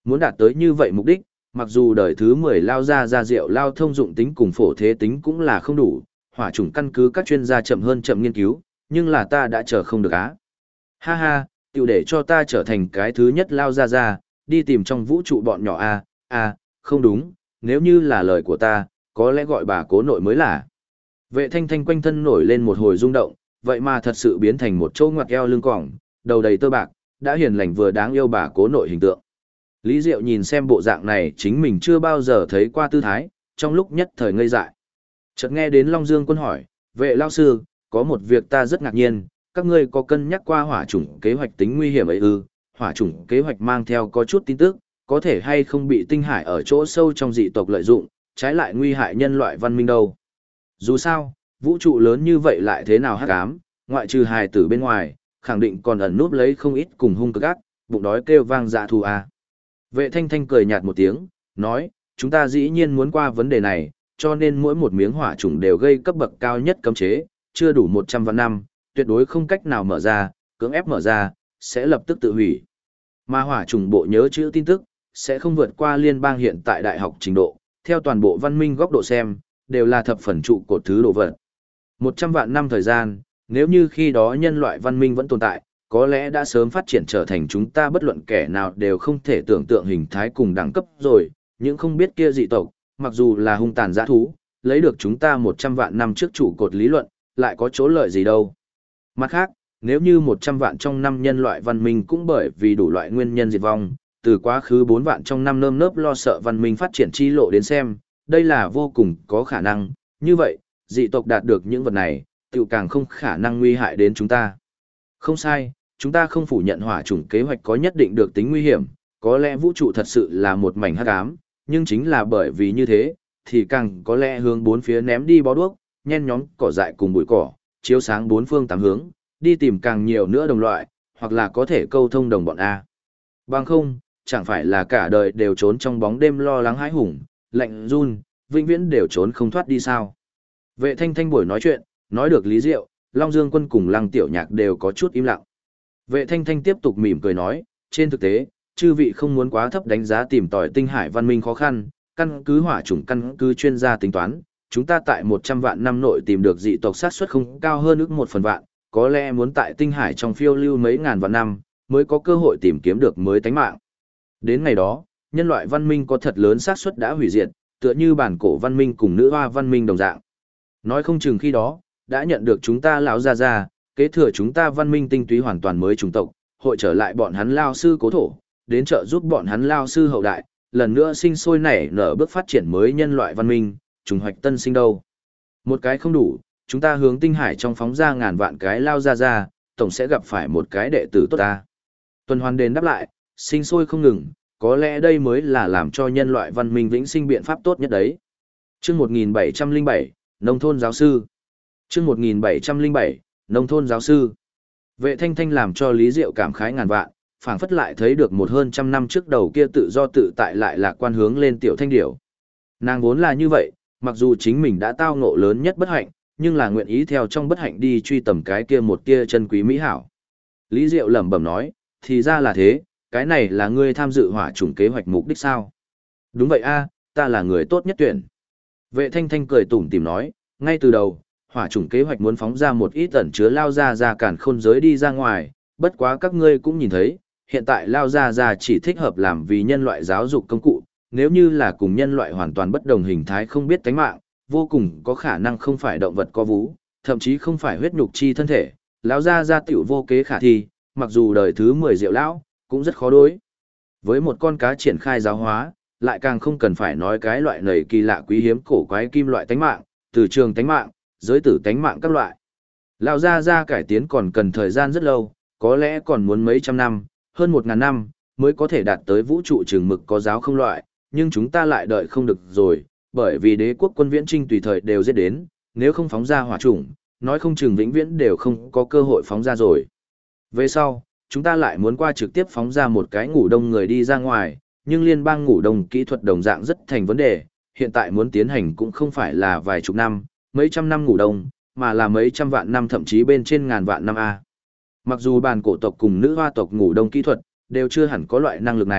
Muốn đạt tới như vậy mục đích, mặc dù đời thứ 10 lao ra rượu lao thông dụng tính cùng phổ thế tính cũng là không đủ, hỏa chủng căn cứ các chuyên gia chậm nghiên cứu, nhưng là ta đã chờ không được á. Ha ha, tiểu để cho ta trở thành cái thứ nhất lao ra, đi tìm trong vũ trụ bọn nhỏ a, không đúng, nếu như là lời của ta, có lẽ gọi bà cố nội mới là. Vệ thanh thanh quanh thân nổi lên một hồi rung động, vậy mà thật sự biến thành một chỗ ngoặt eo lưng cỏng, đầu đầy tơ bạc, đã hiền lành vừa đáng yêu bà cố nội hình tượng. Lý Diệu nhìn xem bộ dạng này chính mình chưa bao giờ thấy qua tư thái, trong lúc nhất thời ngây dại. Chợt nghe đến Long Dương Quân hỏi, vệ lao sư, có một việc ta rất ngạc nhiên, các ngươi có cân nhắc qua hỏa chủng kế hoạch tính nguy hiểm ấy ư? Hỏa chủng kế hoạch mang theo có chút tin tức, có thể hay không bị tinh hải ở chỗ sâu trong dị tộc lợi dụng, trái lại nguy hại nhân loại văn minh đâu. Dù sao, vũ trụ lớn như vậy lại thế nào hắc ám, ngoại trừ hài tử bên ngoài, khẳng định còn ẩn núp lấy không ít cùng hung cực ác, bụng đói kêu vang dạ thù à. Vệ thanh thanh cười nhạt một tiếng, nói, chúng ta dĩ nhiên muốn qua vấn đề này, cho nên mỗi một miếng hỏa chủng đều gây cấp bậc cao nhất cấm chế, chưa đủ 100 vạn năm, tuyệt đối không cách nào mở ra, cưỡng ép mở ra, sẽ lập tức tự hủy. Mà hỏa chủng bộ nhớ chữ tin tức, sẽ không vượt qua liên bang hiện tại đại học trình độ, theo toàn bộ văn minh góc độ xem, đều là thập phần trụ cột thứ đồ vật. 100 vạn năm thời gian, nếu như khi đó nhân loại văn minh vẫn tồn tại, có lẽ đã sớm phát triển trở thành chúng ta bất luận kẻ nào đều không thể tưởng tượng hình thái cùng đẳng cấp rồi, những không biết kia dị tộc, mặc dù là hung tàn dã thú, lấy được chúng ta 100 vạn năm trước trụ cột lý luận, lại có chỗ lợi gì đâu. Mặt khác, nếu như 100 vạn trong năm nhân loại văn minh cũng bởi vì đủ loại nguyên nhân diệt vong, từ quá khứ 4 vạn trong năm nơm nớp lo sợ văn minh phát triển chi lộ đến xem, đây là vô cùng có khả năng, như vậy, dị tộc đạt được những vật này, tự càng không khả năng nguy hại đến chúng ta. Không sai, chúng ta không phủ nhận hỏa chủng kế hoạch có nhất định được tính nguy hiểm, có lẽ vũ trụ thật sự là một mảnh hắc ám, nhưng chính là bởi vì như thế, thì càng có lẽ hướng bốn phía ném đi bó đuốc, nhen nhóm cỏ dại cùng bụi cỏ, chiếu sáng bốn phương tám hướng, đi tìm càng nhiều nữa đồng loại, hoặc là có thể câu thông đồng bọn A. Bằng không, chẳng phải là cả đời đều trốn trong bóng đêm lo lắng hãi hùng, lạnh run, vĩnh viễn đều trốn không thoát đi sao. Vệ thanh thanh buổi nói chuyện, nói được Lý Diệu, Long Dương Quân cùng Lăng Tiểu Nhạc đều có chút im lặng. Vệ thanh thanh tiếp tục mỉm cười nói, trên thực tế, chư vị không muốn quá thấp đánh giá tìm tòi tinh hải văn minh khó khăn, căn cứ hỏa chủng căn cứ chuyên gia tính toán, chúng ta tại 100 vạn năm nội tìm được dị tộc sát suất không cao hơn ước 1/1000, có lẽ muốn tại tinh hải trong phiêu lưu mấy ngàn vạn năm, mới có cơ hội tìm kiếm được mới tánh mạng. Đến ngày đó, nhân loại văn minh có thật lớn xác suất đã hủy diệt, tựa như bản cổ văn minh cùng nữ hoa văn minh đồng dạng. Nói không chừng khi đó, đã nhận được chúng ta lão ra, kế thừa chúng ta văn minh tinh túy hoàn toàn mới chủng tộc, hội trở lại bọn hắn lao sư cố thổ, đến trợ giúp bọn hắn lao sư hậu đại, lần nữa sinh sôi nảy nở bước phát triển mới nhân loại văn minh, trùng hoạch tân sinh đâu. Một cái không đủ, chúng ta hướng tinh hải trong phóng ra ngàn vạn cái lao ra, tổng sẽ gặp phải một cái đệ tử tốt ta. Tuần hoàn đền đáp lại, sinh sôi không ngừng, có lẽ đây mới là làm cho nhân loại văn minh vĩnh sinh biện pháp tốt nhất đấy. Chương 1707, Nông thôn giáo sư. Chương 1707, Nông thôn giáo sư. Vệ thanh thanh làm cho Lý Diệu cảm khái ngàn vạn, phảng phất lại thấy được một hơn trăm năm trước đầu kia tự do tự tại lại lạc quan hướng lên tiểu thanh điểu. Nàng vốn là như vậy, mặc dù chính mình đã tao ngộ lớn nhất bất hạnh, nhưng là nguyện ý theo trong bất hạnh đi truy tầm cái kia một kia chân quý mỹ hảo. Lý Diệu lẩm bẩm nói, thì ra là thế, cái này là ngươi tham dự hỏa chủng kế hoạch mục đích sao? Đúng vậy a, ta là người tốt nhất tuyển. Vệ thanh thanh cười tủm tỉm nói, ngay từ đầu, hỏa chủng kế hoạch muốn phóng ra một ít ẩn chứa lao ra cản khôn giới đi ra ngoài, bất quá các ngươi cũng nhìn thấy, hiện tại lao ra chỉ thích hợp làm vì nhân loại giáo dục công cụ, nếu như là cùng nhân loại hoàn toàn bất đồng hình thái không biết tánh mạng, vô cùng có khả năng không phải động vật có vú, thậm chí không phải huyết nhục chi thân thể, lão ra tiểu vô kế khả thi, mặc dù đời thứ 10 Diệu lão cũng rất khó đối. Với một con cá triển khai giáo hóa, lại càng không cần phải nói cái loại nầy kỳ lạ quý hiếm cổ quái kim loại tánh mạng, từ trường tánh mạng, giới tử tánh mạng các loại. Lão ra cải tiến còn cần thời gian rất lâu, có lẽ còn muốn mấy trăm năm, hơn 1000 năm, mới có thể đạt tới vũ trụ trường mực có giáo không loại, nhưng chúng ta lại đợi không được rồi, bởi vì đế quốc quân viễn trinh tùy thời đều giết đến, nếu không phóng ra hỏa chủng, nói không chừng vĩnh viễn đều không có cơ hội phóng ra rồi. Về sau, chúng ta lại muốn qua trực tiếp phóng ra một cái ngủ đông người đi ra ngoài, nhưng liên bang ngủ đông kỹ thuật đồng dạng rất thành vấn đề, hiện tại muốn tiến hành cũng không phải là vài chục năm, mấy trăm năm ngủ đông, mà là mấy trăm vạn năm thậm chí bên trên ngàn vạn năm A. Mặc dù bản cổ tộc cùng nữ hoa tộc ngủ đông kỹ thuật, đều chưa hẳn có loại năng lực này,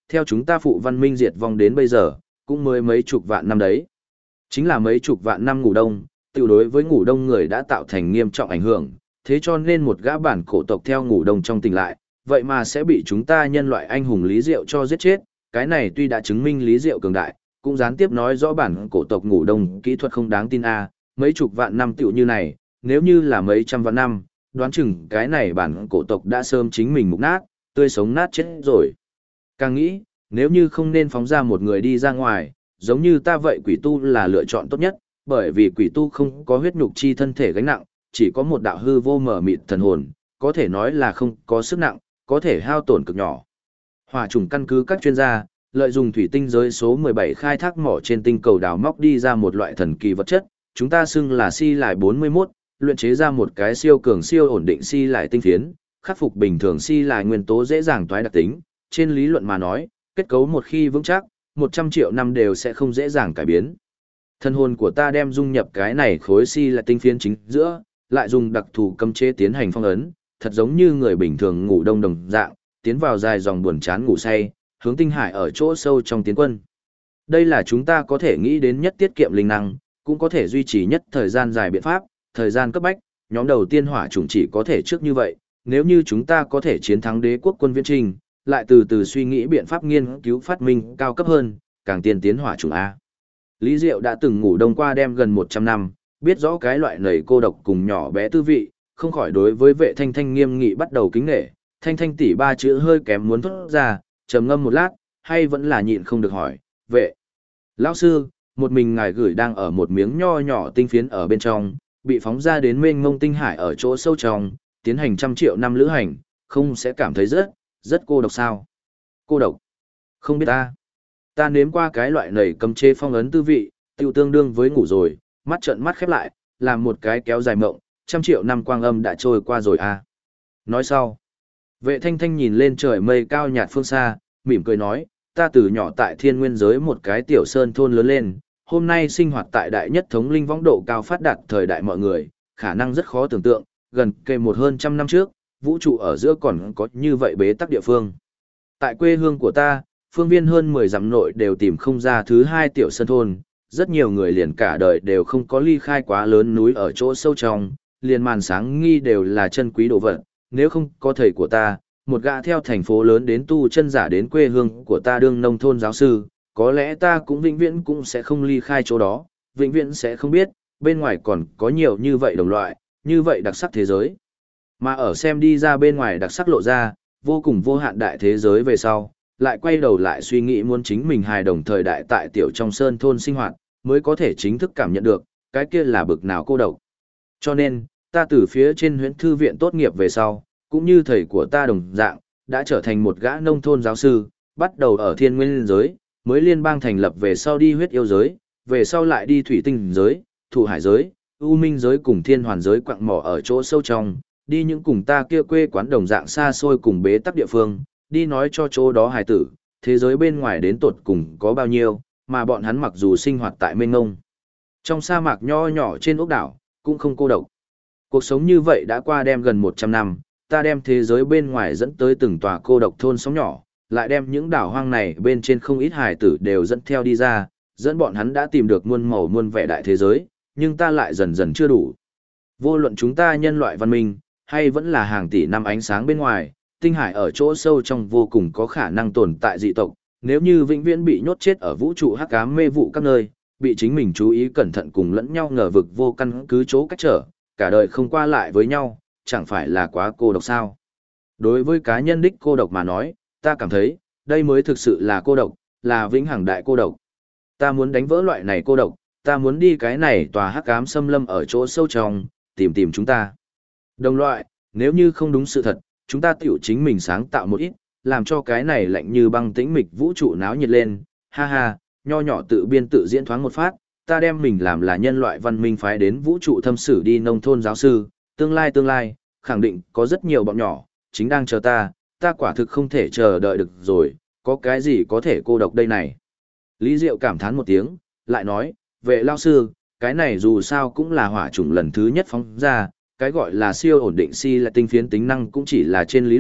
theo chúng ta phụ văn minh diệt vong đến bây giờ, cũng mới mấy chục vạn năm đấy. Chính là mấy chục vạn năm ngủ đông, tiểu đối với ngủ đông người đã tạo thành nghiêm trọng ảnh hưởng, thế cho nên một gã bản cổ tộc theo ngủ đông trong tỉnh lại, vậy mà sẽ bị chúng ta nhân loại anh hùng Lý Diệu cho giết chết, cái này tuy đã chứng minh Lý Diệu cường đại, cũng gián tiếp nói rõ bản cổ tộc ngủ đông kỹ thuật không đáng tin a, mấy chục vạn năm tiểu như này, nếu như là mấy trăm vạn năm, đoán chừng cái này bản cổ tộc đã sớm chính mình mục nát, tươi sống nát chết rồi. Càng nghĩ, nếu như không nên phóng ra một người đi ra ngoài, giống như ta vậy quỷ tu là lựa chọn tốt nhất, bởi vì quỷ tu không có huyết nhục chi thân thể gánh nặng, chỉ có một đạo hư vô mở mịt thần hồn, có thể nói là không có sức nặng, có thể hao tổn cực nhỏ. Hỏa trùng căn cứ các chuyên gia, lợi dụng thủy tinh giới số 17 khai thác mỏ trên tinh cầu đào móc đi ra một loại thần kỳ vật chất, chúng ta xưng là si lại 41, luyện chế ra một cái siêu cường siêu ổn định si lại tinh phiến, khắc phục bình thường si lại nguyên tố dễ dàng toái đặc tính, trên lý luận mà nói, kết cấu một khi vững chắc, 100 triệu năm đều sẽ không dễ dàng cải biến. Thân hồn của ta đem dung nhập cái này khối si lại tinh phiến chính giữa, lại dùng đặc thù cấm chế tiến hành phong ấn, thật giống như người bình thường ngủ đông đồng dạng, tiến vào dài dòng buồn chán ngủ say, hướng tinh hải ở chỗ sâu trong tiến quân. Đây là chúng ta có thể nghĩ đến nhất tiết kiệm linh năng, cũng có thể duy trì nhất thời gian dài biện pháp, thời gian cấp bách, nhóm đầu tiên hỏa chủng chỉ có thể trước như vậy, nếu như chúng ta có thể chiến thắng đế quốc quân viễn trình, lại từ từ suy nghĩ biện pháp nghiên cứu phát minh cao cấp hơn, càng tiên tiến hỏa chủng A. Lý Diệu đã từng ngủ đông qua đêm gần 100 năm, biết rõ cái loại nầy cô độc cùng nhỏ bé tư vị, không khỏi đối với Vệ Thanh Thanh nghiêm nghị bắt đầu kính nể. Thanh Thanh tỷ ba chữ hơi kém muốn thốt ra, trầm ngâm một lát, hay vẫn là nhịn không được hỏi, vệ. Lão sư, một mình ngài gửi đang ở một miếng nho nhỏ tinh phiến ở bên trong, bị phóng ra đến mênh mông tinh hải ở chỗ sâu trong, tiến hành trăm triệu năm lữ hành, không sẽ cảm thấy rất cô độc sao? Cô độc? Không biết ta. Ta nếm qua cái loại nầy cấm chế phong ấn tư vị, tiêu tương đương với ngủ rồi, mắt trợn mắt khép lại, làm một cái kéo dài mộng, trăm triệu năm quang âm đã trôi qua rồi à. Nói sau, Vệ Thanh Thanh nhìn lên trời mây cao nhạt phương xa, mỉm cười nói, ta từ nhỏ tại thiên nguyên giới một cái tiểu sơn thôn lớn lên, hôm nay sinh hoạt tại đại nhất thống linh võng độ cao phát đạt thời đại mọi người, khả năng rất khó tưởng tượng, gần kề một hơn trăm năm trước, vũ trụ ở giữa còn có như vậy bế tắc địa phương. Tại quê hương của ta, phương viên hơn 10 dặm nội đều tìm không ra thứ hai tiểu sơn thôn, rất nhiều người liền cả đời đều không có ly khai quá lớn núi ở chỗ sâu trong, liền màn sáng nghi đều là chân quý đồ vật, nếu không có thầy của ta, một gã theo thành phố lớn đến tu chân giả đến quê hương của ta đương nông thôn giáo sư, có lẽ ta cũng vĩnh viễn cũng sẽ không ly khai chỗ đó, vĩnh viễn sẽ không biết, bên ngoài còn có nhiều như vậy đồng loại, như vậy đặc sắc thế giới. Mà ở xem đi ra bên ngoài đặc sắc lộ ra, vô cùng vô hạn đại thế giới về sau, lại quay đầu lại suy nghĩ muốn chính mình hài đồng thời đại tại tiểu trong sơn thôn sinh hoạt, mới có thể chính thức cảm nhận được, cái kia là bực nào cô độc. Cho nên, ta từ phía trên huyễn thư viện tốt nghiệp về sau, cũng như thầy của ta đồng dạng, đã trở thành một gã nông thôn giáo sư, bắt đầu ở thiên nguyên giới, mới liên bang thành lập về sau đi huyết yêu giới, về sau lại đi thủy tinh giới, thụ hải giới, u minh giới cùng thiên hoàn giới quặng mỏ ở chỗ sâu trong, đi những cùng ta kia quê quán đồng dạng xa xôi cùng bế tắc địa phương, đi nói cho chỗ đó hài tử, thế giới bên ngoài đến tột cùng có bao nhiêu, mà bọn hắn mặc dù sinh hoạt tại mênh ngông, trong sa mạc nho nhỏ trên ốc đảo, cũng không cô độc. Cuộc sống như vậy đã qua đem gần 100 năm, ta đem thế giới bên ngoài dẫn tới từng tòa cô độc thôn sống nhỏ, lại đem những đảo hoang này bên trên không ít hài tử đều dẫn theo đi ra, dẫn bọn hắn đã tìm được muôn màu muôn vẻ đại thế giới, nhưng ta lại dần dần chưa đủ. Vô luận chúng ta nhân loại văn minh, hay vẫn là hàng tỷ năm ánh sáng bên ngoài, tinh hải ở chỗ sâu trong vô cùng có khả năng tồn tại dị tộc, nếu như vĩnh viễn bị nhốt chết ở vũ trụ hắc ám mê vụ các nơi, bị chính mình chú ý cẩn thận cùng lẫn nhau ngờ vực vô căn cứ chỗ cách trở, cả đời không qua lại với nhau, chẳng phải là quá cô độc sao? Đối với cá nhân đích cô độc mà nói, ta cảm thấy, đây mới thực sự là cô độc, là vĩnh hằng đại cô độc. Ta muốn đánh vỡ loại này cô độc, ta muốn đi cái này tòa hắc ám xâm lâm ở chỗ sâu trong, tìm chúng ta. Đồng loại, nếu như không đúng sự thật, chúng ta tiểu chính mình sáng tạo một ít, làm cho cái này lạnh như băng tĩnh mịch vũ trụ náo nhiệt lên, ha ha, nho nhỏ tự biên tự diễn thoáng một phát, ta đem mình làm là nhân loại văn minh phái đến vũ trụ thâm sử đi nông thôn giáo sư, tương lai, khẳng định có rất nhiều bọn nhỏ, chính đang chờ ta quả thực không thể chờ đợi được rồi, có cái gì có thể cô độc đây này. Lý Diệu cảm thán một tiếng, lại nói, vệ lao sư, cái này dù sao cũng là hỏa chủng lần thứ nhất phóng ra, cái gọi là siêu ổn định si là tinh phiến tính năng cũng chỉ là trên lý luận,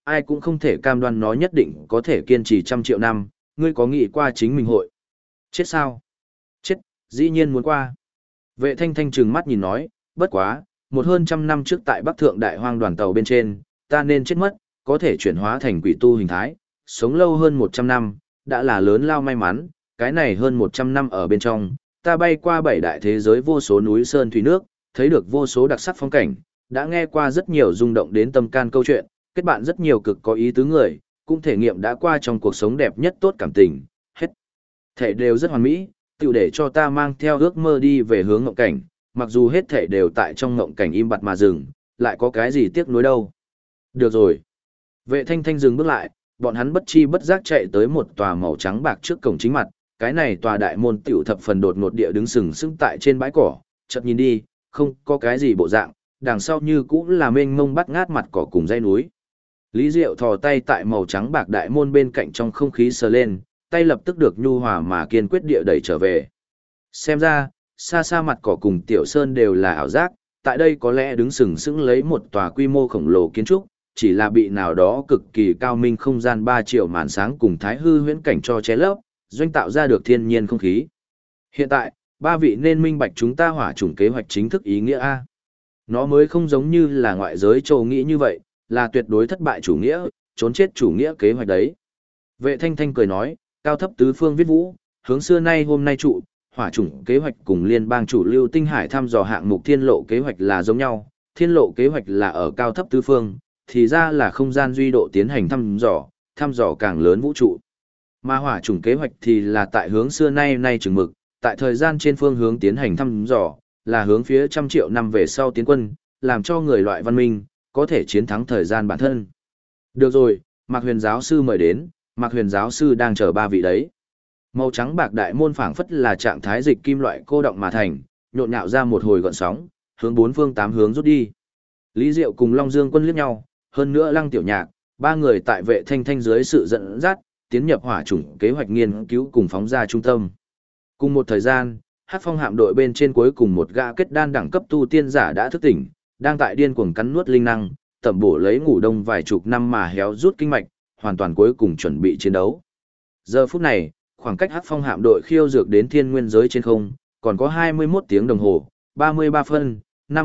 ai cũng không thể cam đoan nó nhất định có thể kiên trì trăm triệu năm, ngươi có nghĩ qua chính mình hội. Chết sao? Chết, dĩ nhiên muốn qua. Vệ Thanh Thanh trừng mắt nhìn nói, bất quá, một hơn trăm năm trước tại Bắc Thượng Đại Hoang đoàn tàu bên trên, ta nên chết mất, có thể chuyển hóa thành quỷ tu hình thái, sống lâu hơn 100 năm, đã là lớn lao may mắn, cái này hơn 100 năm ở bên trong, ta bay qua 7 đại thế giới vô số núi sơn thủy nước, thấy được vô số đặc sắc phong cảnh, đã nghe qua rất nhiều rung động đến tâm can câu chuyện, kết bạn rất nhiều cực có ý tứ người, cũng thể nghiệm đã qua trong cuộc sống đẹp nhất tốt cảm tình, hết. Thể đều rất hoàn mỹ, tự để cho ta mang theo ước mơ đi về hướng ngộng cảnh, mặc dù hết thể đều tại trong ngộng cảnh im bặt mà dừng, lại có cái gì tiếc nuối đâu. Được rồi. Vệ Thanh Thanh dừng bước lại, bọn hắn bất chi bất giác chạy tới một tòa màu trắng bạc trước cổng chính mặt, cái này tòa đại môn tiểu thập phần đột ngột địa đứng sừng sững tại trên bãi cỏ, chợt nhìn đi, không có cái gì bộ dạng, đằng sau như cũng là mênh mông bắt ngát mặt cỏ cùng dãy núi. Lý Diệu thò tay tại màu trắng bạc đại môn bên cạnh trong không khí sờ lên, tay lập tức được nhu hòa mà kiên quyết địa đẩy trở về. Xem ra, xa xa mặt cỏ cùng tiểu sơn đều là ảo giác, tại đây có lẽ đứng sừng sững lấy một tòa quy mô khổng lồ kiến trúc, chỉ là bị nào đó cực kỳ cao minh không gian 3 triệu màn sáng cùng thái hư huyễn cảnh cho che lấp, doanh tạo ra được thiên nhiên không khí. Hiện tại, ba vị nên minh bạch chúng ta hỏa chủng kế hoạch chính thức ý nghĩa A. Nó mới không giống như là ngoại giới châu nghĩ như vậy, là tuyệt đối thất bại chủ nghĩa, trốn chết chủ nghĩa kế hoạch đấy. Vệ Thanh Thanh cười nói, cao thấp tứ phương viết vũ, hướng xưa nay hôm nay trụ, hỏa chủng kế hoạch cùng liên bang chủ lưu tinh hải thăm dò hạng mục thiên lộ kế hoạch là giống nhau, thiên lộ kế hoạch là ở cao thấp tứ phương, thì ra là không gian duy độ tiến hành thăm dò càng lớn vũ trụ. Mà hỏa chủng kế hoạch thì là tại hướng xưa nay chừng mực, tại thời gian trên phương hướng tiến hành thăm dò, là hướng phía trăm triệu năm về sau tiến quân, làm cho người loại văn minh có thể chiến thắng thời gian bản thân. Được rồi, Mạc Huyền giáo sư mời đến, Mạc Huyền giáo sư đang chờ ba vị đấy. Màu trắng bạc đại môn phảng phất là trạng thái dịch kim loại cô động mà thành, nhộn nhạo ra một hồi gợn sóng, hướng bốn phương tám hướng rút đi. Lý Diệu cùng Long Dương Quân liếc nhau, hơn nữa Lăng Tiểu Nhạc, ba người tại Vệ Thanh Thanh dưới sự dẫn dắt, tiến nhập hỏa chủng kế hoạch nghiên cứu cùng phóng ra trung tâm. Cùng một thời gian, Hắc Phong hạm đội bên trên cuối cùng một gã kết đan đẳng cấp tu tiên giả đã thức tỉnh, đang tại điên cuồng cắn nuốt linh năng, tẩm bổ lấy ngủ đông vài chục năm mà héo rút kinh mạch, hoàn toàn cuối cùng chuẩn bị chiến đấu. Giờ phút này, khoảng cách Hắc Phong hạm đội khiêu dược đến thiên nguyên giới trên không, còn có 21 tiếng đồng hồ, 33 phân,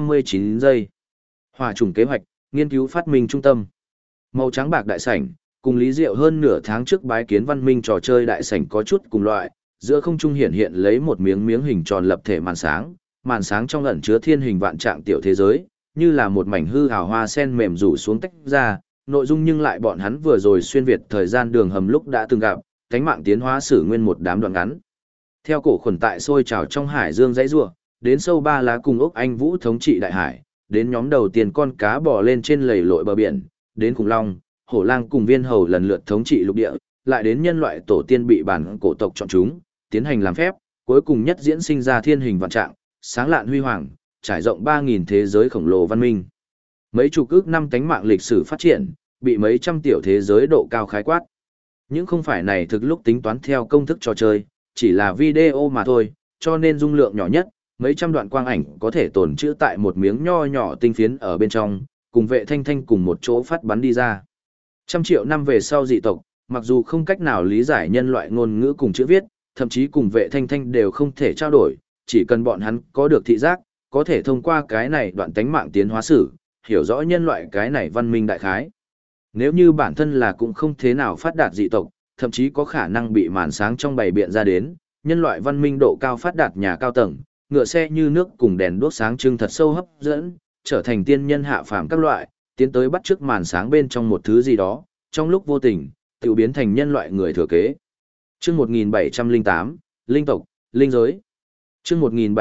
59 giây. Hỏa chủng kế hoạch, nghiên cứu phát minh trung tâm. Màu trắng bạc đại sảnh, cùng Lý Diệu hơn nửa tháng trước bái kiến văn minh trò chơi đại sảnh có chút cùng loại, giữa không trung hiện lấy một miếng miếng hình tròn lập thể màn sáng trong ẩn chứa thiên hình vạn trạng tiểu thế giới, như là một mảnh hư ảo hoa sen mềm rủ xuống tách ra, nội dung nhưng lại bọn hắn vừa rồi xuyên việt thời gian đường hầm lúc đã từng gặp, cánh mạng tiến hóa sử nguyên một đám đoạn ngắn. Theo cổ khuẩn tại sôi trào trong hải dương dãy rủa, đến sâu ba lá cùng ốc anh vũ thống trị đại hải, đến nhóm đầu tiên con cá bò lên trên lầy lội bờ biển, đến khủng long, hổ lang cùng viên hầu lần lượt thống trị lục địa, lại đến nhân loại tổ tiên bị bản cổ tộc chọn chúng, tiến hành làm phép, cuối cùng nhất diễn sinh ra thiên hình vạn trạng, sáng lạn huy hoàng, trải rộng 3.000 thế giới khổng lồ văn minh. Mấy chục ước năm tánh mạng lịch sử phát triển, bị mấy trăm tiểu thế giới độ cao khái quát. Nhưng không phải này thực lúc tính toán theo công thức trò chơi, chỉ là video mà thôi, cho nên dung lượng nhỏ nhất, mấy trăm đoạn quang ảnh có thể tồn trữ tại một miếng nho nhỏ tinh phiến ở bên trong, cùng Vệ Thanh Thanh cùng một chỗ phát bắn đi ra. Trăm triệu năm về sau dị tộc, mặc dù không cách nào lý giải nhân loại ngôn ngữ cùng chữ viết, thậm chí cùng Vệ Thanh Thanh đều không thể trao đổi, chỉ cần bọn hắn có được thị giác, có thể thông qua cái này đoạn tánh mạng tiến hóa sử, hiểu rõ nhân loại cái này văn minh đại khái. Nếu như bản thân là cũng không thế nào phát đạt dị tộc, thậm chí có khả năng bị màn sáng trong bày biện ra đến, nhân loại văn minh độ cao phát đạt nhà cao tầng, ngựa xe như nước cùng đèn đuốc sáng trưng thật sâu hấp dẫn, trở thành tiên nhân hạ phàm các loại, tiến tới bắt chước màn sáng bên trong một thứ gì đó, trong lúc vô tình, tự biến thành nhân loại người thừa kế. Chương 1708, Linh tộc, Linh giới. Chương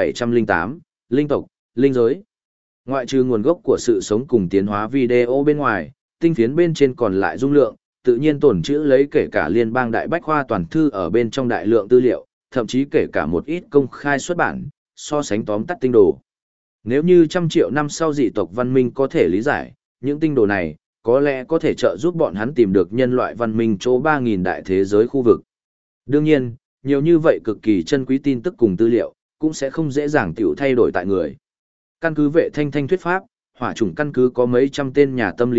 1708, Linh tộc, Linh giới. Ngoại trừ nguồn gốc của sự sống cùng tiến hóa video bên ngoài, tinh phiến bên trên còn lại dung lượng, tự nhiên tồn trữ lấy kể cả liên bang đại bách khoa toàn thư ở bên trong đại lượng tư liệu, thậm chí kể cả một ít công khai xuất bản, so sánh tóm tắt tinh đồ. Nếu như trăm triệu năm sau dị tộc văn minh có thể lý giải, những tinh đồ này, có lẽ có thể trợ giúp bọn hắn tìm được nhân loại văn minh chỗ 3.000 đại thế giới khu vực. Đương nhiên, nhiều như vậy cực kỳ chân quý tin tức cùng tư liệu, cũng sẽ không dễ dàng tiểu thay đổi tại người. Căn cứ Vệ Thanh Thanh thuyết pháp, hỏa chủng căn cứ có mấy trăm tên nhà tâm lý học,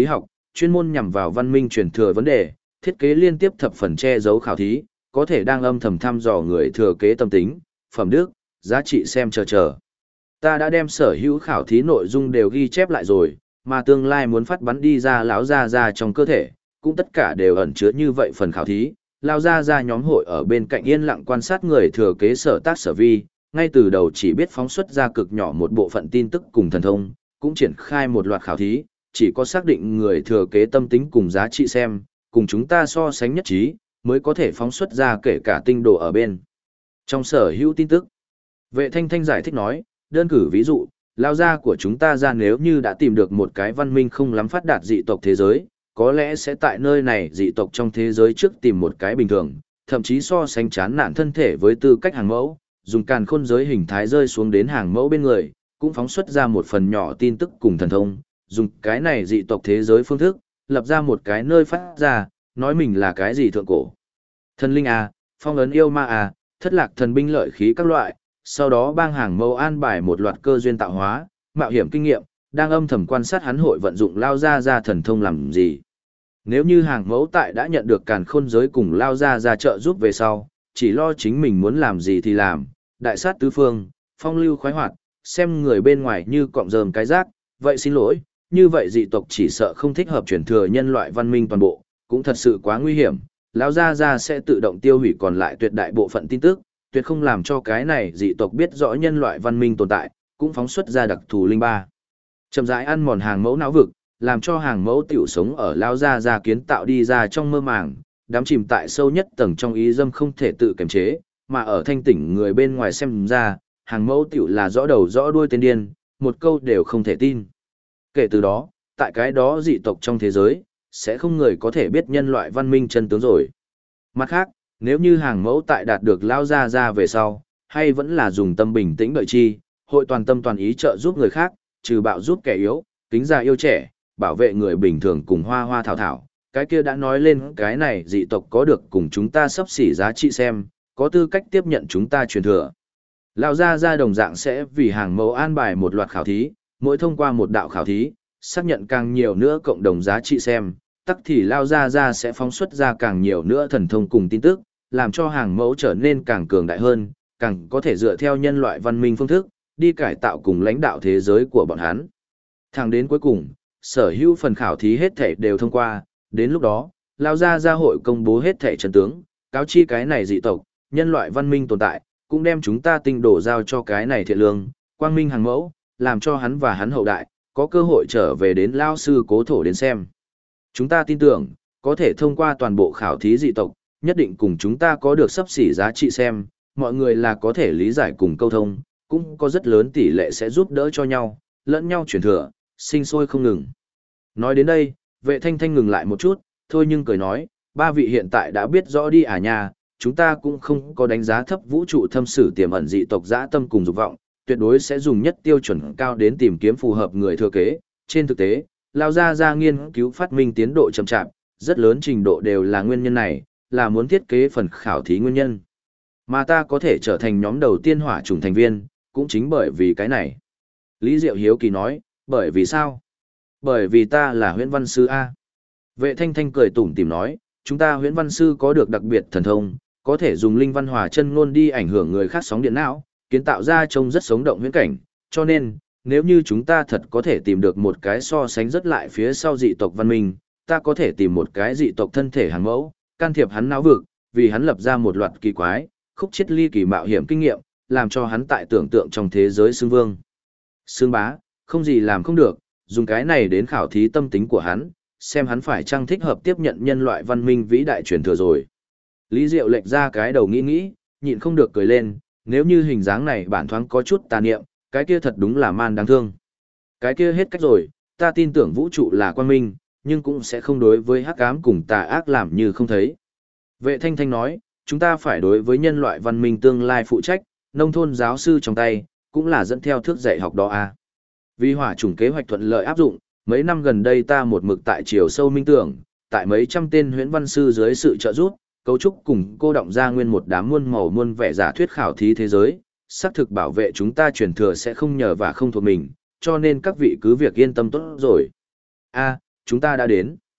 chuyên môn nhằm vào văn minh truyền thừa vấn đề, thiết kế liên tiếp thập phần che giấu khảo thí, có thể đang âm thầm thăm dò người thừa kế tâm tính, phẩm đức, giá trị xem chờ. Ta đã đem sở hữu khảo thí nội dung đều ghi chép lại rồi, mà tương lai muốn phát bắn đi ra lão ra trong cơ thể, cũng tất cả đều ẩn chứa như vậy phần khảo thí. Lão ra nhóm hội ở bên cạnh yên lặng quan sát người thừa kế sở tác sở vi, ngay từ đầu chỉ biết phóng xuất ra cực nhỏ một bộ phận tin tức cùng thần thông, cũng triển khai một loạt khảo thí, chỉ có xác định người thừa kế tâm tính cùng giá trị xem, cùng chúng ta so sánh nhất trí, mới có thể phóng xuất ra kể cả tinh đồ ở bên. Trong sở hữu tin tức, Vệ Thanh Thanh giải thích nói, đơn cử ví dụ, lao gia của chúng ta ra nếu như đã tìm được một cái văn minh không lắm phát đạt dị tộc thế giới, có lẽ sẽ tại nơi này dị tộc trong thế giới trước tìm một cái bình thường, thậm chí so sánh chán nản thân thể với tư cách hàng mẫu, dùng càn khôn giới hình thái rơi xuống đến hàng mẫu bên người, cũng phóng xuất ra một phần nhỏ tin tức cùng thần thông, dùng cái này dị tộc thế giới phương thức, lập ra một cái nơi phát ra, nói mình là cái gì thượng cổ. Thần linh à, phong ấn yêu ma à, thất lạc thần binh lợi khí các loại, sau đó bang hàng mẫu an bài một loạt cơ duyên tạo hóa, mạo hiểm kinh nghiệm, đang âm thầm quan sát hắn hội vận dụng lao ra thần thông làm gì. Nếu như hàng mẫu tại đã nhận được càn khôn giới cùng lao ra trợ giúp về sau, chỉ lo chính mình muốn làm gì thì làm, đại sát tứ phương, phong lưu khoái hoạt, xem người bên ngoài như cọng rơm cái rác, vậy xin lỗi, như vậy dị tộc chỉ sợ không thích hợp truyền thừa nhân loại văn minh toàn bộ, cũng thật sự quá nguy hiểm, lão gia sẽ tự động tiêu hủy còn lại tuyệt đại bộ phận tin tức, tuyệt không làm cho cái này dị tộc biết rõ nhân loại văn minh tồn tại, cũng phóng xuất ra đặc thù linh ba. Chậm rãi ăn mòn hàng mẫu não vực, làm cho hàng mẫu tiểu sống ở lão gia kiến tạo đi ra trong mơ màng, đắm chìm tại sâu nhất tầng trong ý dâm không thể tự kiềm chế, mà ở thanh tỉnh người bên ngoài xem ra, hàng mẫu tiểu là rõ đầu rõ đuôi tên điên, một câu đều không thể tin. Kể từ đó, tại cái đó dị tộc trong thế giới, sẽ không người có thể biết nhân loại văn minh chân tướng rồi. Mặt khác, nếu như hàng mẫu tại đạt được lao ra về sau, hay vẫn là dùng tâm bình tĩnh đợi chi, hội toàn tâm toàn ý trợ giúp người khác, trừ bạo giúp kẻ yếu, kính già yêu trẻ, bảo vệ người bình thường cùng hoa hoa thảo thảo. Cái kia đã nói lên cái này dị tộc có được cùng chúng ta sắp xỉ giá trị xem, có tư cách tiếp nhận chúng ta truyền thừa. Lão gia đồng dạng sẽ vì hàng mẫu an bài một loạt khảo thí, mỗi thông qua một đạo khảo thí, xác nhận càng nhiều nữa cộng đồng giá trị xem, tắc thì lao ra sẽ phóng xuất ra càng nhiều nữa thần thông cùng tin tức, làm cho hàng mẫu trở nên càng cường đại hơn, càng có thể dựa theo nhân loại văn minh phương thức, đi cải tạo cùng lãnh đạo thế giới của bọn hắn. Thẳng đến cuối cùng, sở hữu phần khảo thí hết thể đều thông qua, đến lúc đó, lao ra hội công bố hết thể chân tướng, cáo chi cái này dị tộc, nhân loại văn minh tồn tại, cũng đem chúng ta tinh đổ giao cho cái này thiện lương, quang minh hàng mẫu, làm cho hắn và hắn hậu đại, có cơ hội trở về đến lao sư cố thổ đến xem. Chúng ta tin tưởng, có thể thông qua toàn bộ khảo thí dị tộc, nhất định cùng chúng ta có được sắp xỉ giá trị xem, mọi người là có thể lý giải cùng câu thông, cũng có rất lớn tỷ lệ sẽ giúp đỡ cho nhau, lẫn nhau truyền thừa, sinh sôi không ngừng. Nói đến đây, Vệ Thanh Thanh ngừng lại một chút, thôi nhưng cười nói, ba vị hiện tại đã biết rõ đi à nha, chúng ta cũng không có đánh giá thấp vũ trụ thâm sử tiềm ẩn dị tộc dã tâm cùng dục vọng, tuyệt đối sẽ dùng nhất tiêu chuẩn cao đến tìm kiếm phù hợp người thừa kế. Trên thực tế, lao ra nghiên cứu phát minh tiến độ chậm chạp, rất lớn trình độ đều là nguyên nhân này, là muốn thiết kế phần khảo thí nguyên nhân. Mà ta có thể trở thành nhóm đầu tiên hỏa chủng thành viên, cũng chính bởi vì cái này. Lý Diệu hiếu kỳ nói, bởi vì sao? Bởi vì ta là huyễn văn sư A. Vệ Thanh Thanh cười tủm tỉm nói, chúng ta huyễn văn sư có được đặc biệt thần thông, có thể dùng linh văn hòa chân ngôn đi ảnh hưởng người khác sóng điện não, kiến tạo ra trông rất sống động huyễn cảnh, cho nên, nếu như chúng ta thật có thể tìm được một cái so sánh rất lại phía sau dị tộc văn minh, ta có thể tìm một cái dị tộc thân thể hàng mẫu, can thiệp hắn não vực, vì hắn lập ra một loạt kỳ quái, khúc chiết ly kỳ mạo hiểm kinh nghiệm, làm cho hắn tại tưởng tượng trong thế giới xương vương. Xương bá, không gì làm không được, dùng cái này đến khảo thí tâm tính của hắn, xem hắn phải chăng thích hợp tiếp nhận nhân loại văn minh vĩ đại truyền thừa rồi. Lý Diệu lệch ra cái đầu nghĩ, nhịn không được cười lên, nếu như hình dáng này bản thoáng có chút tà niệm, cái kia thật đúng là man đáng thương. Cái kia hết cách rồi, ta tin tưởng vũ trụ là quang minh, nhưng cũng sẽ không đối với hắc ám cùng tà ác làm như không thấy. Vệ Thanh Thanh nói, chúng ta phải đối với nhân loại văn minh tương lai phụ trách, nông thôn giáo sư trong tay, cũng là dẫn theo thước dạy học đó à. Vì hỏa chủng kế hoạch thuận lợi áp dụng, mấy năm gần đây ta một mực tại chiều sâu minh tưởng, tại mấy trăm tên huyễn văn sư dưới sự trợ giúp, cấu trúc cùng cô động ra nguyên một đám muôn màu muôn vẻ giả thuyết khảo thí thế giới, xác thực bảo vệ chúng ta truyền thừa sẽ không nhờ và không thuộc mình, cho nên các vị cứ việc yên tâm tốt rồi. A, chúng ta đã đến.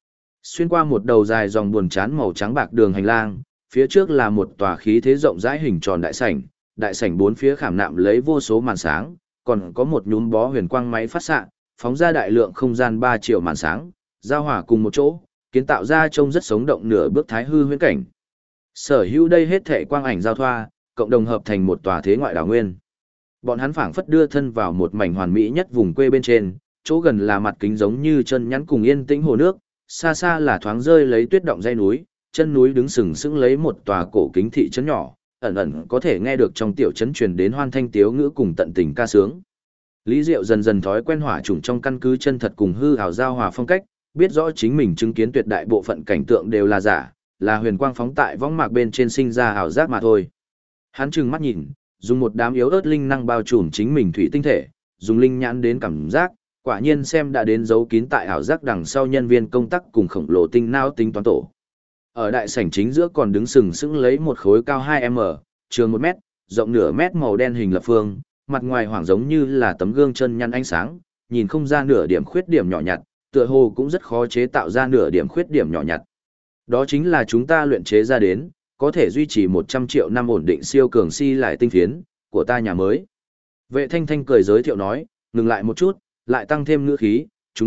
Xuyên qua một đầu dài dòng buồn chán màu trắng bạc đường hành lang, phía trước là một tòa khí thế rộng rãi hình tròn đại sảnh bốn phía khảm nạm lấy vô số màn sáng, còn có một nhúm bó huyền quang máy phát xạ, phóng ra đại lượng không gian 3 triệu màn sáng, giao hòa cùng một chỗ, kiến tạo ra trông rất sống động nửa bước thái hư huyễn cảnh. Sở hữu đây hết thảy quang ảnh giao thoa, cộng đồng hợp thành một tòa thế ngoại đảo nguyên. Bọn hắn phảng phất đưa thân vào một mảnh hoàn mỹ nhất vùng quê bên trên, chỗ gần là mặt kính giống như chân nhắn cùng yên tĩnh hồ nước, xa xa là thoáng rơi lấy tuyết động dãy núi, chân núi đứng sừng sững lấy một tòa cổ kính thị trấn nhỏ, ẩn ẩn có thể nghe được trong tiểu trấn truyền đến hoan thanh tiếu ngữ cùng tận tình ca sướng. Lý Diệu dần dần thói quen hỏa chủng trong căn cứ chân thật cùng hư ảo giao hòa phong cách, biết rõ chính mình chứng kiến tuyệt đại bộ phận cảnh tượng đều là giả, là huyền quang phóng tại võng mạc bên trên sinh ra ảo giác mà thôi. Hắn trừng mắt nhìn, dùng một đám yếu ớt linh năng bao trùm chính mình thủy tinh thể, dùng linh nhãn đến cảm giác, quả nhiên xem đã đến dấu kín tại ảo giác đằng sau nhân viên công tác cùng khổng lồ tinh não tính toán tổ. Ở đại sảnh chính giữa còn đứng sừng sững lấy một khối cao 2m, trường 1 mét, rộng nửa mét màu đen hình lập phương, mặt ngoài hoảng giống như là tấm gương chân nhăn ánh sáng, nhìn không ra nửa điểm khuyết điểm nhỏ nhặt, tựa hồ cũng rất khó chế tạo ra nửa điểm khuyết điểm nhỏ nhặt. Đó chính là chúng ta luyện chế ra đến, có thể duy trì 100 triệu năm ổn định siêu cường si lại tinh phiến của ta nhà mới. Vệ Thanh Thanh cười giới thiệu nói, ngừng lại một chút, lại tăng thêm ngữ khí, chúng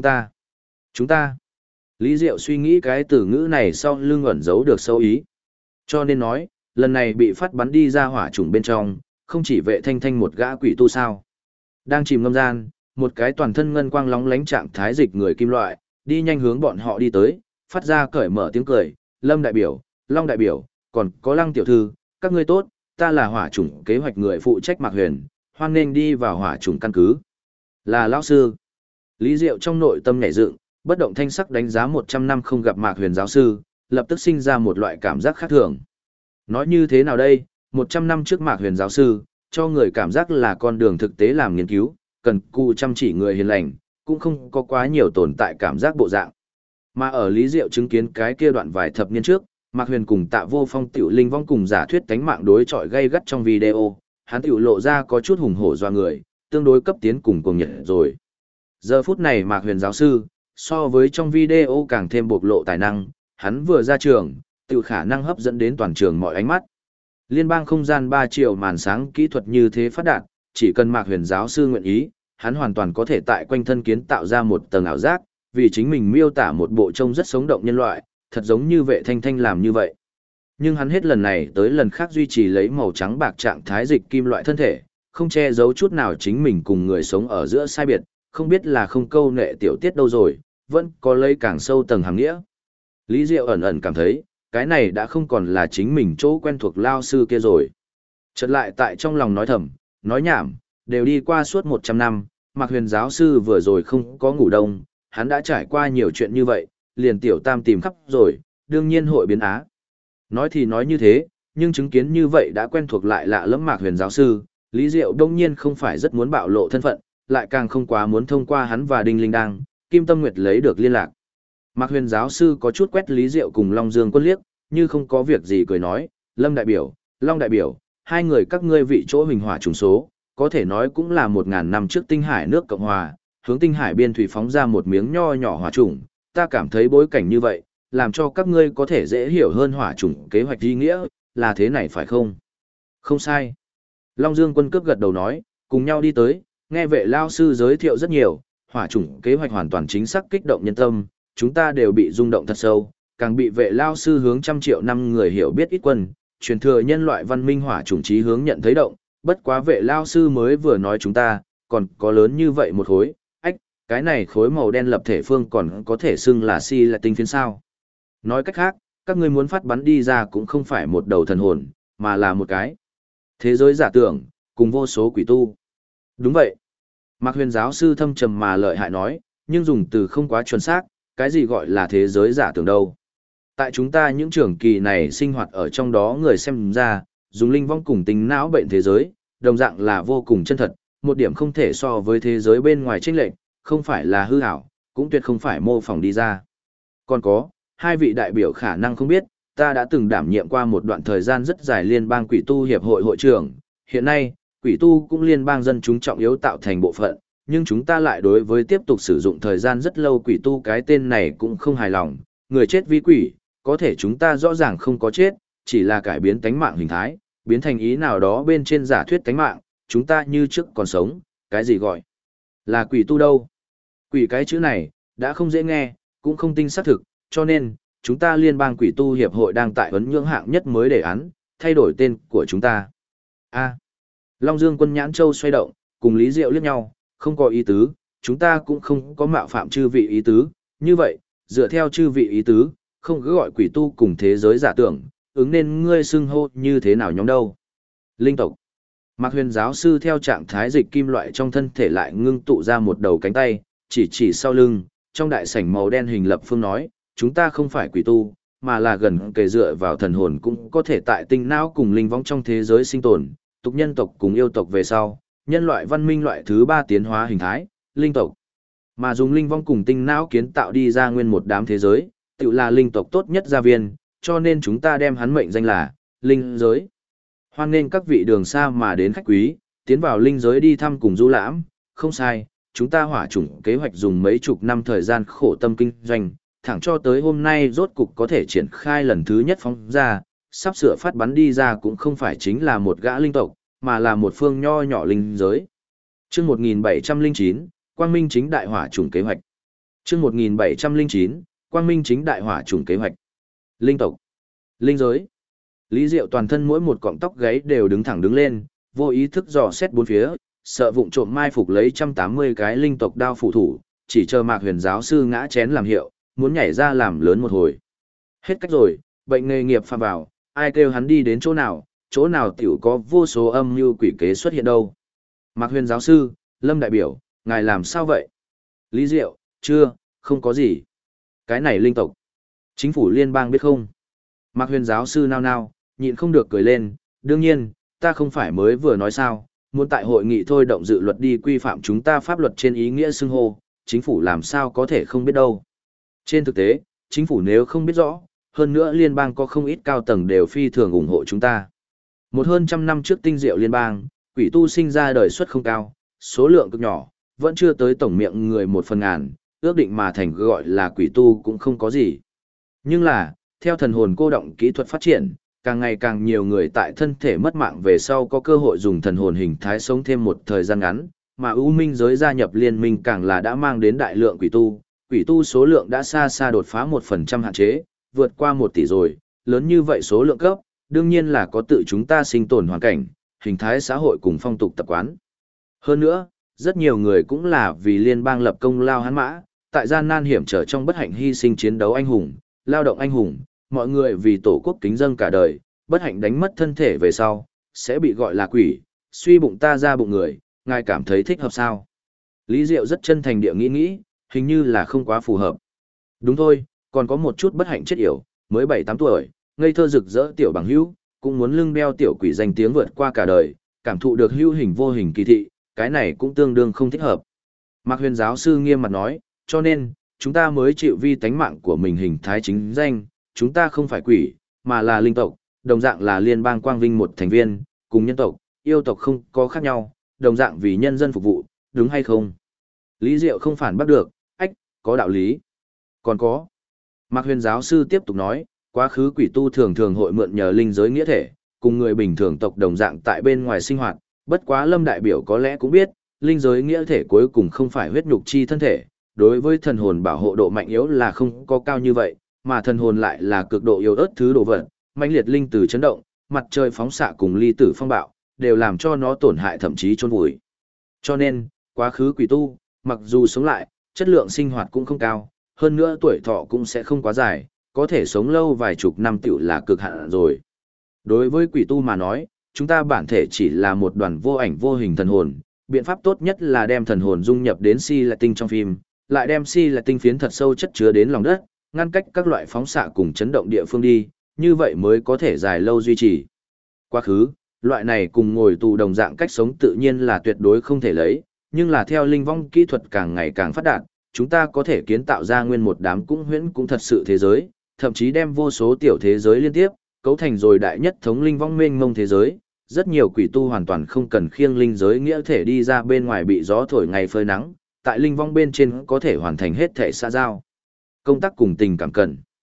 ta. Lý Diệu suy nghĩ cái từ ngữ này sau lưng ẩn giấu được sâu ý. Cho nên nói, lần này bị phát bắn đi ra hỏa chủng bên trong, không chỉ Vệ Thanh Thanh một gã quỷ tu sao. Đang chìm ngâm gian, một cái toàn thân ngân quang lóng lánh trạng thái dịch người kim loại, đi nhanh hướng bọn họ đi tới, phát ra cởi mở tiếng cười, Lâm đại biểu, Long đại biểu, còn có Lăng tiểu thư, các ngươi tốt, ta là hỏa chủng kế hoạch người phụ trách Mạc Huyền, hoan nên đi vào hỏa chủng căn cứ. Là lão sư. Lý Diệu trong nội tâm nhảy dựng, bất động thanh sắc đánh giá 100 năm không gặp Mạc Huyền giáo sư, lập tức sinh ra một loại cảm giác khác thường. Nói như thế nào đây, 100 năm trước Mạc Huyền giáo sư, cho người cảm giác là con đường thực tế làm nghiên cứu, cần cù chăm chỉ người hiền lành, cũng không có quá nhiều tồn tại cảm giác bộ dạng. Mà ở Lý Diệu chứng kiến cái kia đoạn vài thập niên trước, Mạc Huyền cùng Tạ Vô Phong tiểu linh vong cùng giả thuyết tánh mạng đối chọi gay gắt trong video, hắn tiểu lộ ra có chút hùng hổ doa người, tương đối cấp tiến cùng cuồng nhiệt rồi. Giờ phút này Mạc Huyền giáo sư, so với trong video càng thêm bộc lộ tài năng, hắn vừa ra trường, tiểu khả năng hấp dẫn đến toàn trường mọi ánh mắt. Liên bang không gian 3 triệu màn sáng kỹ thuật như thế phát đạt, chỉ cần Mạc Huyền giáo sư nguyện ý, hắn hoàn toàn có thể tại quanh thân kiến tạo ra một tầng ảo giác, vì chính mình miêu tả một bộ trông rất sống động nhân loại, thật giống như Vệ Thanh Thanh làm như vậy. Nhưng hắn hết lần này tới lần khác duy trì lấy màu trắng bạc trạng thái dịch kim loại thân thể, không che giấu chút nào chính mình cùng người sống ở giữa sai biệt, không biết là không câu nệ tiểu tiết đâu rồi, vẫn có lấy càng sâu tầng hàng nghĩa. Lý Diệu ẩn ẩn cảm thấy, cái này đã không còn là chính mình chỗ quen thuộc lao sư kia rồi. Chợt lại tại trong lòng nói thầm, nói nhảm, đều đi qua suốt 100 năm, Mạc Huyền giáo sư vừa rồi không có ngủ đông, hắn đã trải qua nhiều chuyện như vậy, liền tiểu tam tìm khắp rồi, đương nhiên hội biến á. Nói thì nói như thế, nhưng chứng kiến như vậy đã quen thuộc lại lạ lẫm Mạc Huyền giáo sư, Lý Diệu đông nhiên không phải rất muốn bạo lộ thân phận, lại càng không quá muốn thông qua hắn và Đinh Linh Đăng, Kim Tâm Nguyệt lấy được liên lạc. Mạc Huyền giáo sư có chút quét Lý Diệu cùng Long Dương Quân liếc, như không có việc gì cười nói, Lâm đại biểu, Long đại biểu, hai người các ngươi vị chỗ huỳnh hỏa trùng số, có thể nói cũng là 1000 năm trước Tinh Hải nước Cộng Hòa, hướng Tinh Hải biên thủy phóng ra một miếng nho nhỏ hỏa trùng, ta cảm thấy bối cảnh như vậy, làm cho các ngươi có thể dễ hiểu hơn hỏa trùng kế hoạch ý nghĩa, là thế này phải không? Không sai. Long Dương Quân cướp gật đầu nói, cùng nhau đi tới, nghe vệ lao sư giới thiệu rất nhiều, hỏa trùng kế hoạch hoàn toàn chính xác kích động nhân tâm, chúng ta đều bị rung động thật sâu, càng bị vệ lao sư hướng 100 triệu năm người hiểu biết ít quân, truyền thừa nhân loại văn minh hỏa chủng chí hướng nhận thấy động, bất quá vệ lao sư mới vừa nói chúng ta, còn có lớn như vậy một khối, ách, cái này khối màu đen lập thể phương còn có thể xưng là si là tinh phiến sao. Nói cách khác, các ngươi muốn phát bắn đi ra cũng không phải một đầu thần hồn, mà là một cái thế giới giả tưởng, cùng vô số quỷ tu. Đúng vậy. Mạc Huyền giáo sư thâm trầm mà lợi hại nói, nhưng dùng từ không quá chuẩn xác, cái gì gọi là thế giới giả tưởng đâu. Tại chúng ta những trường kỳ này sinh hoạt ở trong đó người xem ra, dùng linh vong cùng tính não bệnh thế giới, đồng dạng là vô cùng chân thật, một điểm không thể so với thế giới bên ngoài chênh lệch, không phải là hư ảo, cũng tuyệt không phải mô phỏng đi ra. Còn có, hai vị đại biểu khả năng không biết, ta đã từng đảm nhiệm qua một đoạn thời gian rất dài liên bang quỷ tu hiệp hội hội trưởng, hiện nay, quỷ tu cũng liên bang dân chúng trọng yếu tạo thành bộ phận, nhưng chúng ta lại đối với tiếp tục sử dụng thời gian rất lâu quỷ tu cái tên này cũng không hài lòng, người chết vi quỷ, có thể chúng ta rõ ràng không có chết, chỉ là cải biến tánh mạng hình thái, biến thành ý nào đó bên trên giả thuyết tánh mạng, chúng ta như trước còn sống, cái gì gọi là quỷ tu đâu. Quỷ cái chữ này, đã không dễ nghe, cũng không tinh xác thực, cho nên, chúng ta liên bang quỷ tu hiệp hội đang tại vấn nhưỡng hạng nhất mới đề án, thay đổi tên của chúng ta. A. Long Dương Quân nhãn châu xoay động, cùng Lý Diệu liếc nhau, không có ý tứ, chúng ta cũng không có mạo phạm chư vị ý tứ, như vậy, dựa theo chư vị ý tứ, không cứ gọi quỷ tu cùng thế giới giả tưởng, ứng nên ngươi xưng hô như thế nào nhóm đâu. Linh tộc. Mạc Huyền giáo sư theo trạng thái dịch kim loại trong thân thể lại ngưng tụ ra một đầu cánh tay, chỉ sau lưng, trong đại sảnh màu đen hình lập phương nói, chúng ta không phải quỷ tu, mà là gần kề dựa vào thần hồn cũng có thể tại tinh não cùng linh vong trong thế giới sinh tồn, tục nhân tộc cùng yêu tộc về sau, nhân loại văn minh loại thứ 3 tiến hóa hình thái, linh tộc. Mà dùng linh vong cùng tinh não kiến tạo đi ra nguyên một đám thế giới, tự là linh tộc tốt nhất gia viên, cho nên chúng ta đem hắn mệnh danh là linh giới. Hoan nghênh các vị đường xa mà đến khách quý, tiến vào linh giới đi thăm cùng du lãm, không sai, chúng ta hỏa chủng kế hoạch dùng mấy chục năm thời gian khổ tâm kinh doanh, thẳng cho tới hôm nay rốt cục có thể triển khai lần thứ nhất phóng ra, sắp sửa phát bắn đi ra cũng không phải chính là một gã linh tộc, mà là một phương nho nhỏ linh giới. Chương 1709, Quang Minh chính đại hỏa chủng kế hoạch. Chương 1709, Quang Minh chính đại hỏa chủng kế hoạch. Linh tộc, linh giới. Lý Diệu toàn thân mỗi một cọng tóc gáy đều đứng thẳng đứng lên, vô ý thức dò xét bốn phía, sợ vụng trộm mai phục lấy 180 cái linh tộc đao phụ thủ, chỉ chờ Mạc Huyền giáo sư ngã chén làm hiệu, muốn nhảy ra làm lớn một hồi. Hết cách rồi, bệnh nghề nghiệp phạm vào, ai kêu hắn đi đến chỗ nào tiểu có vô số âm mưu quỷ kế xuất hiện đâu. Mạc Huyền giáo sư, Lâm đại biểu, ngài làm sao vậy? Lý Diệu, chưa, không có gì. Cái này linh tộc. Chính phủ liên bang biết không? Mạc Huyền giáo sư nao, nhịn không được cười lên, đương nhiên, ta không phải mới vừa nói sao, muốn tại hội nghị thôi động dự luật đi quy phạm chúng ta pháp luật trên ý nghĩa xưng hô, chính phủ làm sao có thể không biết đâu. Trên thực tế, chính phủ nếu không biết rõ, hơn nữa liên bang có không ít cao tầng đều phi thường ủng hộ chúng ta. Một hơn trăm năm trước tinh diệu liên bang, quỷ tu sinh ra đời suất không cao, số lượng cực nhỏ, vẫn chưa tới tổng miệng người 1/1000, ước định mà thành gọi là quỷ tu cũng không có gì. Nhưng là, theo thần hồn cô động kỹ thuật phát triển, càng ngày càng nhiều người tại thân thể mất mạng về sau có cơ hội dùng thần hồn hình thái sống thêm một thời gian ngắn, mà ưu minh giới gia nhập liên minh càng là đã mang đến đại lượng quỷ tu số lượng đã xa xa đột phá 1% hạn chế, vượt qua 1 tỷ rồi, lớn như vậy số lượng cấp, đương nhiên là có tự chúng ta sinh tồn hoàn cảnh, hình thái xã hội cùng phong tục tập quán. Hơn nữa, rất nhiều người cũng là vì liên bang lập công lao hắn mã, tại gian nan hiểm trở trong bất hạnh hy sinh chiến đấu anh hùng, lao động anh hùng, mọi người vì tổ quốc kính dâng cả đời, bất hạnh đánh mất thân thể về sau, sẽ bị gọi là quỷ, suy bụng ta ra bụng người, ngài cảm thấy thích hợp sao? Lý Diệu rất chân thành địa nghĩ, hình như là không quá phù hợp. Đúng thôi, còn có một chút bất hạnh chết yểu, mới 7-8 tuổi, ngây thơ rực rỡ tiểu bằng hữu, cũng muốn lưng đeo tiểu quỷ danh tiếng vượt qua cả đời, cảm thụ được hữu hình vô hình kỳ thị, cái này cũng tương đương không thích hợp. Mạc Huyền giáo sư nghiêm mặt nói, cho nên, chúng ta mới chịu vi tánh mạng của mình hình thái chính danh, chúng ta không phải quỷ, mà là linh tộc, đồng dạng là liên bang quang vinh một thành viên, cùng nhân tộc, yêu tộc không có khác nhau, đồng dạng vì nhân dân phục vụ, đúng hay không? Lý Diệu không phản bác được, có đạo lý. Còn có. Mạc Huyền giáo sư tiếp tục nói, quá khứ quỷ tu thường hội mượn nhờ linh giới nghĩa thể, cùng người bình thường tộc đồng dạng tại bên ngoài sinh hoạt, bất quá Lâm đại biểu có lẽ cũng biết, linh giới nghĩa thể cuối cùng không phải huyết nhục chi thân thể, đối với thần hồn bảo hộ độ mạnh yếu là không có cao như vậy, mà thần hồn lại là cực độ yếu ớt thứ đồ vật, mãnh liệt linh từ chấn động, mặt trời phóng xạ cùng ly tử phong bạo, đều làm cho nó tổn hại thậm chí chôn vùi. Cho nên, quá khứ quỷ tu, mặc dù sống lại, chất lượng sinh hoạt cũng không cao, hơn nữa tuổi thọ cũng sẽ không quá dài, có thể sống lâu vài chục năm tiểu là cực hạn rồi. Đối với quỷ tu mà nói, chúng ta bản thể chỉ là một đoàn vô ảnh vô hình thần hồn, biện pháp tốt nhất là đem thần hồn dung nhập đến si là tinh trong phim, lại đem si là tinh phiến thật sâu chất chứa đến lòng đất, ngăn cách các loại phóng xạ cùng chấn động địa phương đi, như vậy mới có thể dài lâu duy trì. Quá khứ, loại này cùng ngồi tù đồng dạng cách sống tự nhiên là tuyệt đối không thể lấy, nhưng là theo linh vong kỹ thuật càng ngày càng phát đạt, chúng ta có thể kiến tạo ra nguyên một đám cũng huyễn cũng thật sự thế giới, thậm chí đem vô số tiểu thế giới liên tiếp, cấu thành rồi đại nhất thống linh vong mênh mông thế giới. Rất nhiều quỷ tu hoàn toàn không cần khiêng linh giới nghĩa thể đi ra bên ngoài bị gió thổi ngày phơi nắng, tại linh vong bên trên có thể hoàn thành hết thể xã giao. Công tác cùng tình cảm cần.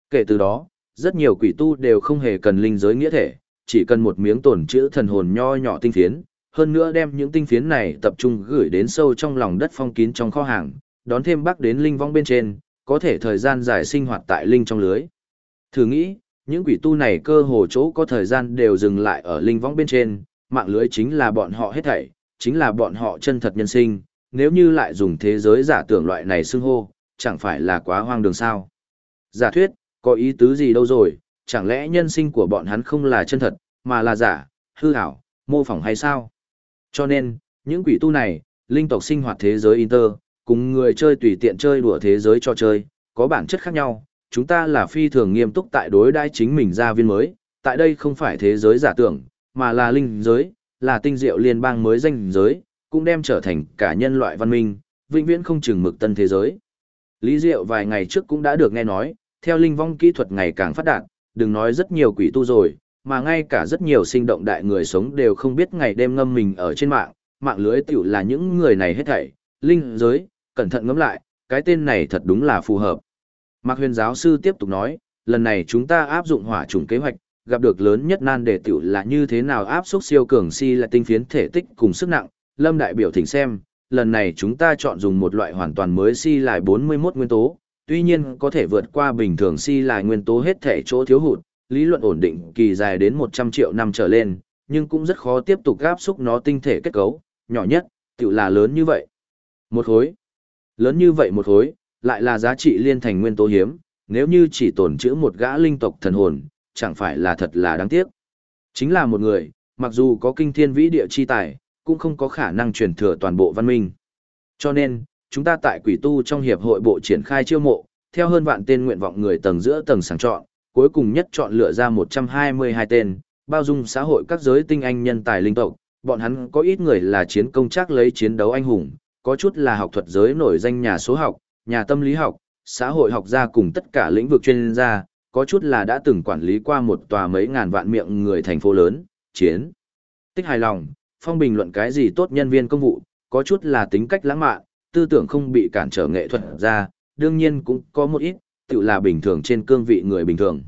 Kể từ đó, rất nhiều quỷ tu đều không hề cần linh giới nghĩa thể, chỉ cần một miếng tổn chữ thần hồn nho nhỏ tinh phiến, hơn nữa đem những tinh phiến này tập trung gửi đến sâu trong lòng đất phong kín trong kho hàng, đón thêm bắc đến linh vong bên trên, có thể thời gian dài sinh hoạt tại linh trong lưới. Thử nghĩ, những quỷ tu này cơ hồ chỗ có thời gian đều dừng lại ở linh vong bên trên, mạng lưới chính là bọn họ hết thảy, chính là bọn họ chân thật nhân sinh, nếu như lại dùng thế giới giả tưởng loại này xưng hô, chẳng phải là quá hoang đường sao. Giả thuyết, có ý tứ gì đâu rồi, chẳng lẽ nhân sinh của bọn hắn không là chân thật, mà là giả, hư ảo, mô phỏng hay sao? Cho nên, những quỷ tu này, linh tộc sinh hoạt thế giới Inter, cùng người chơi tùy tiện chơi đùa thế giới cho chơi, có bản chất khác nhau, chúng ta là phi thường nghiêm túc tại đối đãi chính mình gia viên mới, tại đây không phải thế giới giả tưởng, mà là linh giới, là tinh diệu liên bang mới danh giới, cũng đem trở thành cả nhân loại văn minh, vĩnh viễn không chừng mực tân thế giới. Lý Diệu vài ngày trước cũng đã được nghe nói, theo linh vong kỹ thuật ngày càng phát đạt, đừng nói rất nhiều quỷ tu rồi, mà ngay cả rất nhiều sinh động đại người sống đều không biết ngày đêm ngâm mình ở trên mạng, mạng lưới tiểu là những người này hết thảy, linh giới, cẩn thận ngẫm lại, cái tên này thật đúng là phù hợp. Mạc Huyền giáo sư tiếp tục nói, lần này chúng ta áp dụng hỏa chủng kế hoạch, gặp được lớn nhất nan đề tiểu là như thế nào áp xúc siêu cường si là tinh phiến thể tích cùng sức nặng, Lâm đại biểu thỉnh xem, lần này chúng ta chọn dùng một loại hoàn toàn mới si lại 41 nguyên tố, tuy nhiên có thể vượt qua bình thường si lại nguyên tố hết thể chỗ thiếu hụt, lý luận ổn định kỳ dài đến 100 triệu năm trở lên, nhưng cũng rất khó tiếp tục áp xúc nó tinh thể kết cấu, nhỏ nhất, tiểu là lớn như vậy. Một khối. Lớn như vậy một khối, lại là giá trị liên thành nguyên tố hiếm, nếu như chỉ tồn trữ một gã linh tộc thần hồn, chẳng phải là thật là đáng tiếc. Chính là một người, mặc dù có kinh thiên vĩ địa chi tài, cũng không có khả năng truyền thừa toàn bộ văn minh. Cho nên, chúng ta tại quỷ tu trong hiệp hội bộ triển khai chiêu mộ, theo hơn vạn tên nguyện vọng người tầng giữa tầng sàng chọn, cuối cùng nhất chọn lựa ra 122 tên, bao dung xã hội các giới tinh anh nhân tài linh tộc, bọn hắn có ít người là chiến công chắc lấy chiến đấu anh hùng, có chút là học thuật giới nổi danh nhà số học, nhà tâm lý học, xã hội học gia cùng tất cả lĩnh vực chuyên gia, có chút là đã từng quản lý qua một tòa mấy ngàn vạn miệng người thành phố lớn, chiến tích hài lòng, phong bình luận cái gì tốt nhân viên công vụ, có chút là tính cách lãng mạn, tư tưởng không bị cản trở nghệ thuật ra, đương nhiên cũng có một ít, tự là bình thường trên cương vị người bình thường.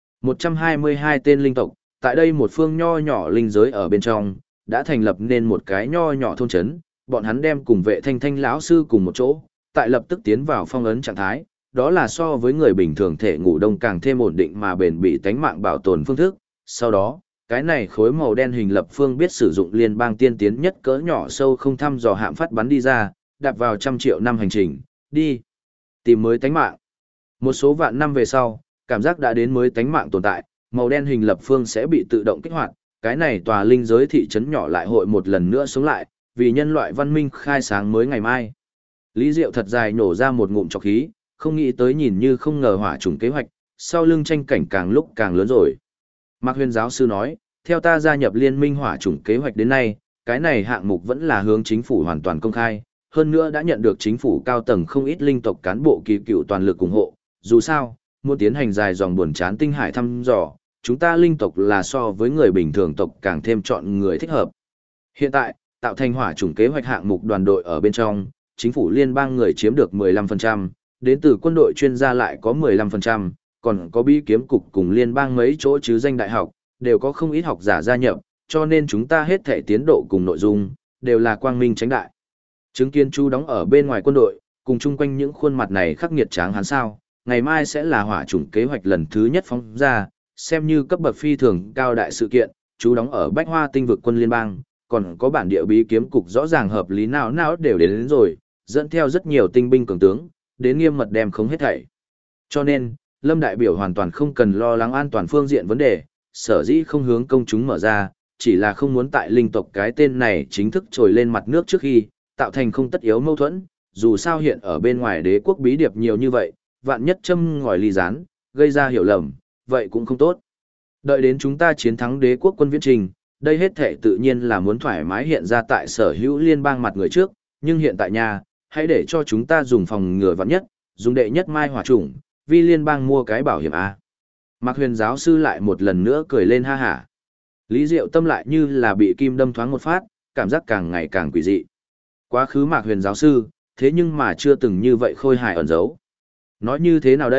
122 tên linh tộc, tại đây một phương nho nhỏ linh giới ở bên trong, đã thành lập nên một cái nho nhỏ thôn trấn, bọn hắn đem cùng vệ thanh thanh lão sư cùng một chỗ, tại lập tức tiến vào phong ấn trạng thái, đó là so với người bình thường thể ngủ đông càng thêm ổn định mà bền bỉ tánh mạng bảo tồn phương thức. Sau đó, cái này khối màu đen hình lập phương biết sử dụng liên bang tiên tiến nhất cỡ nhỏ sâu không thăm dò hạm phát bắn đi ra, đạp vào 100 triệu năm hành trình, đi tìm mới tánh mạng. Một số vạn năm về sau, cảm giác đã đến mới tánh mạng tồn tại, màu đen hình lập phương sẽ bị tự động kích hoạt, cái này tòa linh giới thị trấn nhỏ lại hội một lần nữa sống lại, vì nhân loại văn minh khai sáng mới ngày mai. Lý Diệu thật dài nổ ra một ngụm trọc khí, không nghĩ tới nhìn như không ngờ hỏa chủng kế hoạch, sau lưng tranh cảnh càng lúc càng lớn rồi. Mạc Huyền giáo sư nói, theo ta gia nhập liên minh hỏa chủng kế hoạch đến nay, cái này hạng mục vẫn là hướng chính phủ hoàn toàn công khai, hơn nữa đã nhận được chính phủ cao tầng không ít linh tộc cán bộ kỳ cựu toàn lực ủng hộ. Dù sao, muốn tiến hành dài dòng buồn chán tinh hải thăm dò, chúng ta linh tộc là so với người bình thường tộc càng thêm chọn người thích hợp. Hiện tại, tạo thành hỏa chủng kế hoạch hạng mục đoàn đội ở bên trong, chính phủ liên bang người chiếm được 15%, đến từ quân đội chuyên gia lại có 15%, còn có bí kiếm cục cùng liên bang mấy chỗ chứ danh đại học, đều có không ít học giả gia nhập, cho nên chúng ta hết thể tiến độ cùng nội dung, đều là quang minh tránh đại. Chứng kiến chú đóng ở bên ngoài quân đội, cùng chung quanh những khuôn mặt này khắc nghiệt tráng hắn sao, ngày mai sẽ là hỏa chủng kế hoạch lần thứ nhất phóng ra, xem như cấp bậc phi thường cao đại sự kiện, chú đóng ở Bách Hoa tinh vực quân liên bang, còn có bản địa bí kiếm cục rõ ràng hợp lý nào đều đến rồi, dẫn theo rất nhiều tinh binh cường tướng, đến nghiêm mật đem khống hết thảy. Cho nên, Lâm đại biểu hoàn toàn không cần lo lắng an toàn phương diện vấn đề, sở dĩ không hướng công chúng mở ra, chỉ là không muốn tại linh tộc cái tên này chính thức trồi lên mặt nước trước khi, tạo thành không tất yếu mâu thuẫn, dù sao hiện ở bên ngoài đế quốc bí điệp nhiều như vậy, vạn nhất châm ngòi ly gián, gây ra hiểu lầm, vậy cũng không tốt. Đợi đến chúng ta chiến thắng đế quốc quân viễn trình, đây hết thể tự nhiên là muốn thoải mái hiện ra tại sở hữu liên bang mặt người trước, nhưng hiện tại nhà, hãy để cho chúng ta dùng phòng ngừa vạn nhất, dùng đệ nhất mai hỏa chủng, vì liên bang mua cái bảo hiểm A. Mạc Huyền giáo sư lại một lần nữa cười lên ha hả. Lý Diệu tâm lại như là bị kim đâm thoáng một phát, cảm giác càng ngày càng quỷ dị. Quá khứ Mạc Huyền giáo sư, thế nhưng mà chưa từng như vậy khôi hài ẩn giấu. Nói như thế nào đây,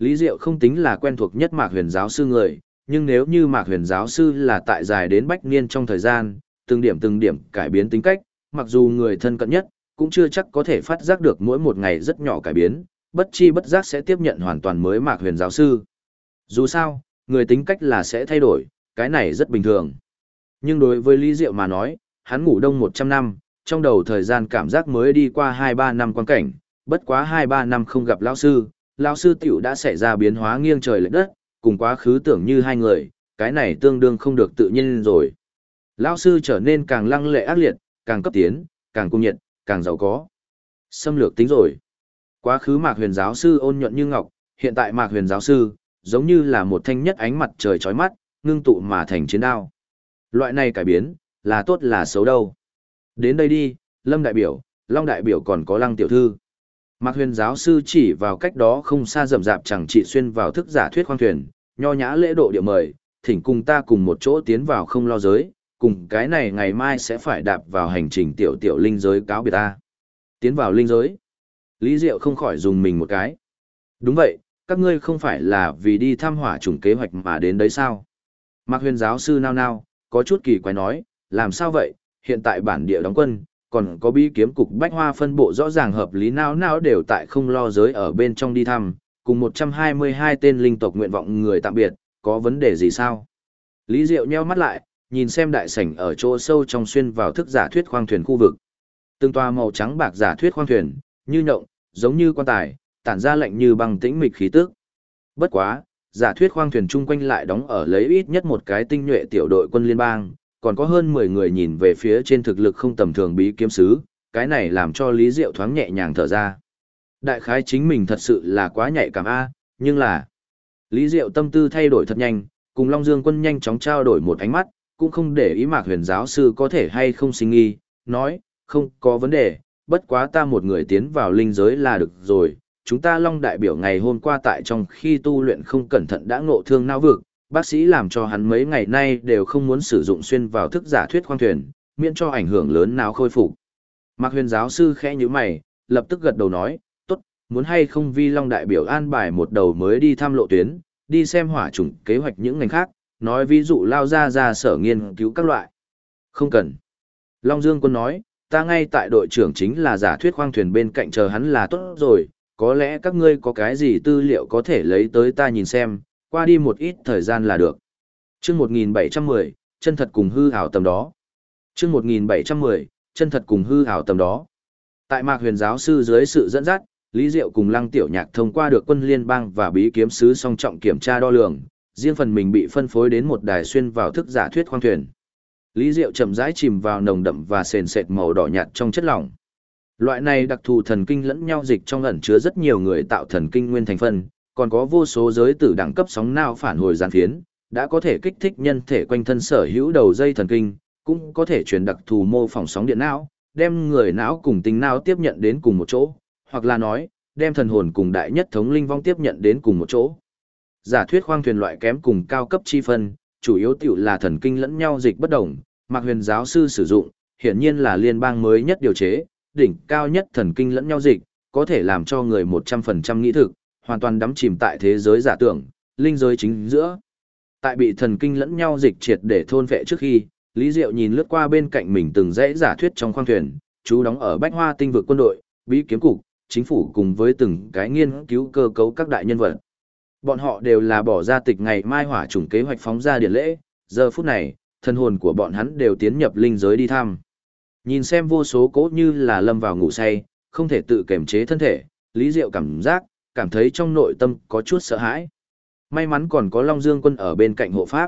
Lý Diệu không tính là quen thuộc nhất Mạc Huyền giáo sư người, nhưng nếu như Mạc Huyền giáo sư là tại dài đến bách niên trong thời gian, từng điểm cải biến tính cách, mặc dù người thân cận nhất, cũng chưa chắc có thể phát giác được mỗi một ngày rất nhỏ cải biến, bất chi bất giác sẽ tiếp nhận hoàn toàn mới Mạc Huyền giáo sư. Dù sao, người tính cách là sẽ thay đổi, cái này rất bình thường. Nhưng đối với Lý Diệu mà nói, hắn ngủ đông 100 năm, trong đầu thời gian cảm giác mới đi qua 2-3 năm quan cảnh, bất quá 2-3 năm không gặp lão sư tiểu đã xảy ra biến hóa nghiêng trời lệch đất, cùng quá khứ tưởng như hai người, cái này tương đương không được tự nhiên rồi. Lão sư trở nên càng lăng lệ ác liệt, càng cấp tiến, càng cung nhiệt, càng giàu có. Xâm lược tính rồi. Quá khứ Mạc Huyền giáo sư ôn nhuận như ngọc, hiện tại Mạc Huyền giáo sư, giống như là một thanh nhất ánh mặt trời chói mắt, ngưng tụ mà thành chiến đao. Loại này cải biến, là tốt là xấu đâu. Đến đây đi, Lâm đại biểu, Long đại biểu còn có Lăng tiểu thư. Mạc Huyền giáo sư chỉ vào cách đó không xa rậm rạp chẳng trị xuyên vào thức giả thuyết khoang thuyền, nho nhã lễ độ địa mời, thỉnh cùng ta cùng một chỗ tiến vào không lo giới, cùng cái này ngày mai sẽ phải đạp vào hành trình tiểu tiểu linh giới cáo biệt ta. Tiến vào linh giới. Lý Diệu không khỏi dùng mình một cái. Đúng vậy, các ngươi không phải là vì đi thăm hỏa chủng kế hoạch mà đến đấy sao? Mạc Huyền giáo sư nao nao, có chút kỳ quái nói, làm sao vậy, hiện tại bản địa đóng quân, còn có bí kiếm cục bách hoa phân bộ rõ ràng hợp lý não đều tại không lo giới ở bên trong đi thăm, cùng 122 tên linh tộc nguyện vọng người tạm biệt, có vấn đề gì sao? Lý Diệu nheo mắt lại, nhìn xem đại sảnh ở chỗ sâu trong xuyên vào thức giả thuyết khoang thuyền khu vực. Từng toa màu trắng bạc giả thuyết khoang thuyền, như nhộng, giống như quan tài, tản ra lạnh như băng tĩnh mịch khí tức. Bất quá, giả thuyết khoang thuyền chung quanh lại đóng ở lấy ít nhất một cái tinh nhuệ tiểu đội quân liên bang, còn có hơn 10 người nhìn về phía trên thực lực không tầm thường bí kiếm sứ, cái này làm cho Lý Diệu thoáng nhẹ nhàng thở ra. Đại khái chính mình thật sự là quá nhạy cảm a, nhưng là Lý Diệu tâm tư thay đổi thật nhanh, cùng Long Dương Quân nhanh chóng trao đổi một ánh mắt, cũng không để ý Mạc Huyền giáo sư có thể hay không sinh nghi, nói, không có vấn đề, bất quá ta một người tiến vào linh giới là được rồi. Chúng ta Long đại biểu ngày hôm qua tại trong khi tu luyện không cẩn thận đã ngộ thương não vực, bác sĩ làm cho hắn mấy ngày nay đều không muốn sử dụng xuyên vào thức giả thuyết khoang thuyền, miễn cho ảnh hưởng lớn não khôi phục. Mạc Huyền giáo sư khẽ nhíu mày, lập tức gật đầu nói, tốt, muốn hay không vi Long đại biểu an bài một đầu mới đi thăm lộ tuyến, đi xem hỏa chủng kế hoạch những ngành khác, nói ví dụ lao ra sở nghiên cứu các loại. Không cần. Long Dương Quân nói, ta ngay tại đội trưởng chính là giả thuyết khoang thuyền bên cạnh chờ hắn là tốt rồi, có lẽ các ngươi có cái gì tư liệu có thể lấy tới ta nhìn xem, qua đi một ít thời gian là được. Chương 1710, chân thật cùng hư ảo tầm đó. Chương 1710, chân thật cùng hư ảo tầm đó. Tại Mạc Huyền giáo sư dưới sự dẫn dắt, Lý Diệu cùng Lăng Tiểu Nhạc thông qua được quân liên bang và bí kiếm sứ song trọng kiểm tra đo lường, riêng phần mình bị phân phối đến một đài xuyên vào thức giả thuyết khoang thuyền. Lý Diệu chậm rãi chìm vào nồng đậm và sền sệt màu đỏ nhạt trong chất lỏng. Loại này đặc thù thần kinh lẫn nhau dịch trong ẩn chứa rất nhiều người tạo thần kinh nguyên thành phần, còn có vô số giới tử đẳng cấp sóng não phản hồi gián phiến, đã có thể kích thích nhân thể quanh thân sở hữu đầu dây thần kinh, cũng có thể truyền đặc thù mô phỏng sóng điện não, đem người não cùng tinh não tiếp nhận đến cùng một chỗ, hoặc là nói, đem thần hồn cùng đại nhất thống linh vong tiếp nhận đến cùng một chỗ. Giả thuyết khoang thuyền loại kém cùng cao cấp chi phân, chủ yếu tiểu là thần kinh lẫn nhau dịch bất đồng, Mạc Huyền giáo sư sử dụng, hiển nhiên là liên bang mới nhất điều chế, đỉnh cao nhất thần kinh lẫn nhau dịch, có thể làm cho người 100% nghĩ thực, hoàn toàn đắm chìm tại thế giới giả tưởng, linh giới chính giữa. Tại bị thần kinh lẫn nhau dịch triệt để thôn vệ trước khi, Lý Diệu nhìn lướt qua bên cạnh mình từng dãy giả thuyết trong khoang thuyền, chú đóng ở Bách Hoa Tinh vực quân đội, bí kiếm cục, chính phủ cùng với từng cái nghiên cứu cơ cấu các đại nhân vật. Bọn họ đều là bỏ ra tịch ngày mai hỏa chủng kế hoạch phóng ra điện lễ, giờ phút này, thân hồn của bọn hắn đều tiến nhập linh giới đi thăm. Nhìn xem vô số cỗ như là lâm vào ngủ say, không thể tự kiềm chế thân thể, Lý Diệu cảm thấy trong nội tâm có chút sợ hãi. May mắn còn có Long Dương Quân ở bên cạnh hộ pháp.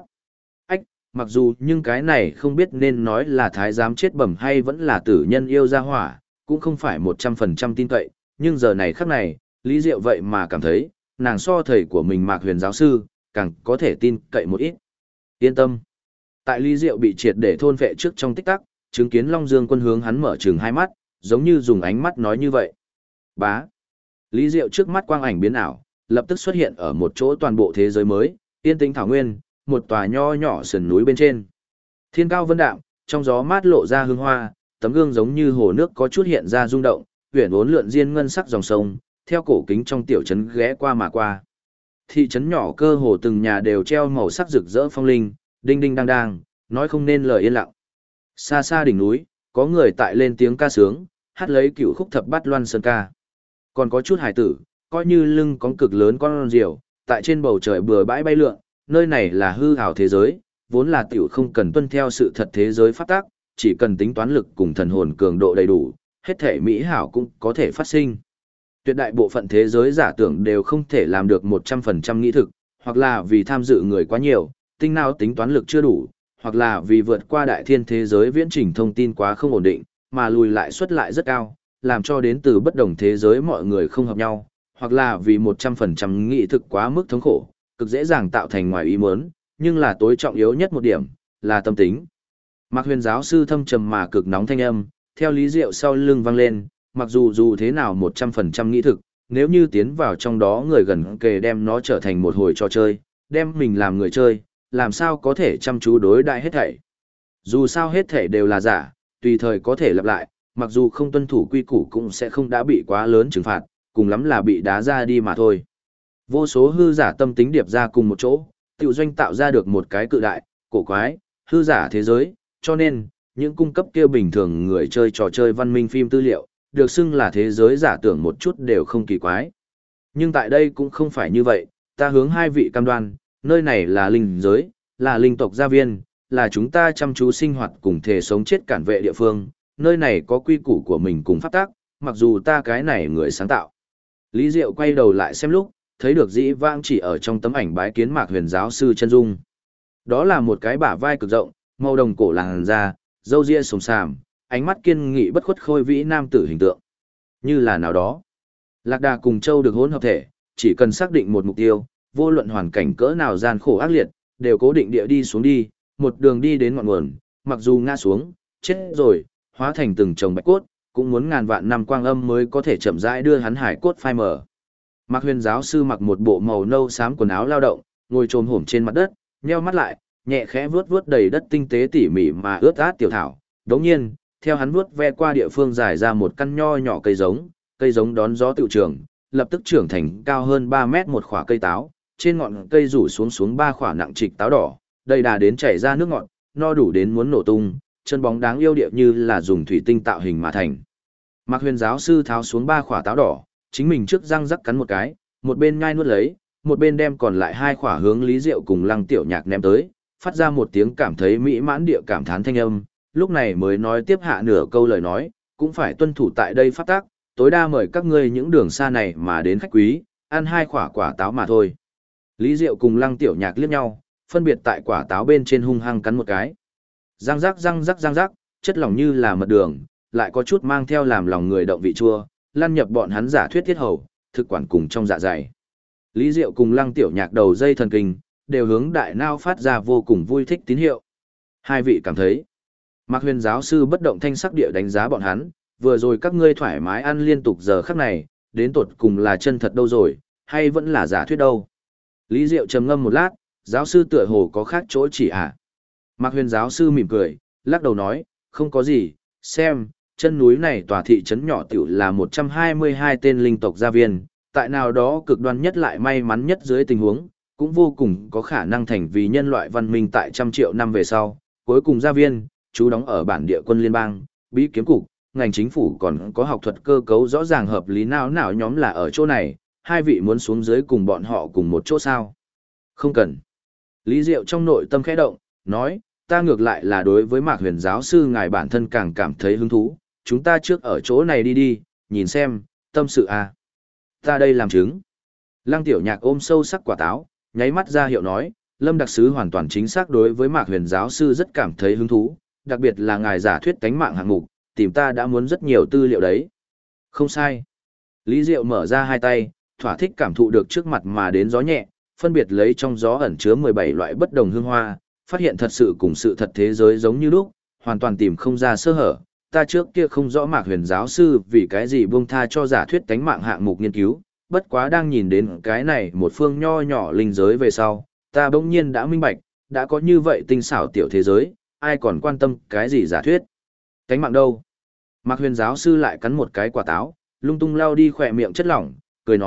Mặc dù nhưng cái này không biết nên nói là thái giám chết bẩm hay vẫn là tử nhân yêu ra hỏa, cũng không phải 100% tin cậy, nhưng giờ này khắc này, Lý Diệu vậy mà cảm thấy, nàng so thầy của mình Mạc Huyền giáo sư, càng có thể tin cậy một ít. Yên tâm. Tại Lý Diệu bị triệt để thôn vệ trước trong tích tắc, chứng kiến Long Dương Quân hướng hắn mở trừng hai mắt, giống như dùng ánh mắt nói như vậy. Bá. Lý Diệu trước mắt quang ảnh biến ảo, lập tức xuất hiện ở một chỗ toàn bộ thế giới mới, yên tĩnh thảo nguyên, một tòa nho nhỏ sườn núi bên trên. Thiên cao vân đạm, trong gió mát lộ ra hương hoa, tấm gương giống như hồ nước có chút hiện ra rung động, huyền uốn lượn diên ngân sắc dòng sông, theo cổ kính trong tiểu trấn ghé qua mà qua. Thị trấn nhỏ cơ hồ từng nhà đều treo màu sắc rực rỡ phong linh, đinh đinh đang đang, nói không nên lời yên lặng. Xa xa đỉnh núi, có người tại lên tiếng ca sướng, hát lấy cựu khúc thập bát loan sơn ca. Còn có chút hải tử, coi như lưng có cực lớn con diều, tại trên bầu trời bừa bãi bay lượn, nơi này là hư ảo thế giới, vốn là tiểu không cần tuân theo sự thật thế giới pháp tắc, chỉ cần tính toán lực cùng thần hồn cường độ đầy đủ, hết thể mỹ hảo cũng có thể phát sinh. Tuyệt đại bộ phận thế giới giả tưởng đều không thể làm được 100% nghĩ thực, hoặc là vì tham dự người quá nhiều, tinh não tính toán lực chưa đủ, hoặc là vì vượt qua đại thiên thế giới viễn trình thông tin quá không ổn định, mà lùi lại suất lại rất cao, làm cho đến từ bất đồng thế giới mọi người không hợp nhau, hoặc là vì 100% nghĩ thực quá mức thống khổ, cực dễ dàng tạo thành ngoài ý muốn, nhưng là tối trọng yếu nhất một điểm, là tâm tính. Mạc Huyền giáo sư thâm trầm mà cực nóng thanh âm, theo Lý Diệu sau lưng vang lên, mặc dù thế nào 100% nghĩ thực, nếu như tiến vào trong đó người gần kề đem nó trở thành một hồi trò chơi, đem mình làm người chơi, làm sao có thể chăm chú đối đại hết thảy. Dù sao hết thảy đều là giả, tùy thời có thể lặp lại, mặc dù không tuân thủ quy củ cũng sẽ không đã bị quá lớn trừng phạt, cùng lắm là bị đá ra đi mà thôi. Vô số hư giả tâm tính điệp ra cùng một chỗ, tiểu doanh tạo ra được một cái cự đại, cổ quái, hư giả thế giới, cho nên, những cung cấp kia bình thường người chơi trò chơi văn minh phim tư liệu, được xưng là thế giới giả tưởng một chút đều không kỳ quái. Nhưng tại đây cũng không phải như vậy, ta hướng hai vị cam đoan, nơi này là linh giới, là linh tộc gia viên, là chúng ta chăm chú sinh hoạt cùng thể sống chết cản vệ địa phương, nơi này có quy củ của mình cùng pháp tác, mặc dù ta cái này người sáng tạo. Lý Diệu quay đầu lại xem lúc, thấy được dĩ vãng chỉ ở trong tấm ảnh bái kiến Mạc Huyền giáo sư chân dung. Đó là một cái bả vai cực rộng, màu đồng cổ làn da, râu ria sồm sàm, ánh mắt kiên nghị bất khuất khôi vĩ nam tử hình tượng. Như là nào đó, Lạc Đà cùng Châu được hỗn hợp thể, chỉ cần xác định một mục tiêu, vô luận hoàn cảnh cỡ nào gian khổ ác liệt, đều cố định địa đi xuống đi, một đường đi đến ngọn nguồn, mặc dù ngã xuống, chết rồi, hóa thành từng chồng bạch cốt, cũng muốn ngàn vạn năm quang âm mới có thể chậm rãi đưa hắn hải cốt phai mờ. Mạc Huyền giáo sư mặc một bộ màu nâu xám quần áo lao động, ngồi chồm hổm trên mặt đất, nheo mắt lại, nhẹ khẽ vuốt vuốt đầy đất tinh tế tỉ mỉ mà ướt át tiểu thảo. Đống nhiên, theo hắn vuốt ve qua địa phương dài ra một căn nho nhỏ cây giống đón gió tự trưởng, lập tức trưởng thành cao hơn 3 mét một khỏa cây táo, trên ngọn cây rủ xuống 3 khỏa nặng trịch táo đỏ, đầy đà đến chảy ra nước ngọt, no đủ đến muốn nổ tung, chân bóng đáng yêu điệp như là dùng thủy tinh tạo hình mà thành. Mạc Huyền giáo sư tháo xuống 3 khỏa táo đỏ, chính mình trước răng rắc cắn một cái, một bên nhai nuốt lấy, một bên đem còn lại 2 khỏa hướng Lý Diệu cùng Lăng Tiểu Nhạc ném tới, phát ra một tiếng cảm thấy mỹ mãn địa cảm thán thanh âm, lúc này mới nói tiếp hạ nửa câu lời nói, cũng phải tuân thủ tại đây pháp tắc, tối đa mời các ngươi những đường xa này mà đến khách quý, ăn 2 khỏa quả táo mà thôi. Lý Diệu cùng Lăng Tiểu Nhạc liếc nhau, phân biệt tại quả táo bên trên hung hăng cắn một cái. Răng rắc, chất lỏng như là mật đường, lại có chút mang theo làm lòng người động vị chua, lan nhập bọn hắn giả thuyết thiết hầu, thực quản cùng trong dạ dày. Lý Diệu cùng Lăng Tiểu Nhạc đầu dây thần kinh, đều hướng đại nao phát ra vô cùng vui thích tín hiệu. Hai vị cảm thấy, Mạc Huyền giáo sư bất động thanh sắc địa đánh giá bọn hắn, vừa rồi các ngươi thoải mái ăn liên tục giờ khắc này, đến tột cùng là chân thật đâu rồi, hay vẫn là giả thuyết đâu. Lý Diệu trầm ngâm một lát, giáo sư tựa hồ có khác chỗ chỉ à. Mạc Huyền giáo sư mỉm cười, lắc đầu nói, không có gì, xem, chân núi này tòa thị trấn nhỏ tiểu là 122 tên linh tộc gia viên, tại nào đó cực đoan nhất lại may mắn nhất dưới tình huống, cũng vô cùng có khả năng thành vì nhân loại văn minh tại 100 triệu năm về sau. Cuối cùng gia viên, chú đóng ở bản địa quân liên bang, bí kiếm cục, ngành chính phủ còn có học thuật cơ cấu rõ ràng hợp lý nào nhóm là ở chỗ này, hai vị muốn xuống dưới cùng bọn họ cùng một chỗ sao? Không cần. Lý Diệu trong nội tâm khẽ động, nói, ta ngược lại là đối với Mạc Huyền giáo sư ngài bản thân càng cảm thấy hứng thú, chúng ta trước ở chỗ này đi, nhìn xem, tâm sự à. Ta đây làm chứng. Lăng Tiểu Nhạc ôm sâu sắc quả táo, nháy mắt ra hiệu nói, Lâm đặc sứ hoàn toàn chính xác đối với Mạc Huyền giáo sư rất cảm thấy hứng thú, đặc biệt là ngài giả thuyết cánh mạng hạng mục, tìm ta đã muốn rất nhiều tư liệu đấy. Không sai. Lý Diệu mở ra hai tay, thỏa thích cảm thụ được trước mặt mà đến gió nhẹ, phân biệt lấy trong gió ẩn chứa 17 loại bất đồng hương hoa, phát hiện thật sự cùng sự thật thế giới giống như lúc, hoàn toàn tìm không ra sơ hở. Ta trước kia không rõ Mạc Huyền giáo sư vì cái gì buông tha cho giả thuyết cánh mạng hạng mục nghiên cứu, bất quá đang nhìn đến cái này một phương nho nhỏ linh giới về sau, ta bỗng nhiên đã minh bạch, đã có như vậy tinh xảo tiểu thế giới, ai còn quan tâm cái gì giả thuyết. Cánh mạng đâu? Mạc Huyền giáo sư lại cắn một cái quả táo, lung tung lao đi khỏe miệng chất lỏng, cười nói,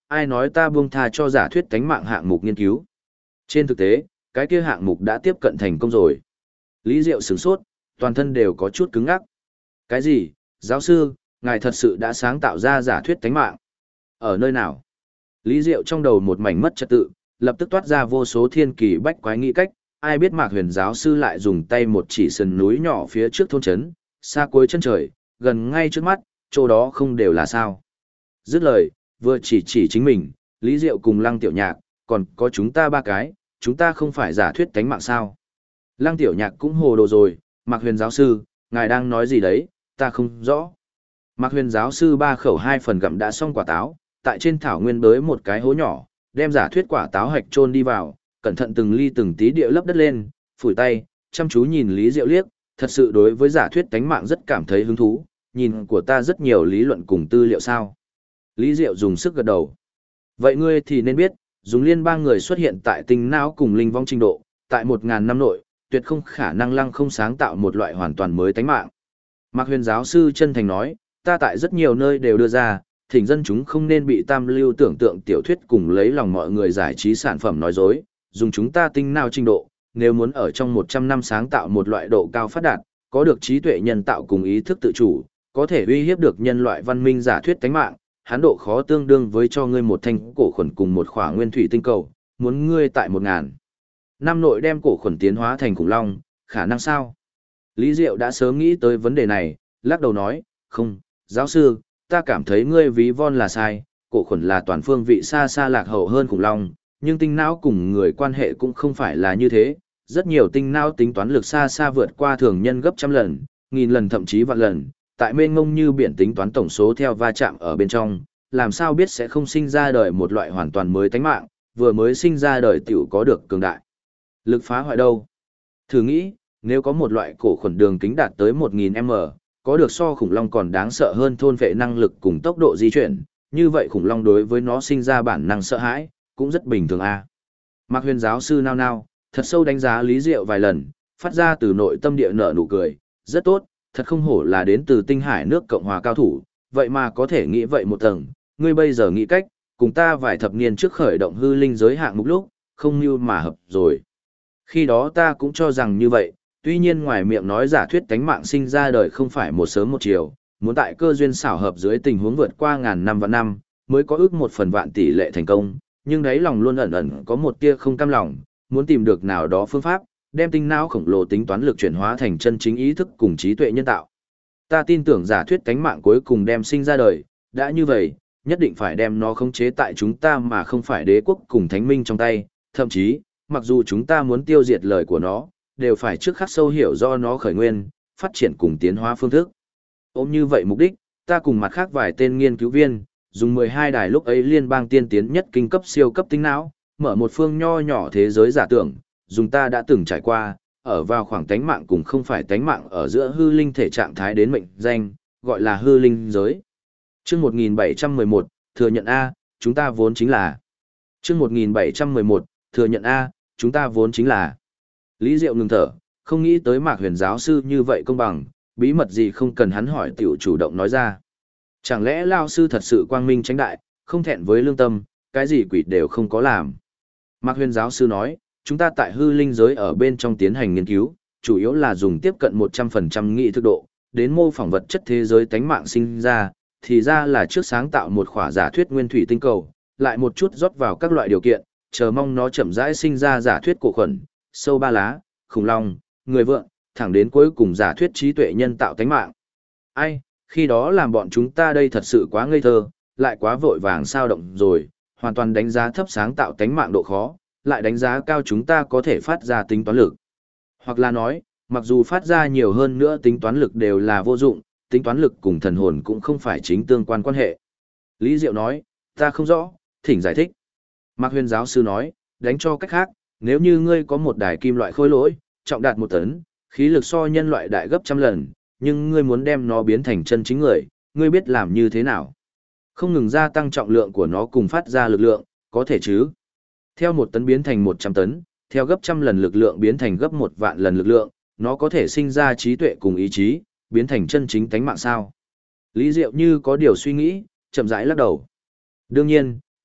ai nói ta buông tha cho giả thuyết tánh mạng hạng mục nghiên cứu. Trên thực tế, cái kia hạng mục đã tiếp cận thành công rồi. Lý Diệu sửng sốt, toàn thân đều có chút cứng ngắc. Cái gì, giáo sư, ngài thật sự đã sáng tạo ra giả thuyết tánh mạng? Ở nơi nào? Lý Diệu trong đầu một mảnh mất trật tự, lập tức toát ra vô số thiên kỳ bách quái nghĩ cách, ai biết Mạc Huyền giáo sư lại dùng tay một chỉ sườn núi nhỏ phía trước thôn trấn, xa cuối chân trời, gần ngay trước mắt, chỗ đó không đều là sao? Dứt lời, vừa chỉ chính mình, Lý Diệu cùng Lăng Tiểu Nhạc, còn có chúng ta ba cái, chúng ta không phải giả thuyết tánh mạng sao? Lăng Tiểu Nhạc cũng hồ đồ rồi, Mạc Huyền giáo sư, ngài đang nói gì đấy, ta không rõ. Mạc Huyền giáo sư ba khẩu hai phần gặm đã xong quả táo, tại trên thảo nguyên bới một cái hố nhỏ, đem giả thuyết quả táo hạch chôn đi vào, cẩn thận từng ly từng tí địa lấp đất lên, phủi tay, chăm chú nhìn Lý Diệu liếc, thật sự đối với giả thuyết tánh mạng rất cảm thấy hứng thú, nhìn của ta rất nhiều lý luận cùng tư liệu sao. Lý Diệu dùng sức gật đầu. Vậy ngươi thì nên biết, dùng liên bang người xuất hiện tại tinh não cùng linh vong trình độ, tại 1000 năm nội, tuyệt không khả năng lăng không sáng tạo một loại hoàn toàn mới tánh mạng. Mạc Huyền giáo sư chân thành nói, ta tại rất nhiều nơi đều đưa ra, thỉnh dân chúng không nên bị tam lưu tưởng tượng tiểu thuyết cùng lấy lòng mọi người giải trí sản phẩm nói dối, dùng chúng ta tinh não trình độ, nếu muốn ở trong 100 năm sáng tạo một loại độ cao phát đạt, có được trí tuệ nhân tạo cùng ý thức tự chủ, có thể uy hiếp được nhân loại văn minh giả thuyết tánh mạng, hán độ khó tương đương với cho ngươi một thanh cổ khuẩn cùng một khỏa nguyên thủy tinh cầu, muốn ngươi tại 1000 năm nội đem cổ khuẩn tiến hóa thành khủng long, khả năng sao? Lý Diệu đã sớm nghĩ tới vấn đề này, lắc đầu nói, không, giáo sư, ta cảm thấy ngươi ví von là sai, cổ khuẩn là toàn phương vị xa xa lạc hậu hơn khủng long, nhưng tinh não cùng người quan hệ cũng không phải là như thế, rất nhiều tinh não tính toán lực xa xa vượt qua thường nhân gấp trăm lần, nghìn lần thậm chí vạn lần, tại mênh mông như biển tính toán tổng số theo va chạm ở bên trong, làm sao biết sẽ không sinh ra đời một loại hoàn toàn mới tánh mạng, vừa mới sinh ra đời tiểu có được cường đại lực phá hoại đâu. Thử nghĩ, nếu có một loại cổ khuẩn đường kính đạt tới 1000m, có được so khủng long còn đáng sợ hơn thôn vệ năng lực cùng tốc độ di chuyển, như vậy khủng long đối với nó sinh ra bản năng sợ hãi, cũng rất bình thường a. Mạc Huyền giáo sư nao nao, thật sâu đánh giá Lý Diệu vài lần, phát ra từ nội tâm địa nở nụ cười, rất tốt, thật không hổ là đến từ tinh hải nước Cộng hòa cao thủ, vậy mà có thể nghĩ vậy một tầng, ngươi bây giờ nghĩ cách, cùng ta vài thập niên trước khởi động hư linh giới hạng mục lúc, không như mà hợp rồi. Khi đó ta cũng cho rằng như vậy, tuy nhiên ngoài miệng nói giả thuyết tánh mạng sinh ra đời không phải một sớm một chiều, muốn tại cơ duyên xảo hợp dưới tình huống vượt qua ngàn năm vạn năm, mới có ước 1/1000 tỷ lệ thành công, nhưng đấy lòng luôn ẩn ẩn có một tia không cam lòng, muốn tìm được nào đó phương pháp, đem tinh não khổng lồ tính toán lực chuyển hóa thành chân chính ý thức cùng trí tuệ nhân tạo. Ta tin tưởng giả thuyết tánh mạng cuối cùng đem sinh ra đời, đã như vậy, nhất định phải đem nó khống chế tại chúng ta mà không phải đế quốc cùng thánh minh trong tay, thậm chí, mặc dù chúng ta muốn tiêu diệt lời của nó, đều phải trước khắc sâu hiểu do nó khởi nguyên, phát triển cùng tiến hóa phương thức. Ôm như vậy mục đích, ta cùng mặt khác vài tên nghiên cứu viên, dùng 12 đài lúc ấy liên bang tiên tiến nhất kinh cấp siêu cấp tinh não, mở một phương nho nhỏ thế giới giả tưởng, dùng ta đã từng trải qua, ở vào khoảng tánh mạng cùng không phải tánh mạng ở giữa hư linh thể trạng thái đến mệnh danh, gọi là hư linh giới. Chương 1711, thừa nhận A, chúng ta vốn chính là. Chương 1711, thừa nhận A, chúng ta vốn chính là. Lý Diệu ngừng thở, không nghĩ tới Mạc Huyền giáo sư như vậy công bằng, bí mật gì không cần hắn hỏi tiểu chủ động nói ra. Chẳng lẽ Lao sư thật sự quang minh tránh đại, không thẹn với lương tâm, cái gì quỷ đều không có làm. Mạc Huyền giáo sư nói, chúng ta tại hư linh giới ở bên trong tiến hành nghiên cứu, chủ yếu là dùng tiếp cận 100% nghị thực độ, đến mô phỏng vật chất thế giới tánh mạng sinh ra, thì ra là trước sáng tạo một khỏa giả thuyết nguyên thủy tinh cầu, lại một chút rót vào các loại điều kiện, chờ mong nó chậm rãi sinh ra giả thuyết cổ khuẩn, sâu ba lá, khủng long, người vượn, thẳng đến cuối cùng giả thuyết trí tuệ nhân tạo tánh mạng. Ai, khi đó làm bọn chúng ta đây thật sự quá ngây thơ, lại quá vội vàng sao động rồi, hoàn toàn đánh giá thấp sáng tạo tánh mạng độ khó, lại đánh giá cao chúng ta có thể phát ra tính toán lực. Hoặc là nói, mặc dù phát ra nhiều hơn nữa tính toán lực đều là vô dụng, tính toán lực cùng thần hồn cũng không phải chính tương quan quan hệ. Lý Diệu nói, ta không rõ, thỉnh giải thích. Mạc Huyền giáo sư nói, đánh cho cách khác, nếu như ngươi có một đài kim loại khối lỗi, trọng đạt 1 tấn, khí lực so nhân loại đại gấp trăm lần, nhưng ngươi muốn đem nó biến thành chân chính người, ngươi biết làm như thế nào? Không ngừng gia tăng trọng lượng của nó cùng phát ra lực lượng, có thể chứ? Theo 1 tấn biến thành 100 tấn, theo gấp trăm lần lực lượng biến thành gấp 1 vạn lần lực lượng, nó có thể sinh ra trí tuệ cùng ý chí, biến thành chân chính tánh mạng sao? Lý Diệu như có điều suy nghĩ, chậm rãi lắc đầu. Đương nhiên,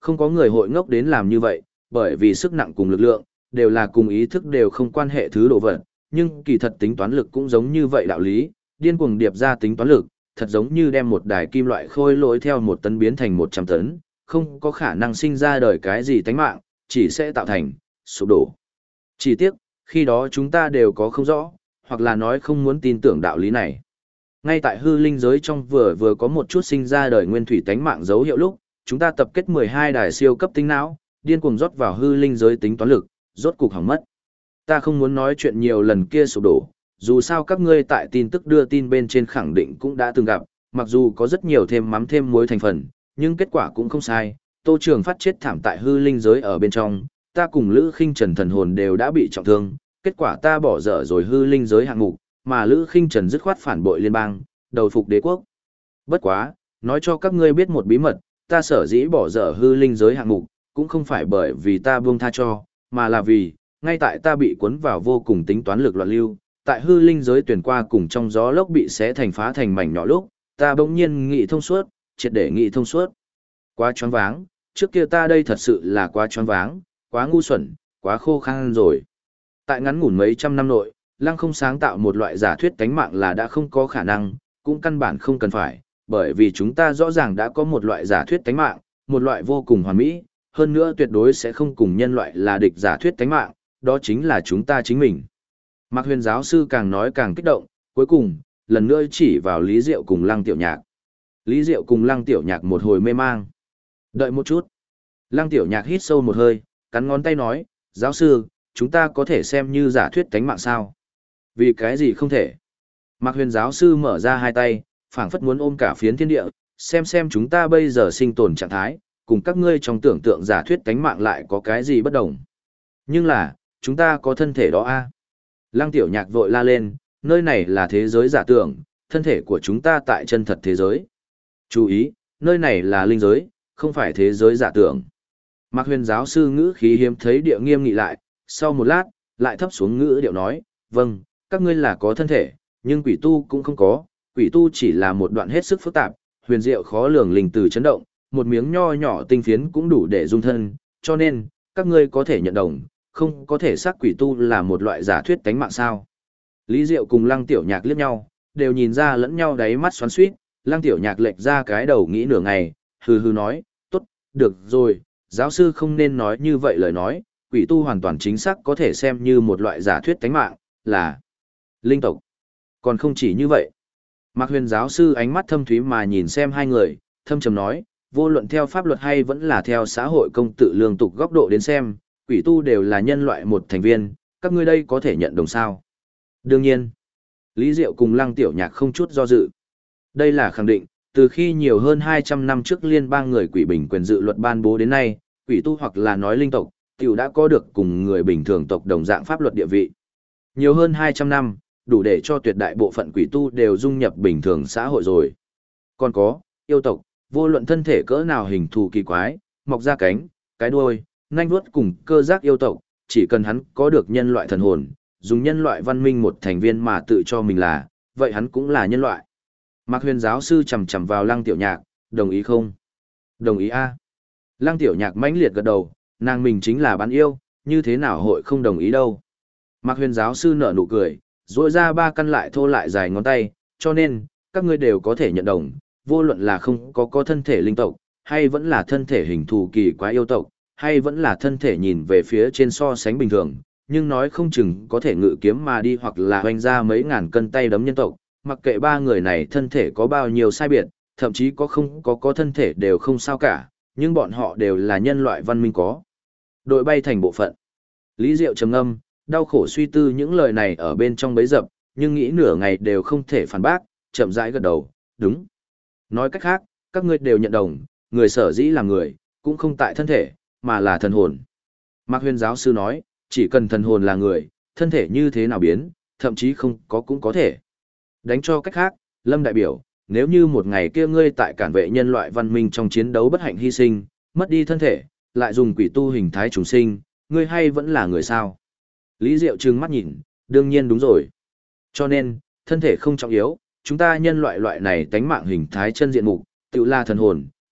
Không có người hội ngốc đến làm như vậy, bởi vì sức nặng cùng lực lượng, đều là cùng ý thức đều không quan hệ thứ độ vật, nhưng kỳ thật tính toán lực cũng giống như vậy đạo lý, điên cuồng điệp ra tính toán lực, thật giống như đem một đài kim loại khôi lỗi theo 1 tấn biến thành 100 tấn, không có khả năng sinh ra đời cái gì tánh mạng, chỉ sẽ tạo thành sụp đổ. Chỉ tiếc, khi đó chúng ta đều có không rõ, hoặc là nói không muốn tin tưởng đạo lý này. Ngay tại hư linh giới trong vừa có một chút sinh ra đời nguyên thủy tánh mạng dấu hiệu lúc, chúng ta tập kết 12 đài siêu cấp tinh não, điên cuồng rót vào hư linh giới tính toán lực, rốt cục hỏng mất. Ta không muốn nói chuyện nhiều lần kia sụp đổ, dù sao các ngươi tại tin tức đưa tin bên trên khẳng định cũng đã từng gặp, mặc dù có rất nhiều thêm mắm thêm muối thành phần, nhưng kết quả cũng không sai. Tô Trường Phát chết thảm tại hư linh giới ở bên trong, ta cùng Lữ Khinh Trần thần hồn đều đã bị trọng thương, kết quả ta bỏ dở rồi hư linh giới hạng mục, mà Lữ Khinh Trần dứt khoát phản bội liên bang, đầu phục đế quốc. Bất quá, nói cho các ngươi biết một bí mật, ta sở dĩ bỏ dở hư linh giới hạng mục, cũng không phải bởi vì ta buông tha cho, mà là vì, ngay tại ta bị cuốn vào vô cùng tính toán lực loạn lưu, tại hư linh giới tuyển qua cùng trong gió lốc bị xé thành phá thành mảnh nhỏ lúc, ta bỗng nhiên nghĩ thông suốt, triệt để nghĩ thông suốt. Quá choáng váng, trước kia ta đây thật sự là quá choáng váng, quá ngu xuẩn, quá khô khan rồi. Tại ngắn ngủn mấy trăm năm nội, Lăng Không sáng tạo một loại giả thuyết tánh mạng là đã không có khả năng, cũng căn bản không cần phải, bởi vì chúng ta rõ ràng đã có một loại giả thuyết tánh mạng, một loại vô cùng hoàn mỹ, hơn nữa tuyệt đối sẽ không cùng nhân loại là địch giả thuyết tánh mạng, đó chính là chúng ta chính mình. Mạc Huyền giáo sư càng nói càng kích động, cuối cùng, lần nữa chỉ vào Lý Diệu cùng Lăng Tiểu Nhạc. Lý Diệu cùng Lăng Tiểu Nhạc một hồi mê mang. Đợi một chút. Lăng Tiểu Nhạc hít sâu một hơi, cắn ngón tay nói, giáo sư, chúng ta có thể xem như giả thuyết tánh mạng sao? Vì cái gì không thể? Mạc Huyền giáo sư mở ra hai tay, phảng phất muốn ôm cả phiến thiên địa, xem chúng ta bây giờ sinh tồn trạng thái, cùng các ngươi trong tưởng tượng giả thuyết tánh mạng lại có cái gì bất đồng. Nhưng là, chúng ta có thân thể đó a. Lăng Tiểu Nhạc vội la lên, nơi này là thế giới giả tưởng, thân thể của chúng ta tại chân thật thế giới. Chú ý, nơi này là linh giới, không phải thế giới giả tưởng. Mạc Huyền giáo sư ngữ khí hiếm thấy địa nghiêm nghị lại, sau một lát, lại thấp xuống ngữ điệu nói, vâng, các ngươi là có thân thể, nhưng quỷ tu cũng không có, quỷ tu chỉ là một đoạn hết sức phức tạp, huyền diệu khó lường linh từ chấn động, một miếng nho nhỏ tinh phiến cũng đủ để dung thân, cho nên, các ngươi có thể nhận đồng, không có thể xác quỷ tu là một loại giả thuyết tánh mạng sao. Lý Diệu cùng Lăng Tiểu Nhạc liếc nhau, đều nhìn ra lẫn nhau đáy mắt xoắn xuýt, Lăng Tiểu Nhạc lệch ra cái đầu nghĩ nửa ngày, hừ hừ nói, tốt, được rồi, giáo sư không nên nói như vậy lời nói, quỷ tu hoàn toàn chính xác có thể xem như một loại giả thuyết tánh mạng, là linh tộc. Còn không chỉ như vậy. Mạc Huyền giáo sư ánh mắt thâm thúy mà nhìn xem hai người, thâm trầm nói, vô luận theo pháp luật hay vẫn là theo xã hội công tự lương tục góc độ đến xem, quỷ tu đều là nhân loại một thành viên, các ngươi đây có thể nhận đồng sao? Đương nhiên, Lý Diệu cùng Lăng Tiểu Nhạc không chút do dự. Đây là khẳng định, từ khi nhiều hơn 200 năm trước liên bang người quỷ bình quyền dự luật ban bố đến nay, quỷ tu hoặc là nói linh tộc, tiểu đã có được cùng người bình thường tộc đồng dạng pháp luật địa vị. Nhiều hơn 200 năm, đủ để cho tuyệt đại bộ phận quỷ tu đều dung nhập bình thường xã hội rồi. Còn có, yêu tộc, vô luận thân thể cỡ nào hình thù kỳ quái, mọc ra cánh, cái đuôi, nanh vuốt cùng cơ giác yêu tộc, chỉ cần hắn có được nhân loại thần hồn, dùng nhân loại văn minh một thành viên mà tự cho mình là, vậy hắn cũng là nhân loại. Mạc Huyền giáo sư chầm chầm vào Lăng Tiểu Nhạc, đồng ý không? Đồng ý a. Lăng Tiểu Nhạc mãnh liệt gật đầu, nàng mình chính là bán yêu, như thế nào hội không đồng ý đâu. Mạc Huyền giáo sư nở nụ cười, duỗi ra ba căn lại thô lại dài ngón tay, cho nên, các ngươi đều có thể nhận đồng, vô luận là không có thân thể linh tộc, hay vẫn là thân thể hình thù kỳ quái yêu tộc, hay vẫn là thân thể nhìn về phía trên so sánh bình thường, nhưng nói không chừng có thể ngự kiếm mà đi hoặc là hoành ra mấy ngàn cân tay đấm nhân tộc, mặc kệ ba người này thân thể có bao nhiêu sai biệt, thậm chí có thân thể đều không sao cả, nhưng bọn họ đều là nhân loại văn minh có. Đội bay thành bộ phận. Lý Diệu trầm ngâm, đau khổ suy tư những lời này ở bên trong bấy dập, nhưng nghĩ nửa ngày đều không thể phản bác, chậm rãi gật đầu, đúng. Nói cách khác, các ngươi đều nhận đồng, người sở dĩ là người, cũng không tại thân thể, mà là thần hồn. Mạc Huyền giáo sư nói, chỉ cần thần hồn là người, thân thể như thế nào biến, thậm chí không có cũng có thể. Đánh cho cách khác, Lâm đại biểu, nếu như một ngày kia ngươi tại cản vệ nhân loại văn minh trong chiến đấu bất hạnh hy sinh, mất đi thân thể, lại dùng quỷ tu hình thái trùng sinh, ngươi hay vẫn là người sao? Lý Diệu trừng mắt nhìn, đương nhiên đúng rồi. Cho nên, thân thể không trọng yếu, chúng ta nhân loại loại này tánh mạng hình thái chân diện mục, tự là thần hồn,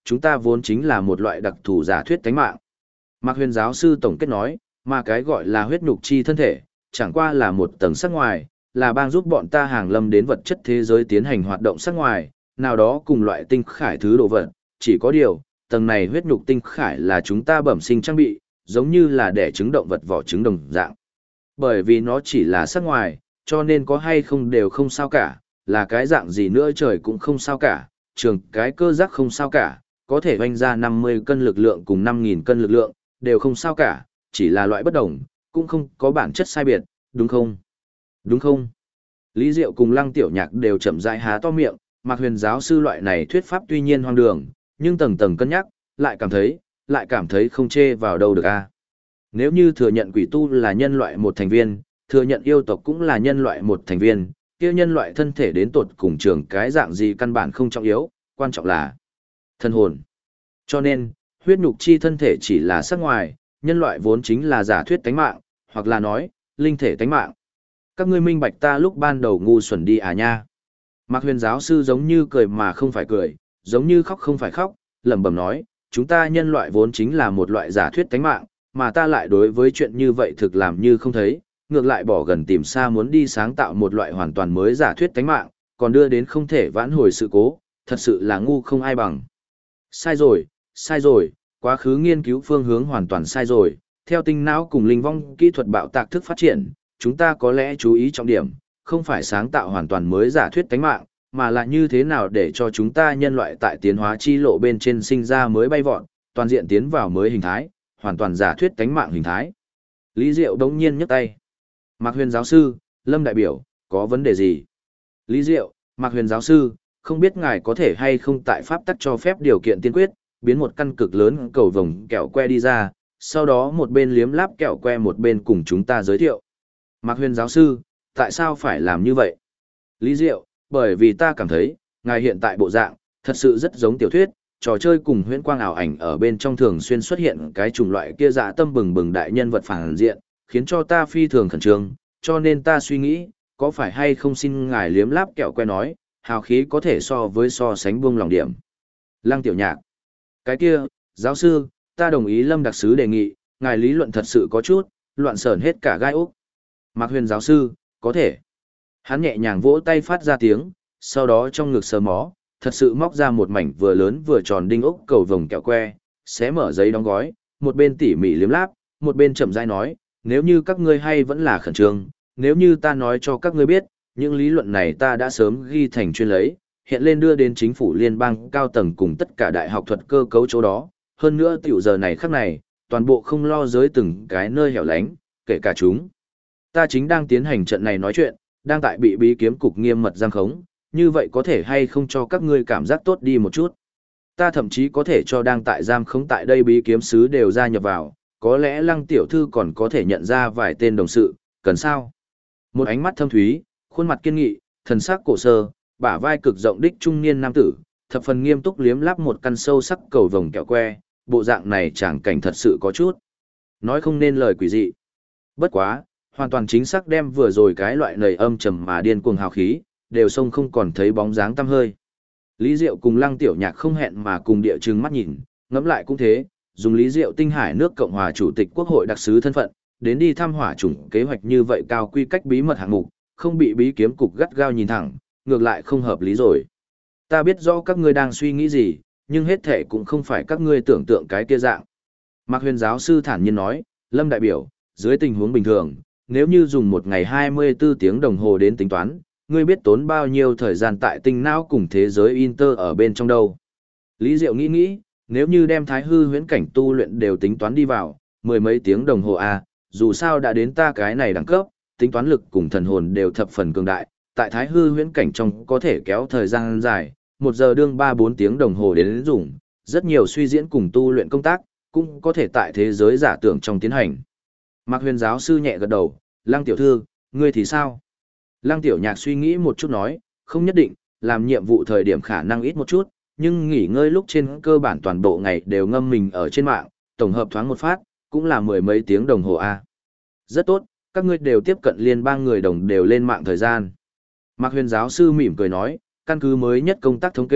chúng ta vốn chính là một loại đặc thù giả thuyết tánh mạng. Mạc Huyền giáo sư tổng kết nói, mà cái gọi là huyết nhục chi thân thể, chẳng qua là một tầng sắc ngoài, là bang giúp bọn ta hàng lâm đến vật chất thế giới tiến hành hoạt động sắc ngoài, nào đó cùng loại tinh khải thứ đồ vật, chỉ có điều, tầng này huyết nhục tinh khải là chúng ta bẩm sinh trang bị, giống như là đẻ trứng động vật vỏ trứng đồng dạng. Bởi vì nó chỉ là sắc ngoài, cho nên có hay không đều không sao cả, là cái dạng gì nữa trời cũng không sao cả, trường cái cơ giác không sao cả, có thể vanh ra 50 cân lực lượng cùng 5.000 cân lực lượng, đều không sao cả, chỉ là loại bất đồng, cũng không có bản chất sai biệt, đúng không? Đúng không? Lý Diệu cùng Lăng Tiểu Nhạc đều chậm rãi há to miệng, Mạc Huyền giáo sư loại này thuyết pháp tuy nhiên hoang đường, nhưng tầng tầng cân nhắc, lại cảm thấy không chê vào đâu được a. Nếu như thừa nhận quỷ tu là nhân loại một thành viên, thừa nhận yêu tộc cũng là nhân loại một thành viên, kia nhân loại thân thể đến tột cùng trường cái dạng gì căn bản không trọng yếu, quan trọng là thân hồn. Cho nên, huyết nhục chi thân thể chỉ là sắc ngoài, nhân loại vốn chính là giả thuyết tánh mạng, hoặc là nói, linh thể tánh mạng. Các ngươi minh bạch ta lúc ban đầu ngu xuẩn đi à nha. Mạc Huyền giáo sư giống như cười mà không phải cười, giống như khóc không phải khóc, lẩm bẩm nói, chúng ta nhân loại vốn chính là một loại giả thuyết tánh mạng, mà ta lại đối với chuyện như vậy thực làm như không thấy, ngược lại bỏ gần tìm xa muốn đi sáng tạo một loại hoàn toàn mới giả thuyết tánh mạng, còn đưa đến không thể vãn hồi sự cố, thật sự là ngu không ai bằng. Sai rồi, quá khứ nghiên cứu phương hướng hoàn toàn sai rồi, theo tinh não cùng linh vong kỹ thuật bạo tạc thức phát triển, chúng ta có lẽ chú ý trọng điểm, không phải sáng tạo hoàn toàn mới giả thuyết tánh mạng, mà là như thế nào để cho chúng ta nhân loại tại tiến hóa chi lộ bên trên sinh ra mới bay vọt, toàn diện tiến vào mới hình thái, hoàn toàn giả thuyết tánh mạng hình thái. Lý Diệu đống nhiên nhấc tay. Mạc Huyền giáo sư, Lâm đại biểu, có vấn đề gì? Lý Diệu, Mạc Huyền giáo sư, không biết ngài có thể hay không tại pháp tắc cho phép điều kiện tiên quyết, biến một căn cực lớn cầu vồng kẹo que đi ra, sau đó một bên liếm láp kẹo que một bên cùng chúng ta giới thiệu. Mạc Huyền giáo sư, tại sao phải làm như vậy? Lý Diệu, bởi vì ta cảm thấy, ngài hiện tại bộ dạng, thật sự rất giống tiểu thuyết, trò chơi cùng huyễn quang ảo ảnh ở bên trong thường xuyên xuất hiện cái chủng loại kia dạ tâm bừng bừng đại nhân vật phản diện, khiến cho ta phi thường khẩn trương, cho nên ta suy nghĩ, có phải hay không xin ngài liếm láp kẹo que nói, hào khí có thể so sánh buông lòng điểm. Lăng Tiểu Nhạc, cái kia, giáo sư, ta đồng ý Lâm đặc sứ đề nghị, ngài lý luận thật sự có chút, loạn sởn hết cả gai ốc. Mạc Huyền giáo sư, có thể. Hắn nhẹ nhàng vỗ tay phát ra tiếng, sau đó trong ngực sờ mó, thật sự móc ra một mảnh vừa lớn vừa tròn đinh ốc cầu vồng kẹo que, xé mở giấy đóng gói, một bên tỉ mỉ liếm láp, một bên chậm rãi nói, nếu như các ngươi hay vẫn là khẩn trương, nếu như ta nói cho các ngươi biết, những lý luận này ta đã sớm ghi thành chuyên lấy, hiện lên đưa đến chính phủ liên bang cao tầng cùng tất cả đại học thuật cơ cấu chỗ đó, hơn nữa tiểu giờ này khắc này, toàn bộ không lo giới từng cái nơi hẻo lánh, kể cả chúng. Ta chính đang tiến hành trận này nói chuyện, đang tại bị bí kiếm cục nghiêm mật giam khống, như vậy có thể hay không cho các ngươi cảm giác tốt đi một chút. Ta thậm chí có thể cho đang tại giam khống tại đây bí kiếm sứ đều gia nhập vào, có lẽ Lăng tiểu thư còn có thể nhận ra vài tên đồng sự, cần sao? Một ánh mắt thâm thúy, khuôn mặt kiên nghị, thần sắc cổ sơ, bả vai cực rộng đích trung niên nam tử, thập phần nghiêm túc liếm láp một căn sâu sắc cầu vồng kẹo que, bộ dạng này chẳng cảnh thật sự có chút. Nói không nên lời quỷ dị. Bất quá, hoàn toàn chính xác đem vừa rồi cái loại nầy âm trầm mà điên cuồng hào khí, đều sông không còn thấy bóng dáng tăm hơi. Lý Diệu cùng Lăng Tiểu Nhạc không hẹn mà cùng địa trừng mắt nhìn, ngẫm lại cũng thế, dùng Lý Diệu Tinh Hải nước Cộng hòa Chủ tịch Quốc hội đặc sứ thân phận, đến đi thăm hỏa chủng kế hoạch như vậy cao quy cách bí mật hạng mục, không bị bí kiếm cục gắt gao nhìn thẳng, ngược lại không hợp lý rồi. Ta biết rõ các ngươi đang suy nghĩ gì, nhưng hết thể cũng không phải các ngươi tưởng tượng cái kia dạng. Mạc Huyền giáo sư thản nhiên nói, Lâm đại biểu, dưới tình huống bình thường, nếu như dùng một ngày 24 tiếng đồng hồ đến tính toán, ngươi biết tốn bao nhiêu thời gian tại tinh não cùng thế giới Inter ở bên trong đâu. Lý Diệu nghĩ, nếu như đem thái hư huyễn cảnh tu luyện đều tính toán đi vào, mười mấy tiếng đồng hồ dù sao đã đến ta cái này đẳng cấp, tính toán lực cùng thần hồn đều thập phần cường đại, tại thái hư huyễn cảnh trong có thể kéo thời gian dài, 1 giờ đương 3-4 tiếng đồng hồ đến dùng, rất nhiều suy diễn cùng tu luyện công tác, cũng có thể tại thế giới giả tưởng trong tiến hành. Mạc Huyền giáo sư nhẹ gật đầu, Lăng tiểu thư, ngươi thì sao? Lăng Tiểu Nhạc suy nghĩ một chút nói, không nhất định, làm nhiệm vụ thời điểm khả năng ít một chút, nhưng nghỉ ngơi lúc trên cơ bản toàn bộ ngày đều ngâm mình ở trên mạng, tổng hợp thoáng một phát, cũng là mười mấy tiếng đồng hồ Rất tốt, các ngươi đều tiếp cận liên bang người đồng đều lên mạng thời gian. Mạc Huyền giáo sư mỉm cười nói, căn cứ mới nhất công tác thống kê,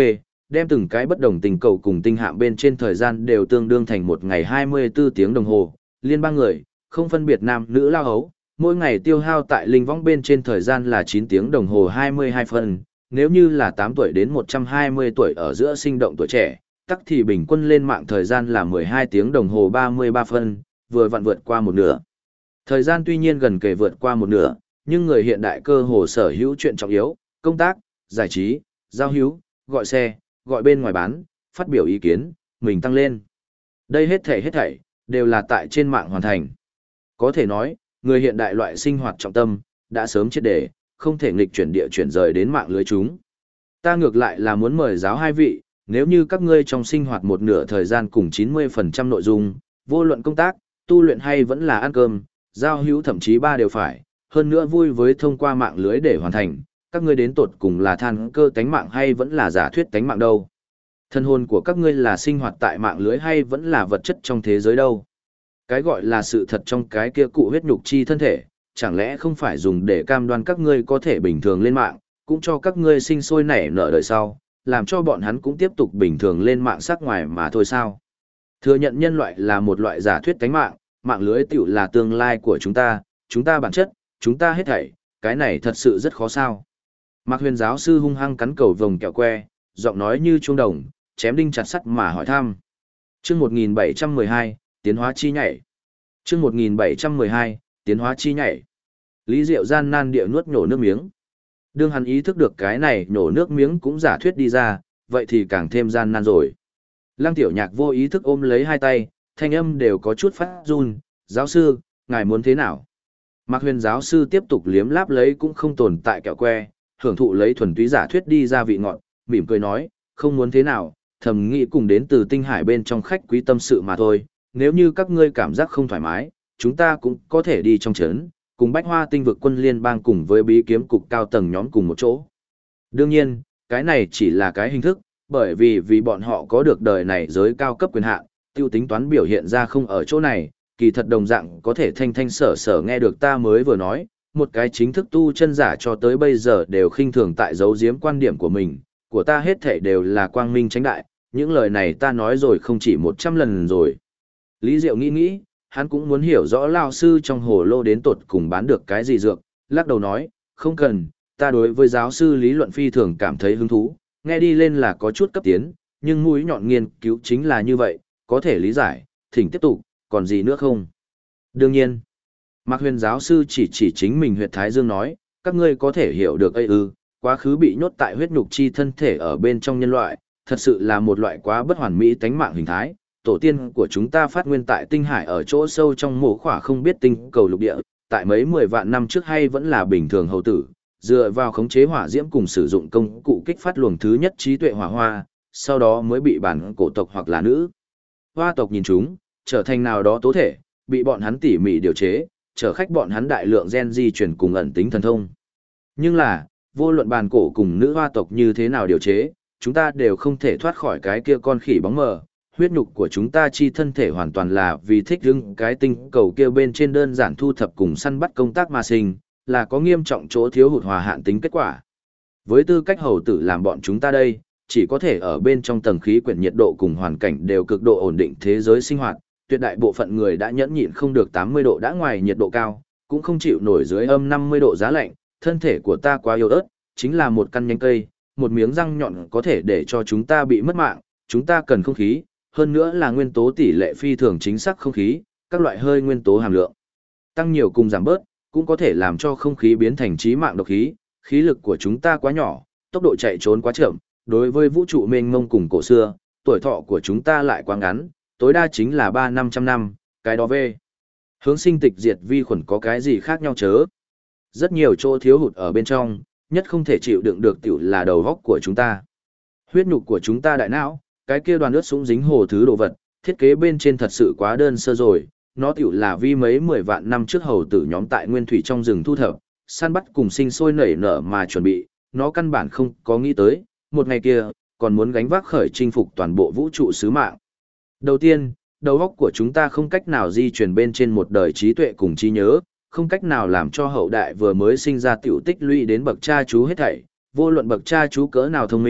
đem từng cái bất đồng tình cầu cùng tinh hạm bên trên thời gian đều tương đương thành một ngày 24 tiếng đồng hồ, liên bang người, không phân biệt nam nữ lao hấu, mỗi ngày tiêu hao tại linh võng bên trên thời gian là 9 tiếng đồng hồ 22 phân, nếu như là 8 tuổi đến 120 tuổi ở giữa sinh động tuổi trẻ, tắc thì bình quân lên mạng thời gian là 12 tiếng đồng hồ 33 phân, vừa vặn vượt qua một nửa. Thời gian tuy nhiên gần kề vượt qua một nửa, nhưng người hiện đại cơ hồ sở hữu chuyện trọng yếu, công tác, giải trí, giao hữu, gọi xe, gọi bên ngoài bán, phát biểu ý kiến, mình tăng lên. Đây hết thảy, đều là tại trên mạng hoàn thành. Có thể nói, người hiện đại loại sinh hoạt trọng tâm, đã sớm triệt để, không thể nghịch chuyển địa chuyển rời đến mạng lưới chúng. Ta ngược lại là muốn mời giáo hai vị, nếu như các ngươi trong sinh hoạt một nửa thời gian cùng 90% nội dung, vô luận công tác, tu luyện hay vẫn là ăn cơm, giao hữu thậm chí ba đều phải, hơn nữa vui với thông qua mạng lưới để hoàn thành, các ngươi đến tột cùng là than cơ tánh mạng hay vẫn là giả thuyết tánh mạng đâu? Thân hồn của các ngươi là sinh hoạt tại mạng lưới hay vẫn là vật chất trong thế giới đâu? Cái gọi là sự thật trong cái kia cụ huyết nhục chi thân thể, chẳng lẽ không phải dùng để cam đoan các ngươi có thể bình thường lên mạng, cũng cho các ngươi sinh sôi nảy nở đời sau, làm cho bọn hắn cũng tiếp tục bình thường lên mạng sắc ngoài mà thôi sao? Thừa nhận nhân loại là một loại giả thuyết tánh mạng, mạng lưới tiểu là tương lai của chúng ta bản chất, chúng ta hết thảy, cái này thật sự rất khó sao. Mạc Huyền giáo sư hung hăng cắn cầu vồng kẹo que, giọng nói như chuông đồng, chém đinh chặt sắt mà hỏi thăm. Chương 1712, tiến hóa chi nhảy. Chương 1712, tiến hóa chi nhảy. Lý Diệu gian nan địa nuốt nhổ nước miếng. Đương hắn ý thức được cái này nhổ nước miếng cũng giả thuyết đi ra, vậy thì càng thêm gian nan rồi. Lăng Tiểu Nhạc vô ý thức ôm lấy hai tay, thanh âm đều có chút phát run, giáo sư, ngài muốn thế nào? Mạc Huyền giáo sư tiếp tục liếm láp lấy cũng không tồn tại kẹo que, hưởng thụ lấy thuần túy giả thuyết đi ra vị ngọt, mỉm cười nói, không muốn thế nào, thầm nghĩ cùng đến từ tinh hải bên trong khách quý tâm sự mà thôi, nếu như các ngươi cảm giác không thoải mái, chúng ta cũng có thể đi trong trấn, cùng Bách Hoa Tinh vực quân liên bang cùng với bí kiếm cục cao tầng nhóm cùng một chỗ. Đương nhiên, cái này chỉ là cái hình thức, bởi vì bọn họ có được đời này giới cao cấp quyền hạn, tiêu tính toán biểu hiện ra không ở chỗ này, kỳ thật đồng dạng có thể thanh thanh sở sở nghe được ta mới vừa nói, một cái chính thức tu chân giả cho tới bây giờ đều khinh thường tại giấu giếm quan điểm của mình, của ta hết thể đều là quang minh tránh đại, những lời này ta nói rồi không chỉ 100 lần rồi. Lý Diệu nghĩ, hắn cũng muốn hiểu rõ lao sư trong hồ lô đến tột cùng bán được cái gì dược, lắc đầu nói, không cần, ta đối với giáo sư lý luận phi thường cảm thấy hứng thú, nghe đi lên là có chút cấp tiến, nhưng mũi nhọn nghiên cứu chính là như vậy, có thể lý giải, thỉnh tiếp tục, còn gì nữa không? Đương nhiên, Mạc Huyền giáo sư chỉ chính mình huyệt Thái Dương nói, các ngươi có thể hiểu được quá khứ bị nhốt tại huyết nhục chi thân thể ở bên trong nhân loại, thật sự là một loại quá bất hoàn mỹ tánh mạng hình thái. Tổ tiên của chúng ta phát nguyên tại tinh hải ở chỗ sâu trong mộ khỏa không biết tinh cầu lục địa, tại mấy 10 vạn năm trước hay vẫn là bình thường hầu tử, dựa vào khống chế hỏa diễm cùng sử dụng công cụ kích phát luồng thứ nhất trí tuệ hỏa hoa, sau đó mới bị bản cổ tộc hoặc là nữ hoa tộc nhìn chúng, trở thành nào đó tố thể, bị bọn hắn tỉ mỉ điều chế, trở khách bọn hắn đại lượng gen di chuyển cùng ẩn tính thần thông. Nhưng là, vô luận bàn cổ cùng nữ hoa tộc như thế nào điều chế, chúng ta đều không thể thoát khỏi cái kia con khỉ bóng mờ. Huyết nhục của chúng ta chi thân thể hoàn toàn là vì thích hứng cái tinh cầu kia bên trên đơn giản thu thập cùng săn bắt công tác mà sinh, là có nghiêm trọng chỗ thiếu hụt hòa hạn tính kết quả. Với tư cách hầu tử làm bọn chúng ta đây, chỉ có thể ở bên trong tầng khí quyển nhiệt độ cùng hoàn cảnh đều cực độ ổn định thế giới sinh hoạt, tuyệt đại bộ phận người đã nhẫn nhịn không được 80 độ đã ngoài nhiệt độ cao, cũng không chịu nổi dưới âm 50 độ giá lạnh, thân thể của ta quá yếu ớt, chính là một căn nhánh cây, một miếng răng nhọn có thể để cho chúng ta bị mất mạng, chúng ta cần không khí, hơn nữa là nguyên tố tỷ lệ phi thường chính xác không khí, các loại hơi nguyên tố hàm lượng tăng nhiều cùng giảm bớt, cũng có thể làm cho không khí biến thành chí mạng độc khí, khí lực của chúng ta quá nhỏ, tốc độ chạy trốn quá chậm, đối với vũ trụ mênh mông cùng cổ xưa, tuổi thọ của chúng ta lại quá ngắn, tối đa chính là 3-500 năm, cái đó về. Hướng sinh tịch diệt vi khuẩn có cái gì khác nhau chớ? Rất nhiều chỗ thiếu hụt ở bên trong, nhất không thể chịu đựng được tiểu là đầu góc của chúng ta. Huyết nhục của chúng ta đại não, cái kia đoàn ướt sũng dính hồ thứ đồ vật, thiết kế bên trên thật sự quá đơn sơ rồi, nó tiểu là vi mấy 10 vạn năm trước hầu tử nhóm tại nguyên thủy trong rừng thu thập, săn bắt cùng sinh sôi nảy nở mà chuẩn bị, nó căn bản không có nghĩ tới, một ngày kia, còn muốn gánh vác khởi chinh phục toàn bộ vũ trụ sứ mạng. Đầu tiên, đầu óc của chúng ta không cách nào di chuyển bên trên một đời trí tuệ cùng trí nhớ, không cách nào làm cho hậu đại vừa mới sinh ra tiểu tích lũy đến bậc cha chú hết thảy, vô luận bậc cha chú cỡ nào thông minh,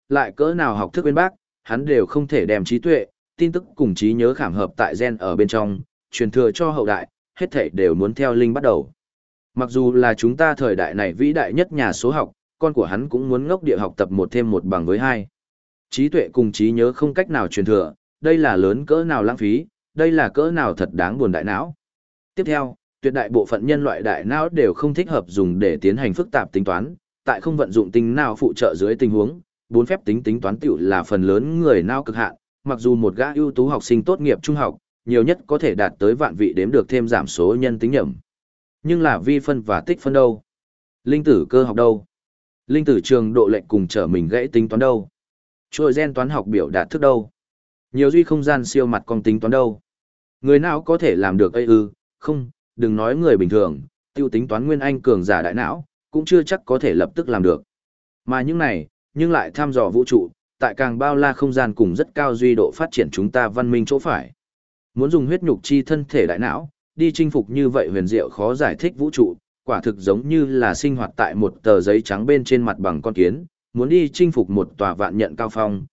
lại cỡ nào học thức bên bác, hắn đều không thể đem trí tuệ, tin tức cùng trí nhớ khảm hợp tại gen ở bên trong, truyền thừa cho hậu đại, hết thảy đều muốn theo linh bắt đầu. Mặc dù là chúng ta thời đại này vĩ đại nhất nhà số học, con của hắn cũng muốn ngốc địa học tập một thêm một bằng với hai. Trí tuệ cùng trí nhớ không cách nào truyền thừa, đây là lớn cỡ nào lãng phí, đây là cỡ nào thật đáng buồn đại não. Tiếp theo, tuyệt đại bộ phận nhân loại đại não đều không thích hợp dùng để tiến hành phức tạp tính toán, tại không vận dụng tính nào phụ trợ dưới tình huống, bốn phép tính tính toán tiểu là phần lớn người não cực hạn, mặc dù một gã ưu tú học sinh tốt nghiệp trung học, nhiều nhất có thể đạt tới vạn vị đếm được thêm giảm số nhân tính nhẩm. Nhưng là vi phân và tích phân đâu? Linh tử cơ học đâu? Linh tử trường độ lệnh cùng trở mình gãy tính toán đâu? Trôi gen toán học biểu đạt thức đâu? Nhiều duy không gian siêu mặt con tính toán đâu? Người nào có thể làm được ấy ư? Không, đừng nói người bình thường, tiêu tính toán nguyên anh cường giả đại não, cũng chưa chắc có thể lập tức làm được. Mà những này, nhưng lại thăm dò vũ trụ, tại càng bao la không gian cùng rất cao duy độ phát triển chúng ta văn minh chỗ phải. Muốn dùng huyết nhục chi thân thể đại não, đi chinh phục như vậy huyền diệu khó giải thích vũ trụ, quả thực giống như là sinh hoạt tại một tờ giấy trắng bên trên mặt bằng con kiến, muốn đi chinh phục một tòa vạn nhận cao phong,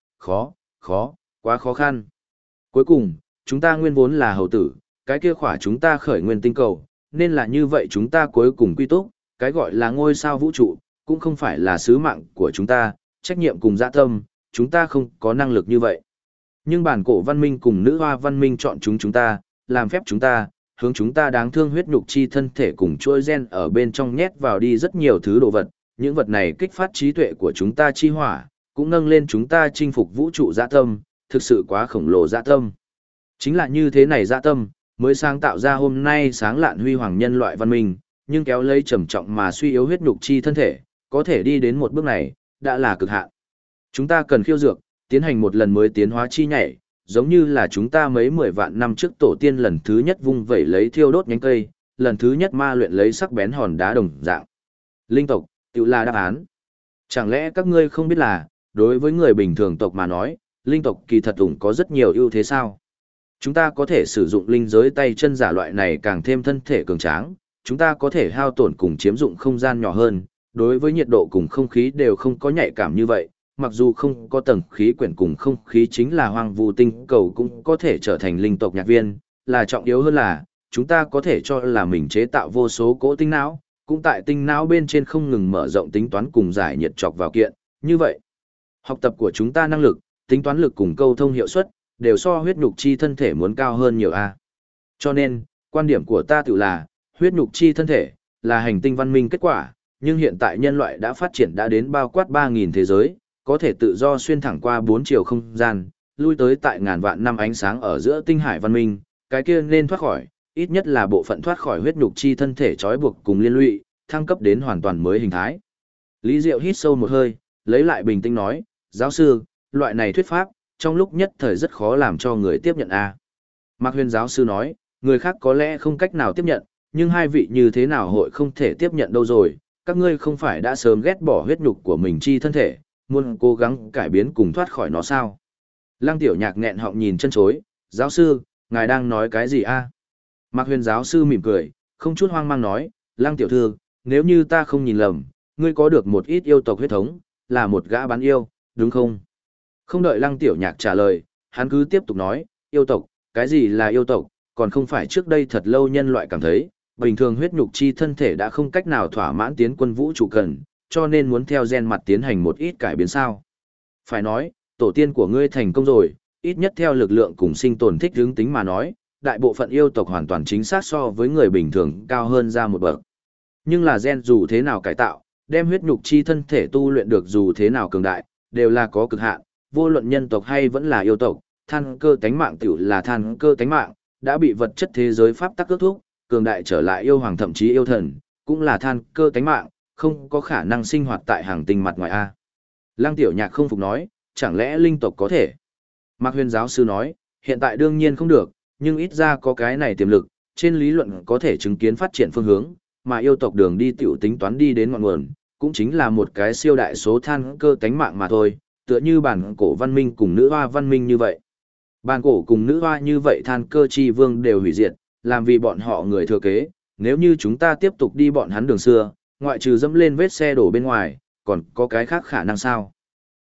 quá khó khăn. Cuối cùng, chúng ta nguyên vốn là hầu tử, cái kia khỏa chúng ta khởi nguyên tinh cầu, nên là như vậy chúng ta cuối cùng quy túc, cái gọi là ngôi sao vũ trụ, cũng không phải là sứ mạng của chúng ta, trách nhiệm cùng dạ tâm, chúng ta không có năng lực như vậy. Nhưng bản cổ văn minh cùng nữ hoa văn minh chọn chúng ta, làm phép chúng ta, hướng chúng ta đáng thương huyết nhục chi thân thể cùng chuỗi gen ở bên trong nhét vào đi rất nhiều thứ đồ vật, những vật này kích phát trí tuệ của chúng ta chi hỏa, cũng nâng lên chúng ta chinh phục vũ trụ dạ tâm, thực sự quá khổng lồ dạ tâm. Chính là như thế này dạ tâm, mới sáng tạo ra hôm nay sáng lạn huy hoàng nhân loại văn minh, nhưng kéo lấy trầm trọng mà suy yếu huyết nhục chi thân thể, có thể đi đến một bước này, đã là cực hạn. Chúng ta cần khiêu dược, tiến hành một lần mới tiến hóa chi nhảy, giống như là chúng ta mấy 10 vạn năm trước tổ tiên lần thứ nhất vung vẩy lấy thiêu đốt nhánh cây, lần thứ nhất ma luyện lấy sắc bén hòn đá đồng dạng. Linh tộc, tự là đáp án. Chẳng lẽ các ngươi không biết là, đối với người bình thường tộc mà nói, linh tộc kỳ thật ủng có rất nhiều ưu thế sao? Chúng ta có thể sử dụng linh giới tay chân giả loại này càng thêm thân thể cường tráng, chúng ta có thể hao tổn cùng chiếm dụng không gian nhỏ hơn, đối với nhiệt độ cùng không khí đều không có nhạy cảm như vậy, mặc dù không có tầng khí quyển cùng không khí chính là hoang vu tinh cầu cũng có thể trở thành linh tộc nhạc viên, là trọng yếu hơn là, chúng ta có thể cho là mình chế tạo vô số cỗ tinh não, cũng tại tinh não bên trên không ngừng mở rộng tính toán cùng giải nhiệt chọc vào kiện, như vậy. Học tập của chúng ta năng lực, tính toán lực cùng câu thông hiệu suất, đều so huyết nhục chi thân thể muốn cao hơn nhiều a. Cho nên, quan điểm của ta tự là, huyết nhục chi thân thể, là hành tinh văn minh kết quả, nhưng hiện tại nhân loại đã phát triển đã đến bao quát 3.000 thế giới, có thể tự do xuyên thẳng qua 4 chiều không gian, lui tới tại ngàn vạn năm ánh sáng ở giữa tinh hải văn minh, cái kia nên thoát khỏi, ít nhất là bộ phận thoát khỏi huyết nhục chi thân thể trói buộc cùng liên lụy, thăng cấp đến hoàn toàn mới hình thái. Lý Diệu hít sâu một hơi, lấy lại bình tĩnh nói, giáo sư, loại này thuyết pháp, trong lúc nhất thời rất khó làm cho người tiếp nhận a. Mạc Huyền giáo sư nói, người khác có lẽ không cách nào tiếp nhận, nhưng hai vị như thế nào hội không thể tiếp nhận đâu rồi, các ngươi không phải đã sớm ghét bỏ huyết nhục của mình chi thân thể, muốn cố gắng cải biến cùng thoát khỏi nó sao? Lăng Tiểu Nhạc nghẹn họng nhìn chân chối, giáo sư, ngài đang nói cái gì a? Mạc Huyền giáo sư mỉm cười, không chút hoang mang nói, Lăng Tiểu Thư, nếu như ta không nhìn lầm, ngươi có được một ít yêu tộc huyết thống, là một gã bán yêu, đúng không? Không đợi Lăng Tiểu Nhạc trả lời, hắn cứ tiếp tục nói, yêu tộc, cái gì là yêu tộc, còn không phải trước đây thật lâu nhân loại cảm thấy, bình thường huyết nhục chi thân thể đã không cách nào thỏa mãn tiến quân vũ trụ cần, cho nên muốn theo gen mặt tiến hành một ít cải biến sao. Phải nói, tổ tiên của ngươi thành công rồi, ít nhất theo lực lượng cùng sinh tồn thích hướng tính mà nói, đại bộ phận yêu tộc hoàn toàn chính xác so với người bình thường cao hơn ra một bậc. Nhưng là gen dù thế nào cải tạo, đem huyết nhục chi thân thể tu luyện được dù thế nào cường đại, đều là có cực hạn, vô luận nhân tộc hay vẫn là yêu tộc, than cơ tánh mạng tiểu là than cơ tánh mạng, đã bị vật chất thế giới pháp tắc ước thúc, cường đại trở lại yêu hoàng thậm chí yêu thần, cũng là than cơ tánh mạng, không có khả năng sinh hoạt tại hàng tinh mặt ngoài a. Lăng Tiểu Nhạc không phục nói, chẳng lẽ linh tộc có thể? Mạc Huyền giáo sư nói, hiện tại đương nhiên không được, nhưng ít ra có cái này tiềm lực, trên lý luận có thể chứng kiến phát triển phương hướng, mà yêu tộc đường đi tiểu tính toán đi đến ngọn nguồn, cũng chính là một cái siêu đại số than cơ tánh mạng mà thôi, tựa như bản cổ văn minh cùng nữ hoa văn minh như vậy. Bản cổ cùng nữ hoa như vậy than cơ chi vương đều hủy diệt, làm vì bọn họ người thừa kế, nếu như chúng ta tiếp tục đi bọn hắn đường xưa, ngoại trừ dẫm lên vết xe đổ bên ngoài, còn có cái khác khả năng sao?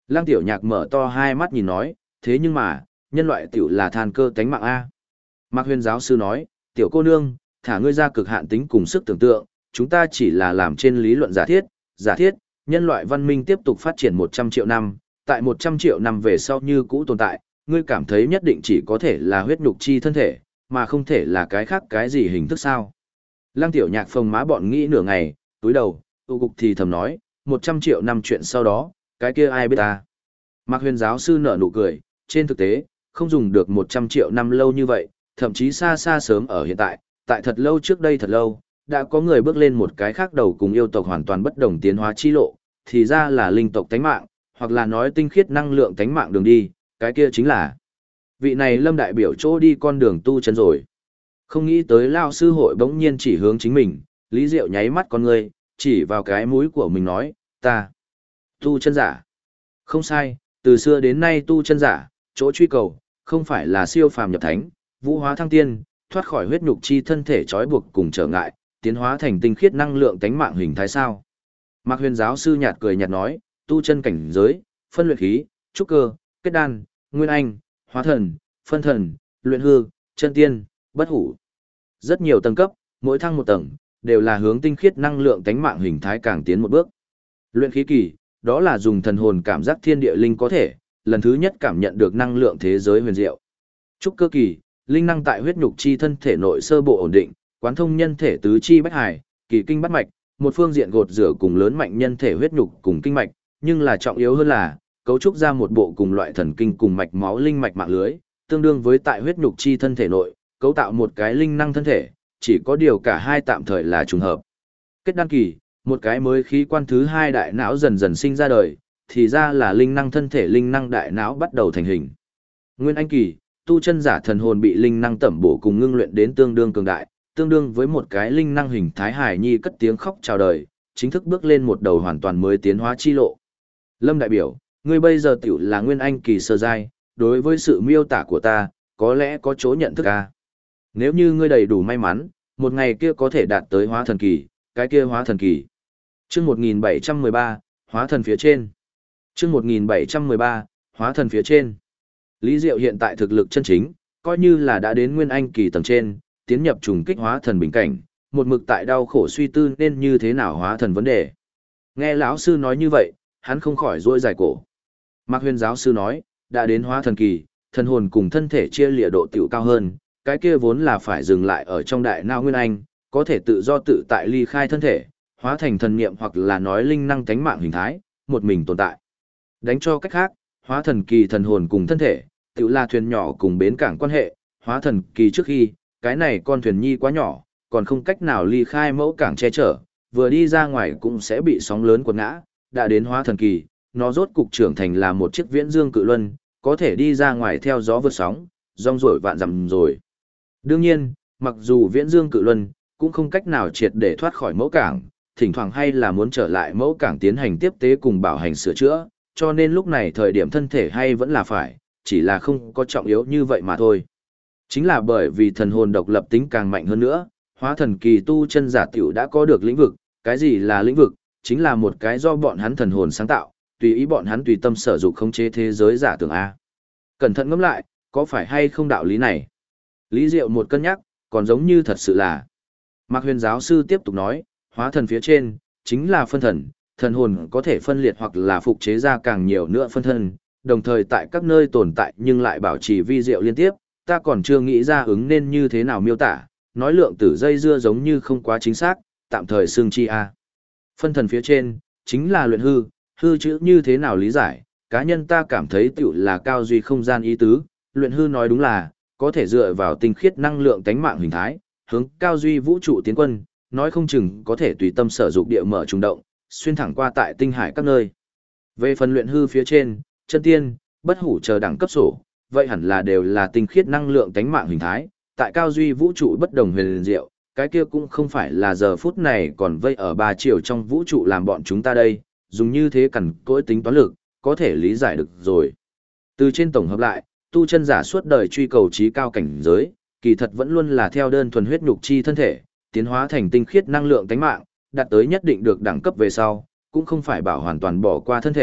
Lăng Tiểu Nhạc mở to hai mắt nhìn nói, thế nhưng mà, nhân loại tiểu là than cơ tánh mạng A. Mạc Huyền giáo sư nói, tiểu cô nương, thả ngươi ra cực hạn tính cùng sức tưởng tượng, chúng ta chỉ là làm trên lý luận giả thiết, nhân loại văn minh tiếp tục phát triển 100 triệu năm, tại 100 triệu năm về sau như cũ tồn tại, ngươi cảm thấy nhất định chỉ có thể là huyết nhục chi thân thể, mà không thể là cái khác cái gì hình thức sao. Lăng Tiểu Nhạc phồng má bọn nghĩ nửa ngày, túi đầu, tụ cục thì thầm nói, 100 triệu năm chuyện sau đó, cái kia ai biết ta. Mạc Huyền giáo sư nở nụ cười, trên thực tế, không dùng được 100 triệu năm lâu như vậy, thậm chí xa xa sớm ở hiện tại, tại thật lâu trước đây thật lâu, đã có người bước lên một cái khác đầu cùng yêu tộc hoàn toàn bất đồng tiến hóa chi lộ, thì ra là linh tộc tánh mạng, hoặc là nói tinh khiết năng lượng tánh mạng đường đi, cái kia chính là vị này Lâm đại biểu chỗ đi con đường tu chân rồi. Không nghĩ tới lao sư hội bỗng nhiên chỉ hướng chính mình, Lý Diệu nháy mắt con người, chỉ vào cái mũi của mình nói, ta tu chân giả. Không sai, từ xưa đến nay tu chân giả, chỗ truy cầu, không phải là siêu phàm nhập thánh, vũ hóa thăng tiên, thoát khỏi huyết nhục chi thân thể trói buộc cùng trở ngại, tiến hóa thành tinh khiết năng lượng tánh mạng hình thái sao. Mạc Huyền giáo sư nhạt cười nhạt nói, tu chân cảnh giới, phân luyện khí, trúc cơ, kết đan, nguyên anh, hóa thần, phân thần, luyện hư, chân tiên, bất hủ. Rất nhiều tầng cấp, mỗi thăng một tầng, đều là hướng tinh khiết năng lượng tánh mạng hình thái càng tiến một bước. Luyện khí kỳ, đó là dùng thần hồn cảm giác thiên địa linh có thể, lần thứ nhất cảm nhận được năng lượng thế giới huyền diệu. Trúc cơ kỳ, linh năng tại huyết nhục chi thân thể nội sơ bộ ổn định, quán thông nhân thể tứ chi bách hải, kỳ kinh bát mạch, một phương diện gột rửa cùng lớn mạnh nhân thể huyết nhục cùng kinh mạch, nhưng là trọng yếu hơn là cấu trúc ra một bộ cùng loại thần kinh cùng mạch máu linh mạch mạng lưới, tương đương với tại huyết nhục chi thân thể nội, cấu tạo một cái linh năng thân thể, chỉ có điều cả hai tạm thời là trùng hợp. Kết đan kỳ, một cái mới khí quan thứ hai đại não dần dần sinh ra đời, thì ra là linh năng thân thể linh năng đại não bắt đầu thành hình. Nguyên anh kỳ, tu chân giả thần hồn bị linh năng tẩm bổ cùng ngưng luyện đến tương đương cường đại, tương đương với một cái linh năng hình thái hài nhi cất tiếng khóc chào đời, chính thức bước lên một đầu hoàn toàn mới tiến hóa chi lộ. Lâm đại biểu, ngươi bây giờ tiểu là nguyên anh kỳ sơ giai, đối với sự miêu tả của ta, có lẽ có chỗ nhận thức a. Nếu như ngươi đầy đủ may mắn, một ngày kia có thể đạt tới hóa thần kỳ, cái kia hóa thần kỳ. Chương 1713, hóa thần phía trên. Chương 1713, hóa thần phía trên. Lý Diệu hiện tại thực lực chân chính, coi như là đã đến nguyên anh kỳ tầng trên, tiến nhập trùng kích hóa thần bình cảnh, một mực tại đau khổ suy tư nên như thế nào hóa thần vấn đề. Nghe lão sư nói như vậy, hắn không khỏi duỗi dài cổ. Mạc Huyền giáo sư nói, đã đến hóa thần kỳ, thần hồn cùng thân thể chia lìa độ tiểu cao hơn, cái kia vốn là phải dừng lại ở trong đại não nguyên anh, có thể tự do tự tại ly khai thân thể, hóa thành thần niệm hoặc là nói linh năng tánh mạng hình thái, một mình tồn tại. Đánh cho cách khác, hóa thần kỳ thần hồn cùng thân thể, tiểu là thuyền nhỏ cùng bến cảng quan hệ, hóa thần kỳ trước khi, cái này con thuyền nhi quá nhỏ, còn không cách nào ly khai mẫu cảng che chở, vừa đi ra ngoài cũng sẽ bị sóng lớn quật ngã, đã đến hóa thần kỳ, nó rốt cục trưởng thành là một chiếc viễn dương cự luân, có thể đi ra ngoài theo gió vượt sóng, rong ruổi vạn dặm rồi. Đương nhiên, mặc dù viễn dương cự luân, cũng không cách nào triệt để thoát khỏi mẫu cảng, thỉnh thoảng hay là muốn trở lại mẫu cảng tiến hành tiếp tế cùng bảo hành sửa chữa, cho nên lúc này thời điểm thân thể hay vẫn là phải, chỉ là không có trọng yếu như vậy mà thôi. Chính là bởi vì thần hồn độc lập tính càng mạnh hơn nữa, hóa thần kỳ tu chân giả tiểu đã có được lĩnh vực, cái gì là lĩnh vực, chính là một cái do bọn hắn thần hồn sáng tạo, tùy ý bọn hắn tùy tâm sở dụng khống chế thế giới giả tưởng A. Cẩn thận ngẫm lại, có phải hay không đạo lý này? Lý Diệu một cân nhắc, còn giống như thật sự là. Mạc Huyền giáo sư tiếp tục nói, hóa thần phía trên, chính là phân thần, thần hồn có thể phân liệt hoặc là phục chế ra càng nhiều nữa phân thân, đồng thời tại các nơi tồn tại nhưng lại bảo trì vi diệu liên tiếp, ta còn chưa nghĩ ra ứng nên như thế nào miêu tả, nói lượng tử dây dưa giống như không quá chính xác, tạm thời xương chi a. Phân thần phía trên, chính là luyện hư, hư chữ như thế nào lý giải, cá nhân ta cảm thấy tiểu là cao duy không gian ý tứ, luyện hư nói đúng là, có thể dựa vào tinh khiết năng lượng tánh mạng hình thái, hướng cao duy vũ trụ tiến quân, nói không chừng có thể tùy tâm sở dụng địa mở trùng động, xuyên thẳng qua tại tinh hải các nơi. Về phần luyện hư phía trên, chân tiên, bất hủ chờ đẳng cấp sổ, vậy hẳn là đều là tinh khiết năng lượng tánh mạng hình thái, tại cao duy vũ trụ bất đồng huyền diệu, cái kia cũng không phải là giờ phút này còn vây ở 3 chiều trong vũ trụ làm bọn chúng ta đây, dùng như thế cẩn cỗi tính toán lực, có thể lý giải được rồi. Từ trên tổng hợp lại, tu chân giả suốt đời truy cầu trí cao cảnh giới, kỳ thật vẫn luôn là theo đơn thuần huyết nhục chi thân thể, tiến hóa thành tinh khiết năng lượng tánh mạng, đạt tới nhất định được đẳng cấp về sau, cũng không phải bảo hoàn toàn bỏ qua thân thể,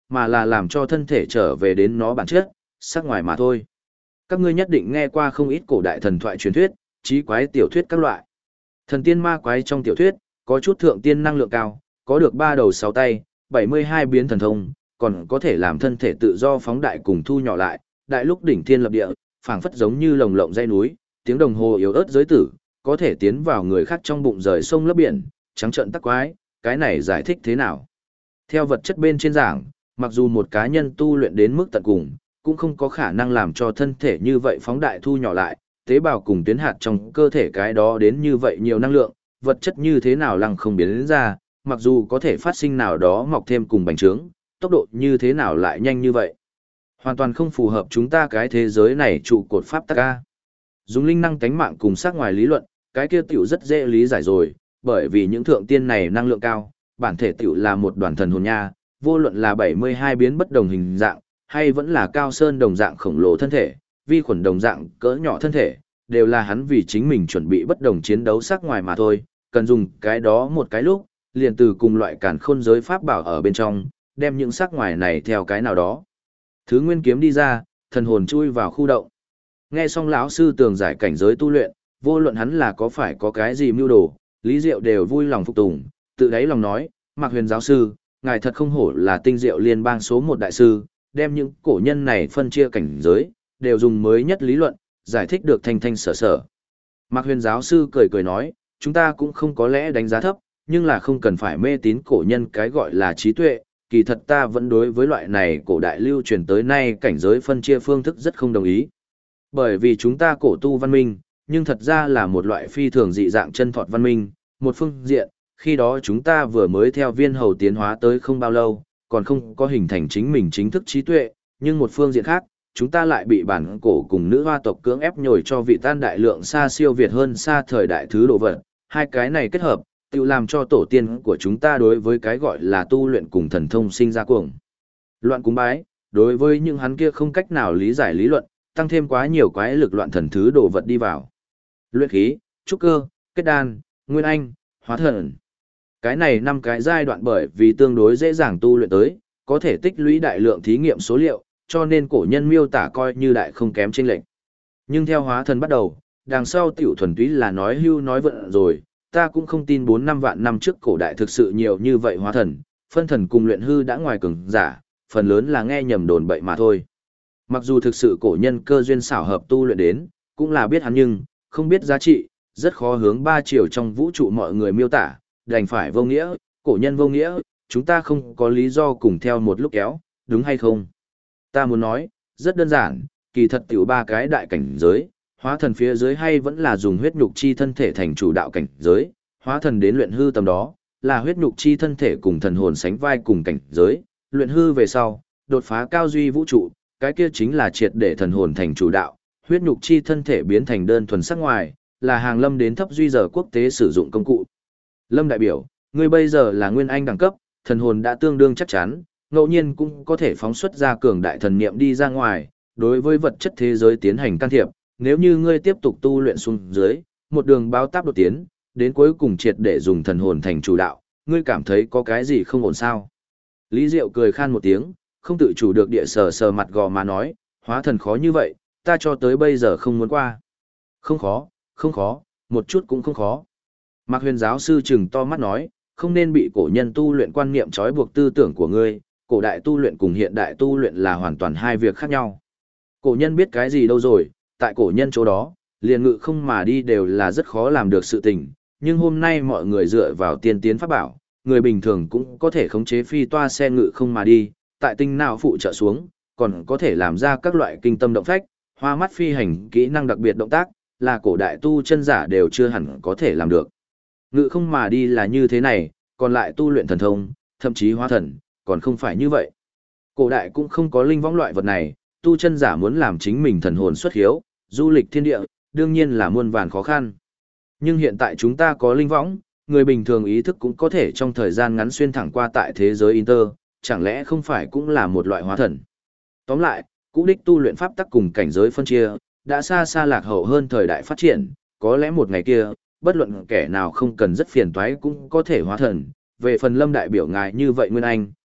mà là làm cho thân thể trở về đến nó bản chất, sắc ngoài mà thôi. Các ngươi nhất định nghe qua không ít cổ đại thần thoại truyền thuyết, trí quái tiểu thuyết các loại. Thần tiên ma quái trong tiểu thuyết, có chút thượng tiên năng lượng cao, có được 3 đầu 6 tay, 72 biến thần thông, còn có thể làm thân thể tự do phóng đại cùng thu nhỏ lại, đại lúc đỉnh thiên lập địa, phảng phất giống như lồng lộng dây núi, tiếng đồng hồ yếu ớt giới tử, có thể tiến vào người khác trong bụng rời sông lấp biển, trắng trợn tắc quái, cái này giải thích thế nào? Theo vật chất bên trên giảng, mặc dù một cá nhân tu luyện đến mức tận cùng, cũng không có khả năng làm cho thân thể như vậy phóng đại thu nhỏ lại, tế bào cùng tuyến hạt trong cơ thể cái đó đến như vậy nhiều năng lượng, vật chất như thế nào lăng không biến đến ra, mặc dù có thể phát sinh nào đó mọc thêm cùng bành trướng, tốc độ như thế nào lại nhanh như vậy. Hoàn toàn không phù hợp chúng ta cái thế giới này trụ cột pháp tắc A. Dùng linh năng tánh mạng cùng sát ngoài lý luận, cái kia tiểu rất dễ lý giải rồi, bởi vì những thượng tiên này năng lượng cao, bản thể tiểu là một đoàn thần hồn nha, vô luận là 72 biến bất đồng hình dạng, hay vẫn là cao sơn đồng dạng khổng lồ thân thể, vi khuẩn đồng dạng cỡ nhỏ thân thể, đều là hắn vì chính mình chuẩn bị bất đồng chiến đấu sắc ngoài mà thôi, cần dùng cái đó một cái lúc, liền từ cùng loại càn khôn giới pháp bảo ở bên trong, đem những sắc ngoài này theo cái nào đó. Thứ nguyên kiếm đi ra, thần hồn chui vào khu động. Nghe xong lão sư tường giải cảnh giới tu luyện, vô luận hắn là có phải có cái gì mưu đồ, Lý Diệu đều vui lòng phục tùng, tự đáy lòng nói, Mạc Huyền giáo sư, ngài thật không hổ là tinh diệu liên bang số 1 đại sư, đem những cổ nhân này phân chia cảnh giới, đều dùng mới nhất lý luận, giải thích được thanh thanh sở sở. Mạc Huyền giáo sư cười cười nói, chúng ta cũng không có lẽ đánh giá thấp, nhưng là không cần phải mê tín cổ nhân cái gọi là trí tuệ, kỳ thật ta vẫn đối với loại này cổ đại lưu truyền tới nay cảnh giới phân chia phương thức rất không đồng ý. Bởi vì chúng ta cổ tu văn minh, nhưng thật ra là một loại phi thường dị dạng chân thọt văn minh, một phương diện, khi đó chúng ta vừa mới theo viên hầu tiến hóa tới không bao lâu, còn không có hình thành chính mình chính thức trí tuệ, nhưng một phương diện khác, chúng ta lại bị bản cổ cùng nữ hoa tộc cưỡng ép nhồi cho vị tan đại lượng xa siêu việt hơn xa thời đại thứ đồ vật, hai cái này kết hợp, tự làm cho tổ tiên của chúng ta đối với cái gọi là tu luyện cùng thần thông sinh ra cuồng loạn cúng bái, đối với những hắn kia không cách nào lý giải lý luận, tăng thêm quá nhiều quái lực loạn thần thứ đồ vật đi vào. Luyện khí, trúc cơ, kết đan, nguyên anh, hóa thần. Cái này 5 cái giai đoạn bởi vì tương đối dễ dàng tu luyện tới, có thể tích lũy đại lượng thí nghiệm số liệu, cho nên cổ nhân miêu tả coi như đại không kém chênh lệch. Nhưng theo hóa thần bắt đầu, đằng sau tiểu thuần túy là nói hưu nói vận rồi, ta cũng không tin 4-5 vạn năm trước cổ đại thực sự nhiều như vậy hóa thần, phân thần cùng luyện hư đã ngoài cường giả, phần lớn là nghe nhầm đồn bậy mà thôi. Mặc dù thực sự cổ nhân cơ duyên xảo hợp tu luyện đến, cũng là biết hắn nhưng, không biết giá trị, rất khó hướng 3 chiều trong vũ trụ mọi người miêu tả, đành phải vô nghĩa, cổ nhân vô nghĩa, chúng ta không có lý do cùng theo một lúc kéo, đúng hay không? Ta muốn nói, rất đơn giản, kỳ thật tiểu 3 cái đại cảnh giới, hóa thần phía dưới hay vẫn là dùng huyết nhục chi thân thể thành chủ đạo cảnh giới, hóa thần đến luyện hư tầm đó, là huyết nhục chi thân thể cùng thần hồn sánh vai cùng cảnh giới, luyện hư về sau, đột phá cao duy vũ trụ, cái kia chính là triệt để thần hồn thành chủ đạo, huyết nhục chi thân thể biến thành đơn thuần sắc ngoài, là hàng lâm đến thấp duy giờ quốc tế sử dụng công cụ. Lâm đại biểu, ngươi bây giờ là nguyên anh đẳng cấp, thần hồn đã tương đương chắc chắn, ngẫu nhiên cũng có thể phóng xuất ra cường đại thần niệm đi ra ngoài, đối với vật chất thế giới tiến hành can thiệp, nếu như ngươi tiếp tục tu luyện xuống dưới, một đường báo táp đột tiến, đến cuối cùng triệt để dùng thần hồn thành chủ đạo, ngươi cảm thấy có cái gì không ổn sao? Lý Diệu cười khan một tiếng, không tự chủ được địa sờ sờ mặt gò mà nói, hóa thần khó như vậy, ta cho tới bây giờ không muốn qua. Không khó, không khó, một chút cũng không khó. Mạc Huyền giáo sư trừng to mắt nói, không nên bị cổ nhân tu luyện quan niệm trói buộc tư tưởng của ngươi, cổ đại tu luyện cùng hiện đại tu luyện là hoàn toàn hai việc khác nhau. Cổ nhân biết cái gì đâu rồi, tại cổ nhân chỗ đó, liền ngự không mà đi đều là rất khó làm được sự tình, nhưng hôm nay mọi người dựa vào tiên tiến pháp bảo, người bình thường cũng có thể khống chế phi toa xe ngự không mà đi, tại tinh não phụ trợ xuống, còn có thể làm ra các loại kinh tâm động phách, hoa mắt phi hành kỹ năng đặc biệt động tác, là cổ đại tu chân giả đều chưa hẳn có thể làm được. Ngự không mà đi là như thế này, còn lại tu luyện thần thông, thậm chí hóa thần, còn không phải như vậy. Cổ đại cũng không có linh võng loại vật này, tu chân giả muốn làm chính mình thần hồn xuất hiếu, du lịch thiên địa, đương nhiên là muôn vàn khó khăn. Nhưng hiện tại chúng ta có linh võng, người bình thường ý thức cũng có thể trong thời gian ngắn xuyên thẳng qua tại thế giới Inter, chẳng lẽ không phải cũng là một loại hóa thần. Tóm lại, cũ đích tu luyện pháp tắc cùng cảnh giới phân chia, đã xa xa lạc hậu hơn thời đại phát triển, có lẽ một ngày kia, bất luận kẻ nào không cần rất phiền toái cũng có thể hóa thần. Về phần Lâm đại biểu ngài như vậy Nguyên Anh,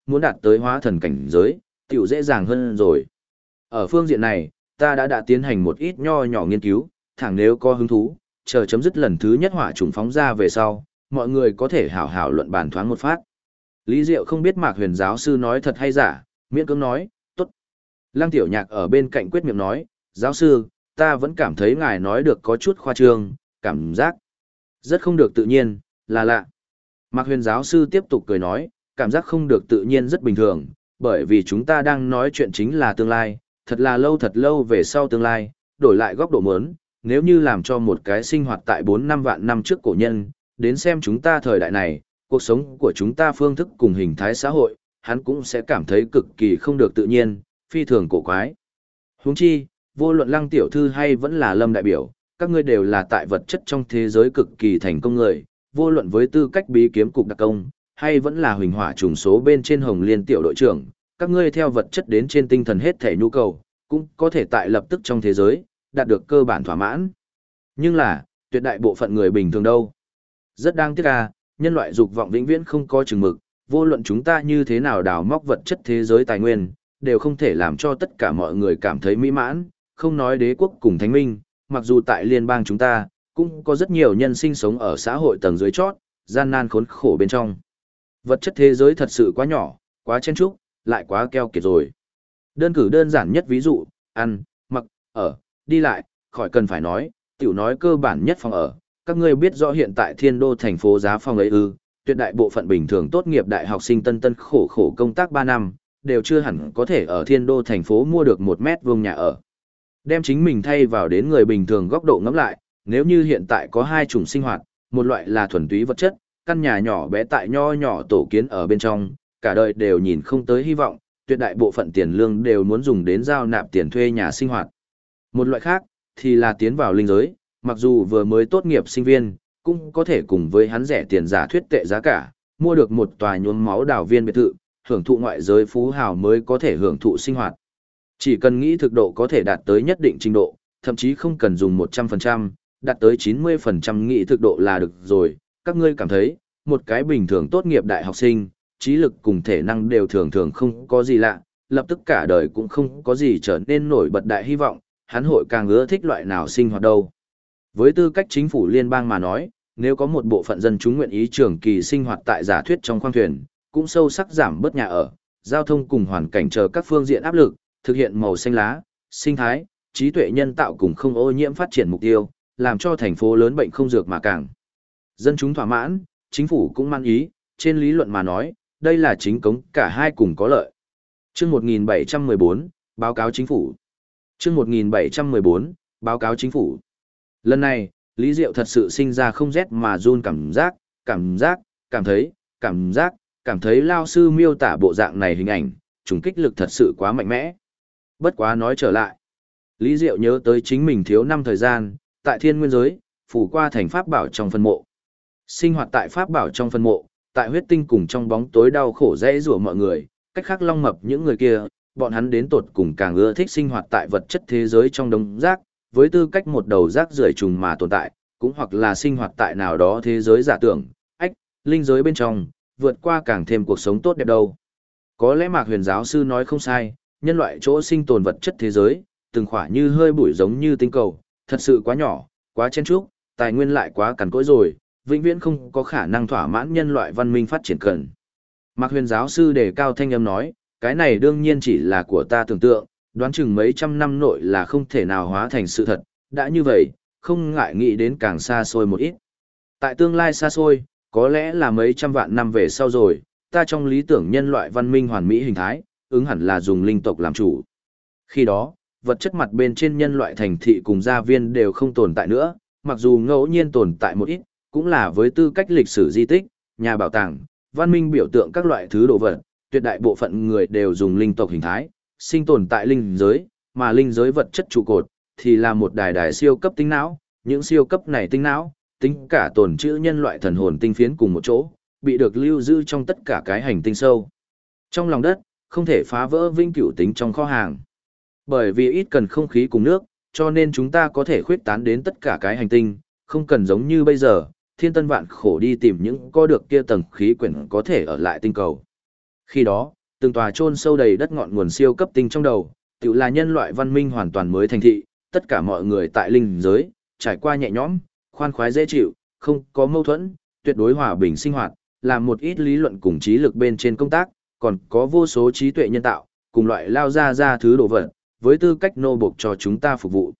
muốn đạt tới hóa thần cảnh giới, tiểu dễ dàng hơn rồi. Ở phương diện này, ta đã tiến hành một ít nho nhỏ nghiên cứu, thẳng nếu có hứng thú, chờ chấm dứt lần thứ nhất hỏa trùng phóng ra về sau, mọi người có thể hảo hảo luận bàn thoáng một phát. Lý Diệu không biết Mạc Huyền giáo sư nói thật hay giả, miễn cưỡng nói, tốt. Lăng Tiểu Nhạc ở bên cạnh quyết miệng nói, giáo sư, ta vẫn cảm thấy ngài nói được có chút khoa trương, cảm giác rất không được tự nhiên, là lạ. Mạc Huyền giáo sư tiếp tục cười nói, cảm giác không được tự nhiên rất bình thường, bởi vì chúng ta đang nói chuyện chính là tương lai, thật lâu về sau tương lai, đổi lại góc độ muốn, nếu như làm cho một cái sinh hoạt tại 4-5 vạn năm trước cổ nhân, đến xem chúng ta thời đại này, cuộc sống của chúng ta phương thức cùng hình thái xã hội, hắn cũng sẽ cảm thấy cực kỳ không được tự nhiên, phi thường cổ quái. Huống chi, vô luận Lăng tiểu thư hay vẫn là Lâm đại biểu, các ngươi đều là tại vật chất trong thế giới cực kỳ thành công người, vô luận với tư cách bí kiếm cục đặc công, hay vẫn là huỳnh hỏa trùng số bên trên Hồng Liên tiểu đội trưởng, các ngươi theo vật chất đến trên tinh thần hết thể nhu cầu, cũng có thể tại lập tức trong thế giới, đạt được cơ bản thỏa mãn. Nhưng là, tuyệt đại bộ phận người bình thường đâu. Rất đáng tiếc nhân loại dục vọng vĩnh viễn không có chừng mực, vô luận chúng ta như thế nào đào móc vật chất thế giới tài nguyên, đều không thể làm cho tất cả mọi người cảm thấy mỹ mãn, không nói đế quốc cùng thánh minh, mặc dù tại liên bang chúng ta, cũng có rất nhiều nhân sinh sống ở xã hội tầng dưới chót, gian nan khốn khổ bên trong. Vật chất thế giới thật sự quá nhỏ, quá chen chúc, lại quá keo kiệt rồi. Đơn cử đơn giản nhất ví dụ, ăn, mặc, ở, đi lại, khỏi cần phải nói, tiểu nói cơ bản nhất phòng ở. Các ngươi biết rõ hiện tại thiên đô thành phố giá phòng ấy tuyệt đại bộ phận bình thường tốt nghiệp đại học sinh tân khổ khổ công tác 3 năm, đều chưa hẳn có thể ở thiên đô thành phố mua được 1 mét vuông nhà ở. Đem chính mình thay vào đến người bình thường góc độ ngẫm lại, nếu như hiện tại có hai chủng sinh hoạt, một loại là thuần túy vật chất, căn nhà nhỏ bé tại nho nhỏ tổ kiến ở bên trong, cả đời đều nhìn không tới hy vọng, tuyệt đại bộ phận tiền lương đều muốn dùng đến giao nạp tiền thuê nhà sinh hoạt. Một loại khác, thì là tiến vào linh giới, mặc dù vừa mới tốt nghiệp sinh viên, cũng có thể cùng với hắn rẻ tiền giả thuyết tệ giá cả, mua được một tòa nhuốm máu đảo viên biệt thự, hưởng thụ ngoại giới phú hào mới có thể hưởng thụ sinh hoạt. Chỉ cần nghĩ thực độ có thể đạt tới nhất định trình độ, thậm chí không cần dùng 100%, đạt tới 90% nghĩ thực độ là được rồi. Các ngươi cảm thấy, một cái bình thường tốt nghiệp đại học sinh, trí lực cùng thể năng đều thường thường không có gì lạ, lập tức cả đời cũng không có gì trở nên nổi bật đại hy vọng, hắn hội càng ưa thích loại nào sinh hoạt đâu. Với tư cách chính phủ liên bang mà nói, nếu có một bộ phận dân chúng nguyện ý trường kỳ sinh hoạt tại giả thuyết trong khoang thuyền, cũng sâu sắc giảm bớt nhà ở, giao thông cùng hoàn cảnh chờ các phương diện áp lực, thực hiện màu xanh lá, sinh thái, trí tuệ nhân tạo cùng không ô nhiễm phát triển mục tiêu, làm cho thành phố lớn bệnh không dược mà càng. Dân chúng thỏa mãn, chính phủ cũng mang ý, trên lý luận mà nói, đây là chính cống cả hai cùng có lợi. Chương 1714, báo cáo chính phủ. Chương 1714, báo cáo chính phủ. Lần này, Lý Diệu thật sự sinh ra không rét mà run cảm thấy lao sư miêu tả bộ dạng này hình ảnh, trùng kích lực thật sự quá mạnh mẽ. Bất quá nói trở lại. Lý Diệu nhớ tới chính mình thiếu năm thời gian, tại thiên nguyên giới, phủ qua thành pháp bảo trong phân mộ. Sinh hoạt tại pháp bảo trong phân mộ, tại huyết tinh cùng trong bóng tối đau khổ dễ rủa mọi người, cách khác long mập những người kia, bọn hắn đến tột cùng càng ưa thích sinh hoạt tại vật chất thế giới trong đống rác, với tư cách một đầu rác rưởi trùng mà tồn tại, cũng hoặc là sinh hoạt tại nào đó thế giới giả tưởng, linh giới bên trong, vượt qua càng thêm cuộc sống tốt đẹp đâu. Có lẽ Mạc Huyền giáo sư nói không sai, nhân loại chỗ sinh tồn vật chất thế giới, từng khỏa như hơi bụi giống như tinh cầu, thật sự quá nhỏ, quá chen chúc, tài nguyên lại quá cằn cỗi rồi, vĩnh viễn không có khả năng thỏa mãn nhân loại văn minh phát triển cần. Mạc Huyền giáo sư đề cao thanh âm nói, cái này đương nhiên chỉ là của ta tưởng tượng, đoán chừng mấy trăm năm nội là không thể nào hóa thành sự thật, đã như vậy, không ngại nghĩ đến càng xa xôi một ít. Tại tương lai xa xôi, có lẽ là mấy trăm vạn năm về sau rồi, ta trong lý tưởng nhân loại văn minh hoàn mỹ hình thái, ứng hẳn là dùng linh tộc làm chủ. Khi đó, vật chất mặt bên trên nhân loại thành thị cùng gia viên đều không tồn tại nữa, mặc dù ngẫu nhiên tồn tại một ít, cũng là với tư cách lịch sử di tích, nhà bảo tàng, văn minh biểu tượng các loại thứ đồ vật, tuyệt đại bộ phận người đều dùng linh tộc hình thái, sinh tồn tại linh giới, mà linh giới vật chất trụ cột, thì là một đài siêu cấp tinh não, những siêu cấp này tinh não, tính cả tồn trữ nhân loại thần hồn tinh phiến cùng một chỗ, bị được lưu giữ trong tất cả cái hành tinh sâu. Trong lòng đất, không thể phá vỡ vĩnh cửu tính trong kho hàng. Bởi vì ít cần không khí cùng nước, cho nên chúng ta có thể khuyết tán đến tất cả cái hành tinh, không cần giống như bây giờ, thiên tân vạn khổ đi tìm những có được kia tầng khí quyển có thể ở lại tinh cầu. Khi đó, từng tòa chôn sâu đầy đất ngọn nguồn siêu cấp tinh trong đầu, tự là nhân loại văn minh hoàn toàn mới thành thị, tất cả mọi người tại linh giới, trải qua nhẹ nhõm, khoan khoái dễ chịu, không có mâu thuẫn, tuyệt đối hòa bình sinh hoạt, làm một ít lý luận cùng trí lực bên trên công tác, còn có vô số trí tuệ nhân tạo, cùng loại lao ra thứ đồ vật, với tư cách nô bộc cho chúng ta phục vụ.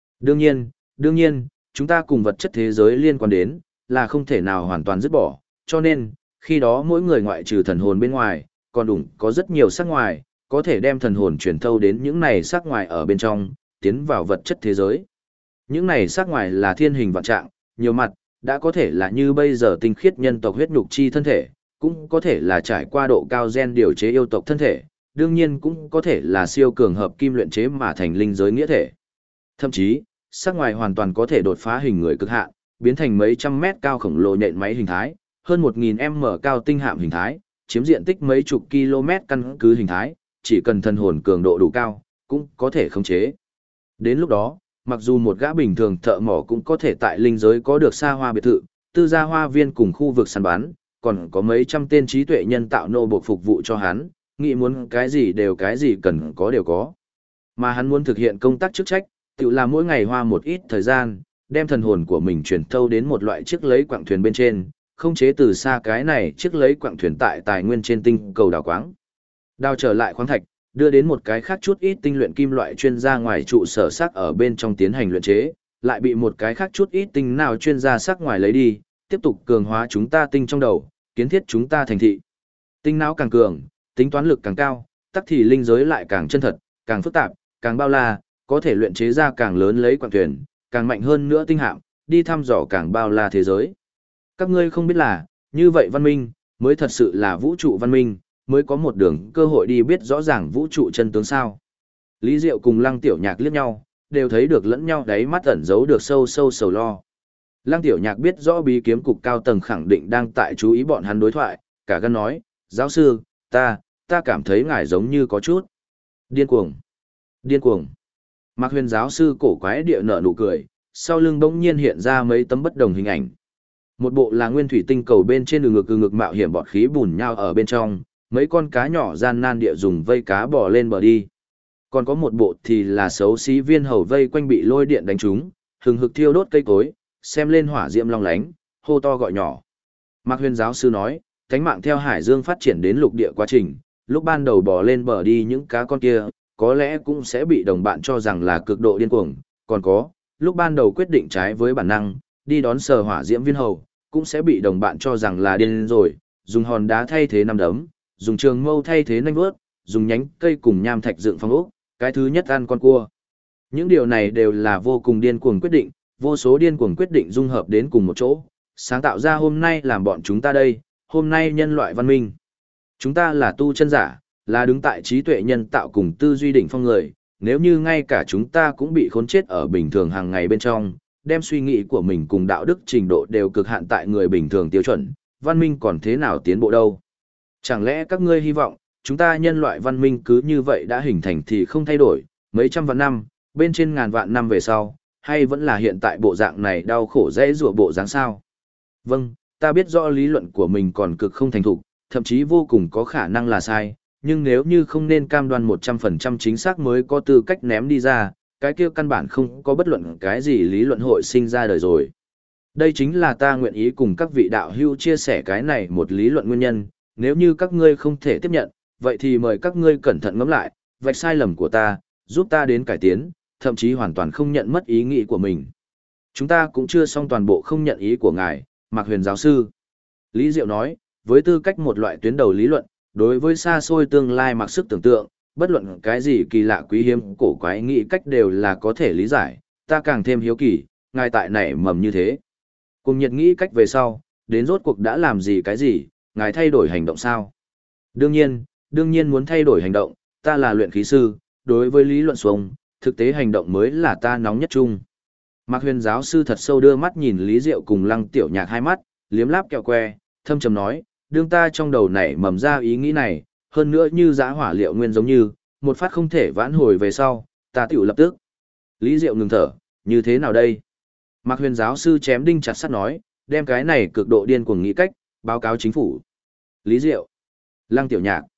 Đương nhiên, chúng ta cùng vật chất thế giới liên quan đến, là không thể nào hoàn toàn dứt bỏ, cho nên, khi đó mỗi người ngoại trừ thần hồn bên ngoài, còn đủ có rất nhiều sắc ngoài, có thể đem thần hồn truyền thâu đến những này sắc ngoài ở bên trong, tiến vào vật chất thế giới. Những này sắc ngoài là thiên hình vạn trạng, nhiều mặt, đã có thể là như bây giờ tinh khiết nhân tộc huyết nhục chi thân thể, cũng có thể là trải qua độ cao gen điều chế yêu tộc thân thể, đương nhiên cũng có thể là siêu cường hợp kim luyện chế mà thành linh giới nghĩa thể. Thậm chí, sắc ngoài hoàn toàn có thể đột phá hình người cực hạn, biến thành mấy trăm mét cao khổng lồ nhện máy hình thái, hơn 1000m cao tinh hạm hình thái, chiếm diện tích mấy chục km căn cứ hình thái, chỉ cần thần hồn cường độ đủ cao, cũng có thể khống chế. Đến lúc đó, mặc dù một gã bình thường thợ mỏ cũng có thể tại linh giới có được xa hoa biệt thự, tư gia hoa viên cùng khu vực săn bắn, còn có mấy trăm tên trí tuệ nhân tạo nô buộc phục vụ cho hắn, nghĩ muốn cái gì cần có đều có. Mà hắn muốn thực hiện công tác chức trách, tự là mỗi ngày hoa một ít thời gian, đem thần hồn của mình chuyển thâu đến một loại chiếc lấy quặng thuyền bên trên, không chế từ xa cái này chiếc lấy quặng thuyền tại tài nguyên trên tinh cầu đào quáng. Đào trở lại khoáng thạch, đưa đến một cái khác chút ít tinh luyện kim loại chuyên gia ngoài trụ sở sắc ở bên trong tiến hành luyện chế, lại bị một cái khác chút ít tinh nào chuyên gia sắc ngoài lấy đi, tiếp tục cường hóa chúng ta tinh trong đầu, kiến thiết chúng ta thành thị. Tinh não càng cường, tính toán lực càng cao, tắc thì linh giới lại càng chân thật, càng phức tạp, càng bao la, có thể luyện chế ra càng lớn lấy quặng thuyền, càng mạnh hơn nữa tinh hạm, đi thăm dò càng bao la thế giới. Các ngươi không biết là, như vậy văn minh, mới thật sự là vũ trụ văn minh, mới có một đường cơ hội đi biết rõ ràng vũ trụ chân tướng sao. Lý Diệu cùng Lăng Tiểu Nhạc liếc nhau, đều thấy được lẫn nhau đáy mắt ẩn giấu được sâu sầu lo. Lăng Tiểu Nhạc biết rõ bí kiếm cục cao tầng khẳng định đang tại chú ý bọn hắn đối thoại, cả gan nói, giáo sư, ta cảm thấy ngài giống như có chút. Điên cuồng. Mạc Huyền giáo sư cổ quái địa nở nụ cười, sau lưng bỗng nhiên hiện ra mấy tấm bất đồng hình ảnh. Một bộ là nguyên thủy tinh cầu bên trên ngực mạo hiểm bọt khí bùn nhau ở bên trong, mấy con cá nhỏ gian nan địa dùng vây cá bò lên bờ đi. Còn có một bộ thì là xấu xí viên hầu vây quanh bị lôi điện đánh trúng, hừng hực thiêu đốt cây cối, xem lên hỏa diệm long lánh, hô to gọi nhỏ. Mạc Huyền giáo sư nói, cánh mạng theo hải dương phát triển đến lục địa quá trình, lúc ban đầu bò lên bờ đi những cá con kia, có lẽ cũng sẽ bị đồng bạn cho rằng là cực độ điên cuồng, còn có, lúc ban đầu quyết định trái với bản năng, đi đón sờ hỏa diễm viên hầu, cũng sẽ bị đồng bạn cho rằng là điên rồi, dùng hòn đá thay thế nắm đấm, dùng trường mâu thay thế nanh vuốt, dùng nhánh cây cùng nham thạch dựng phong ốc, cái thứ nhất ăn con cua. Những điều này đều là vô cùng điên cuồng quyết định, vô số điên cuồng quyết định dung hợp đến cùng một chỗ, sáng tạo ra hôm nay làm bọn chúng ta đây, hôm nay nhân loại văn minh. Chúng ta là tu chân giả, là đứng tại trí tuệ nhân tạo cùng tư duy đỉnh phong người, nếu như ngay cả chúng ta cũng bị khốn chết ở bình thường hàng ngày bên trong, đem suy nghĩ của mình cùng đạo đức trình độ đều cực hạn tại người bình thường tiêu chuẩn, văn minh còn thế nào tiến bộ đâu. Chẳng lẽ các ngươi hy vọng, chúng ta nhân loại văn minh cứ như vậy đã hình thành thì không thay đổi, mấy trăm vạn năm, bên trên ngàn vạn năm về sau, hay vẫn là hiện tại bộ dạng này đau khổ dễ rủa bộ dáng sao? Vâng, ta biết rõ lý luận của mình còn cực không thành thục, thậm chí vô cùng có khả năng là sai, nhưng nếu như không nên cam đoan 100% chính xác mới có tư cách ném đi ra, cái kia căn bản không có bất luận cái gì lý luận hội sinh ra đời rồi. Đây chính là ta nguyện ý cùng các vị đạo hữu chia sẻ cái này một lý luận nguyên nhân, nếu như các ngươi không thể tiếp nhận, vậy thì mời các ngươi cẩn thận ngẫm lại, vạch sai lầm của ta, giúp ta đến cải tiến, thậm chí hoàn toàn không nhận mất ý nghĩ của mình. Chúng ta cũng chưa xong toàn bộ không nhận ý của ngài, Mạc Huyền giáo sư. Lý Diệu nói, với tư cách một loại tuyến đầu lý luận, đối với xa xôi tương lai mặc sức tưởng tượng, bất luận cái gì kỳ lạ quý hiếm cổ quái nghĩ cách đều là có thể lý giải, ta càng thêm hiếu kỳ, ngài tại nảy mầm như thế. Cùng nhiệt nghĩ cách về sau, đến rốt cuộc đã làm gì cái gì, ngài thay đổi hành động sao? Đương nhiên muốn thay đổi hành động, ta là luyện khí sư, đối với lý luận xuống, thực tế hành động mới là ta nóng nhất chung. Mạc Huyền giáo sư thật sâu đưa mắt nhìn Lý Diệu cùng Lăng Tiểu Nhạc hai mắt, liếm láp kẹo que, thâm trầm nói, đương ta trong đầu nảy mầm ra ý nghĩ này, hơn nữa như dã hỏa liệu nguyên giống như, một phát không thể vãn hồi về sau, ta tiểu lập tức. Lý Diệu ngừng thở, như thế nào đây? Mạc Huyền giáo sư chém đinh chặt sắt nói, đem cái này cực độ điên cuồng nghĩ cách, báo cáo chính phủ. Lý Diệu, Lăng Tiểu Nhạc,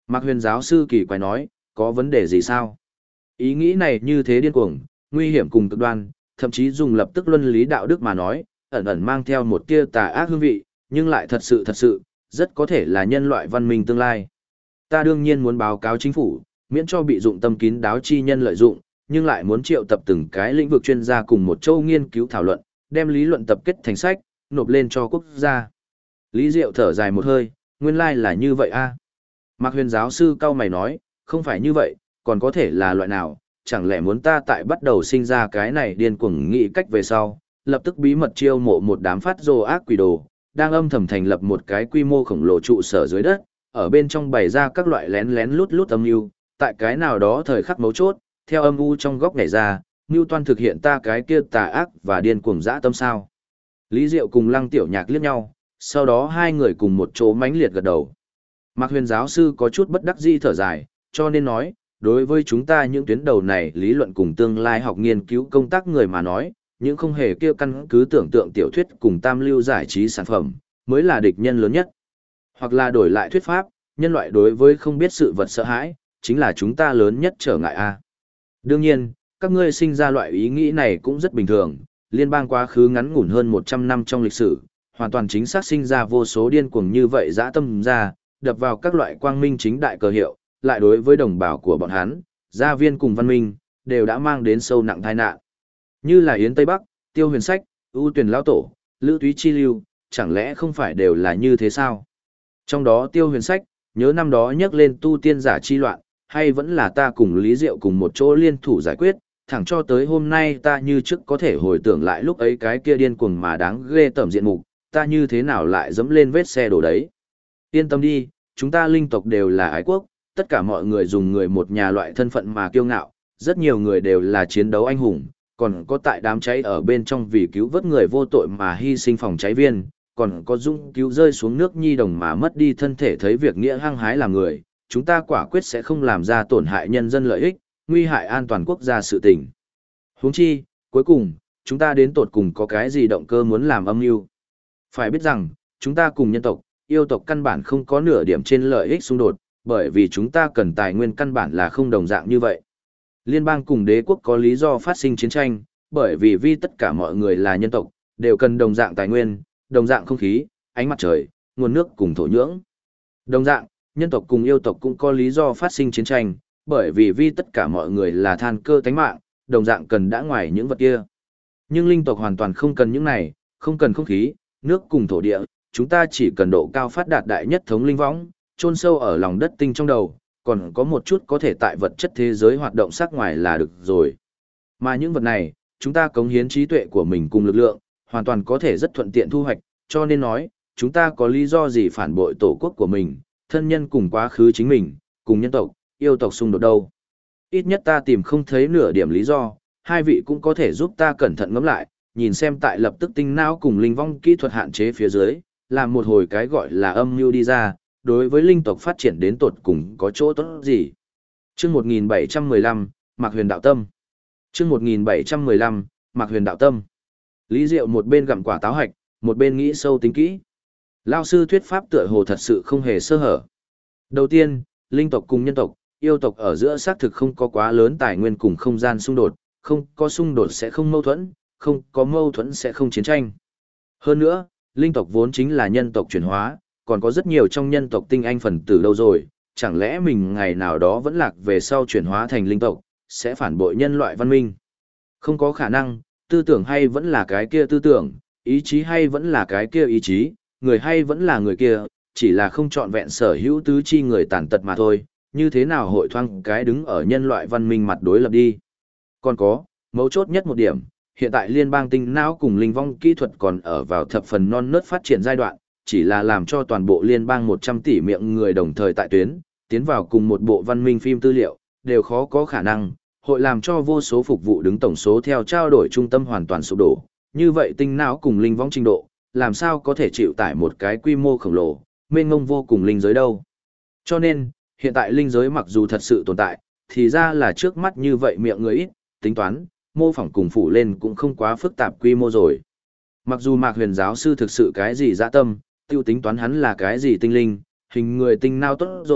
Mạc Huyền giáo sư kỳ quái nói, có vấn đề gì sao? Ý nghĩ này như thế điên cuồng, nguy hiểm cùng cực đoan, thậm chí dùng lập tức luân lý đạo đức mà nói, ẩn ẩn mang theo một tia tà ác hương vị, nhưng lại thật sự, rất có thể là nhân loại văn minh tương lai. Ta đương nhiên muốn báo cáo chính phủ, miễn cho bị dụng tâm kín đáo chi nhân lợi dụng, nhưng lại muốn triệu tập từng cái lĩnh vực chuyên gia cùng một châu nghiên cứu thảo luận, đem lý luận tập kết thành sách, nộp lên cho quốc gia. Lý Diệu thở dài một hơi, nguyên lai là như vậy a. Mạc Huyền giáo sư cao mày nói, không phải như vậy, còn có thể là loại nào, chẳng lẽ muốn ta tại bắt đầu sinh ra cái này điên cuồng nghĩ cách về sau, lập tức bí mật chiêu mộ một đám phát rồ ác quỷ đồ, đang âm thầm thành lập một cái quy mô khổng lồ trụ sở dưới đất, ở bên trong bày ra các loại lén lén lút lút âm mưu, tại cái nào đó thời khắc mấu chốt, theo âm u trong góc nhảy ra, mưu toan thực hiện ta cái kia tà ác và điên cuồng dã tâm sao. Lý Diệu cùng Lăng Tiểu Nhạc liếc nhau, sau đó hai người cùng một chỗ mãnh liệt gật đầu. Mạc Huyền giáo sư có chút bất đắc dĩ thở dài, cho nên nói, đối với chúng ta những tuyến đầu này lý luận cùng tương lai học nghiên cứu công tác người mà nói, những không hề kia căn cứ tưởng tượng tiểu thuyết cùng tam lưu giải trí sản phẩm, mới là địch nhân lớn nhất. Hoặc là đổi lại thuyết pháp, nhân loại đối với không biết sự vật sợ hãi, chính là chúng ta lớn nhất trở ngại a. Đương nhiên, các ngươi sinh ra loại ý nghĩ này cũng rất bình thường, liên bang quá khứ ngắn ngủn hơn 100 năm trong lịch sử, hoàn toàn chính xác sinh ra vô số điên cuồng như vậy dã tâm ra, đập vào các loại quang minh chính đại cờ hiệu, lại đối với đồng bào của bọn hắn, gia viên cùng văn minh, đều đã mang đến sâu nặng tai nạn. Như là Yến Tây Bắc, Tiêu Huyền Sách, ưu tuyển lão tổ, Lữ Túy Chi Lưu, chẳng lẽ không phải đều là như thế sao? Trong đó Tiêu Huyền Sách, nhớ năm đó nhắc lên tu tiên giả chi loạn, hay vẫn là ta cùng Lý Diệu cùng một chỗ liên thủ giải quyết, thẳng cho tới hôm nay ta như trước có thể hồi tưởng lại lúc ấy cái kia điên cuồng mà đáng ghê tởm diện mục, ta như thế nào lại dẫm lên vết xe đổ đấy. Yên tâm đi, chúng ta linh tộc đều là ái quốc, tất cả mọi người dùng người một nhà loại thân phận mà kiêu ngạo, rất nhiều người đều là chiến đấu anh hùng, còn có tại đám cháy ở bên trong vì cứu vớt người vô tội mà hy sinh phòng cháy viên, còn có dũng cứu rơi xuống nước nhi đồng mà mất đi thân thể thấy việc nghĩa hăng hái làm người, chúng ta quả quyết sẽ không làm ra tổn hại nhân dân lợi ích, nguy hại an toàn quốc gia sự tình. Huống chi, cuối cùng, chúng ta đến tột cùng có cái gì động cơ muốn làm âm mưu. Phải biết rằng, chúng ta cùng nhân tộc, yêu tộc căn bản không có nửa điểm trên lợi ích xung đột, bởi vì chúng ta cần tài nguyên căn bản là không đồng dạng như vậy. Liên bang cùng đế quốc có lý do phát sinh chiến tranh, bởi vì tất cả mọi người là nhân tộc, đều cần đồng dạng tài nguyên, đồng dạng không khí, ánh mặt trời, nguồn nước cùng thổ nhưỡng. Đồng dạng, nhân tộc cùng yêu tộc cũng có lý do phát sinh chiến tranh, bởi vì tất cả mọi người là than cơ tánh mạng, đồng dạng cần đã ngoài những vật kia. Nhưng linh tộc hoàn toàn không cần những này, không cần không khí, nước cùng thổ địa, chúng ta chỉ cần độ cao phát đạt đại nhất thống linh võng, chôn sâu ở lòng đất tinh trong đầu, còn có một chút có thể tại vật chất thế giới hoạt động sắc ngoài là được rồi. Mà những vật này, chúng ta cống hiến trí tuệ của mình cùng lực lượng, hoàn toàn có thể rất thuận tiện thu hoạch, cho nên nói, chúng ta có lý do gì phản bội tổ quốc của mình, thân nhân cùng quá khứ chính mình, cùng nhân tộc, yêu tộc xung đột đâu. Ít nhất ta tìm không thấy nửa điểm lý do, hai vị cũng có thể giúp ta cẩn thận ngẫm lại, nhìn xem tại lập tức tinh não cùng linh vong kỹ thuật hạn chế phía dưới, làm một hồi cái gọi là âm mưu đi ra, đối với linh tộc phát triển đến tột cùng có chỗ tốt gì. Chương 1715, Mạc Huyền Đạo Tâm. Chương 1715, Mạc Huyền Đạo Tâm. Lý Diệu một bên gặm quả táo hạch, một bên nghĩ sâu tính kỹ. Lao sư thuyết pháp tựa hồ thật sự không hề sơ hở. Đầu tiên, linh tộc cùng nhân tộc, yêu tộc ở giữa xác thực không có quá lớn tài nguyên cùng không gian xung đột, không có xung đột sẽ không mâu thuẫn, không có mâu thuẫn sẽ không chiến tranh. Hơn nữa, linh tộc vốn chính là nhân tộc chuyển hóa, còn có rất nhiều trong nhân tộc tinh anh phần tử đâu rồi, chẳng lẽ mình ngày nào đó vẫn lạc về sau chuyển hóa thành linh tộc, sẽ phản bội nhân loại văn minh. Không có khả năng, tư tưởng hay vẫn là cái kia tư tưởng, ý chí hay vẫn là cái kia ý chí, người hay vẫn là người kia, chỉ là không trọn vẹn sở hữu tứ chi người tàn tật mà thôi, như thế nào hội thoang cái đứng ở nhân loại văn minh mặt đối lập đi. Còn có, mấu chốt nhất một điểm, hiện tại liên bang tinh não cùng linh vong kỹ thuật còn ở vào thập phần non nớt phát triển giai đoạn, chỉ là làm cho toàn bộ liên bang 100 tỷ miệng người đồng thời tại tuyến, tiến vào cùng một bộ văn minh phim tư liệu, đều khó có khả năng, hội làm cho vô số phục vụ đứng tổng số theo trao đổi trung tâm hoàn toàn sụp đổ. Như vậy tinh não cùng linh vong trình độ, làm sao có thể chịu tải một cái quy mô khổng lồ, mênh mông vô cùng linh giới đâu. Cho nên, hiện tại linh giới mặc dù thật sự tồn tại, thì ra là trước mắt như vậy miệng người ít, tính toán, mô phỏng cùng phủ lên cũng không quá phức tạp quy mô rồi. Mặc dù Mạc Huyền giáo sư thực sự cái gì dã tâm, tiêu tính toán hắn là cái gì tinh linh, hình người tinh nào tốt rồi,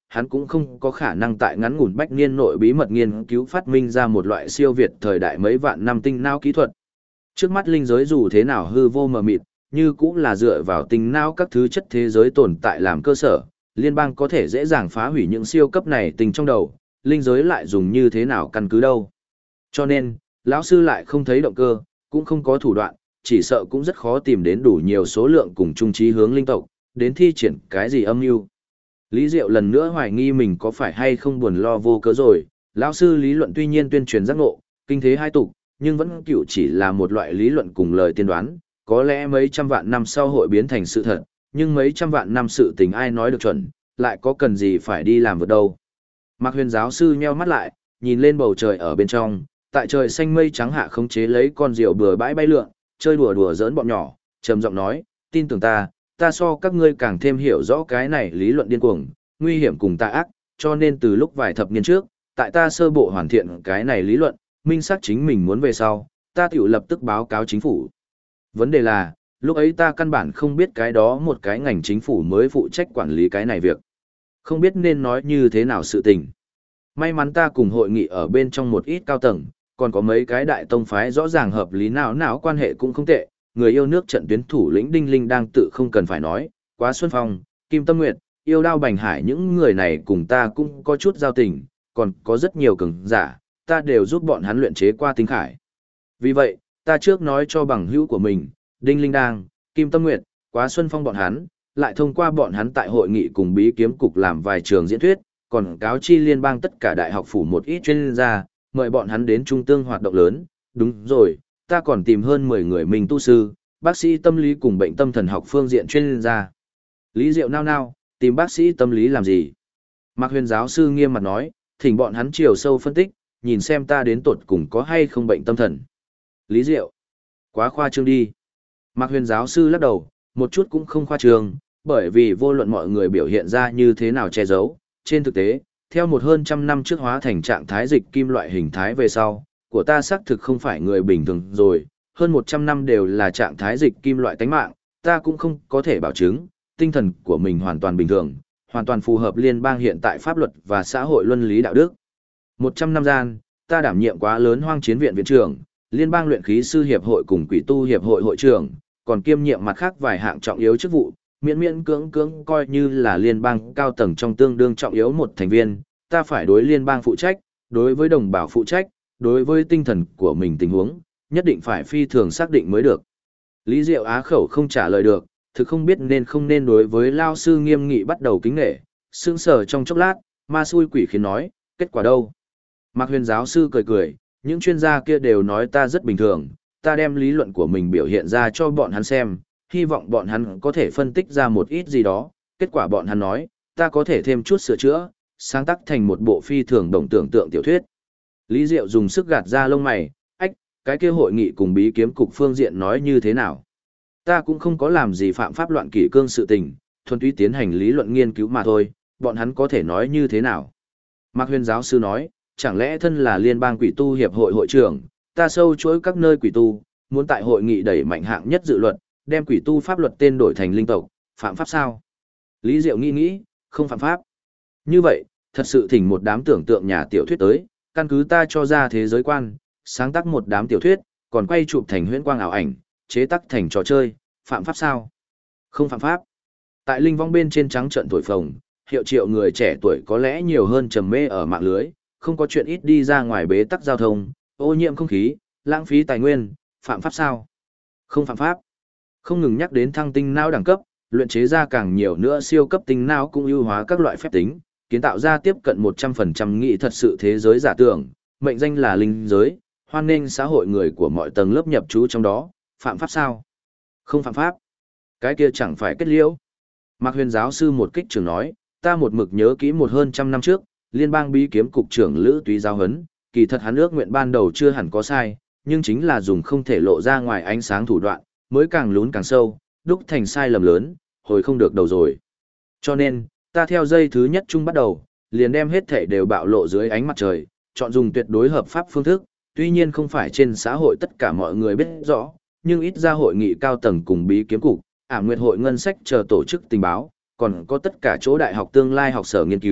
hắn cũng không có khả năng tại ngắn ngủn bách niên nội bí mật nghiên cứu phát minh ra một loại siêu việt thời đại mấy vạn năm tinh não kỹ thuật. Trước mắt linh giới dù thế nào hư vô mờ mịt, như cũng là dựa vào tinh não các thứ chất thế giới tồn tại làm cơ sở, liên bang có thể dễ dàng phá hủy những siêu cấp này tình trong đầu, linh giới lại dùng như thế nào căn cứ đâu. Cho nên, lão sư lại không thấy động cơ, cũng không có thủ đoạn, chỉ sợ cũng rất khó tìm đến đủ nhiều số lượng cùng chung chí hướng linh tộc, đến thi triển cái gì âm mưu. Lý Diệu lần nữa hoài nghi mình có phải hay không buồn lo vô cớ rồi, lão sư lý luận tuy nhiên tuyên truyền giác ngộ, kinh thế hai tục, nhưng vẫn cựu chỉ là một loại lý luận cùng lời tiên đoán, có lẽ mấy trăm vạn năm sau hội biến thành sự thật, nhưng mấy trăm vạn năm sự tình ai nói được chuẩn, lại có cần gì phải đi làm vượt đâu. Mạc Huyền giáo sư nheo mắt lại, nhìn lên bầu trời ở bên trong, tại trời xanh mây trắng hạ khống chế lấy con diều bừa bãi bay lượn, chơi đùa đùa giỡn bọn nhỏ, trầm giọng nói, tin tưởng ta so các ngươi càng thêm hiểu rõ cái này lý luận điên cuồng, nguy hiểm cùng tà ác, cho nên từ lúc vài thập niên trước, tại ta sơ bộ hoàn thiện cái này lý luận, minh xác chính mình muốn về sau, ta tiểu lập tức báo cáo chính phủ. Vấn đề là, lúc ấy ta căn bản không biết cái đó một cái ngành chính phủ mới phụ trách quản lý cái này việc. Không biết nên nói như thế nào sự tình. May mắn ta cùng hội nghị ở bên trong một ít cao tầng, còn có mấy cái đại tông phái rõ ràng hợp lý nào quan hệ cũng không tệ, người yêu nước trận tuyến thủ lĩnh Đinh Linh đang tự không cần phải nói, Quá Xuân Phong, Kim Tâm Nguyệt, Yêu Đao Bành Hải những người này cùng ta cũng có chút giao tình, còn có rất nhiều cường giả, ta đều giúp bọn hắn luyện chế qua tinh khải. Vì vậy, ta trước nói cho bằng hữu của mình, Đinh Linh Đang, Kim Tâm Nguyệt, Quá Xuân Phong bọn hắn, lại thông qua bọn hắn tại hội nghị cùng bí kiếm cục làm vài trường diễn thuyết, còn cáo chi liên bang tất cả đại học phủ một ít chuyên gia, mời bọn hắn đến trung tương hoạt động lớn. Đúng rồi, ta còn tìm hơn 10 người mình tu sư, bác sĩ tâm lý cùng bệnh tâm thần học phương diện chuyên gia. Lý Diệu nao, tìm bác sĩ tâm lý làm gì? Mạc Huyền giáo sư nghiêm mặt nói, thỉnh bọn hắn chiều sâu phân tích, nhìn xem ta đến tột cùng có hay không bệnh tâm thần. Lý Diệu, quá khoa trương đi. Mạc Huyền giáo sư lắc đầu, một chút cũng không khoa trương, bởi vì vô luận mọi người biểu hiện ra như thế nào che giấu, trên thực tế, theo một hơn trăm năm trước hóa thành trạng thái dịch kim loại hình thái về sau, của ta xác thực không phải người bình thường rồi, hơn 100 năm đều là trạng thái dịch kim loại tánh mạng, ta cũng không có thể bảo chứng, tinh thần của mình hoàn toàn bình thường, hoàn toàn phù hợp liên bang hiện tại pháp luật và xã hội luân lý đạo đức. 100 năm gian, ta đảm nhiệm quá lớn hoang chiến viện viện trưởng, liên bang luyện khí sư hiệp hội cùng quỷ tu hiệp hội hội trưởng, còn kiêm nhiệm mặt khác vài hạng trọng yếu chức vụ, miễn cưỡng coi như là liên bang cao tầng trong tương đương trọng yếu một thành viên, ta phải đối liên bang phụ trách, đối với đồng bào phụ trách, đối với tinh thần của mình tình huống, nhất định phải phi thường xác định mới được. Lý Diệu á khẩu không trả lời được, thực không biết nên không nên đối với lao sư nghiêm nghị bắt đầu kính nghệ, sững sờ trong chốc lát, ma xui quỷ khiến nói, kết quả đâu? Mạc Huyền giáo sư cười, những chuyên gia kia đều nói ta rất bình thường, ta đem lý luận của mình biểu hiện ra cho bọn hắn xem, hy vọng bọn hắn có thể phân tích ra một ít gì đó, kết quả bọn hắn nói, ta có thể thêm chút sửa chữa, sáng tác thành một bộ phi thường đồng tưởng tượng tiểu thuyết. Lý Diệu dùng sức gạt ra lông mày, cái kia hội nghị cùng bí kiếm cục phương diện nói như thế nào? Ta cũng không có làm gì phạm pháp loạn kỷ cương sự tình, thuần túy tiến hành lý luận nghiên cứu mà thôi, bọn hắn có thể nói như thế nào? Mạc Huyền giáo sư nói, chẳng lẽ thân là liên bang quỷ tu hiệp hội hội trưởng, ta sâu chuỗi các nơi quỷ tu, muốn tại hội nghị đẩy mạnh hạng nhất dự luật, đem quỷ tu pháp luật tên đổi thành linh tộc, phạm pháp sao? Lý Diệu nghĩ, không phạm pháp. Như vậy, thật sự thỉnh một đám tưởng tượng nhà tiểu thuyết tới, căn cứ ta cho ra thế giới quan, sáng tác một đám tiểu thuyết, còn quay chụp thành huyễn quang ảo ảnh, chế tác thành trò chơi, phạm pháp sao? Không phạm pháp. Tại linh vong bên trên trắng trận thổi phồng, hiệu triệu người trẻ tuổi có lẽ nhiều hơn trầm mê ở mạng lưới, không có chuyện ít đi ra ngoài bế tắc giao thông, ô nhiễm không khí, lãng phí tài nguyên, phạm pháp sao? Không phạm pháp. Không ngừng nhắc đến thăng tinh não đẳng cấp, luyện chế ra càng nhiều nữa siêu cấp tinh não cũng ưu hóa các loại phép tính, kiến tạo ra tiếp cận 100% nghị thật sự thế giới giả tưởng, mệnh danh là linh giới, hoan nghênh xã hội người của mọi tầng lớp nhập trú trong đó, phạm pháp sao? Không phạm pháp. Cái kia chẳng phải kết liễu. Mạc Huyền giáo sư một kích trưởng nói, ta một mực nhớ kỹ một hơn trăm năm trước, liên bang bí kiếm cục trưởng Lữ Túy giáo huấn, kỳ thật hắn ước nguyện ban đầu chưa hẳn có sai, nhưng chính là dùng không thể lộ ra ngoài ánh sáng thủ đoạn, mới càng lún càng sâu, đúc thành sai lầm lớn, hồi không được đầu rồi. Cho nên, ta theo dây thứ nhất chung bắt đầu, liền đem hết thể đều bạo lộ dưới ánh mặt trời, chọn dùng tuyệt đối hợp pháp phương thức, tuy nhiên không phải trên xã hội tất cả mọi người biết rõ, nhưng ít ra hội nghị cao tầng cùng bí kiếm cục, Ảm Nguyệt hội ngân sách chờ tổ chức tình báo, còn có tất cả chỗ đại học tương lai học sở nghiên cứu,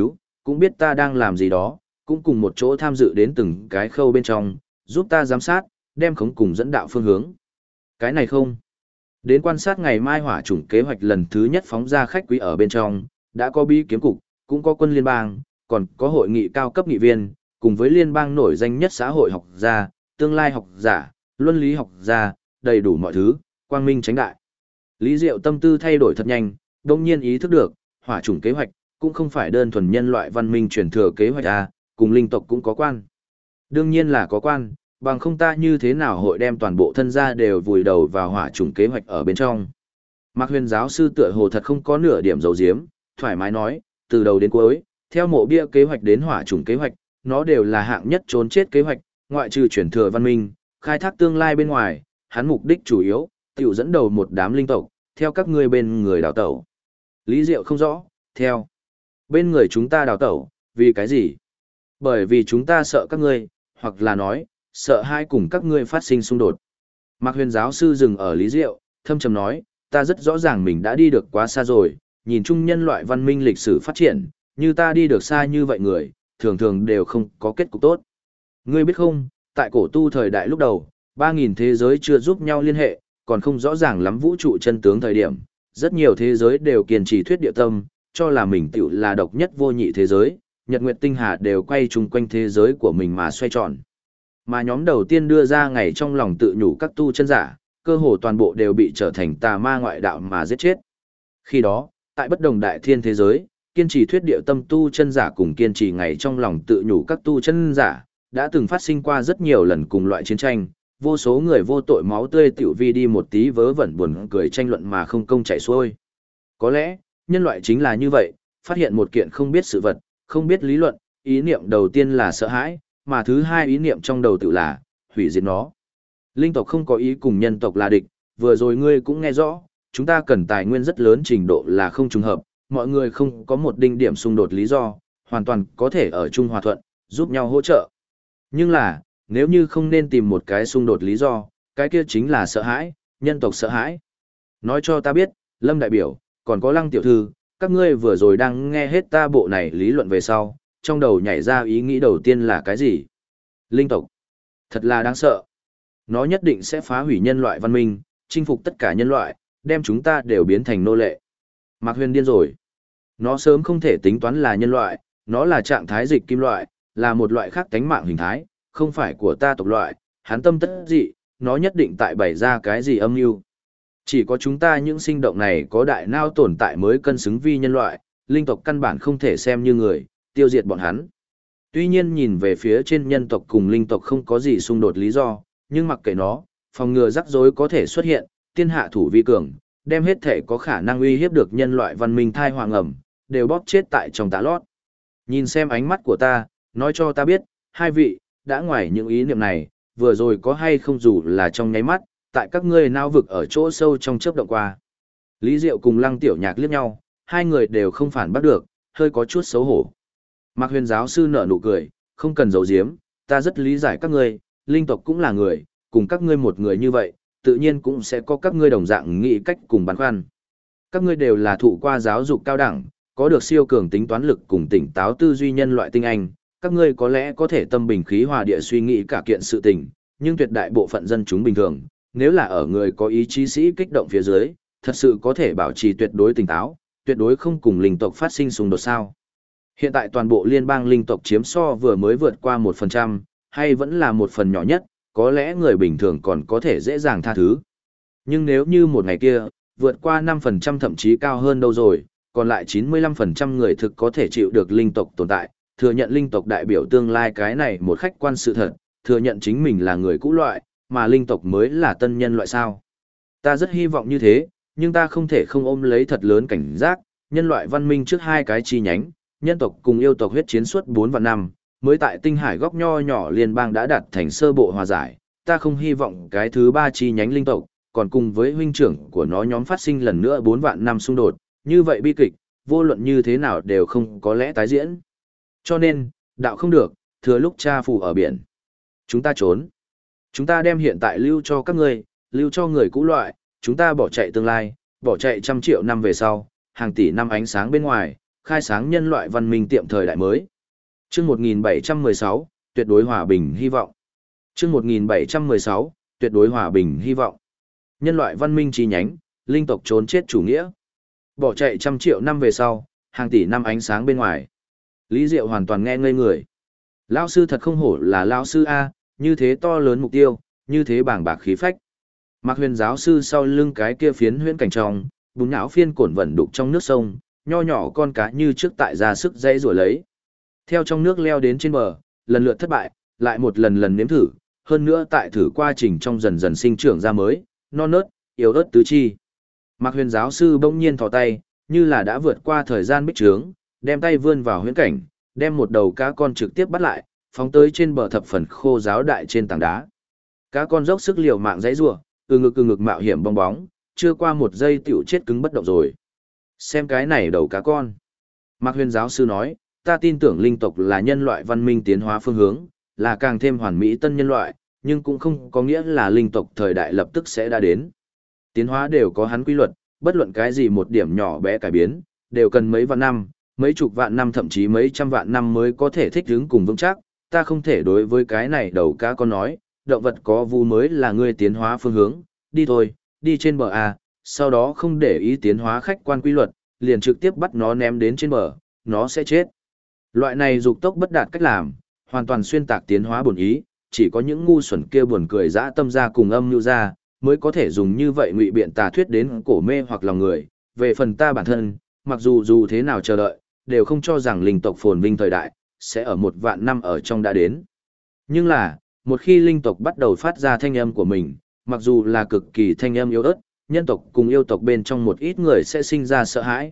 cũng biết ta đang làm gì đó, cũng cùng một chỗ tham dự đến từng cái khâu bên trong, giúp ta giám sát, đem khống cùng dẫn đạo phương hướng. Cái này không. Đến quan sát ngày mai hỏa chủng kế hoạch lần thứ nhất phóng ra khách quý ở bên trong, đã có bí kiếm cục, cũng có quân liên bang, còn có hội nghị cao cấp nghị viên, cùng với liên bang nổi danh nhất xã hội học gia, tương lai học giả, luân lý học gia, đầy đủ mọi thứ, quang minh tránh đại. Lý Diệu tâm tư thay đổi thật nhanh, đồng nhiên ý thức được, hỏa chủng kế hoạch, cũng không phải đơn thuần nhân loại văn minh truyền thừa kế hoạch A, cùng linh tộc cũng có quan. Đương nhiên là có quan, bằng không ta như thế nào hội đem toàn bộ thân gia đều vùi đầu vào hỏa chủng kế hoạch ở bên trong. Mạc Huyền giáo sư tựa hồ thật không có nửa điểm dầu diếm, thoải mái nói, từ đầu đến cuối, theo mộ bia kế hoạch đến hỏa chủng kế hoạch, nó đều là hạng nhất trốn chết kế hoạch, ngoại trừ truyền thừa văn minh, khai thác tương lai bên ngoài, hắn mục đích chủ yếu, tiểu dẫn đầu một đám linh tộc, theo các ngươi bên người đào tẩu. Lý Diệu không rõ, theo. Bên người chúng ta đào tẩu, vì cái gì? Bởi vì chúng ta sợ các ngươi, hoặc là nói, sợ hai cùng các ngươi phát sinh xung đột. Mạc Huyền giáo sư dừng ở Lý Diệu, thâm trầm nói, ta rất rõ ràng mình đã đi được quá xa rồi, nhìn chung nhân loại văn minh lịch sử phát triển, như ta đi được xa như vậy người, thường thường đều không có kết cục tốt. Ngươi biết không, tại cổ tu thời đại lúc đầu, 3.000 thế giới chưa giúp nhau liên hệ, còn không rõ ràng lắm vũ trụ chân tướng thời điểm, rất nhiều thế giới đều kiên trì thuyết địa tâm, cho là mình tiểu là độc nhất vô nhị thế giới, nhật nguyệt tinh hà đều quay chung quanh thế giới của mình mà xoay tròn. Mà nhóm đầu tiên đưa ra ngày trong lòng tự nhủ các tu chân giả, cơ hồ toàn bộ đều bị trở thành tà ma ngoại đạo mà giết chết. Khi đó, tại bất đồng đại thiên thế giới, kiên trì thuyết địa tâm tu chân giả cùng kiên trì ngày trong lòng tự nhủ các tu chân giả, đã từng phát sinh qua rất nhiều lần cùng loại chiến tranh, vô số người vô tội máu tươi tiểu vi đi một tí vớ vẩn buồn cười tranh luận mà không công chảy xuôi. Có lẽ, nhân loại chính là như vậy, phát hiện một kiện không biết sự vật, không biết lý luận, ý niệm đầu tiên là sợ hãi, mà thứ hai ý niệm trong đầu tự là hủy diệt nó. Linh tộc không có ý cùng nhân tộc là địch, vừa rồi ngươi cũng nghe rõ, chúng ta cần tài nguyên rất lớn trình độ là không trùng hợp, mọi người không có một đinh điểm xung đột lý do, hoàn toàn có thể ở chung hòa thuận, giúp nhau hỗ trợ. Nhưng là, nếu như không nên tìm một cái xung đột lý do, cái kia chính là sợ hãi, nhân tộc sợ hãi. Nói cho ta biết, Lâm đại biểu, còn có Lăng tiểu thư, các ngươi vừa rồi đang nghe hết ta bộ này lý luận về sau, trong đầu nhảy ra ý nghĩ đầu tiên là cái gì? Linh tộc. Thật là đáng sợ. Nó nhất định sẽ phá hủy nhân loại văn minh, chinh phục tất cả nhân loại, đem chúng ta đều biến thành nô lệ. Mạc Huyền điên rồi. Nó sớm không thể tính toán là nhân loại, nó là trạng thái dịch kim loại, là một loại khác tánh mạng hình thái, không phải của ta tộc loại, hắn tâm tất dị, nó nhất định tại bày ra cái gì âm mưu. Chỉ có chúng ta những sinh động này có đại não tồn tại mới cân xứng vi nhân loại, linh tộc căn bản không thể xem như người, tiêu diệt bọn hắn. Tuy nhiên nhìn về phía trên nhân tộc cùng linh tộc không có gì xung đột lý do, nhưng mặc kệ nó, phòng ngừa rắc rối có thể xuất hiện, tiên hạ thủ vi cường, đem hết thể có khả năng uy hiếp được nhân loại văn minh thai hoàng ẩm, đều bóp chết tại trong tá lót. Nhìn xem ánh mắt của ta, nói cho ta biết, hai vị, đã ngoài những ý niệm này, vừa rồi có hay không dù là trong nháy mắt, tại các ngươi não vực ở chỗ sâu trong chớp động qua. Lý Diệu cùng Lăng Tiểu Nhạc liếc nhau, hai người đều không phản bắt được, hơi có chút xấu hổ. Mạc Huyền giáo sư nở nụ cười, không cần giấu giếm, ta rất lý giải các ngươi, linh tộc cũng là người, cùng các ngươi một người như vậy, tự nhiên cũng sẽ có các ngươi đồng dạng nghĩ cách cùng băn khoăn. Các ngươi đều là thụ qua giáo dục cao đẳng, có được siêu cường tính toán lực cùng tỉnh táo tư duy nhân loại tinh anh, các ngươi có lẽ có thể tâm bình khí hòa địa suy nghĩ cả kiện sự tình, nhưng tuyệt đại bộ phận dân chúng bình thường, nếu là ở người có ý chí sĩ kích động phía dưới, thật sự có thể bảo trì tuyệt đối tỉnh táo, tuyệt đối không cùng linh tộc phát sinh xung đột sao. Hiện tại toàn bộ liên bang linh tộc chiếm so vừa mới vượt qua 1%, hay vẫn là một phần nhỏ nhất, có lẽ người bình thường còn có thể dễ dàng tha thứ. Nhưng nếu như một ngày kia, vượt qua 5% thậm chí cao hơn đâu rồi, còn lại 95% người thực có thể chịu được linh tộc tồn tại, thừa nhận linh tộc đại biểu tương lai cái này một khách quan sự thật, thừa nhận chính mình là người cũ loại, mà linh tộc mới là tân nhân loại sao. Ta rất hy vọng như thế, nhưng ta không thể không ôm lấy thật lớn cảnh giác, nhân loại văn minh trước hai cái chi nhánh, nhân tộc cùng yêu tộc huyết chiến suốt 4 vạn năm, mới tại tinh hải góc nho nhỏ liên bang đã đạt thành sơ bộ hòa giải, ta không hy vọng cái thứ ba chi nhánh linh tộc, còn cùng với huynh trưởng của nó nhóm phát sinh lần nữa 4 vạn năm xung đột, như vậy bi kịch, vô luận như thế nào đều không có lẽ tái diễn. Cho nên, đạo không được, thừa lúc cha phù ở biển. Chúng ta trốn. Chúng ta đem hiện tại lưu cho các ngươi, lưu cho người cũ loại, chúng ta bỏ chạy tương lai, bỏ chạy trăm triệu năm về sau, hàng tỷ năm ánh sáng bên ngoài, khai sáng nhân loại văn minh tiệm thời đại mới. Chương 1716, tuyệt đối hòa bình hy vọng. Chương 1716, tuyệt đối hòa bình hy vọng. Nhân loại văn minh chi nhánh, linh tộc trốn chết chủ nghĩa. Bỏ chạy trăm triệu năm về sau, hàng tỷ năm ánh sáng bên ngoài. Lý Diệu hoàn toàn nghe ngây người. Lão sư thật không hổ là lão sư A, như thế to lớn mục tiêu, như thế bảng bạc khí phách. Mạc Huyền giáo sư sau lưng cái kia phiến huyễn cảnh trong, bùn nhão phiên cổn vẩn đục trong nước sông, nho nhỏ con cá như trước tại ra sức dãy rủa lấy. Theo trong nước leo đến trên bờ, lần lượt thất bại, lại một lần lần nếm thử, hơn nữa tại thử quá trình trong dần dần sinh trưởng ra mới, non nớt, yếu ớt tứ chi. Mạc Huyền giáo sư bỗng nhiên thò tay, như là đã vượt qua thời gian bích trướng, đem tay vươn vào huyễn cảnh, đem một đầu cá con trực tiếp bắt lại, phóng tới trên bờ thập phần khô giáo đại trên tảng đá. Cá con dốc sức liều mạng dãy rủa, từ ngực mạo hiểm bong bóng, chưa qua một giây tiểu chết cứng bất động rồi. Xem cái này đầu cá con. Mạc Huyền giáo sư nói, ta tin tưởng linh tộc là nhân loại văn minh tiến hóa phương hướng, là càng thêm hoàn mỹ tân nhân loại, nhưng cũng không có nghĩa là linh tộc thời đại lập tức sẽ đã đến. Tiến hóa đều có hắn quy luật, bất luận cái gì một điểm nhỏ bé cải biến, đều cần mấy vạn năm, mấy chục vạn năm thậm chí mấy trăm vạn năm mới có thể thích ứng cùng vững chắc. Ta không thể đối với cái này đầu cá con nói, động vật có vú mới là ngươi tiến hóa phương hướng, đi thôi, đi trên bờ A, sau đó không để ý tiến hóa khách quan quy luật, liền trực tiếp bắt nó ném đến trên bờ, nó sẽ chết. Loại này dục tốc bất đạt cách làm, hoàn toàn xuyên tạc tiến hóa bổn ý, chỉ có những ngu xuẩn kia buồn cười dã tâm ra cùng âm nhu ra, mới có thể dùng như vậy ngụy biện tà thuyết đến cổ mê hoặc lòng người. Về phần ta bản thân, mặc dù thế nào chờ đợi, đều không cho rằng linh tộc phồn vinh thời đại, sẽ ở một vạn năm ở trong đã đến. Nhưng là, một khi linh tộc bắt đầu phát ra thanh âm của mình, mặc dù là cực kỳ thanh âm yếu ớt, nhân tộc cùng yêu tộc bên trong một ít người sẽ sinh ra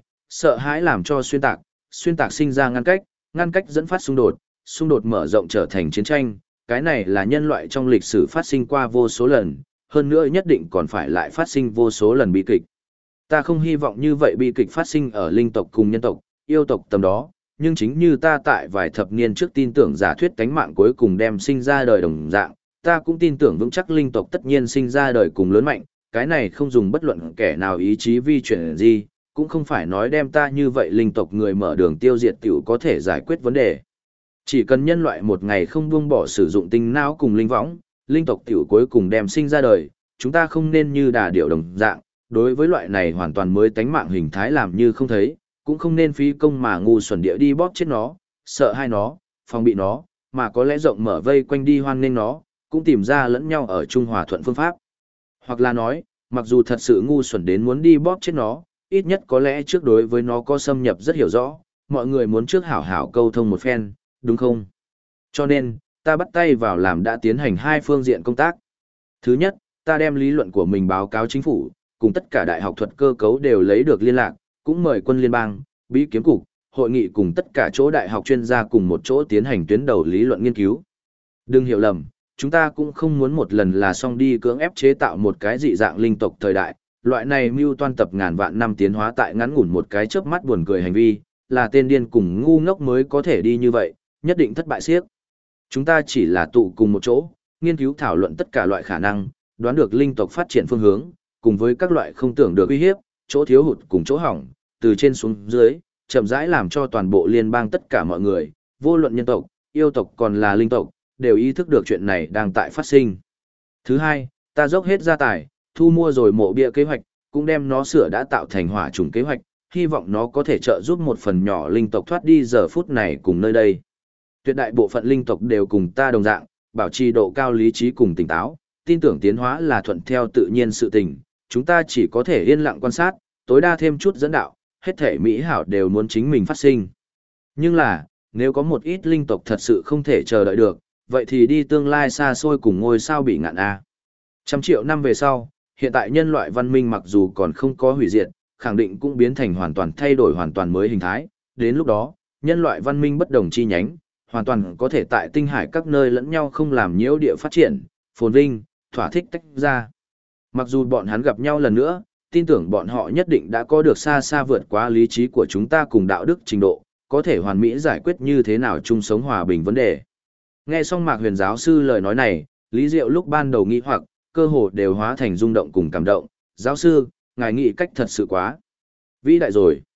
sợ hãi làm cho xuyên tạc sinh ra ngăn cách dẫn phát xung đột mở rộng trở thành chiến tranh, cái này là nhân loại trong lịch sử phát sinh qua vô số lần, hơn nữa nhất định còn phải lại phát sinh vô số lần bi kịch. Ta không hy vọng như vậy bi kịch phát sinh ở linh tộc cùng nhân tộc, yêu tộc tầm đó, nhưng chính như ta tại vài thập niên trước tin tưởng giả thuyết cánh mạng cuối cùng đem sinh ra đời đồng dạng, ta cũng tin tưởng vững chắc linh tộc tất nhiên sinh ra đời cùng lớn mạnh, cái này không dùng bất luận kẻ nào ý chí vi chuyển gì, cũng không phải nói đem ta như vậy linh tộc người mở đường tiêu diệt tiểu có thể giải quyết vấn đề. Chỉ cần nhân loại một ngày không buông bỏ sử dụng tinh não cùng linh võng, linh tộc tiểu cuối cùng đem sinh ra đời, chúng ta không nên như đà điểu đồng dạng, đối với loại này hoàn toàn mới tánh mạng hình thái làm như không thấy, cũng không nên phí công mà ngu xuẩn địa đi bóp chết nó, sợ hai nó, phòng bị nó, mà có lẽ rộng mở vây quanh đi hoan nghênh nó, cũng tìm ra lẫn nhau ở trung hòa thuận phương pháp. Hoặc là nói, mặc dù thật sự ngu xuẩn đến muốn đi bóp chết nó, ít nhất có lẽ trước đối với nó có xâm nhập rất hiểu rõ, mọi người muốn trước hảo hảo câu thông một phen, đúng không? Cho nên, ta bắt tay vào làm đã tiến hành hai phương diện công tác. Thứ nhất, ta đem lý luận của mình báo cáo chính phủ, cùng tất cả đại học thuật cơ cấu đều lấy được liên lạc, cũng mời quân liên bang, bí kiếm cục, hội nghị cùng tất cả chỗ đại học chuyên gia cùng một chỗ tiến hành tuyến đầu lý luận nghiên cứu. Đừng hiểu lầm, chúng ta cũng không muốn một lần là xong đi cưỡng ép chế tạo một cái dị dạng linh tộc thời đại, loại này mưu toan tập ngàn vạn năm tiến hóa tại ngắn ngủn một cái chớp mắt buồn cười hành vi, là tên điên cùng ngu ngốc mới có thể đi như vậy, nhất định thất bại siếc. Chúng ta chỉ là tụ cùng một chỗ, nghiên cứu thảo luận tất cả loại khả năng, đoán được linh tộc phát triển phương hướng, cùng với các loại không tưởng được uy hiếp, chỗ thiếu hụt cùng chỗ hỏng, từ trên xuống dưới, chậm rãi làm cho toàn bộ liên bang tất cả mọi người, vô luận nhân tộc, yêu tộc còn là linh tộc, đều ý thức được chuyện này đang tại phát sinh. Thứ hai, ta dốc hết gia tài, thu mua rồi mộ bia kế hoạch, cũng đem nó sửa đã tạo thành hỏa trùng kế hoạch, hy vọng nó có thể trợ giúp một phần nhỏ linh tộc thoát đi giờ phút này cùng nơi đây. Tuyệt đại bộ phận linh tộc đều cùng ta đồng dạng, bảo trì độ cao lý trí cùng tỉnh táo, tin tưởng tiến hóa là thuận theo tự nhiên sự tình, chúng ta chỉ có thể yên lặng quan sát, tối đa thêm chút dẫn đạo, hết thể mỹ hảo đều muốn chính mình phát sinh. Nhưng là, nếu có một ít linh tộc thật sự không thể chờ đợi được, vậy thì đi tương lai xa xôi cùng ngôi sao bị ngạn a. Trăm triệu năm về sau, hiện tại nhân loại văn minh mặc dù còn không có hủy diệt, khẳng định cũng biến thành hoàn toàn thay đổi hoàn toàn mới hình thái, đến lúc đó, nhân loại văn minh bất đồng chi nhánh, hoàn toàn có thể tại tinh hải các nơi lẫn nhau không làm nhiễu địa phát triển, phồn vinh, thỏa thích tách ra. Mặc dù bọn hắn gặp nhau lần nữa, tin tưởng bọn họ nhất định đã có được xa xa vượt quá lý trí của chúng ta cùng đạo đức trình độ, có thể hoàn mỹ giải quyết như thế nào chung sống hòa bình vấn đề. Nghe xong Mạc Huyền giáo sư lời nói này, Lý Diệu lúc ban đầu nghĩ hoặc, cơ hồ đều hóa thành rung động cùng cảm động. Giáo sư, ngài nghĩ cách thật sự quá vĩ đại rồi.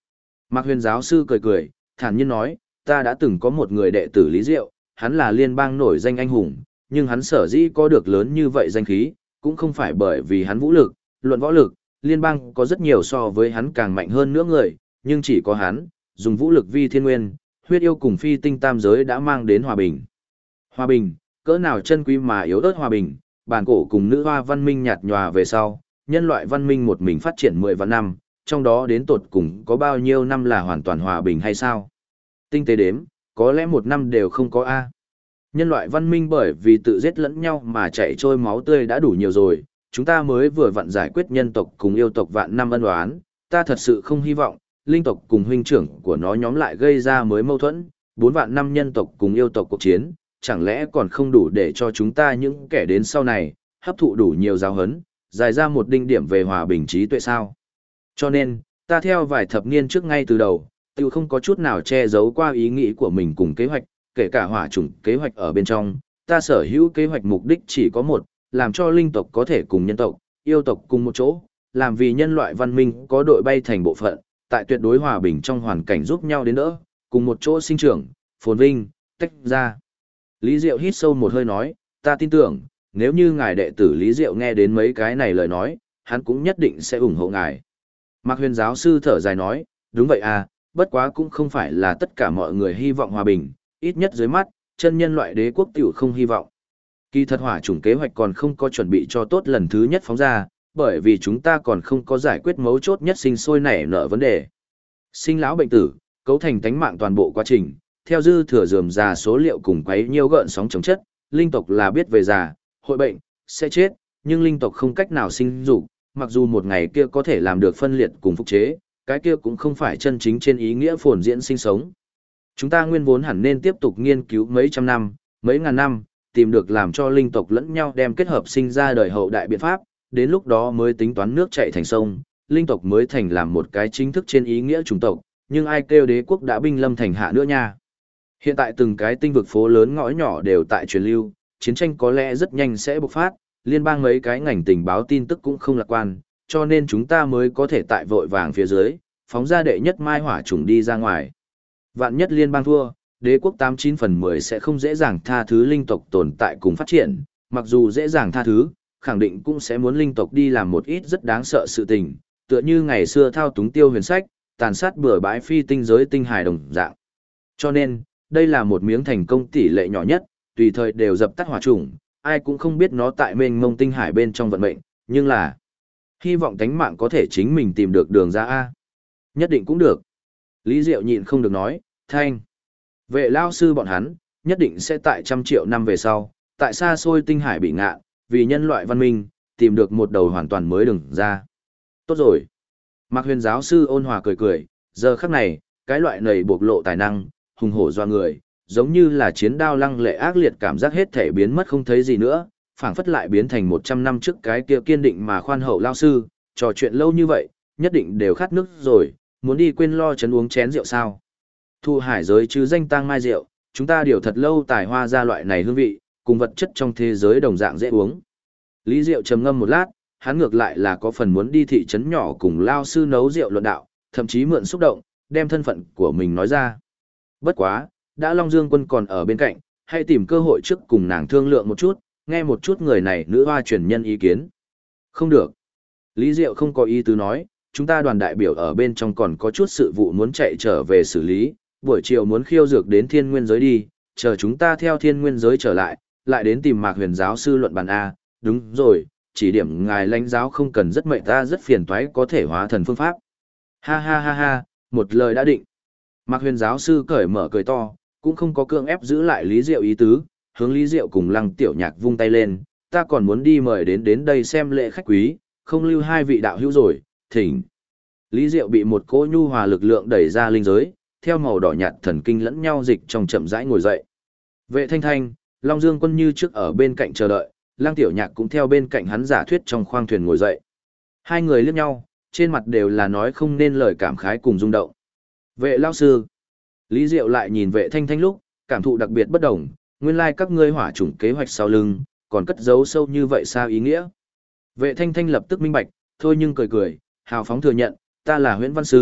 Mạc Huyền giáo sư cười cười, thản nhiên nói, ta đã từng có một người đệ tử Lý Diệu, hắn là liên bang nổi danh anh hùng, nhưng hắn sở dĩ có được lớn như vậy danh khí, cũng không phải bởi vì hắn vũ lực, luận võ lực, liên bang có rất nhiều so với hắn càng mạnh hơn nữa người, nhưng chỉ có hắn, dùng vũ lực vi thiên nguyên, huyết yêu cùng phi tinh tam giới đã mang đến hòa bình. Hòa bình, cỡ nào chân quý mà yếu ớt hòa bình, bản cổ cùng nữ hoa văn minh nhạt nhòa về sau, nhân loại văn minh một mình phát triển 10 vạn năm, trong đó đến tột cùng có bao nhiêu năm là hoàn toàn hòa bình hay sao? Tinh tế đếm, có lẽ một năm đều không có A. Nhân loại văn minh bởi vì tự giết lẫn nhau mà chảy trôi máu tươi đã đủ nhiều rồi, chúng ta mới vừa vặn giải quyết nhân tộc cùng yêu tộc vạn năm ân oán, ta thật sự không hy vọng, linh tộc cùng huynh trưởng của nó nhóm lại gây ra mới mâu thuẫn, 4 vạn năm nhân tộc cùng yêu tộc cuộc chiến, chẳng lẽ còn không đủ để cho chúng ta những kẻ đến sau này, hấp thụ đủ nhiều giáo hấn, giải ra một đinh điểm về hòa bình trí tuệ sao. Cho nên, ta theo vài thập niên trước ngay từ đầu, tiêu không có chút nào che giấu qua ý nghĩ của mình cùng kế hoạch, kể cả hỏa chủng kế hoạch ở bên trong, ta sở hữu kế hoạch mục đích chỉ có một, làm cho linh tộc có thể cùng nhân tộc, yêu tộc cùng một chỗ, làm vì nhân loại văn minh có đội bay thành bộ phận, tại tuyệt đối hòa bình trong hoàn cảnh giúp nhau đến đỡ, cùng một chỗ sinh trưởng, phồn vinh, tách ra. Lý Diệu hít sâu một hơi nói, ta tin tưởng, nếu như ngài đệ tử Lý Diệu nghe đến mấy cái này lời nói, hắn cũng nhất định sẽ ủng hộ ngài. Mạc Huyền giáo sư thở dài nói, đúng vậy à, bất quá cũng không phải là tất cả mọi người hy vọng hòa bình, ít nhất dưới mắt, chân nhân loại đế quốc tiểu không hy vọng. Kỳ thật hỏa chủng kế hoạch còn không có chuẩn bị cho tốt lần thứ nhất phóng ra, bởi vì chúng ta còn không có giải quyết mấu chốt nhất sinh sôi nảy nở vấn đề. Sinh lão bệnh tử, cấu thành tánh mạng toàn bộ quá trình, theo dư thừa rườm rà số liệu cùng quấy nhiều gợn sóng chống chất, linh tộc là biết về già, hội bệnh, sẽ chết, nhưng linh tộc không cách nào sinh dục, mặc dù một ngày kia có thể làm được phân liệt cùng phục chế, cái kia cũng không phải chân chính trên ý nghĩa phồn diễn sinh sống. Chúng ta nguyên vốn hẳn nên tiếp tục nghiên cứu mấy trăm năm, mấy ngàn năm, tìm được làm cho linh tộc lẫn nhau đem kết hợp sinh ra đời hậu đại biện pháp, đến lúc đó mới tính toán nước chảy thành sông, linh tộc mới thành làm một cái chính thức trên ý nghĩa chủng tộc, nhưng ai kêu đế quốc đã binh lâm thành hạ nữa nha. Hiện tại từng cái tinh vực phố lớn ngõ nhỏ đều tại truyền lưu, chiến tranh có lẽ rất nhanh sẽ bộc phát, liên bang mấy cái ngành tình báo tin tức cũng không lạc quan, cho nên chúng ta mới có thể tại vội vàng phía dưới, phóng ra đệ nhất mai hỏa chủng đi ra ngoài. Vạn nhất liên bang thua, đế quốc 89/10 sẽ không dễ dàng tha thứ linh tộc tồn tại cùng phát triển, mặc dù dễ dàng tha thứ, khẳng định cũng sẽ muốn linh tộc đi làm một ít rất đáng sợ sự tình, tựa như ngày xưa thao túng Tiêu Huyền Sách, tàn sát bừa bãi phi tinh giới tinh hài đồng dạng. Cho nên, đây là một miếng thành công tỷ lệ nhỏ nhất, tùy thời đều dập tắt hỏa chủng, ai cũng không biết nó tại mênh mông tinh hải bên trong vận mệnh, nhưng là hy vọng tánh mạng có thể chính mình tìm được đường ra A. Nhất định cũng được. Lý Diệu nhịn không được nói, thanh. Vệ lao sư bọn hắn, nhất định sẽ tại 100 triệu năm về sau, tại xa xôi tinh hải bị ngạ, vì nhân loại văn minh, tìm được một đầu hoàn toàn mới đường ra. Tốt rồi. Mạc Huyền giáo sư ôn hòa cười cười, giờ khắc này, cái loại nầy bộc lộ tài năng, hùng hổ doa người, giống như là chiến đao lăng lệ ác liệt cảm giác hết thể biến mất không thấy gì nữa, phảng phất lại biến thành 100 năm trước cái kia kiên định mà khoan hậu lao sư, trò chuyện lâu như vậy, nhất định đều khát nước rồi, muốn đi quên lo chấn uống chén rượu sao. Thu hải giới chứ danh tang mai rượu, chúng ta điều thật lâu tài hoa ra loại này hương vị, cùng vật chất trong thế giới đồng dạng dễ uống. Lý Diệu trầm ngâm một lát, hắn ngược lại là có phần muốn đi thị trấn nhỏ cùng lao sư nấu rượu luận đạo, thậm chí mượn xúc động, đem thân phận của mình nói ra. Bất quá, đã Long Dương Quân còn ở bên cạnh, hãy tìm cơ hội trước cùng nàng thương lượng một chút, nghe một chút người này nữ hoa truyền nhân ý kiến. Không được. Lý Diệu không có ý tứ nói, chúng ta đoàn đại biểu ở bên trong còn có chút sự vụ muốn chạy trở về xử lý, buổi chiều muốn khiêu dược đến thiên nguyên giới đi, chờ chúng ta theo thiên nguyên giới trở lại, lại đến tìm Mạc Huyền giáo sư luận bàn A, đúng rồi, chỉ điểm ngài lãnh giáo không cần rất mệnh ta rất phiền toái có thể hóa thần phương pháp. Ha ha ha ha, một lời đã định. Mạc Huyền giáo sư cởi mở cười to, cũng không có cưỡng ép giữ lại Lý Diệu ý tứ, hướng Lý Diệu cùng Lăng Tiểu Nhạc vung tay lên, ta còn muốn đi mời đến đây xem lễ khách quý, không lưu hai vị đạo hữu rồi, thỉnh. Lý Diệu bị một cỗ nhu hòa lực lượng đẩy ra linh giới, theo màu đỏ nhạt thần kinh lẫn nhau dịch trong chậm rãi ngồi dậy. Vệ Thanh Thanh, Long Dương Quân như trước ở bên cạnh chờ đợi, Lăng Tiểu Nhạc cũng theo bên cạnh hắn giả thuyết trong khoang thuyền ngồi dậy. Hai người liếc nhau, trên mặt đều là nói không nên lời cảm khái cùng rung động. Vệ lao sư. Lý Diệu lại nhìn Vệ Thanh Thanh lúc, cảm thụ đặc biệt bất đồng, nguyên lai các ngươi hỏa chủng kế hoạch sau lưng, còn cất giấu sâu như vậy sao ý nghĩa. Vệ Thanh Thanh lập tức minh bạch, thôi nhưng cười cười, hào phóng thừa nhận, ta là Huyễn Văn Sư,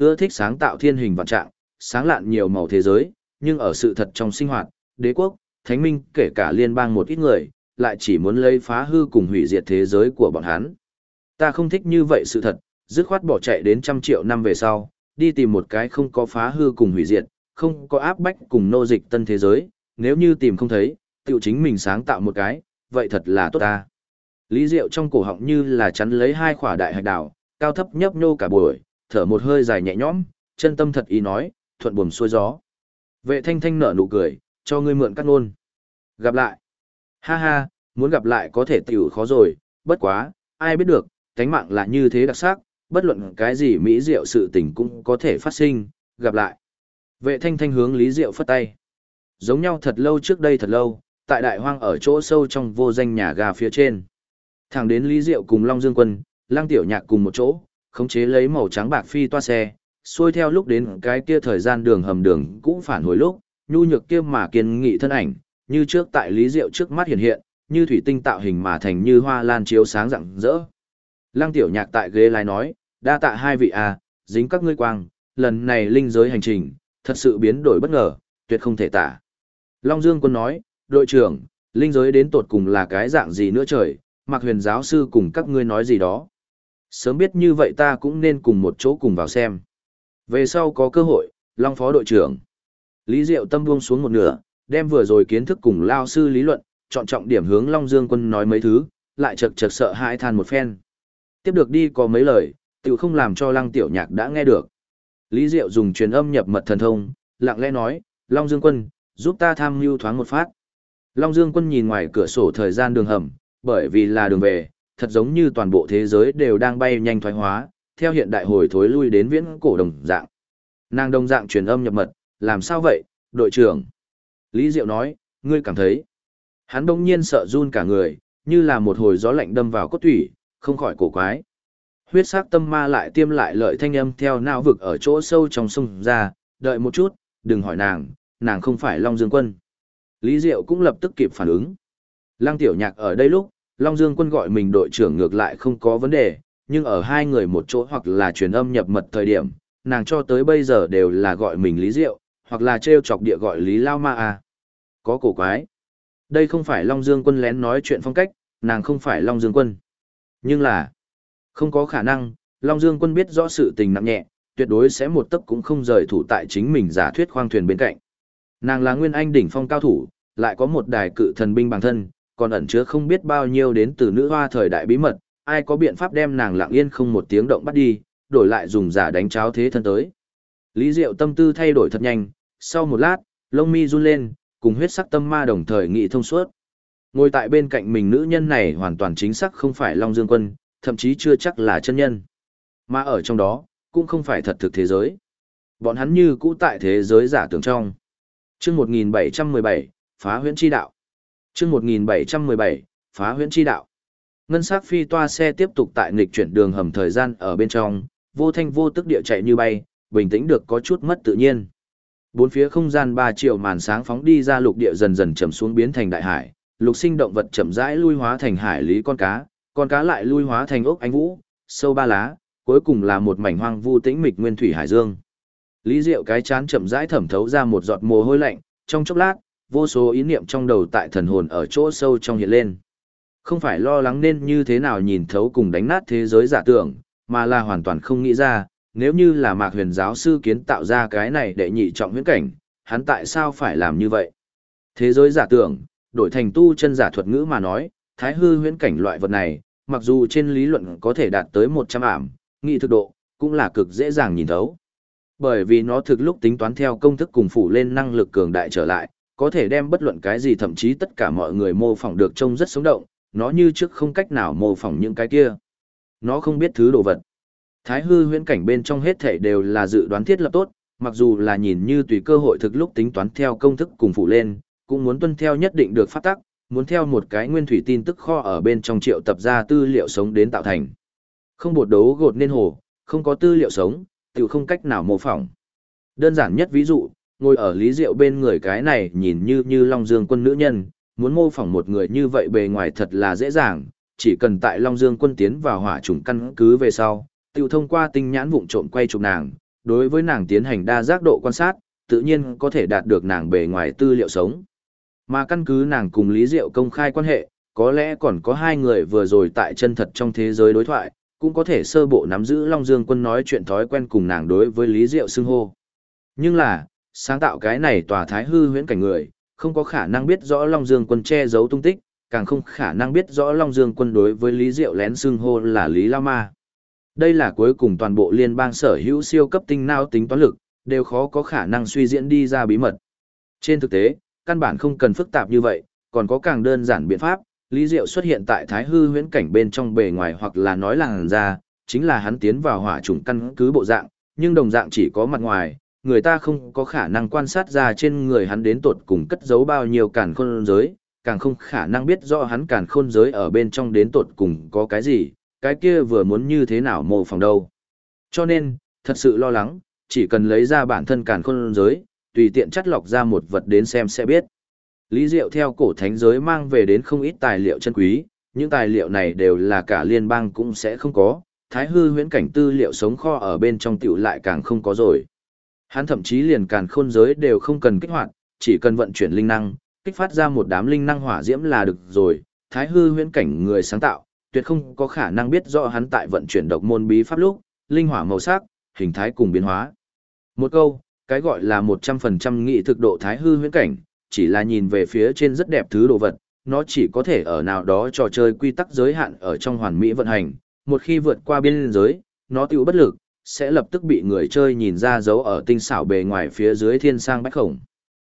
ưa thích sáng tạo thiên hình vạn trạng, sáng lạn nhiều màu thế giới, nhưng ở sự thật trong sinh hoạt, đế quốc, thánh minh, kể cả liên bang một ít người, lại chỉ muốn lấy phá hư cùng hủy diệt thế giới của bọn hắn. Ta không thích như vậy sự thật, dứt khoát bỏ chạy đến 100 triệu năm về sau, đi tìm một cái không có phá hư cùng hủy diệt, không có áp bách cùng nô dịch tân thế giới, nếu như tìm không thấy, tự chính mình sáng tạo một cái, vậy thật là tốt ta. Lý Diệu trong cổ họng như là chắn lấy hai khỏa đại hạch đào, cao thấp nhấp nhô cả buổi, thở một hơi dài nhẹ nhõm, chân tâm thật ý nói, thuận buồm xuôi gió. Vệ Thanh Thanh nở nụ cười, cho ngươi mượn cắt ngôn. Gặp lại. Ha ha, muốn gặp lại có thể tiểu khó rồi, bất quá, ai biết được, cánh mạng là như thế đặc sắc, bất luận cái gì mỹ diệu sự tình cũng có thể phát sinh, gặp lại. Vệ Thanh Thanh hướng Lý Diệu phất tay. Giống nhau thật lâu trước đây thật lâu, tại đại hoang ở chỗ sâu trong vô danh nhà ga phía trên. Thẳng đến Lý Diệu cùng Long Dương Quân, Lăng Tiểu Nhạc cùng một chỗ, khống chế lấy màu trắng bạc phi toa xe, xuôi theo lúc đến cái kia thời gian đường hầm đường cũng phản hồi lúc, nhu nhược kia mà kiên nghị thân ảnh, như trước tại Lý Diệu trước mắt hiện hiện, như thủy tinh tạo hình mà thành như hoa lan chiếu sáng rạng rỡ. Lăng Tiểu Nhạc tại ghế lái nói, đa tạ hai vị à, dính các ngươi quang, lần này linh giới hành trình, thật sự biến đổi bất ngờ, tuyệt không thể tả. Long Dương Quân nói, đội trưởng, linh giới đến tột cùng là cái dạng gì nữa trời, Mạc Huyền giáo sư cùng các ngươi nói gì đó. Sớm biết như vậy ta cũng nên cùng một chỗ cùng vào xem. Về sau có cơ hội, Long Phó đội trưởng. Lý Diệu tâm buông xuống một nửa, đem vừa rồi kiến thức cùng lao sư lý luận, chọn trọng điểm hướng Long Dương Quân nói mấy thứ, lại chật chật sợ hãi than một phen. Tiếp được đi có mấy lời, tự không làm cho Lăng Tiểu Nhạc đã nghe được. Lý Diệu dùng truyền âm nhập mật thần thông, lặng lẽ nói, Long Dương Quân, giúp ta tham mưu thoáng một phát. Long Dương Quân nhìn ngoài cửa sổ thời gian đường hầm, bởi vì là đường về, thật giống như toàn bộ thế giới đều đang bay nhanh thoái hóa, theo hiện đại hồi thối lui đến viễn cổ đồng dạng. Nàng đồng dạng truyền âm nhập mật, làm sao vậy, đội trưởng? Lý Diệu nói, ngươi cảm thấy. Hắn đông nhiên sợ run cả người, như là một hồi gió lạnh đâm vào cốt thủy, không khỏi cổ quái. Huyết sắc tâm ma lại tiêm lại lợi thanh âm theo não vực ở chỗ sâu trong sông ra, đợi một chút, đừng hỏi nàng không phải Long Dương Quân. Lý Diệu cũng lập tức kịp phản ứng. Lăng Tiểu Nhạc ở đây lúc, Long Dương Quân gọi mình đội trưởng ngược lại không có vấn đề, nhưng ở hai người một chỗ hoặc là truyền âm nhập mật thời điểm, nàng cho tới bây giờ đều là gọi mình Lý Diệu, hoặc là trêu chọc địa gọi Lý Lao Ma à. Có cổ quái. Đây không phải Long Dương Quân lén nói chuyện phong cách, nàng không phải Long Dương Quân. Nhưng là, không có khả năng, Long Dương Quân biết rõ sự tình nặng nhẹ, tuyệt đối sẽ một tấc cũng không rời thủ tại chính mình giả thuyết khoang thuyền bên cạnh. Nàng là nguyên anh đỉnh phong cao thủ, lại có một đài cự thần binh bằng thân, còn ẩn chứa không biết bao nhiêu đến từ nữ hoa thời đại bí mật, ai có biện pháp đem nàng lặng yên không một tiếng động bắt đi, đổi lại dùng giả đánh cháo thế thân tới. Lý Diệu tâm tư thay đổi thật nhanh, sau một lát, lông mi run lên, cùng huyết sắc tâm ma đồng thời nghị thông suốt. Ngồi tại bên cạnh mình nữ nhân này hoàn toàn chính xác không phải Long Dương Quân, thậm chí chưa chắc là chân nhân. Mà ở trong đó, cũng không phải thật thực thế giới. Bọn hắn như cũ tại thế giới giả tưởng trong. Chương 1717, Phá huyễn chi đạo. Chương 1717, Phá huyễn chi đạo. Ngân sắc phi toa xe tiếp tục tại nghịch chuyển đường hầm thời gian ở bên trong, vô thanh vô tức địa chạy như bay, bình tĩnh được có chút mất tự nhiên. Bốn phía không gian 3 triệu màn sáng phóng đi ra lục địa dần dần chậm xuống biến thành đại hải, lục sinh động vật chậm rãi lui hóa thành hải lý con cá lại lui hóa thành ốc ánh vũ, sâu ba lá, cuối cùng là một mảnh hoang vu tĩnh mịch nguyên thủy hải dương. Lý Diệu cái chán chậm rãi thẩm thấu ra một giọt mồ hôi lạnh, trong chốc lát, vô số ý niệm trong đầu tại thần hồn ở chỗ sâu trong hiện lên. Không phải lo lắng nên như thế nào nhìn thấu cùng đánh nát thế giới giả tưởng, mà là hoàn toàn không nghĩ ra, nếu như là Mạc Huyền giáo sư kiến tạo ra cái này để nhị trọng huyễn cảnh, hắn tại sao phải làm như vậy? Thế giới giả tưởng, đổi thành tu chân giả thuật ngữ mà nói, thái hư huyễn cảnh loại vật này, mặc dù trên lý luận có thể đạt tới 100 ảm, nghị thực độ, cũng là cực dễ dàng nhìn thấu. Bởi vì nó thực lúc tính toán theo công thức cùng phủ lên năng lực cường đại trở lại, có thể đem bất luận cái gì thậm chí tất cả mọi người mô phỏng được trông rất sống động, nó như trước không cách nào mô phỏng những cái kia. Nó không biết thứ đồ vật. Thái hư huyễn cảnh bên trong hết thảy đều là dự đoán thiết lập tốt, mặc dù là nhìn như tùy cơ hội thực lúc tính toán theo công thức cùng phủ lên, cũng muốn tuân theo nhất định được pháp tắc, muốn theo một cái nguyên thủy tin tức kho ở bên trong triệu tập ra tư liệu sống đến tạo thành. Không bột đấu gột nên hồ, không có tư liệu sống, tự không cách nào mô phỏng. Đơn giản nhất ví dụ, ngồi ở Lý Diệu bên người cái này nhìn như Long Dương Quân nữ nhân, muốn mô phỏng một người như vậy bề ngoài thật là dễ dàng, chỉ cần tại Long Dương Quân tiến vào hỏa chủng căn cứ về sau, tự thông qua tinh nhãn vụng trộm quay chụp nàng, đối với nàng tiến hành đa giác độ quan sát, tự nhiên có thể đạt được nàng bề ngoài tư liệu sống. Mà căn cứ nàng cùng Lý Diệu công khai quan hệ, có lẽ còn có hai người vừa rồi tại chân thật trong thế giới đối thoại, cũng có thể sơ bộ nắm giữ Long Dương Quân nói chuyện thói quen cùng nàng đối với Lý Diệu xưng hô. Nhưng là, sáng tạo cái này tòa thái hư huyễn cảnh người, không có khả năng biết rõ Long Dương Quân che giấu tung tích, càng không khả năng biết rõ Long Dương Quân đối với Lý Diệu lén xưng hô là Lý Lao Ma. Đây là cuối cùng toàn bộ liên bang sở hữu siêu cấp tinh não tính toán lực, đều khó có khả năng suy diễn đi ra bí mật. Trên thực tế, căn bản không cần phức tạp như vậy, còn có càng đơn giản biện pháp, Lý Diệu xuất hiện tại thái hư huyễn cảnh bên trong bề ngoài hoặc là nói làn ra, chính là hắn tiến vào hỏa chủng căn cứ bộ dạng, nhưng đồng dạng chỉ có mặt ngoài, người ta không có khả năng quan sát ra trên người hắn đến tột cùng cất giấu bao nhiêu càn khôn giới, càng không khả năng biết rõ hắn càn khôn giới ở bên trong đến tột cùng có cái gì, cái kia vừa muốn như thế nào mô phỏng đâu. Cho nên, thật sự lo lắng, chỉ cần lấy ra bản thân càn khôn giới, tùy tiện chắt lọc ra một vật đến xem sẽ biết. Lý Diệu theo cổ thánh giới mang về đến không ít tài liệu chân quý, những tài liệu này đều là cả liên bang cũng sẽ không có, thái hư huyễn cảnh tư liệu sống kho ở bên trong tiểu lại càng không có rồi. Hắn thậm chí liền càn khôn giới đều không cần kích hoạt, chỉ cần vận chuyển linh năng, kích phát ra một đám linh năng hỏa diễm là được rồi, thái hư huyễn cảnh người sáng tạo, tuyệt không có khả năng biết rõ hắn tại vận chuyển độc môn bí pháp lúc, linh hỏa màu sắc, hình thái cùng biến hóa. Một câu, cái gọi là 100% nghị thực độ thái hư huyễn cảnh, chỉ là nhìn về phía trên rất đẹp thứ đồ vật, nó chỉ có thể ở nào đó trò chơi quy tắc giới hạn ở trong hoàn mỹ vận hành, một khi vượt qua biên giới, nó tiêu bất lực, sẽ lập tức bị người chơi nhìn ra dấu ở tinh xảo bề ngoài phía dưới thiên sang bách khổng.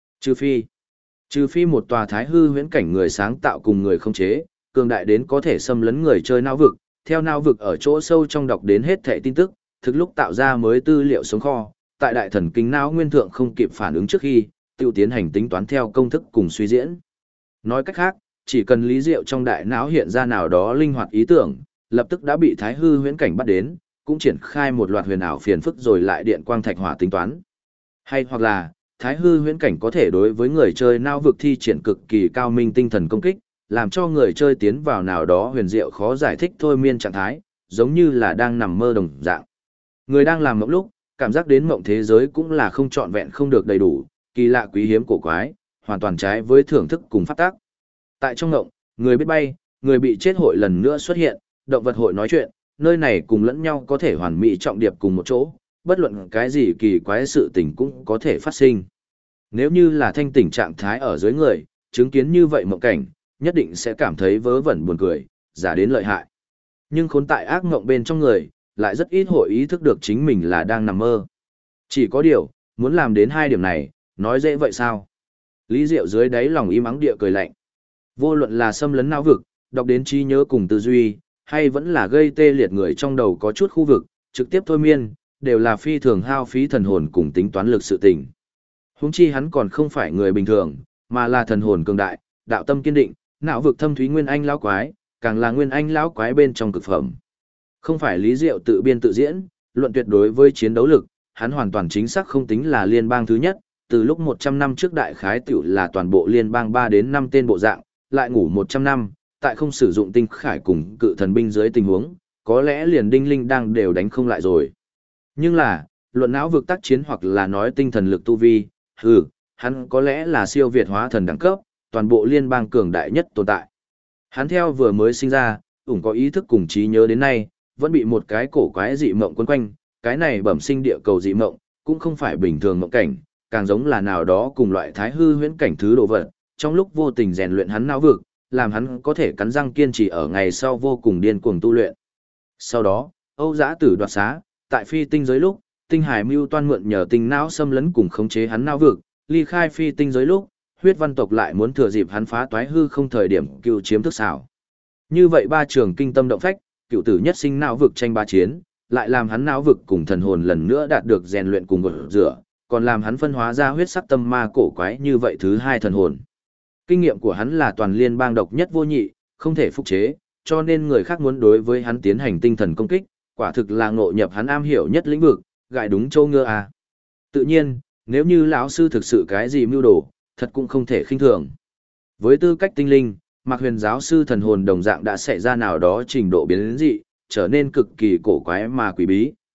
Trừ phi một tòa thái hư huyễn cảnh người sáng tạo cùng người không chế, cường đại đến có thể xâm lấn người chơi não vực, theo não vực ở chỗ sâu trong đọc đến hết thảy tin tức, thực lúc tạo ra mới tư liệu sống kho, tại đại thần kinh não nguyên thượng không kịp phản ứng trước khi, tiêu tiến hành tính toán theo công thức cùng suy diễn. Nói cách khác, chỉ cần lý diệu trong đại não hiện ra nào đó linh hoạt ý tưởng, lập tức đã bị thái hư huyễn cảnh bắt đến, cũng triển khai một loạt huyền ảo phiền phức rồi lại điện quang thạch hỏa tính toán. Hay hoặc là, thái hư huyễn cảnh có thể đối với người chơi não vực thi triển cực kỳ cao minh tinh thần công kích, làm cho người chơi tiến vào nào đó huyền diệu khó giải thích thôi miên trạng thái, giống như là đang nằm mơ đồng dạng. Người đang làm mộng lúc, cảm giác đến mộng thế giới cũng là không trọn vẹn không được đầy đủ, kỳ lạ quý hiếm cổ quái, hoàn toàn trái với thưởng thức cùng phát tác. Tại trong mộng, người biết bay, người bị chết hội lần nữa xuất hiện, động vật hội nói chuyện, nơi này cùng lẫn nhau có thể hoàn mỹ trọng điệp cùng một chỗ, bất luận cái gì kỳ quái sự tình cũng có thể phát sinh. Nếu như là thanh tỉnh trạng thái ở dưới người, chứng kiến như vậy mộng cảnh, nhất định sẽ cảm thấy vớ vẩn buồn cười, giả đến lợi hại. Nhưng khốn tại ác mộng bên trong người, lại rất ít hội ý thức được chính mình là đang nằm mơ. Chỉ có điều, muốn làm đến hai điểm này, nói dễ vậy sao? Lý Diệu dưới đáy lòng im ắng địa cười lạnh. Vô luận là xâm lấn não vực, đọc đến trí nhớ cùng tư duy, hay vẫn là gây tê liệt người trong đầu có chút khu vực, trực tiếp thôi miên, đều là phi thường hao phí thần hồn cùng tính toán lực sự tình. Huống chi hắn còn không phải người bình thường, mà là thần hồn cường đại, đạo tâm kiên định, não vực thâm thúy nguyên anh lão quái, càng là nguyên anh lão quái bên trong cực phẩm. Không phải Lý Diệu tự biên tự diễn, luận tuyệt đối với chiến đấu lực, hắn hoàn toàn chính xác không tính là liên bang thứ nhất, từ lúc 100 năm trước đại khái tiểu là toàn bộ liên bang 3 đến 5 tên bộ dạng, lại ngủ 100 năm, tại không sử dụng tinh khải cùng cự thần binh dưới tình huống, có lẽ liền đinh linh đang đều đánh không lại rồi. Nhưng là, luận não vực tác chiến hoặc là nói tinh thần lực tu vi, hắn có lẽ là siêu việt hóa thần đẳng cấp, toàn bộ liên bang cường đại nhất tồn tại. Hắn theo vừa mới sinh ra, có ý thức cùng trí nhớ đến nay, vẫn bị một cái cổ quái dị mộng quấn quanh, cái này bẩm sinh địa cầu dị mộng, cũng không phải bình thường mộng cảnh, càng giống là nào đó cùng loại thái hư huyễn cảnh thứ đồ vật, trong lúc vô tình rèn luyện hắn não vực, làm hắn có thể cắn răng kiên trì ở ngày sau vô cùng điên cuồng tu luyện. Sau đó, Âu Dã Tử đoạt xá, tại phi tinh giới lúc, tinh hải mưu toan mượn nhờ tinh não xâm lấn cùng khống chế hắn não vực, ly khai phi tinh giới lúc, huyết văn tộc lại muốn thừa dịp hắn phá toái hư không thời điểm cựu chiếm thức xảo. Như vậy ba trường kinh tâm động phách, cựu tử nhất sinh não vực tranh ba chiến, lại làm hắn não vực cùng thần hồn lần nữa đạt được rèn luyện cùng gột rửa, còn làm hắn phân hóa ra huyết sắc tâm ma cổ quái như vậy thứ hai thần hồn. Kinh nghiệm của hắn là toàn liên bang độc nhất vô nhị, không thể phục chế, cho nên người khác muốn đối với hắn tiến hành tinh thần công kích, quả thực là ngộ nhập hắn am hiểu nhất lĩnh vực, gại đúng châu ngựa à. Tự nhiên, nếu như lão sư thực sự cái gì mưu đồ, thật cũng không thể khinh thường. Với tư cách tinh linh, Mạc Huyền giáo sư thần hồn đồng dạng đã xảy ra nào đó trình độ biến dị, trở nên cực kỳ cổ quái mà quỷ bí,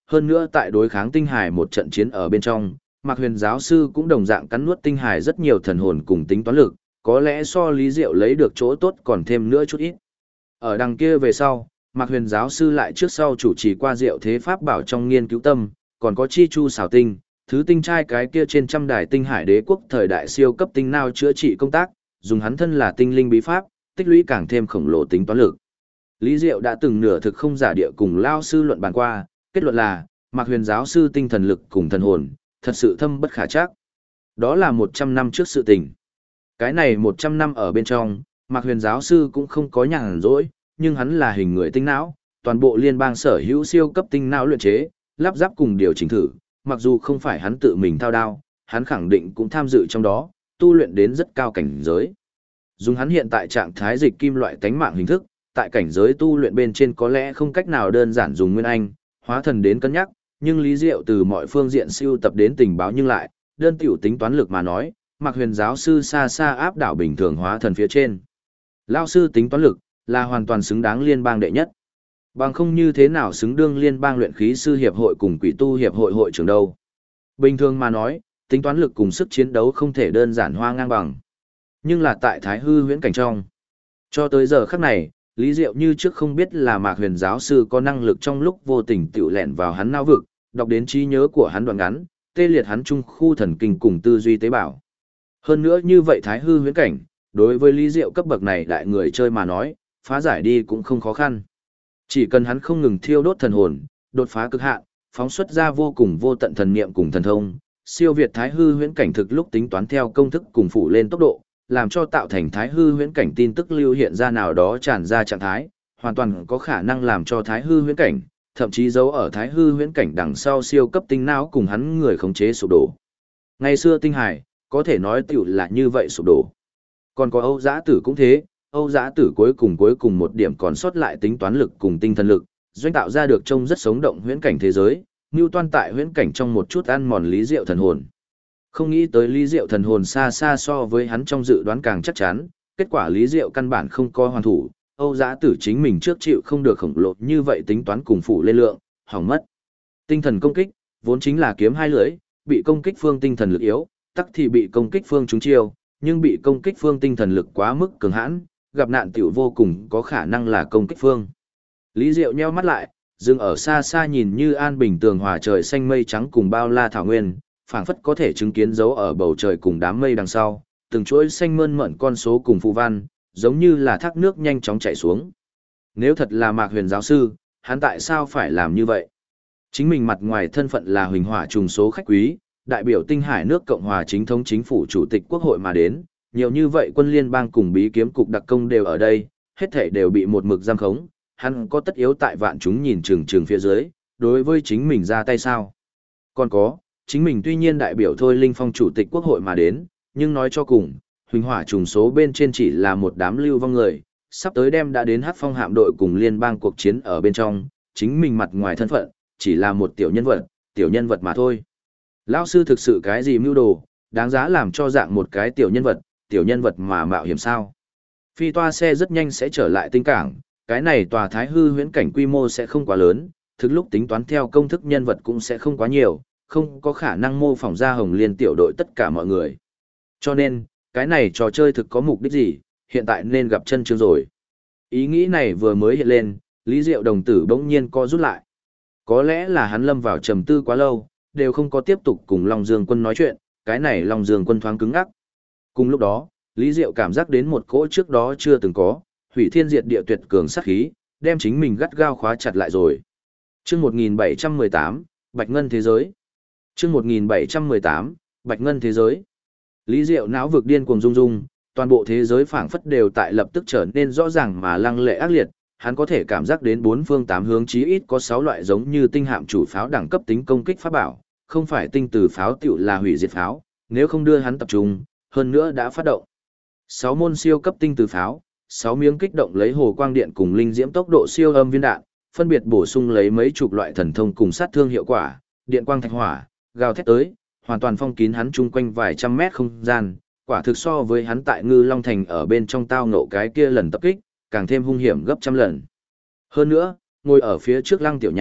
Hơn nữa tại đối kháng tinh hải một trận chiến ở bên trong, Mạc Huyền giáo sư cũng đồng dạng cắn nuốt tinh hải rất nhiều thần hồn cùng tính toán lực, có lẽ so Lý Diệu lấy được chỗ tốt còn thêm nữa chút ít. Ở đằng kia về sau, Mạc Huyền giáo sư lại trước sau chủ trì qua Diệu Thế Pháp bảo trong nghiên cứu tâm, còn có chi chu xảo tinh, thứ tinh trai cái kia trên trăm đài tinh hải đế quốc thời đại siêu cấp tinh nào chữa trị công tác, dùng hắn thân là tinh linh bí pháp, tích lũy càng thêm khổng lồ tính toán lực. Lý Diệu đã từng nửa thực không giả địa cùng lao sư luận bàn qua, kết luận là, Mạc Huyền giáo sư tinh thần lực cùng thần hồn, thật sự thâm bất khả trắc. Đó là 100 năm trước sự tình. Cái này 100 năm ở bên trong, Mạc Huyền giáo sư cũng không có nhàn rỗi, nhưng hắn là hình người tinh não, toàn bộ liên bang sở hữu siêu cấp tinh não luyện chế, lắp ráp cùng điều chỉnh thử, mặc dù không phải hắn tự mình thao đao, hắn khẳng định cũng tham dự trong đó, tu luyện đến rất cao cảnh giới. Dùng hắn hiện tại trạng thái dịch kim loại tánh mạng hình thức, tại cảnh giới tu luyện bên trên có lẽ không cách nào đơn giản dùng nguyên anh, hóa thần đến cân nhắc, nhưng Lý Diệu từ mọi phương diện siêu tập đến tình báo nhưng lại, đơn tiểu tính toán lực mà nói, Mạc Huyền giáo sư xa xa áp đảo bình thường hóa thần phía trên. Lao sư tính toán lực, là hoàn toàn xứng đáng liên bang đệ nhất. Bằng không như thế nào xứng đương liên bang luyện khí sư hiệp hội cùng quỷ tu hiệp hội hội trưởng đâu. Bình thường mà nói, tính toán lực cùng sức chiến đấu không thể đơn giản hoa ngang bằng. Nhưng là tại Thái Hư huyễn cảnh trong. Cho tới giờ khắc này, Lý Diệu như trước không biết là Mạc Huyền giáo sư có năng lực trong lúc vô tình tiểu lẹn vào hắn não vực, đọc đến trí nhớ của hắn đoạn ngắn, tê liệt hắn trung khu thần kinh cùng tư duy tế bào. Hơn nữa như vậy Thái Hư huyễn cảnh, đối với Lý Diệu cấp bậc này đại người chơi mà nói, phá giải đi cũng không khó khăn. Chỉ cần hắn không ngừng thiêu đốt thần hồn, đột phá cực hạn, phóng xuất ra vô cùng vô tận thần niệm cùng thần thông, siêu việt Thái Hư huyễn cảnh thực lúc tính toán theo công thức cùng phủ lên tốc độ, làm cho tạo thành Thái Hư huyễn cảnh tin tức lưu hiện ra nào đó tràn ra trạng thái, hoàn toàn có khả năng làm cho Thái Hư huyễn cảnh, thậm chí giấu ở Thái Hư huyễn cảnh đằng sau siêu cấp tinh não cùng hắn người khống chế sụp đổ. Ngày xưa tinh hải, có thể nói tiểu là như vậy sụp đổ. Còn có Âu Giã Tử cũng thế, Âu Giã Tử cuối cùng một điểm còn sót lại tính toán lực cùng tinh thần lực, doanh tạo ra được trông rất sống động huyễn cảnh thế giới, mưu toan tại huyễn cảnh trong một chút ăn mòn Lý Diệu thần hồn. Không nghĩ tới Lý Diệu thần hồn xa xa so với hắn trong dự đoán càng chắc chắn, kết quả Lý Diệu căn bản không có hoàn thủ, Âu Giã Tử chính mình trước chịu không được khổng lồ như vậy tính toán cùng phủ lên lượng, hỏng mất. Tinh thần công kích, vốn chính là kiếm hai lưỡi, bị công kích phương tinh thần lực yếu, tắc thì bị công kích phương trúng chiêu, nhưng bị công kích phương tinh thần lực quá mức cường hãn, gặp nạn tiểu vô cùng có khả năng là công kích phương. Lý Diệu nheo mắt lại, dừng ở xa xa nhìn như an bình tường hòa trời xanh mây trắng cùng bao la thảo nguyên, phảng phất có thể chứng kiến dấu ở bầu trời cùng đám mây đằng sau, từng chuỗi xanh mơn mởn con số cùng phù văn, giống như là thác nước nhanh chóng chảy xuống. Nếu thật là Mạc Huyền giáo sư, hắn tại sao phải làm như vậy? Chính mình mặt ngoài thân phận là huỳnh hỏa trùng số khách quý, đại biểu Tinh Hải nước Cộng hòa chính thống chính phủ chủ tịch quốc hội mà đến, nhiều như vậy quân liên bang cùng bí kiếm cục đặc công đều ở đây, hết thảy đều bị một mực giam khống, hắn có tất yếu tại vạn chúng nhìn chừng phía dưới, đối với chính mình ra tay sao? Còn có, chính mình tuy nhiên đại biểu thôi Linh Phong chủ tịch quốc hội mà đến, nhưng nói cho cùng, huỳnh hỏa trùng số bên trên chỉ là một đám lưu vong người, sắp tới đem đã đến Hắc Phong hạm đội cùng liên bang cuộc chiến ở bên trong, chính mình mặt ngoài thân phận, chỉ là một tiểu nhân vật mà thôi. Lão sư thực sự cái gì mưu đồ, đáng giá làm cho dạng một cái tiểu nhân vật mà mạo hiểm sao? Phi toa xe rất nhanh sẽ trở lại tinh cảng, cái này tòa Thái Hư huyễn cảnh quy mô sẽ không quá lớn, thực lúc tính toán theo công thức nhân vật cũng sẽ không quá nhiều, không có khả năng mô phỏng ra Hồng Liên tiểu đội tất cả mọi người. Cho nên, cái này trò chơi thực có mục đích gì, hiện tại nên gặp chân chương rồi. Ý nghĩ này vừa mới hiện lên, Lý Diệu đồng tử bỗng nhiên co rút lại. Có lẽ là hắn lâm vào trầm tư quá lâu, đều không có tiếp tục cùng Long Dương Quân nói chuyện, cái này Long Dương Quân thoáng cứng ngắc. Cùng lúc đó, Lý Diệu cảm giác đến một cỗ trước đó chưa từng có, hủy thiên diệt địa tuyệt cường sát khí, đem chính mình gắt gao khóa chặt lại rồi. Chương 1718, Bạch Ngân thế giới. Chương 1718, Bạch Ngân thế giới. Lý Diệu não vực điên cuồng rung rung, toàn bộ thế giới phảng phất đều tại lập tức trở nên rõ ràng mà lăng lệ ác liệt, hắn có thể cảm giác đến bốn phương tám hướng chí ít có 6 loại giống như tinh hạm chủ pháo đẳng cấp tính công kích pháp bảo, không phải tinh từ pháo tiểu là hủy diệt pháo, nếu không đưa hắn tập trung, hơn nữa đã phát động. 6 môn siêu cấp tinh từ pháo, 6 miếng kích động lấy hồ quang điện cùng linh diễm tốc độ siêu âm viên đạn, phân biệt bổ sung lấy mấy chục loại thần thông cùng sát thương hiệu quả, điện quang thạch hỏa, gào thét tới, hoàn toàn phong kín hắn chung quanh vài trăm mét không gian, quả thực so với hắn tại Ngư Long Thành ở bên trong tao ngộ cái kia lần tập kích, càng thêm hung hiểm gấp trăm lần. Hơn nữa, ngồi ở phía trước Lăng Tiểu Nhạc,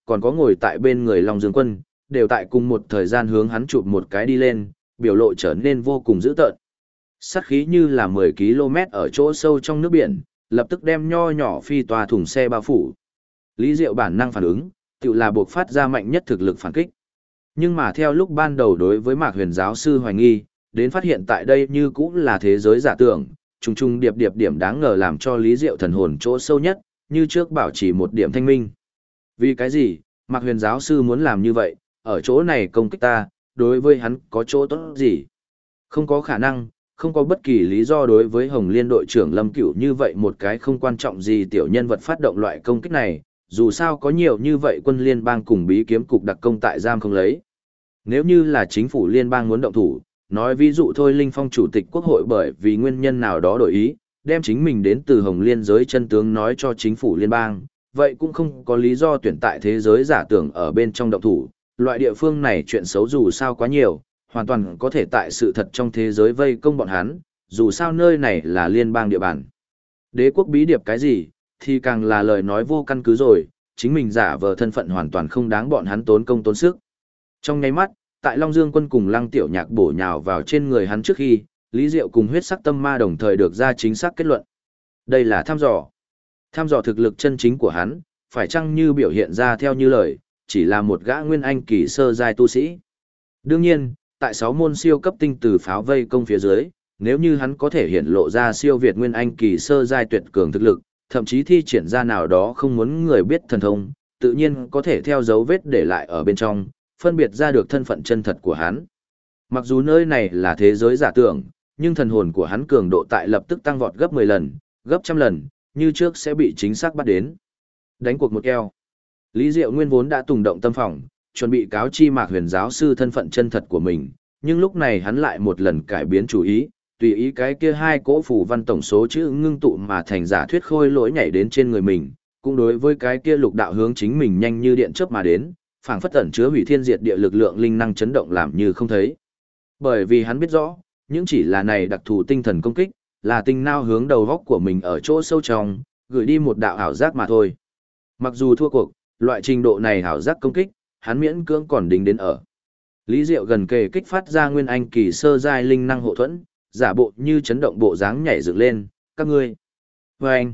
còn có ngồi tại bên người Long Dương Quân, đều tại cùng một thời gian hướng hắn chụp một cái đi lên, biểu lộ trở nên vô cùng dữ tợn. Sát khí như là 10 km ở chỗ sâu trong nước biển, lập tức đem nho nhỏ phi tòa thùng xe bao phủ. Lý Diệu bản năng phản ứng, tự là buộc phát ra mạnh nhất thực lực phản kích. Nhưng mà theo lúc ban đầu đối với Mạc Huyền giáo sư hoài nghi, đến phát hiện tại đây như cũng là thế giới giả tưởng, trùng trùng điệp điệp điểm đáng ngờ làm cho Lý Diệu thần hồn chỗ sâu nhất, như trước bảo trì một điểm thanh minh. Vì cái gì, Mạc Huyền giáo sư muốn làm như vậy, ở chỗ này công kích ta, đối với hắn có chỗ tốt gì? Không có khả năng, không có bất kỳ lý do đối với Hồng Liên đội trưởng Lâm Cửu như vậy một cái không quan trọng gì tiểu nhân vật phát động loại công kích này, dù sao có nhiều như vậy quân liên bang cùng bí kiếm cục đặc công tại giam không lấy. Nếu như là chính phủ liên bang muốn động thủ, nói ví dụ thôi Linh Phong chủ tịch quốc hội bởi vì nguyên nhân nào đó đổi ý, đem chính mình đến từ Hồng Liên giới chân tướng nói cho chính phủ liên bang, vậy cũng không có lý do tuyển tại thế giới giả tưởng ở bên trong động thủ. Loại địa phương này chuyện xấu dù sao quá nhiều, hoàn toàn có thể tại sự thật trong thế giới vây công bọn hắn, dù sao nơi này là liên bang địa bàn. Đế quốc bí điệp cái gì, thì càng là lời nói vô căn cứ rồi, chính mình giả vờ thân phận hoàn toàn không đáng bọn hắn tốn công tốn sức. Trong nháy mắt, tại Long Dương Quân cùng Lăng Tiểu Nhạc bổ nhào vào trên người hắn trước khi, Lý Diệu cùng huyết sắc tâm ma đồng thời được ra chính xác kết luận. Đây là thăm dò. Thăm dò thực lực chân chính của hắn, phải chăng như biểu hiện ra theo như lời, chỉ là một gã nguyên anh kỳ sơ giai tu sĩ. Đương nhiên, tại 6 môn siêu cấp tinh từ pháo vây công phía dưới, nếu như hắn có thể hiện lộ ra siêu việt nguyên anh kỳ sơ giai tuyệt cường thực lực, thậm chí thi triển ra nào đó không muốn người biết thần thông, tự nhiên có thể theo dấu vết để lại ở bên trong, phân biệt ra được thân phận chân thật của hắn. Mặc dù nơi này là thế giới giả tưởng, nhưng thần hồn của hắn cường độ tại lập tức tăng vọt gấp 10 lần, gấp trăm lần, như trước sẽ bị chính xác bắt đến. Đánh cuộc một keo. Lý Diệu nguyên vốn đã tùng động tâm phòng, chuẩn bị cáo chi Mạc Huyền giáo sư thân phận chân thật của mình, nhưng lúc này hắn lại một lần cải biến chủ ý, tùy ý cái kia hai cỗ phù văn tổng số chữ ngưng tụ mà thành giả thuyết khôi lỗi nhảy đến trên người mình, cũng đối với cái kia lục đạo hướng chính mình nhanh như điện chớp mà đến, phảng phất ẩn chứa hủy thiên diệt địa lực lượng linh năng chấn động làm như không thấy. Bởi vì hắn biết rõ, những chỉ là này đặc thù tinh thần công kích, là tinh nao hướng đầu góc của mình ở chỗ sâu trong, gửi đi một đạo ảo giác mà thôi. Mặc dù thua cuộc, loại trình độ này ảo giác công kích, hắn miễn cưỡng còn đính đến ở. Lý Diệu gần kề kích phát ra nguyên anh kỳ sơ giai linh năng hộ thuẫn, giả bộ như chấn động bộ dáng nhảy dựng lên, các ngươi. Và anh,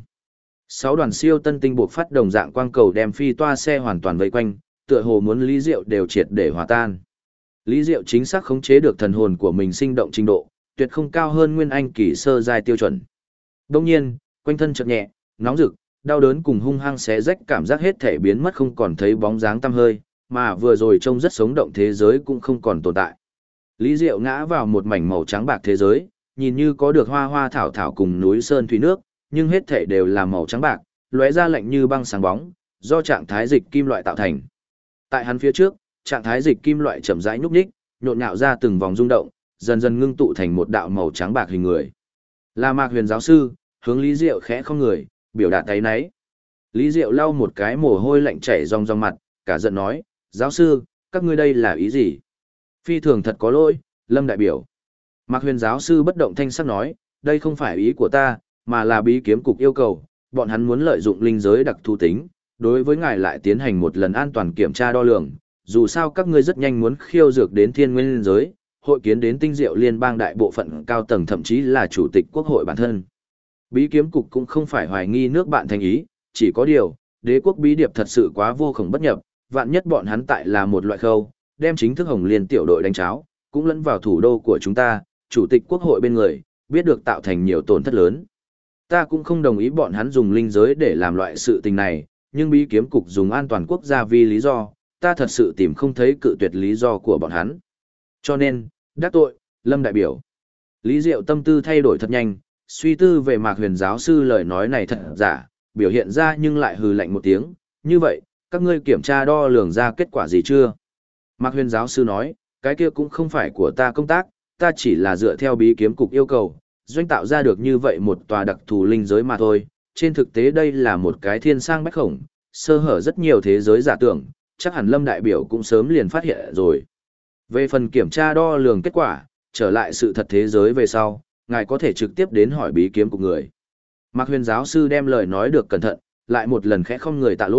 6 đoàn siêu tân tinh buộc phát đồng dạng quang cầu đem phi toa xe hoàn toàn vây quanh, tựa hồ muốn Lý Diệu đều triệt để hòa tan. Lý Diệu chính xác khống chế được thần hồn của mình sinh động trình độ, tuyệt không cao hơn nguyên anh kỳ sơ giai tiêu chuẩn. Đồng nhiên, quanh thân chợt nhẹ, nóng rực, đau đớn cùng hung hăng xé rách cảm giác hết thể biến mất không còn thấy bóng dáng tăm hơi, mà vừa rồi trông rất sống động thế giới cũng không còn tồn tại. Lý Diệu ngã vào một mảnh màu trắng bạc thế giới, nhìn như có được hoa hoa thảo thảo cùng núi sơn thủy nước, nhưng hết thể đều là màu trắng bạc, lóe ra lạnh như băng sáng bóng, do trạng thái dịch kim loại tạo thành. Tại hắn phía trước, trạng thái dịch kim loại chậm rãi nhúc nhích, nhộn nhạo ra từng vòng rung động, dần dần ngưng tụ thành một đạo màu trắng bạc hình người. Là Mạc Huyền giáo sư, hướng Lý Diệu khẽ không người, biểu đạt thấy nấy. Lý Diệu lau một cái mồ hôi lạnh chảy ròng ròng mặt, cả giận nói, giáo sư, các ngươi đây là ý gì? Phi thường thật có lỗi, Lâm đại biểu. Mạc Huyền giáo sư bất động thanh sắc nói, đây không phải ý của ta, mà là bí kiếm cục yêu cầu, bọn hắn muốn lợi dụng linh giới đặc thù tính, đối với ngài lại tiến hành một lần an toàn kiểm tra đo lường, dù sao các ngươi rất nhanh muốn khiêu dược đến thiên nguyên giới, hội kiến đến tinh diệu liên bang đại bộ phận cao tầng thậm chí là chủ tịch quốc hội bản thân. Bí kiếm cục cũng không phải hoài nghi nước bạn thành ý, chỉ có điều, đế quốc bí điệp thật sự quá vô khổng bất nhập, vạn nhất bọn hắn tại là một loại khâu, đem chính thức Hồng Liên tiểu đội đánh cháo, cũng lẫn vào thủ đô của chúng ta, chủ tịch quốc hội bên người, biết được tạo thành nhiều tổn thất lớn. Ta cũng không đồng ý bọn hắn dùng linh giới để làm loại sự tình này, nhưng bí kiếm cục dùng an toàn quốc gia vì lý do, ta thật sự tìm không thấy cự tuyệt lý do của bọn hắn. Cho nên, đắc tội, Lâm đại biểu. Lý Diệu tâm tư thay đổi thật nhanh, suy tư về Mạc Huyền giáo sư lời nói này thật giả, biểu hiện ra nhưng lại hừ lạnh một tiếng, như vậy, các ngươi kiểm tra đo lường ra kết quả gì chưa? Mạc Huyền giáo sư nói, cái kia cũng không phải của ta công tác, ta chỉ là dựa theo bí kiếm cục yêu cầu, doanh tạo ra được như vậy một tòa đặc thù linh giới mà thôi. Trên thực tế đây là một cái thiên sang bách khổng, sơ hở rất nhiều thế giới giả tưởng, chắc hẳn Lâm đại biểu cũng sớm liền phát hiện rồi. Về phần kiểm tra đo lường kết quả, trở lại sự thật thế giới về sau, ngài có thể trực tiếp đến hỏi bí kiếm cục người. Mạc Huyền giáo sư đem lời nói được cẩn thận, lại một lần khẽ không người tạ lỗi,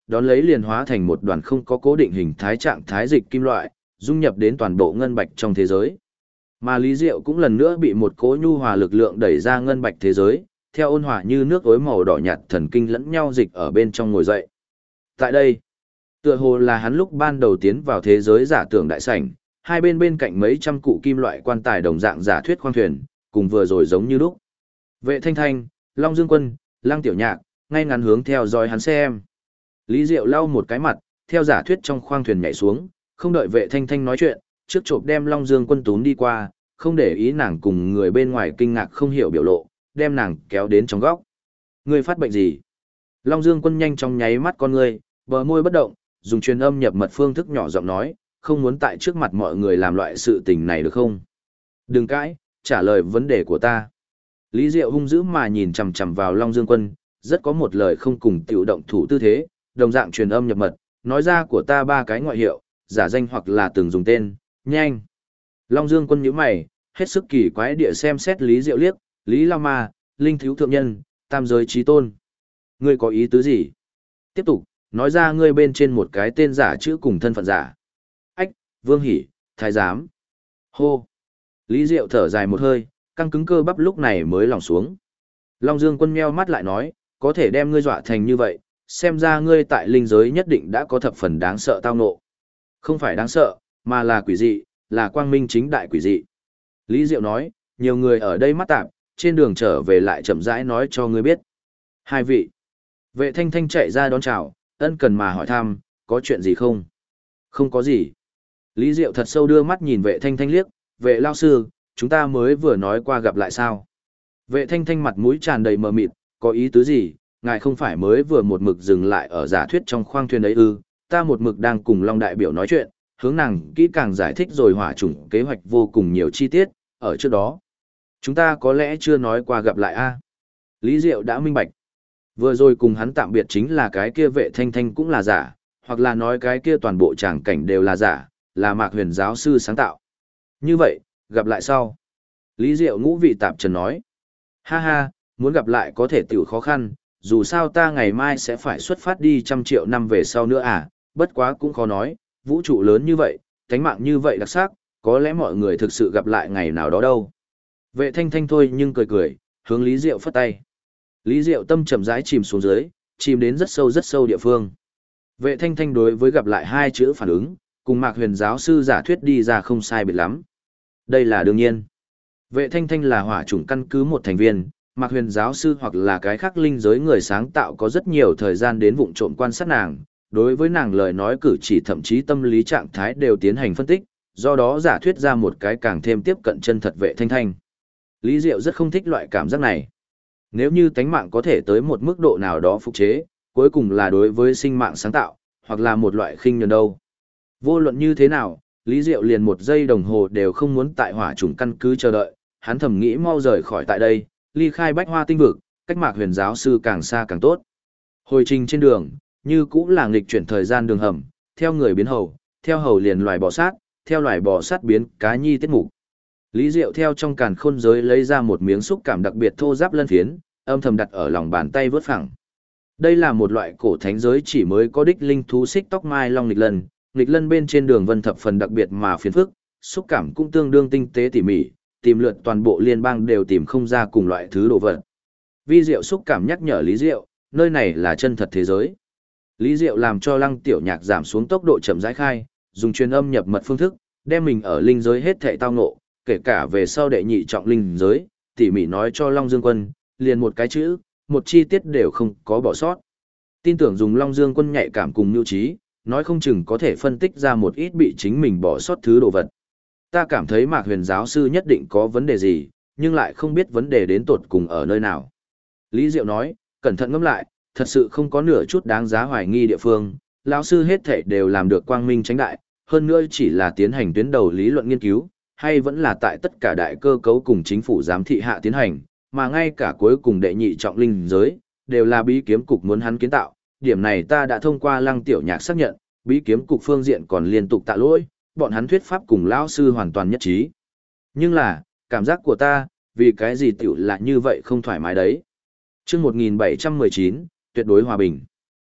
đón lấy liền hóa thành một đoàn không có cố định hình thái trạng thái dịch kim loại, dung nhập đến toàn bộ ngân bạch trong thế giới. Mà Lý Diệu cũng lần nữa bị một cỗ nhu hòa lực lượng đẩy ra ngân bạch thế giới, theo ôn hòa như nước ối màu đỏ nhạt thần kinh lẫn nhau dịch ở bên trong ngồi dậy. Tại đây, tựa hồ là hắn lúc ban đầu tiến vào thế giới giả tưởng đại sảnh, hai bên bên cạnh mấy trăm cụ kim loại quan tài đồng dạng giả thuyết khoang thuyền, cùng vừa rồi giống như lúc. Vệ Thanh Thanh, Long Dương Quân, Lăng Tiểu Nhạc, ngay ngắn hướng theo dõi hắn xem. Lý Diệu lau một cái mặt, theo giả thuyết trong khoang thuyền nhảy xuống, không đợi Vệ Thanh Thanh nói chuyện, trước chộp đem Long Dương Quân túm đi qua, không để ý nàng cùng người bên ngoài kinh ngạc không hiểu biểu lộ, đem nàng kéo đến trong góc. Ngươi phát bệnh gì? Long Dương Quân nhanh chóng nháy mắt con ngươi, bờ môi bất động, dùng truyền âm nhập mật phương thức nhỏ giọng nói, không muốn tại trước mặt mọi người làm loại sự tình này được không? Đừng cãi, trả lời vấn đề của ta. Lý Diệu hung dữ mà nhìn chằm chằm vào Long Dương Quân, rất có một lời không cùng tiểu động thủ tư thế, đồng dạng truyền âm nhập mật, nói ra của ta ba cái ngoại hiệu, giả danh hoặc là từng dùng tên, nhanh. Long Dương Quân nhíu mày, hết sức kỳ quái địa xem xét Lý Diệu liếc, Lý Lao Ma, Linh Thiếu Thượng Nhân, Tam Giới Chí Tôn. Ngươi có ý tứ gì? Tiếp tục, nói ra ngươi bên trên một cái tên giả chữ cùng thân phận giả. Ách, Vương Hỷ, Thái Giám. Hô. Lý Diệu thở dài một hơi, căng cứng cơ bắp lúc này mới lỏng xuống. Long Dương Quân meo mắt lại nói, có thể đem ngươi dọa thành như vậy, xem ra ngươi tại linh giới nhất định đã có thập phần đáng sợ tao ngộ. Không phải đáng sợ, mà là quỷ dị, là quang minh chính đại quỷ dị. Lý Diệu nói, nhiều người ở đây mắt tạp, trên đường trở về lại chậm rãi nói cho ngươi biết. Hai vị. Vệ Thanh Thanh chạy ra đón chào, ân cần mà hỏi thăm, có chuyện gì không? Không có gì. Lý Diệu thật sâu đưa mắt nhìn Vệ Thanh Thanh liếc, vệ lao sư, chúng ta mới vừa nói qua gặp lại sao? Vệ Thanh Thanh mặt mũi tràn đầy mờ mịt, có ý tứ gì? Ngài không phải mới vừa một mực dừng lại ở giả thuyết trong khoang thuyền ấy ư? Ta một mực đang cùng Long đại biểu nói chuyện, hướng nàng kỹ càng giải thích rồi hỏa chủng kế hoạch vô cùng nhiều chi tiết, ở trước đó. Chúng ta có lẽ chưa nói qua gặp lại a? Lý Diệu đã minh bạch. Vừa rồi cùng hắn tạm biệt chính là cái kia Vệ Thanh Thanh cũng là giả, hoặc là nói cái kia toàn bộ tràng cảnh đều là giả, là Mạc Huyền giáo sư sáng tạo. Như vậy, gặp lại sau. Lý Diệu ngũ vị tạp trần nói. Ha ha, muốn gặp lại có thể tiểu khó khăn, dù sao ta ngày mai sẽ phải xuất phát đi 100 triệu năm về sau nữa à, bất quá cũng khó nói, vũ trụ lớn như vậy, cánh mạng như vậy đặc sắc, có lẽ mọi người thực sự gặp lại ngày nào đó đâu. Vệ Thanh Thanh thôi nhưng cười cười, hướng Lý Diệu phất tay. Lý Diệu tâm chậm rãi chìm xuống dưới, chìm đến rất sâu địa phương. Vệ Thanh Thanh đối với gặp lại hai chữ phản ứng, cùng Mạc Huyền giáo sư giả thuyết đi ra không sai biệt lắm. Đây là đương nhiên. Vệ Thanh Thanh là hỏa chủng căn cứ một thành viên, Mạc Huyền giáo sư hoặc là cái khác linh giới người sáng tạo có rất nhiều thời gian đến vụng trộm quan sát nàng, đối với nàng lời nói cử chỉ thậm chí tâm lý trạng thái đều tiến hành phân tích, do đó giả thuyết ra một cái càng thêm tiếp cận chân thật Vệ Thanh Thanh. Lý Diệu rất không thích loại cảm giác này. Nếu như tánh mạng có thể tới một mức độ nào đó phục chế, cuối cùng là đối với sinh mạng sáng tạo, hoặc là một loại khinh nhẫn đâu. Vô luận như thế nào, Lý Diệu liền một giây đồng hồ đều không muốn tại hỏa chủng căn cứ chờ đợi, hắn thầm nghĩ mau rời khỏi tại đây, ly khai Bách Hoa tinh vực, cách Mạc Huyền giáo sư càng xa càng tốt. Hồi trình trên đường, như cũng là nghịch chuyển thời gian đường hầm, theo người biến hầu, theo hầu liền loài bò sát, theo loài bò sát biến cá nhi tiết mục. Lý Diệu theo trong càn khôn giới lấy ra một miếng xúc cảm đặc biệt thô ráp lân phiến, âm thầm đặt ở lòng bàn tay vớt phẳng. Đây là một loại cổ thánh giới chỉ mới có đích linh thú xích tóc mai long nghịch lân bên trên đường vân thập phần đặc biệt mà phiền phức, xúc cảm cũng tương đương tinh tế tỉ mỉ, tìm lượt toàn bộ liên bang đều tìm không ra cùng loại thứ đồ vật. Vi Diệu xúc cảm nhắc nhở Lý Diệu, nơi này là chân thật thế giới. Lý Diệu làm cho Lăng Tiểu Nhạc giảm xuống tốc độ chậm rãi khai, dùng truyền âm nhập mật phương thức, đem mình ở linh giới hết thảy tao ngộ, kể cả về sau đệ nhị trọng linh giới, tỉ mỉ nói cho Long Dương Quân, liền một cái chữ, một chi tiết đều không có bỏ sót. Tin tưởng dùng Long Dương Quân nhạy cảm cùng nhu trí, nói không chừng có thể phân tích ra một ít bị chính mình bỏ sót thứ đồ vật. Ta cảm thấy Mạc Huyền giáo sư nhất định có vấn đề gì, nhưng lại không biết vấn đề đến tột cùng ở nơi nào. Lý Diệu nói, cẩn thận ngẫm lại, thật sự không có nửa chút đáng giá hoài nghi địa phương, lão sư hết thảy đều làm được quang minh chánh đại, hơn nữa chỉ là tiến hành tuyến đầu lý luận nghiên cứu, hay vẫn là tại tất cả đại cơ cấu cùng chính phủ giám thị hạ tiến hành, mà ngay cả cuối cùng đệ nhị trọng linh giới, đều là bí kiếm cục muốn hắn kiến tạo, điểm này ta đã thông qua Lăng Tiểu Nhạc xác nhận, bí kiếm cục phương diện còn liên tục tạ lỗi, bọn hắn thuyết pháp cùng lão sư hoàn toàn nhất trí. Nhưng là, cảm giác của ta, vì cái gì tiểu là như vậy không thoải mái đấy. Chương 1719, tuyệt đối hòa bình.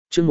Chương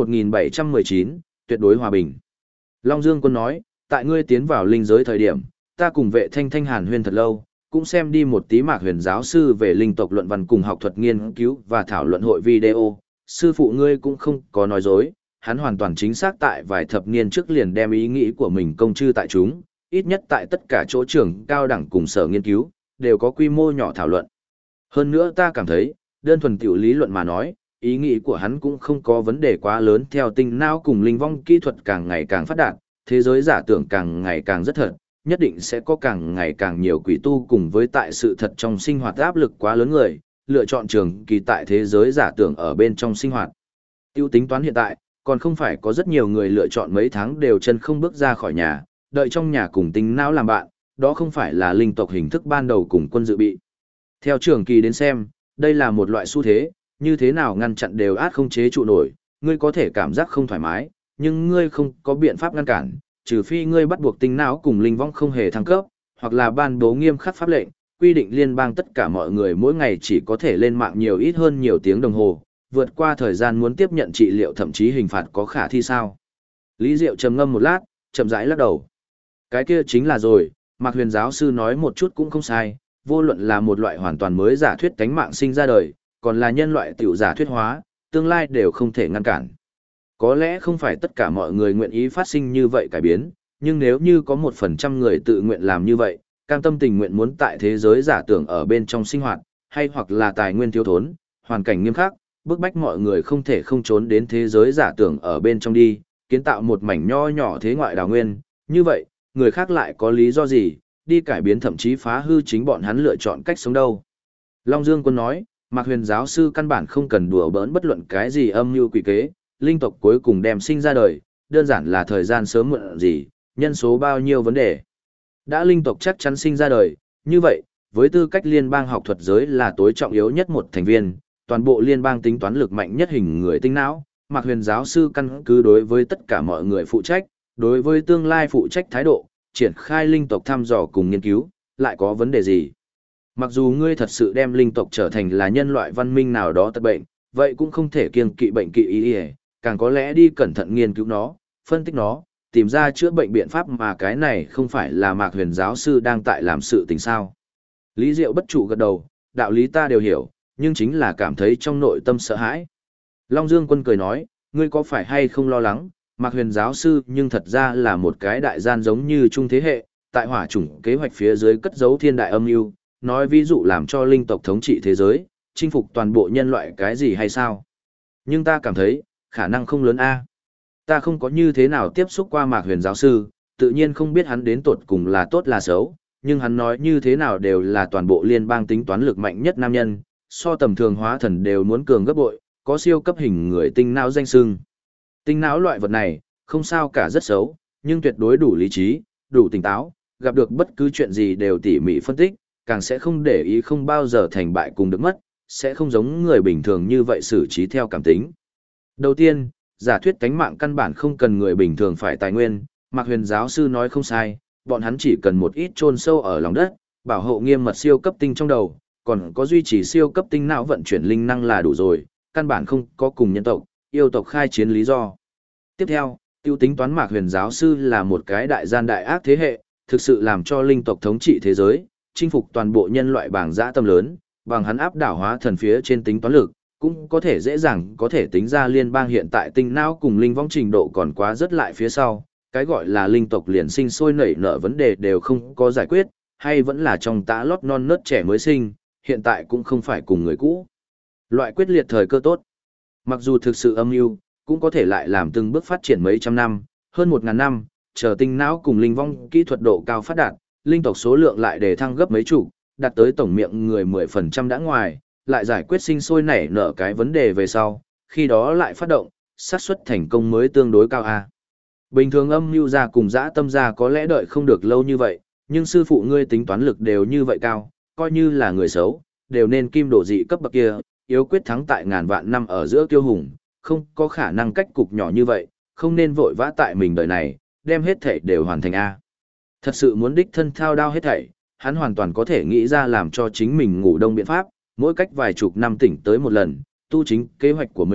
1719, tuyệt đối hòa bình. Long Dương Quân nói, tại ngươi tiến vào linh giới thời điểm, ta cùng vệ thanh thanh hàn huyên thật lâu, cũng xem đi một tí Mạc Huyền giáo sư về linh tộc luận văn cùng học thuật nghiên cứu và thảo luận hội video. Sư phụ ngươi cũng không có nói dối, hắn hoàn toàn chính xác tại vài thập niên trước liền đem ý nghĩ của mình công chư tại chúng, ít nhất tại tất cả chỗ trường cao đẳng cùng sở nghiên cứu, đều có quy mô nhỏ thảo luận. Hơn nữa ta cảm thấy, đơn thuần tiểu lý luận mà nói, ý nghĩ của hắn cũng không có vấn đề quá lớn theo tinh não cùng linh vong kỹ thuật càng ngày càng phát đạt, thế giới giả tưởng càng ngày càng rất thật, nhất định sẽ có càng ngày càng nhiều quỷ tu cùng với tại sự thật trong sinh hoạt áp lực quá lớn người, lựa chọn trường kỳ tại thế giới giả tưởng ở bên trong sinh hoạt. Tiêu tính toán hiện tại, còn không phải có rất nhiều người lựa chọn mấy tháng đều chân không bước ra khỏi nhà, đợi trong nhà cùng tinh não làm bạn, đó không phải là linh tộc hình thức ban đầu cùng quân dự bị. Theo trường kỳ đến xem, đây là một loại xu thế, như thế nào ngăn chặn đều át không chế trụ nổi, ngươi có thể cảm giác không thoải mái, nhưng ngươi không có biện pháp ngăn cản, trừ phi ngươi bắt buộc tinh não cùng linh vong không hề thăng cấp, hoặc là ban bố nghiêm khắc pháp lệnh, quy định liên bang tất cả mọi người mỗi ngày chỉ có thể lên mạng nhiều ít hơn nhiều tiếng đồng hồ, vượt qua thời gian muốn tiếp nhận trị liệu thậm chí hình phạt có khả thi sao. Lý Diệu trầm ngâm một lát, chậm rãi lắc đầu. Cái kia chính là rồi, Mạc Huyền giáo sư nói một chút cũng không sai, vô luận là một loại hoàn toàn mới giả thuyết cánh mạng sinh ra đời, còn là nhân loại tiểu giả thuyết hóa, tương lai đều không thể ngăn cản. Có lẽ không phải tất cả mọi người nguyện ý phát sinh như vậy cải biến, nhưng nếu như có 1% người tự nguyện làm như vậy, cam tâm tình nguyện muốn tại thế giới giả tưởng ở bên trong sinh hoạt, hay hoặc là tài nguyên thiếu thốn, hoàn cảnh nghiêm khắc, bức bách mọi người không thể không trốn đến thế giới giả tưởng ở bên trong đi, kiến tạo một mảnh nho nhỏ thế ngoại đào nguyên, như vậy, người khác lại có lý do gì, đi cải biến thậm chí phá hư chính bọn hắn lựa chọn cách sống đâu. Long Dương Quân nói, Mạc Huyền giáo sư căn bản không cần đùa bỡn bất luận cái gì âm mưu quỷ kế, linh tộc cuối cùng đem sinh ra đời, đơn giản là thời gian sớm muộn gì, nhân số bao nhiêu vấn đề. Đã linh tộc chắc chắn sinh ra đời, như vậy, với tư cách liên bang học thuật giới là tối trọng yếu nhất một thành viên, toàn bộ liên bang tính toán lực mạnh nhất hình người tinh não, Mạc Huyền giáo sư căn cứ đối với tất cả mọi người phụ trách, đối với tương lai phụ trách thái độ, triển khai linh tộc thăm dò cùng nghiên cứu, lại có vấn đề gì? Mặc dù ngươi thật sự đem linh tộc trở thành là nhân loại văn minh nào đó tật bệnh, vậy cũng không thể kiêng kỵ bệnh kỵ ý, càng có lẽ đi cẩn thận nghiên cứu nó, phân tích nó, tìm ra chữa bệnh biện pháp mà cái này không phải là Mạc Huyền giáo sư đang tại làm sự tình sao. Lý Diệu bất trụ gật đầu, đạo lý ta đều hiểu, nhưng chính là cảm thấy trong nội tâm sợ hãi. Long Dương Quân cười nói, ngươi có phải hay không lo lắng, Mạc Huyền giáo sư nhưng thật ra là một cái đại gian giống như trung thế hệ, tại hỏa chủng kế hoạch phía dưới cất giấu thiên đại âm mưu, nói ví dụ làm cho linh tộc thống trị thế giới, chinh phục toàn bộ nhân loại cái gì hay sao. Nhưng ta cảm thấy, khả năng không lớn a. Ta không có như thế nào tiếp xúc qua Mạc Huyền giáo sư, tự nhiên không biết hắn đến tột cùng là tốt là xấu, nhưng hắn nói như thế nào đều là toàn bộ liên bang tính toán lực mạnh nhất nam nhân, so tầm thường hóa thần đều muốn cường gấp bội, có siêu cấp hình người tinh não danh xưng. Tinh não loại vật này, không sao cả rất xấu, nhưng tuyệt đối đủ lý trí, đủ tỉnh táo, gặp được bất cứ chuyện gì đều tỉ mỉ phân tích, càng sẽ không để ý không bao giờ thành bại cùng được mất, sẽ không giống người bình thường như vậy xử trí theo cảm tính. Đầu tiên, giả thuyết cánh mạng căn bản không cần người bình thường phải tài nguyên, Mạc Huyền giáo sư nói không sai, bọn hắn chỉ cần một ít chôn sâu ở lòng đất, bảo hộ nghiêm mật siêu cấp tinh trong đầu, còn có duy trì siêu cấp tinh não vận chuyển linh năng là đủ rồi, căn bản không có cùng nhân tộc, yêu tộc khai chiến lý do. Tiếp theo, tiêu tính toán Mạc Huyền giáo sư là một cái đại gian đại ác thế hệ, thực sự làm cho linh tộc thống trị thế giới, chinh phục toàn bộ nhân loại bảng dã tâm lớn, bằng hắn áp đảo hóa thần phía trên tính toán lực, cũng có thể dễ dàng có thể tính ra liên bang hiện tại tinh não cùng linh vong trình độ còn quá rất lại phía sau, cái gọi là linh tộc liền sinh sôi nảy nở vấn đề đều không có giải quyết, hay vẫn là trong tã lót non nớt trẻ mới sinh, hiện tại cũng không phải cùng người cũ. Loại quyết liệt thời cơ tốt. Mặc dù thực sự âm mưu, cũng có thể lại làm từng bước phát triển mấy trăm năm, hơn 1000 năm, chờ tinh não cùng linh vong kỹ thuật độ cao phát đạt, linh tộc số lượng lại đề thăng gấp mấy chục, đạt tới tổng miệng người 10% đã ngoài, lại giải quyết sinh sôi nảy nở cái vấn đề về sau, khi đó lại phát động, xác suất thành công mới tương đối cao a. Bình thường âm mưu gia cùng dã tâm gia có lẽ đợi không được lâu như vậy, nhưng sư phụ ngươi tính toán lực đều như vậy cao, coi như là người xấu, đều nên kim đổ dị cấp bậc kia, yếu quyết thắng tại ngàn vạn năm ở giữa kiêu hùng, không có khả năng cách cục nhỏ như vậy, không nên vội vã tại mình đời này, đem hết thảy đều hoàn thành a. Thật sự muốn đích thân thao đao hết thảy, hắn hoàn toàn có thể nghĩ ra làm cho chính mình ngủ đông biện pháp, mỗi cách vài chục năm tỉnh tới một lần, tu chính kế hoạch của mình,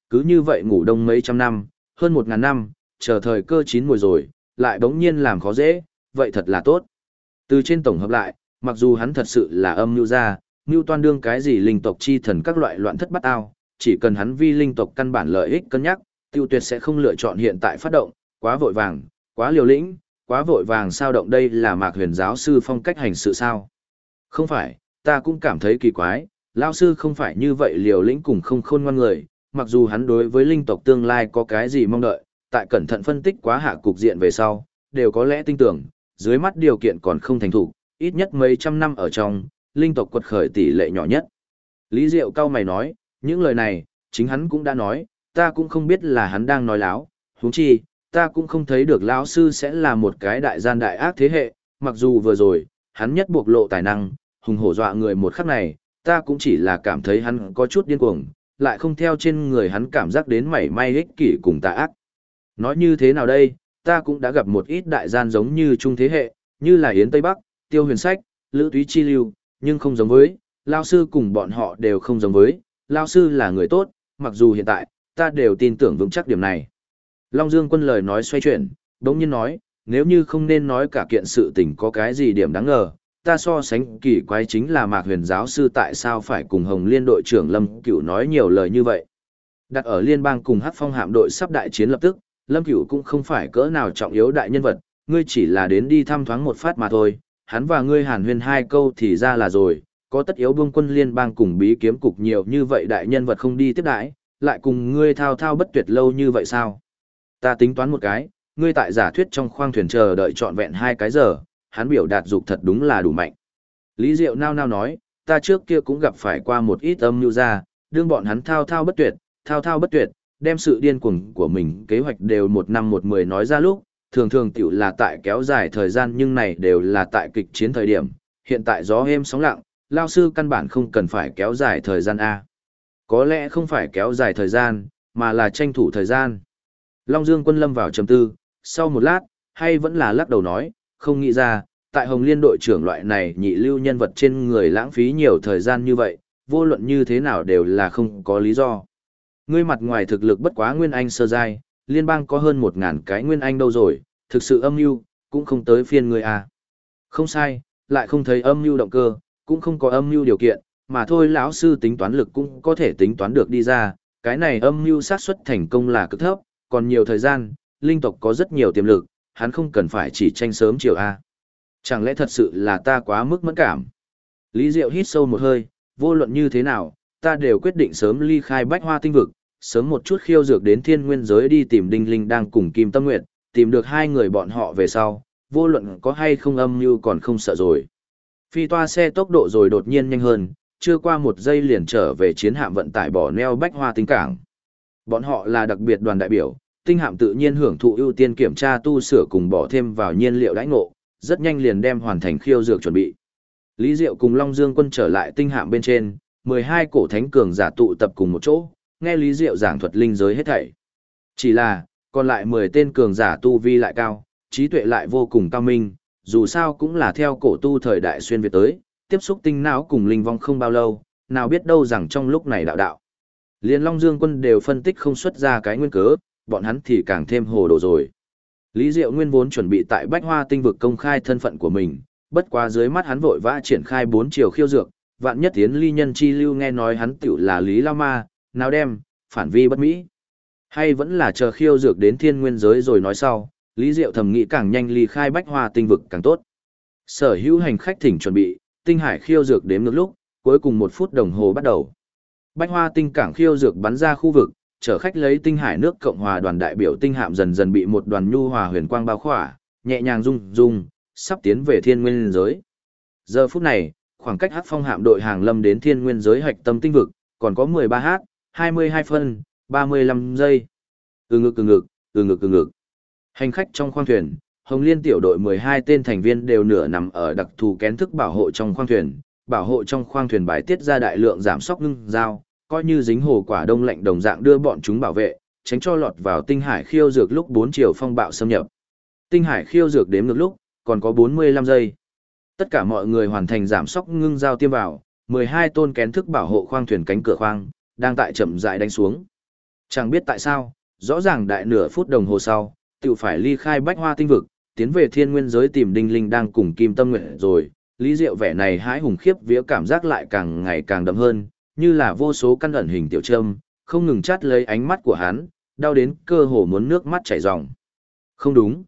cứ như vậy ngủ đông mấy trăm năm, hơn 1.000 năm, chờ thời cơ chín mùi rồi, lại bỗng nhiên làm khó dễ, vậy thật là tốt. Từ trên tổng hợp lại, mặc dù hắn thật sự là âm mưu ra, mưu toan đương cái gì linh tộc chi thần các loại loạn thất bát ao, chỉ cần hắn vi linh tộc căn bản lợi ích cân nhắc, tiêu tuyệt sẽ không lựa chọn hiện tại phát động, quá vội vàng, quá liều lĩnh, quá vội vàng sao động đây là Mạc Huyền giáo sư phong cách hành sự sao? Không phải, ta cũng cảm thấy kỳ quái, lão sư không phải như vậy liều lĩnh cùng không khôn ngoan người, mặc dù hắn đối với linh tộc tương lai có cái gì mong đợi, tại cẩn thận phân tích quá hạ cục diện về sau, đều có lẽ tin tưởng, dưới mắt điều kiện còn không thành thủ, ít nhất mấy trăm năm ở trong, linh tộc quật khởi tỷ lệ nhỏ nhất. Lý Diệu cao mày nói, những lời này, chính hắn cũng đã nói, ta cũng không biết là hắn đang nói láo, huống chi, ta cũng không thấy được lão sư sẽ là một cái đại gian đại ác thế hệ, mặc dù vừa rồi, hắn nhất bộc lộ tài năng, hùng hổ dọa người một khắc này, ta cũng chỉ là cảm thấy hắn có chút điên cuồng, lại không theo trên người hắn cảm giác đến mảy may ích kỷ cùng tà ác. Nói như thế nào đây, ta cũng đã gặp một ít đại gian giống như trung thế hệ, như là Yến Tây Bắc, Tiêu Huyền Sách, Lữ Túy Chi Lưu, nhưng không giống với, lao sư cùng bọn họ đều không giống với, lao sư là người tốt, mặc dù hiện tại, ta đều tin tưởng vững chắc điểm này. Long Dương Quân lời nói xoay chuyển, đống nhiên nói, nếu như không nên nói cả kiện sự tình có cái gì điểm đáng ngờ, ta so sánh kỳ quái chính là Mạc Huyền giáo sư tại sao phải cùng Hồng Liên đội trưởng Lâm Cửu nói nhiều lời như vậy. Đặt ở liên bang cùng Hắc Phong hạm đội sắp đại chiến lập tức, Lâm Cửu cũng không phải cỡ nào trọng yếu đại nhân vật, ngươi chỉ là đến đi thăm thoáng một phát mà thôi, hắn và ngươi hàn huyên hai câu thì ra là rồi, có tất yếu buông quân liên bang cùng bí kiếm cục nhiều như vậy đại nhân vật không đi tiếp đãi, lại cùng ngươi thao thao bất tuyệt lâu như vậy sao? Ta tính toán một cái, ngươi tại giả thuyết trong khoang thuyền chờ đợi trọn vẹn 2 cái giờ, hắn biểu đạt dục thật đúng là đủ mạnh. Lý Diệu nao nao nói, ta trước kia cũng gặp phải qua một ít âm mưu ra, đương bọn hắn thao thao bất tuyệt, đem sự điên cuồng của mình kế hoạch đều 1 năm 1 10 nói ra lúc, thường thường tiểu là tại kéo dài thời gian nhưng này đều là tại kịch chiến thời điểm, hiện tại gió êm sóng lặng, lao sư căn bản không cần phải kéo dài thời gian A. Có lẽ không phải kéo dài thời gian, mà là tranh thủ thời gian. Long Dương Quân lâm vào trầm tư, sau một lát, hay vẫn là lắc đầu nói, không nghĩ ra, tại Hồng Liên đội trưởng loại này nhị lưu nhân vật trên người lãng phí nhiều thời gian như vậy, vô luận như thế nào đều là không có lý do. Ngươi mặt ngoài thực lực bất quá nguyên anh sơ giai, liên bang có hơn 1.000 cái nguyên anh đâu rồi, thực sự âm mưu cũng không tới phiên ngươi à. Không sai, lại không thấy âm mưu động cơ, cũng không có âm mưu điều kiện, mà thôi lão sư tính toán lực cũng có thể tính toán được đi ra, cái này âm mưu xác suất thành công là cực thấp, còn nhiều thời gian, linh tộc có rất nhiều tiềm lực, hắn không cần phải chỉ tranh sớm chiều a. Chẳng lẽ thật sự là ta quá mức mẫn cảm? Lý Diệu hít sâu một hơi, vô luận như thế nào, ta đều quyết định sớm ly khai Bách Hoa tinh vực, sớm một chút khiêu dược đến Thiên Nguyên giới đi tìm Đinh Linh đang cùng Kim Tâm Nguyệt, tìm được hai người bọn họ về sau, vô luận có hay không âm mưu còn không sợ rồi. Phi toa xe tốc độ rồi đột nhiên nhanh hơn, chưa qua 1 giây liền trở về chiến hạm vận tải bỏ neo Bách Hoa tinh cảng. Bọn họ là đặc biệt đoàn đại biểu, tinh hạm tự nhiên hưởng thụ ưu tiên kiểm tra tu sửa cùng bỏ thêm vào nhiên liệu đãi ngộ, rất nhanh liền đem hoàn thành khiêu dược chuẩn bị. Lý Diệu cùng Long Dương Quân trở lại tinh hạm bên trên, 12 cổ thánh cường giả tụ tập cùng một chỗ, nghe Lý Diệu giảng thuật linh giới hết thảy. Chỉ là, còn lại 10 tên cường giả tu vi lại cao, trí tuệ lại vô cùng cao minh, dù sao cũng là theo cổ tu thời đại xuyên Việt tới, tiếp xúc tinh não cùng linh vong không bao lâu, nào biết đâu rằng trong lúc này đạo. Liên Long Dương Quân đều phân tích không xuất ra cái nguyên cớ, bọn hắn thì càng thêm hồ đồ rồi. Lý Diệu nguyên vốn chuẩn bị tại Bách Hoa tinh vực công khai thân phận của mình, bất quá dưới mắt hắn vội vã triển khai 4 chiều khiêu dược, vạn nhất tiến ly nhân chi lưu nghe nói hắn tiểu là Lý Lao Ma, nào đem, phản vi bất mỹ. Hay vẫn là chờ khiêu dược đến Thiên Nguyên giới rồi nói sau, Lý Diệu thầm nghĩ càng nhanh ly khai Bách Hoa tinh vực càng tốt. Sở hữu hành khách thỉnh chuẩn bị, tinh hải khiêu dược đếm ngược lúc, cuối cùng 1 phút đồng hồ bắt đầu. Bách Hoa tinh cảng khiêu dược bắn ra khu vực, chở khách lấy tinh hải nước Cộng hòa đoàn đại biểu tinh hạm dần dần bị một đoàn nhu hòa huyền quang bao khỏa, nhẹ nhàng rung, sắp tiến về Thiên Nguyên giới. Giờ phút này, khoảng cách Hắc Phong hạm đội hàng lâm đến Thiên Nguyên giới hạch tâm tinh vực, còn có 13h, 22 phân, 35 giây. Từ ngực. Hành khách trong khoang thuyền, Hồng Liên tiểu đội 12 tên thành viên đều nửa nằm ở đặc thù kén thức bảo hộ trong khoang thuyền, bảo hộ trong khoang thuyền bài tiết ra đại lượng giảm sóc ngưng dao, coi như dính hồ quả đông lạnh đồng dạng đưa bọn chúng bảo vệ, tránh cho lọt vào tinh hải khiêu dược lúc 4 chiều phong bạo xâm nhập. Tinh hải khiêu dược đếm ngược lúc, còn có 45 giây. Tất cả mọi người hoàn thành giảm sóc ngưng dao tiêm vào, 12 tôn kén thức bảo hộ khoang thuyền cánh cửa khoang, đang tại chậm rãi đánh xuống. Chẳng biết tại sao, rõ ràng đại nửa phút đồng hồ sau, tự phải ly khai Bách Hoa tinh vực, tiến về thiên nguyên giới tìm Đinh Linh đang cùng Kim Tâm Nguyệt rồi, Lý Diệu vẻ này hãi hùng khiếp vía cảm giác lại càng ngày càng đậm hơn, như là vô số căn ẩn hình tiểu châm, không ngừng chát lấy ánh mắt của hắn, đau đến cơ hồ muốn nước mắt chảy ròng. Không đúng,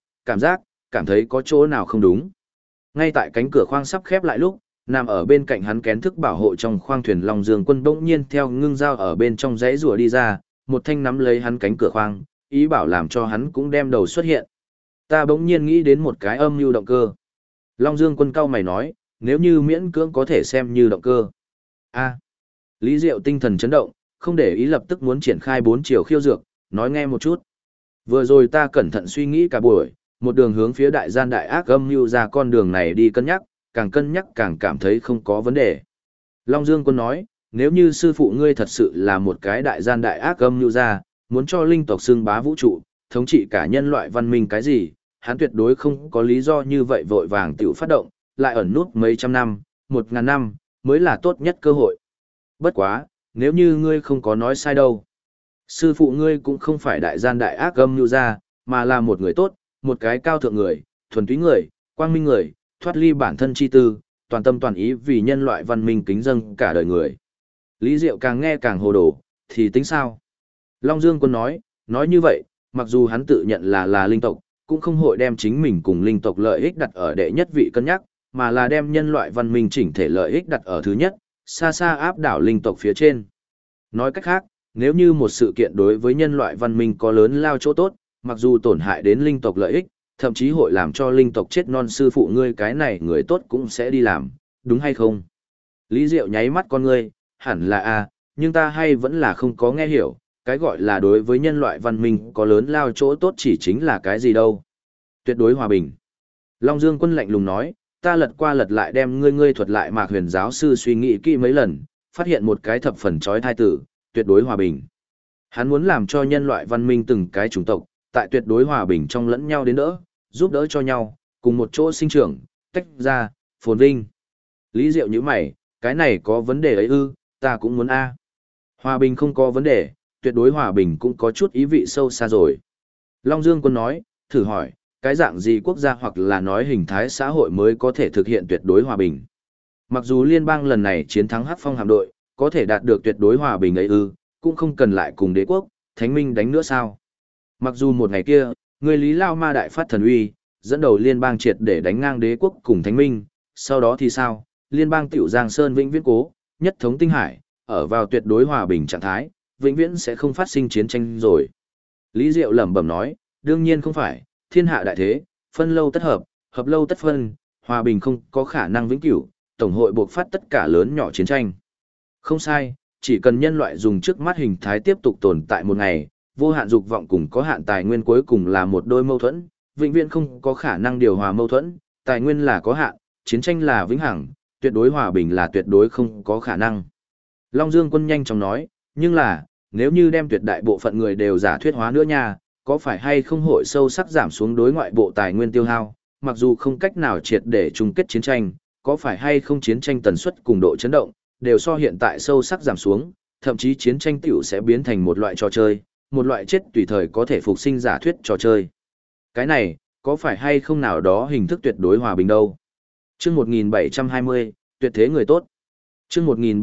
cảm thấy có chỗ nào không đúng. Ngay tại cánh cửa khoang sắp khép lại lúc, nằm ở bên cạnh hắn kén thức bảo hộ trong khoang thuyền Long Dương Quân bỗng nhiên theo ngưng dao ở bên trong dãy rùa đi ra, một thanh nắm lấy hắn cánh cửa khoang, ý bảo làm cho hắn cũng đem đầu xuất hiện. Ta bỗng nhiên nghĩ đến một cái âm mưu động cơ. Long Dương Quân cau mày nói, nếu như miễn cưỡng có thể xem như động cơ. A. Lý Diệu tinh thần chấn động, không để ý lập tức muốn triển khai 4 chiều khiêu dược, nói nghe một chút. Vừa rồi ta cẩn thận suy nghĩ cả buổi, một đường hướng phía đại gian đại ác âm mưu ra con đường này đi cân nhắc càng cảm thấy không có vấn đề. Long Dương Quân nói, nếu như sư phụ ngươi thật sự là một cái đại gian đại ác âm mưu ra, muốn cho linh tộc xưng bá vũ trụ, thống trị cả nhân loại văn minh cái gì, hắn tuyệt đối không có lý do như vậy vội vàng tiểu phát động, lại ẩn nút mấy trăm năm, 1000 năm, mới là tốt nhất cơ hội. Bất quá, nếu như ngươi không có nói sai đâu. Sư phụ ngươi cũng không phải đại gian đại ác âm mưu ra, mà là một người tốt, một cái cao thượng người, thuần túy người, quang minh người, thoát ly bản thân chi tư, toàn tâm toàn ý vì nhân loại văn minh kính dâng cả đời người. Lý Diệu càng nghe càng hồ đồ, thì tính sao? Long Dương Quân nói như vậy, mặc dù hắn tự nhận là linh tộc, cũng không hội đem chính mình cùng linh tộc lợi ích đặt ở đệ nhất vị cân nhắc, mà là đem nhân loại văn minh chỉnh thể lợi ích đặt ở thứ nhất, xa xa áp đảo linh tộc phía trên. Nói cách khác, nếu như một sự kiện đối với nhân loại văn minh có lớn lao chỗ tốt, mặc dù tổn hại đến linh tộc lợi ích, thậm chí hội làm cho linh tộc chết non, sư phụ ngươi cái này người tốt cũng sẽ đi làm, đúng hay không? Lý Diệu nháy mắt con ngươi, hẳn là a, nhưng ta hay vẫn là không có nghe hiểu, cái gọi là đối với nhân loại văn minh có lớn lao chỗ tốt chỉ chính là cái gì đâu. Tuyệt đối hòa bình. Long Dương Quân lạnh lùng nói, ta lật qua lật lại đem ngươi thuật lại Mạc Huyền giáo sư suy nghĩ kỹ mấy lần, phát hiện một cái thập phần chói tai tử, tuyệt đối hòa bình. Hắn muốn làm cho nhân loại văn minh từng cái chủng tộc, tại tuyệt đối hòa bình trong lẫn nhau đến đỡ, giúp đỡ cho nhau, cùng một chỗ sinh trưởng, tách ra, phồn vinh. Lý Diệu như mày, cái này có vấn đề ấy ư, ta cũng muốn a. Hòa bình không có vấn đề, tuyệt đối hòa bình cũng có chút ý vị sâu xa rồi. Long Dương Quân nói, thử hỏi, cái dạng gì quốc gia hoặc là nói hình thái xã hội mới có thể thực hiện tuyệt đối hòa bình. Mặc dù liên bang lần này chiến thắng Hắc Phong hạm đội, có thể đạt được tuyệt đối hòa bình ấy ư, cũng không cần lại cùng đế quốc, thánh minh đánh nữa sao. Mặc dù một ngày kia, người Lý Lao Ma đại phát thần uy, dẫn đầu liên bang triệt để đánh ngang đế quốc cùng thánh minh, sau đó thì sao, liên bang tiểu Giang Sơn vĩnh viễn cố, nhất thống tinh hải, ở vào tuyệt đối hòa bình trạng thái, vĩnh viễn sẽ không phát sinh chiến tranh rồi. Lý Diệu lẩm bẩm nói, đương nhiên không phải, thiên hạ đại thế, phân lâu tất hợp, hợp lâu tất phân, hòa bình không có khả năng vĩnh cửu, tổng hội buộc phát tất cả lớn nhỏ chiến tranh. Không sai, chỉ cần nhân loại dùng trước mắt hình thái tiếp tục tồn tại một ngày, vô hạn dục vọng cùng có hạn tài nguyên cuối cùng là một đôi mâu thuẫn, vĩnh viễn không có khả năng điều hòa mâu thuẫn, tài nguyên là có hạn, chiến tranh là vĩnh hằng, tuyệt đối hòa bình là tuyệt đối không có khả năng. Long Dương Quân nhanh chóng nói, nhưng là, nếu như đem tuyệt đại bộ phận người đều giả thuyết hóa nữa nha, có phải hay không hội sâu sắc giảm xuống đối ngoại bộ tài nguyên tiêu hao, mặc dù không cách nào triệt để chung kết chiến tranh, có phải hay không chiến tranh tần suất cùng độ chấn động, đều so hiện tại sâu sắc giảm xuống, thậm chí chiến tranh tiểu sẽ biến thành một loại trò chơi, một loại chết tùy thời có thể phục sinh giả thuyết trò chơi. Cái này, có phải hay không nào đó hình thức tuyệt đối hòa bình đâu? Chương 1720, tuyệt thế người tốt. Chương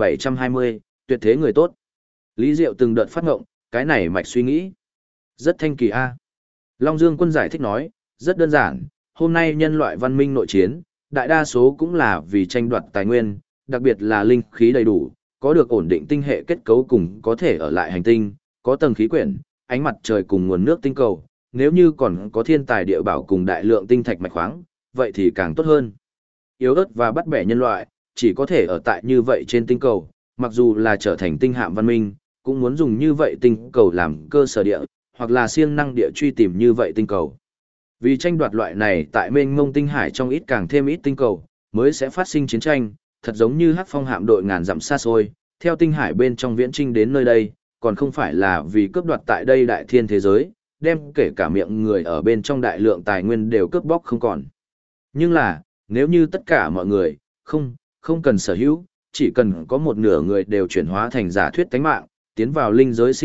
1720, tuyệt thế người tốt. Lý Diệu từng đợt phát ngộng, cái này mạch suy nghĩ. Rất thanh kỳ a. Long Dương Quân giải thích nói, rất đơn giản, hôm nay nhân loại văn minh nội chiến, đại đa số cũng là vì tranh đoạt tài nguyên, đặc biệt là linh khí đầy đủ, có được ổn định tinh hệ kết cấu cùng có thể ở lại hành tinh, có tầng khí quyển, ánh mặt trời cùng nguồn nước tinh cầu, nếu như còn có thiên tài địa bảo cùng đại lượng tinh thạch mạch khoáng, vậy thì càng tốt hơn. Yếu ớt và bắt bẻ nhân loại, chỉ có thể ở tại như vậy trên tinh cầu, mặc dù là trở thành tinh hạm văn minh, cũng muốn dùng như vậy tinh cầu làm cơ sở địa, hoặc là siêng năng địa truy tìm như vậy tinh cầu. Vì tranh đoạt loại này tại mênh mông tinh hải trong ít càng thêm ít tinh cầu, mới sẽ phát sinh chiến tranh, thật giống như Hắc Phong hạm đội ngàn dặm xa xôi, theo tinh hải bên trong viễn trinh đến nơi đây, còn không phải là vì cướp đoạt tại đây đại thiên thế giới, đem kể cả miệng người ở bên trong đại lượng tài nguyên đều cướp bóc không còn. Nhưng là, nếu như tất cả mọi người, không cần sở hữu, chỉ cần có một nửa người đều chuyển hóa thành giả thuyết tánh mạng, tiến vào linh giới sinh hoạt,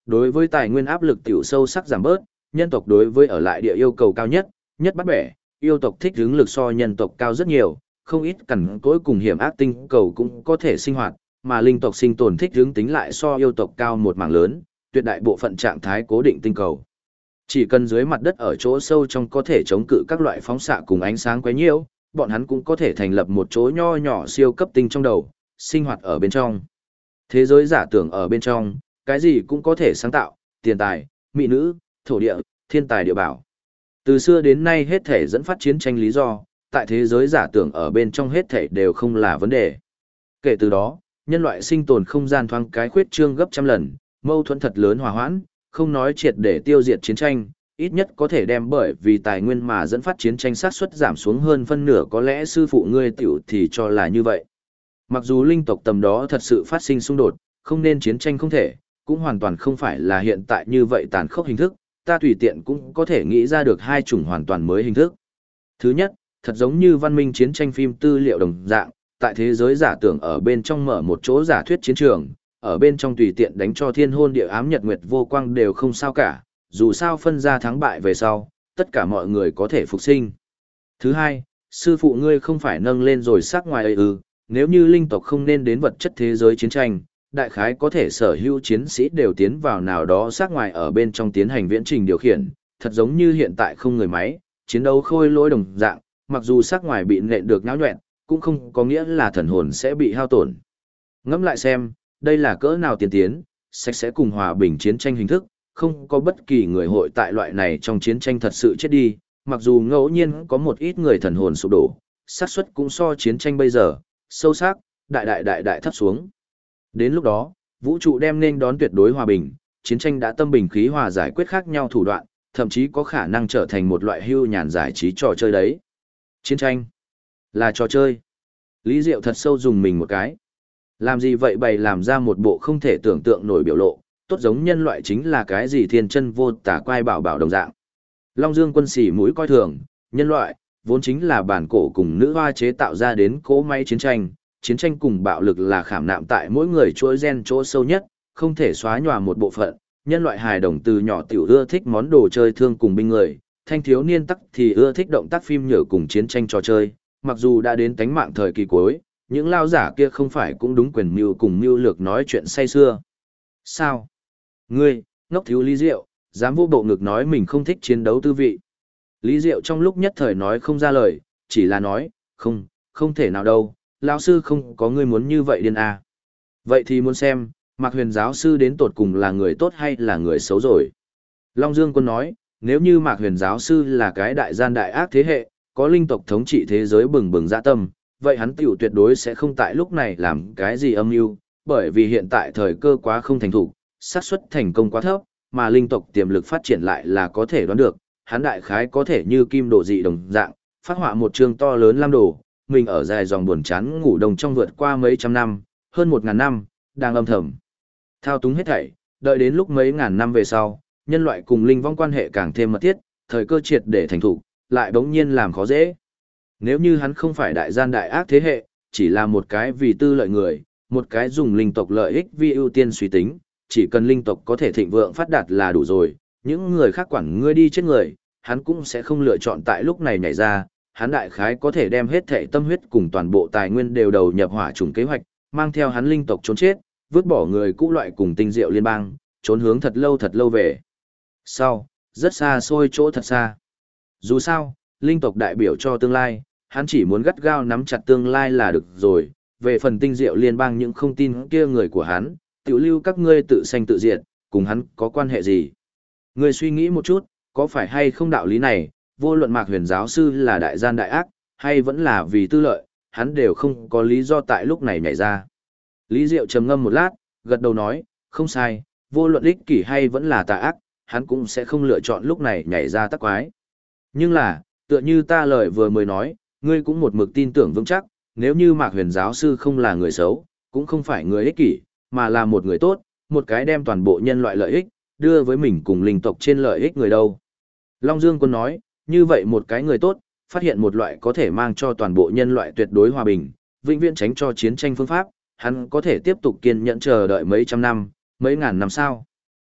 đối với tài nguyên áp lực tiểu sâu sắc giảm bớt, nhân tộc đối với ở lại địa yêu cầu cao nhất, nhất bắt bẻ, yêu tộc thích ứng lực so nhân tộc cao rất nhiều, không ít cằn cỗi cùng hiểm ác tinh cầu cũng có thể sinh hoạt, mà linh tộc sinh tồn thích ứng tính lại so yêu tộc cao một mảng lớn, tuyệt đại bộ phận trạng thái cố định tinh cầu. Chỉ cần dưới mặt đất ở chỗ sâu trong có thể chống cự các loại phóng xạ cùng ánh sáng quấy nhiễu, bọn hắn cũng có thể thành lập một chỗ nho nhỏ siêu cấp tinh trong đầu, sinh hoạt ở bên trong. Thế giới giả tưởng ở bên trong, cái gì cũng có thể sáng tạo, tiền tài, mỹ nữ, thổ địa, thiên tài địa bảo. Từ xưa đến nay hết thể dẫn phát chiến tranh lý do, tại thế giới giả tưởng ở bên trong hết thể đều không là vấn đề. Kể từ đó, nhân loại sinh tồn không gian thoáng cái khuyết trương gấp trăm lần, mâu thuẫn thật lớn hòa hoãn, không nói triệt để tiêu diệt chiến tranh, ít nhất có thể đem bởi vì tài nguyên mà dẫn phát chiến tranh sát suất giảm xuống hơn phân nửa, có lẽ sư phụ ngươi tiểu thì cho là như vậy. Mặc dù linh tộc tầm đó thật sự phát sinh xung đột, không nên chiến tranh không thể, cũng hoàn toàn không phải là hiện tại như vậy tàn khốc hình thức, ta tùy tiện cũng có thể nghĩ ra được hai chủng hoàn toàn mới hình thức. Thứ nhất, thật giống như văn minh chiến tranh phim tư liệu đồng dạng, tại thế giới giả tưởng ở bên trong mở một chỗ giả thuyết chiến trường, ở bên trong tùy tiện đánh cho thiên hôn địa ám nhật nguyệt vô quang đều không sao cả, dù sao phân ra thắng bại về sau, tất cả mọi người có thể phục sinh. Thứ hai, sư phụ ngươi không phải nâng lên rồi sắc ngoài ấy ư, nếu như linh tộc không nên đến vật chất thế giới chiến tranh, đại khái có thể sở hữu chiến sĩ đều tiến vào nào đó sắc ngoài ở bên trong tiến hành viễn trình điều khiển, thật giống như hiện tại không người máy, chiến đấu khôi lỗi đồng dạng, mặc dù sắc ngoài bị nện được nhão nhoẹn, cũng không có nghĩa là thần hồn sẽ bị hao tổn. Ngẫm lại xem, đây là cỡ nào tiên tiến, sạch sẽ cùng hòa bình chiến tranh hình thức, không có bất kỳ người hội tại loại này trong chiến tranh thật sự chết đi, mặc dù ngẫu nhiên có một ít người thần hồn sụp đổ, xác suất cũng so chiến tranh bây giờ, sâu sắc, đại thấp xuống. Đến lúc đó, vũ trụ đem nên đón tuyệt đối hòa bình, chiến tranh đã tâm bình khí hòa giải quyết khác nhau thủ đoạn, thậm chí có khả năng trở thành một loại hưu nhàn giải trí trò chơi đấy. Chiến tranh là trò chơi. Lý Diệu thật sâu dùng mình một cái. Làm gì vậy bày làm ra một bộ không thể tưởng tượng nổi biểu lộ, tốt giống nhân loại chính là cái gì thiên chân vô tả quai bảo bảo đồng dạng. Long Dương Quân xỉ mũi coi thường, nhân loại, vốn chính là bản cổ cùng nữ hoa chế tạo ra đến cỗ máy chiến tranh cùng bạo lực là khảm nạm tại mỗi người chuỗi gen chỗ sâu nhất, không thể xóa nhòa một bộ phận. Nhân loại hài đồng từ nhỏ tiểu ưa thích món đồ chơi thương cùng binh người, thanh thiếu niên tắc thì ưa thích động tác phim nhở cùng chiến tranh trò chơi, mặc dù đã đến tánh mạng thời kỳ cuối, những lao giả kia không phải cũng đúng quyền mưu cùng mưu lược nói chuyện say xưa. Sao? Ngươi, ngốc thiếu Lý Diệu, dám vô bộ ngực nói mình không thích chiến đấu tư vị. Lý Diệu trong lúc nhất thời nói không ra lời, chỉ là nói, không thể nào đâu, lão sư không có ngươi muốn như vậy điên à. Vậy thì muốn xem, Mạc Huyền giáo sư đến tột cùng là người tốt hay là người xấu rồi. Long Dương Quân nói, nếu như Mạc Huyền giáo sư là cái đại gian đại ác thế hệ, có linh tộc thống trị thế giới bừng bừng dã tâm, vậy hắn tiểu tuyệt đối sẽ không tại lúc này làm cái gì âm mưu, bởi vì hiện tại thời cơ quá không thành thủ, xác suất thành công quá thấp, mà linh tộc tiềm lực phát triển lại là có thể đoán được, hắn đại khái có thể như kim đồ dị đồng dạng, phát họa một chương to lớn lam đồ, mình ở dài dòng buồn chán ngủ đông trong vượt qua mấy trăm năm, hơn 1000 năm, đang âm thầm thao túng hết thảy, đợi đến lúc mấy ngàn năm về sau, nhân loại cùng linh vong quan hệ càng thêm mật thiết, thời cơ triệt để thành thủ, lại bỗng nhiên làm khó dễ. Nếu như hắn không phải đại gian đại ác thế hệ, chỉ là một cái vì tư lợi người, một cái dùng linh tộc lợi ích vì ưu tiên suy tính, chỉ cần linh tộc có thể thịnh vượng phát đạt là đủ rồi, những người khác quản ngươi đi chết người, hắn cũng sẽ không lựa chọn tại lúc này nhảy ra, hắn đại khái có thể đem hết thể tâm huyết cùng toàn bộ tài nguyên đều đầu nhập hỏa trùng kế hoạch, mang theo hắn linh tộc trốn chết, vứt bỏ người cũ loại cùng tinh diệu liên bang, trốn hướng thật lâu về. Sau, rất xa xôi chỗ thật xa. Dù sao, linh tộc đại biểu cho tương lai, hắn chỉ muốn gắt gao nắm chặt tương lai là được rồi, về phần tinh diệu liên bang những không tin kia người của hắn, tiểu lưu các ngươi tự sanh tự diệt, cùng hắn có quan hệ gì. Ngươi suy nghĩ một chút, có phải hay không đạo lý này, vô luận Mạc Huyền giáo sư là đại gian đại ác, hay vẫn là vì tư lợi, hắn đều không có lý do tại lúc này nhảy ra. Lý Diệu trầm ngâm một lát, gật đầu nói, không sai, vô luận ích kỷ hay vẫn là tà ác, hắn cũng sẽ không lựa chọn lúc này nhảy ra tắc quái. Nhưng là, tựa như ta lời vừa mới nói, ngươi cũng một mực tin tưởng vững chắc, nếu như Mạc Huyền giáo sư không là người xấu, cũng không phải người ích kỷ, mà là một người tốt, một cái đem toàn bộ nhân loại lợi ích, đưa với mình cùng linh tộc trên lợi ích người đâu. Long Dương Quân nói, như vậy một cái người tốt, phát hiện một loại có thể mang cho toàn bộ nhân loại tuyệt đối hòa bình, vĩnh viễn tránh cho chiến tranh phương pháp, hắn có thể tiếp tục kiên nhẫn chờ đợi mấy trăm năm, mấy ngàn năm sao.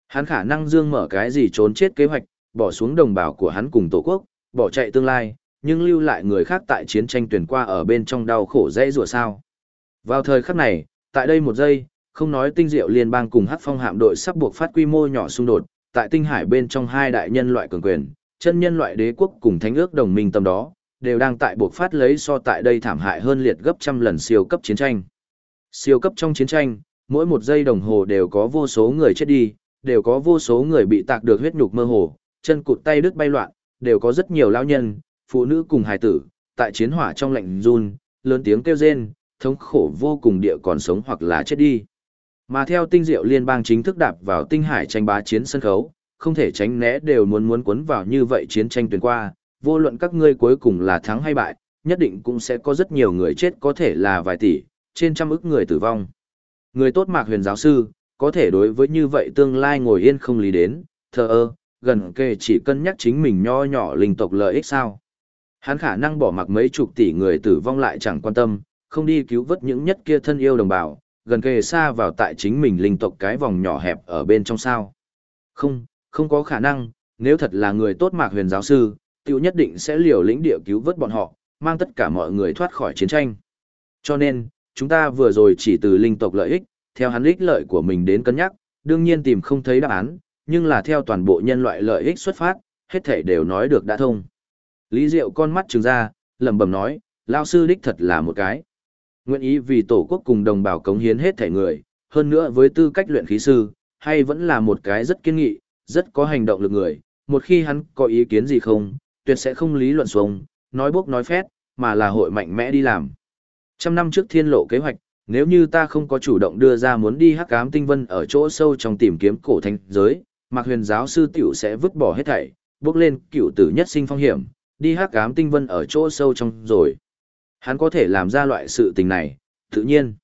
Hắn khả năng dương mở cái gì trốn chết kế hoạch, bỏ xuống đồng bào của hắn cùng tổ quốc, bỏ chạy tương lai, nhưng lưu lại người khác tại chiến tranh tuyển qua ở bên trong đau khổ dễ rủa sao. Vào thời khắc này, tại đây một giây, không nói Tinh Diệu Liên bang cùng Hắc Phong hạm đội sắp buộc phát quy mô nhỏ xung đột, tại Tinh Hải bên trong hai đại nhân loại cường quyền, chân nhân loại đế quốc cùng thánh ước đồng minh tâm đó, đều đang tại buộc phát lấy so tại đây thảm hại hơn liệt gấp trăm lần siêu cấp chiến tranh. Siêu cấp trong chiến tranh, mỗi một giây đồng hồ đều có vô số người chết đi, đều có vô số người bị tạc được huyết nhục mơ hồ, chân cụt tay đứt bay loạn, đều có rất nhiều lão nhân, phụ nữ cùng hài tử, tại chiến hỏa trong lạnh run, lớn tiếng kêu rên, thống khổ vô cùng địa còn sống hoặc là chết đi. Mà theo Tinh Diệu Liên bang chính thức đạp vào Tinh Hải tranh bá chiến sân khấu, không thể tránh né đều muốn cuốn vào như vậy chiến tranh tuyển qua, vô luận các ngươi cuối cùng là thắng hay bại, nhất định cũng sẽ có rất nhiều người chết, có thể là vài tỷ, trên trăm ức người tử vong. Người tốt Mạc Huyền giáo sư, có thể đối với như vậy tương lai ngồi yên không lý đến, thờ ơ, gần kề chỉ cân nhắc chính mình nho nhỏ linh tộc lợi ích sao. Hắn khả năng bỏ mặc mấy chục tỷ người tử vong lại chẳng quan tâm, không đi cứu vớt những nhất kia thân yêu đồng bào, gần kề xa vào tại chính mình linh tộc cái vòng nhỏ hẹp ở bên trong sao. Không, không có khả năng, nếu thật là người tốt Mạc Huyền giáo sư, tiểu nhất định sẽ liều lĩnh địa cứu vớt bọn họ, mang tất cả mọi người thoát khỏi chiến tranh. Cho nên, chúng ta vừa rồi chỉ từ linh tộc lợi ích, theo hắn ích lợi của mình đến cân nhắc, đương nhiên tìm không thấy đáp án, nhưng là theo toàn bộ nhân loại lợi ích xuất phát, hết thảy đều nói được đã thông. Lý Diệu con mắt trừng ra, lẩm bẩm nói, lao sư đích thật là một cái. Nguyện ý vì tổ quốc cùng đồng bào cống hiến hết thảy người, hơn nữa với tư cách luyện khí sư, hay vẫn là một cái rất kiên nghị, rất có hành động lực người, một khi hắn có ý kiến gì không, tuyệt sẽ không lý luận xuống, nói bốc nói phét, mà là hội mạnh mẽ đi làm. Trăm năm trước thiên lộ kế hoạch, nếu như ta không có chủ động đưa ra muốn đi hắc ám tinh vân ở chỗ sâu trong tìm kiếm cổ thánh giới, Mạc Huyền giáo sư tiểu sẽ vứt bỏ hết thảy, bước lên cựu tử nhất sinh phong hiểm, đi hắc ám tinh vân ở chỗ sâu trong rồi. Hắn có thể làm ra loại sự tình này, tự nhiên.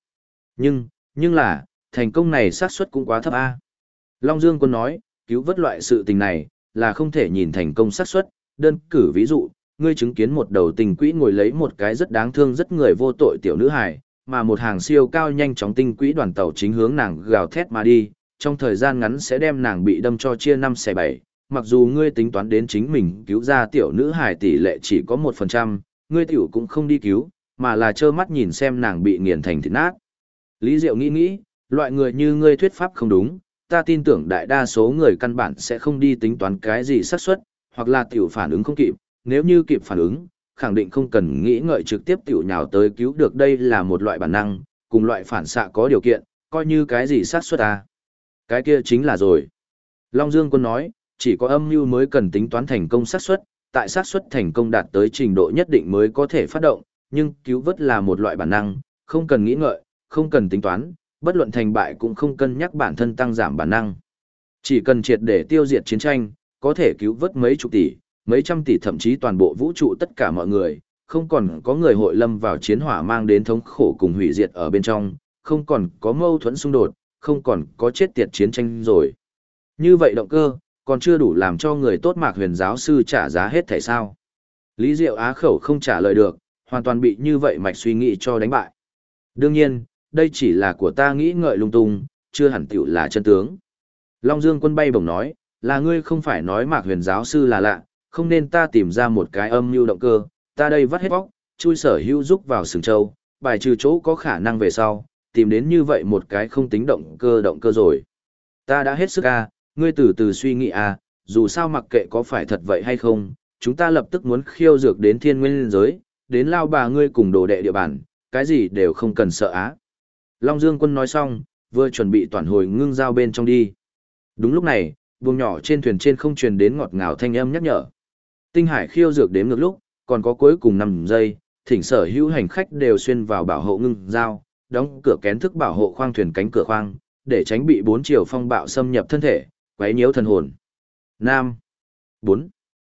Nhưng là, thành công này xác suất cũng quá thấp a. Long Dương Quân nói, cứu vớt loại sự tình này, là không thể nhìn thành công xác suất, đơn cử ví dụ, ngươi chứng kiến một đầu tình quỹ ngồi lấy một cái rất đáng thương rất người vô tội tiểu nữ hài, mà một hàng siêu cao nhanh chóng tinh quỹ đoàn tàu chính hướng nàng gào thét mà đi, trong thời gian ngắn sẽ đem nàng bị đâm cho chia 5 xẻ 7, mặc dù ngươi tính toán đến chính mình cứu ra tiểu nữ hài tỷ lệ chỉ có 1%, ngươi tiểu cũng không đi cứu, mà là trơ mắt nhìn xem nàng bị nghiền thành thịt nát. Lý Diệu nghĩ, loại người như ngươi thuyết pháp không đúng, ta tin tưởng đại đa số người căn bản sẽ không đi tính toán cái gì xác suất, hoặc là tiểu phản ứng không kịp, nếu như kịp phản ứng, khẳng định không cần nghĩ ngợi trực tiếp tiểu nhào tới cứu được, đây là một loại bản năng, cùng loại phản xạ có điều kiện, coi như cái gì xác suất à. Cái kia chính là rồi. Long Dương Quân nói, chỉ có âm mưu mới cần tính toán thành công xác suất, tại xác suất thành công đạt tới trình độ nhất định mới có thể phát động, nhưng cứu vớt là một loại bản năng, không cần nghĩ ngợi, không cần tính toán, bất luận thành bại cũng không cân nhắc bản thân tăng giảm bản năng. Chỉ cần triệt để tiêu diệt chiến tranh, có thể cứu vớt mấy chục tỷ, mấy trăm tỷ thậm chí toàn bộ vũ trụ tất cả mọi người, không còn có người hội lâm vào chiến hỏa mang đến thống khổ cùng hủy diệt ở bên trong, không còn có mâu thuẫn xung đột, không còn có chết tiệt chiến tranh rồi. Như vậy động cơ, còn chưa đủ làm cho người tốt Mạc Huyền giáo sư trả giá hết thảy sao? Lý Diệu á khẩu không trả lời được, hoàn toàn bị như vậy mạch suy nghĩ cho đánh bại. Đương nhiên, đây chỉ là của ta nghĩ ngợi lung tung, chưa hẳn tiểu là chân tướng. Long Dương Quân bay bổng nói, là ngươi không phải nói Mạc Huyền giáo sư là lạ, không nên ta tìm ra một cái âm mưu động cơ, ta đây vắt hết bóc, chui sở hữu rúc vào sừng châu, bài trừ chỗ có khả năng về sau, tìm đến như vậy một cái không tính động cơ rồi. Ta đã hết sức ngươi từ từ suy nghĩ dù sao mặc kệ có phải thật vậy hay không, chúng ta lập tức muốn khiêu dược đến thiên nguyên giới, đến lao bà ngươi cùng đồ đệ địa bàn, cái gì đều không cần sợ Long Dương Quân nói xong, vừa chuẩn bị toàn hồi ngưng dao bên trong đi. Đúng lúc này, buồng nhỏ trên thuyền trên không truyền đến ngọt ngào thanh âm nhắc nhở. Tinh Hải khiêu dược đếm ngược lúc, còn có cuối cùng 5 giây, thỉnh sở hữu hành khách đều xuyên vào bảo hộ ngưng dao, đóng cửa kén thức bảo hộ khoang thuyền cánh cửa khoang, để tránh bị 4 chiều phong bạo xâm nhập thân thể, quấy nhiễu thần hồn. 5, 4,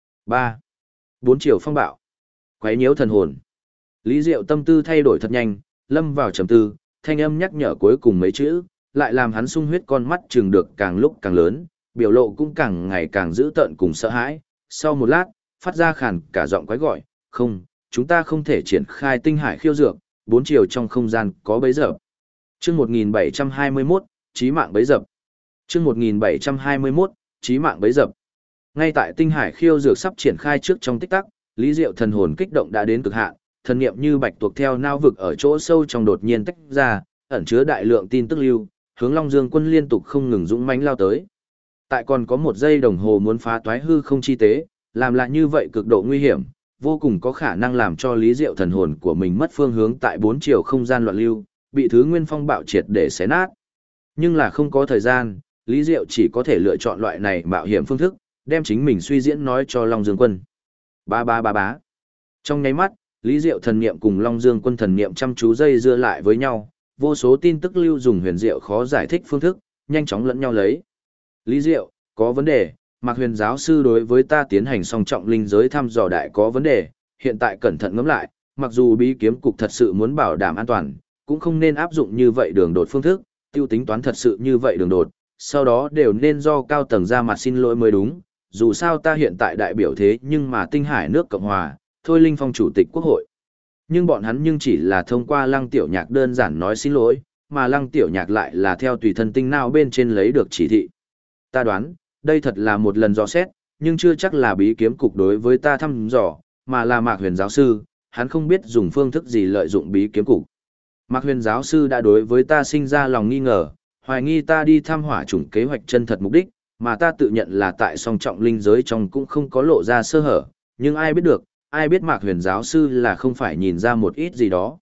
3, 4 chiều phong bạo, quấy nhiễu thần hồn. Lý Diệu tâm tư thay đổi thật nhanh, lâm vào trầm tư, thanh âm nhắc nhở cuối cùng mấy chữ, lại làm hắn sung huyết con mắt trừng được càng lúc càng lớn, biểu lộ cũng càng ngày càng dữ tợn cùng sợ hãi. Sau một lát, phát ra khàn cả giọng quái gọi, không, chúng ta không thể triển khai tinh hải khiêu dược, 4 chiều trong không gian có bấy giờ. Chương 1721, chí mạng bấy dập. Chương 1721, chí mạng bấy dập. Ngay tại tinh hải khiêu dược sắp triển khai trước trong tích tắc, Lý Diệu thần hồn kích động đã đến cực hạn, thần niệm như bạch tuộc theo nao vực ở chỗ sâu trong đột nhiên tách ra, ẩn chứa đại lượng tin tức lưu, hướng Long Dương Quân liên tục không ngừng dũng mãnh lao tới. Tại còn có một giây đồng hồ muốn phá toái hư không chi tế, làm lại như vậy cực độ nguy hiểm, vô cùng có khả năng làm cho Lý Diệu thần hồn của mình mất phương hướng tại bốn chiều không gian loạn lưu, bị thứ nguyên phong bạo triệt để xé nát. Nhưng là không có thời gian, Lý Diệu chỉ có thể lựa chọn loại này mạo hiểm phương thức, đem chính mình suy diễn nói cho Long Dương Quân. Ba ba ba bá. Trong nháy mắt, Lý Diệu thần niệm cùng Long Dương Quân thần niệm chăm chú dây dưa lại với nhau, vô số tin tức lưu dùng huyền diệu khó giải thích phương thức, nhanh chóng lẫn nhau lấy. Lý Diệu, có vấn đề, Mạc Huyền giáo sư đối với ta tiến hành song trọng linh giới thăm dò đại có vấn đề, hiện tại cẩn thận ngẫm lại, mặc dù bí kiếm cục thật sự muốn bảo đảm an toàn, cũng không nên áp dụng như vậy đường đột phương thức, tiêu tính toán thật sự như vậy đường đột, sau đó đều nên do cao tầng ra mặt xin lỗi mới đúng, dù sao ta hiện tại đại biểu thế nhưng mà Tinh Hải nước Cộng Hòa, Thôi Linh Phong chủ tịch quốc hội. Nhưng bọn hắn nhưng chỉ là thông qua Lăng Tiểu Nhạc đơn giản nói xin lỗi, mà Lăng Tiểu Nhạc lại là theo tùy thân tinh não bên trên lấy được chỉ thị. Ta đoán, đây thật là một lần dò xét, nhưng chưa chắc là bí kiếm cục đối với ta thăm dò, mà là Mạc Huyền giáo sư, hắn không biết dùng phương thức gì lợi dụng bí kiếm cục. Mạc Huyền giáo sư đã đối với ta sinh ra lòng nghi ngờ, hoài nghi ta đi thăm hỏa chủng kế hoạch chân thật mục đích, mà ta tự nhận là tại song trọng linh giới trong cũng không có lộ ra sơ hở, nhưng ai biết được, ai biết Mạc Huyền giáo sư là không phải nhìn ra một ít gì đó.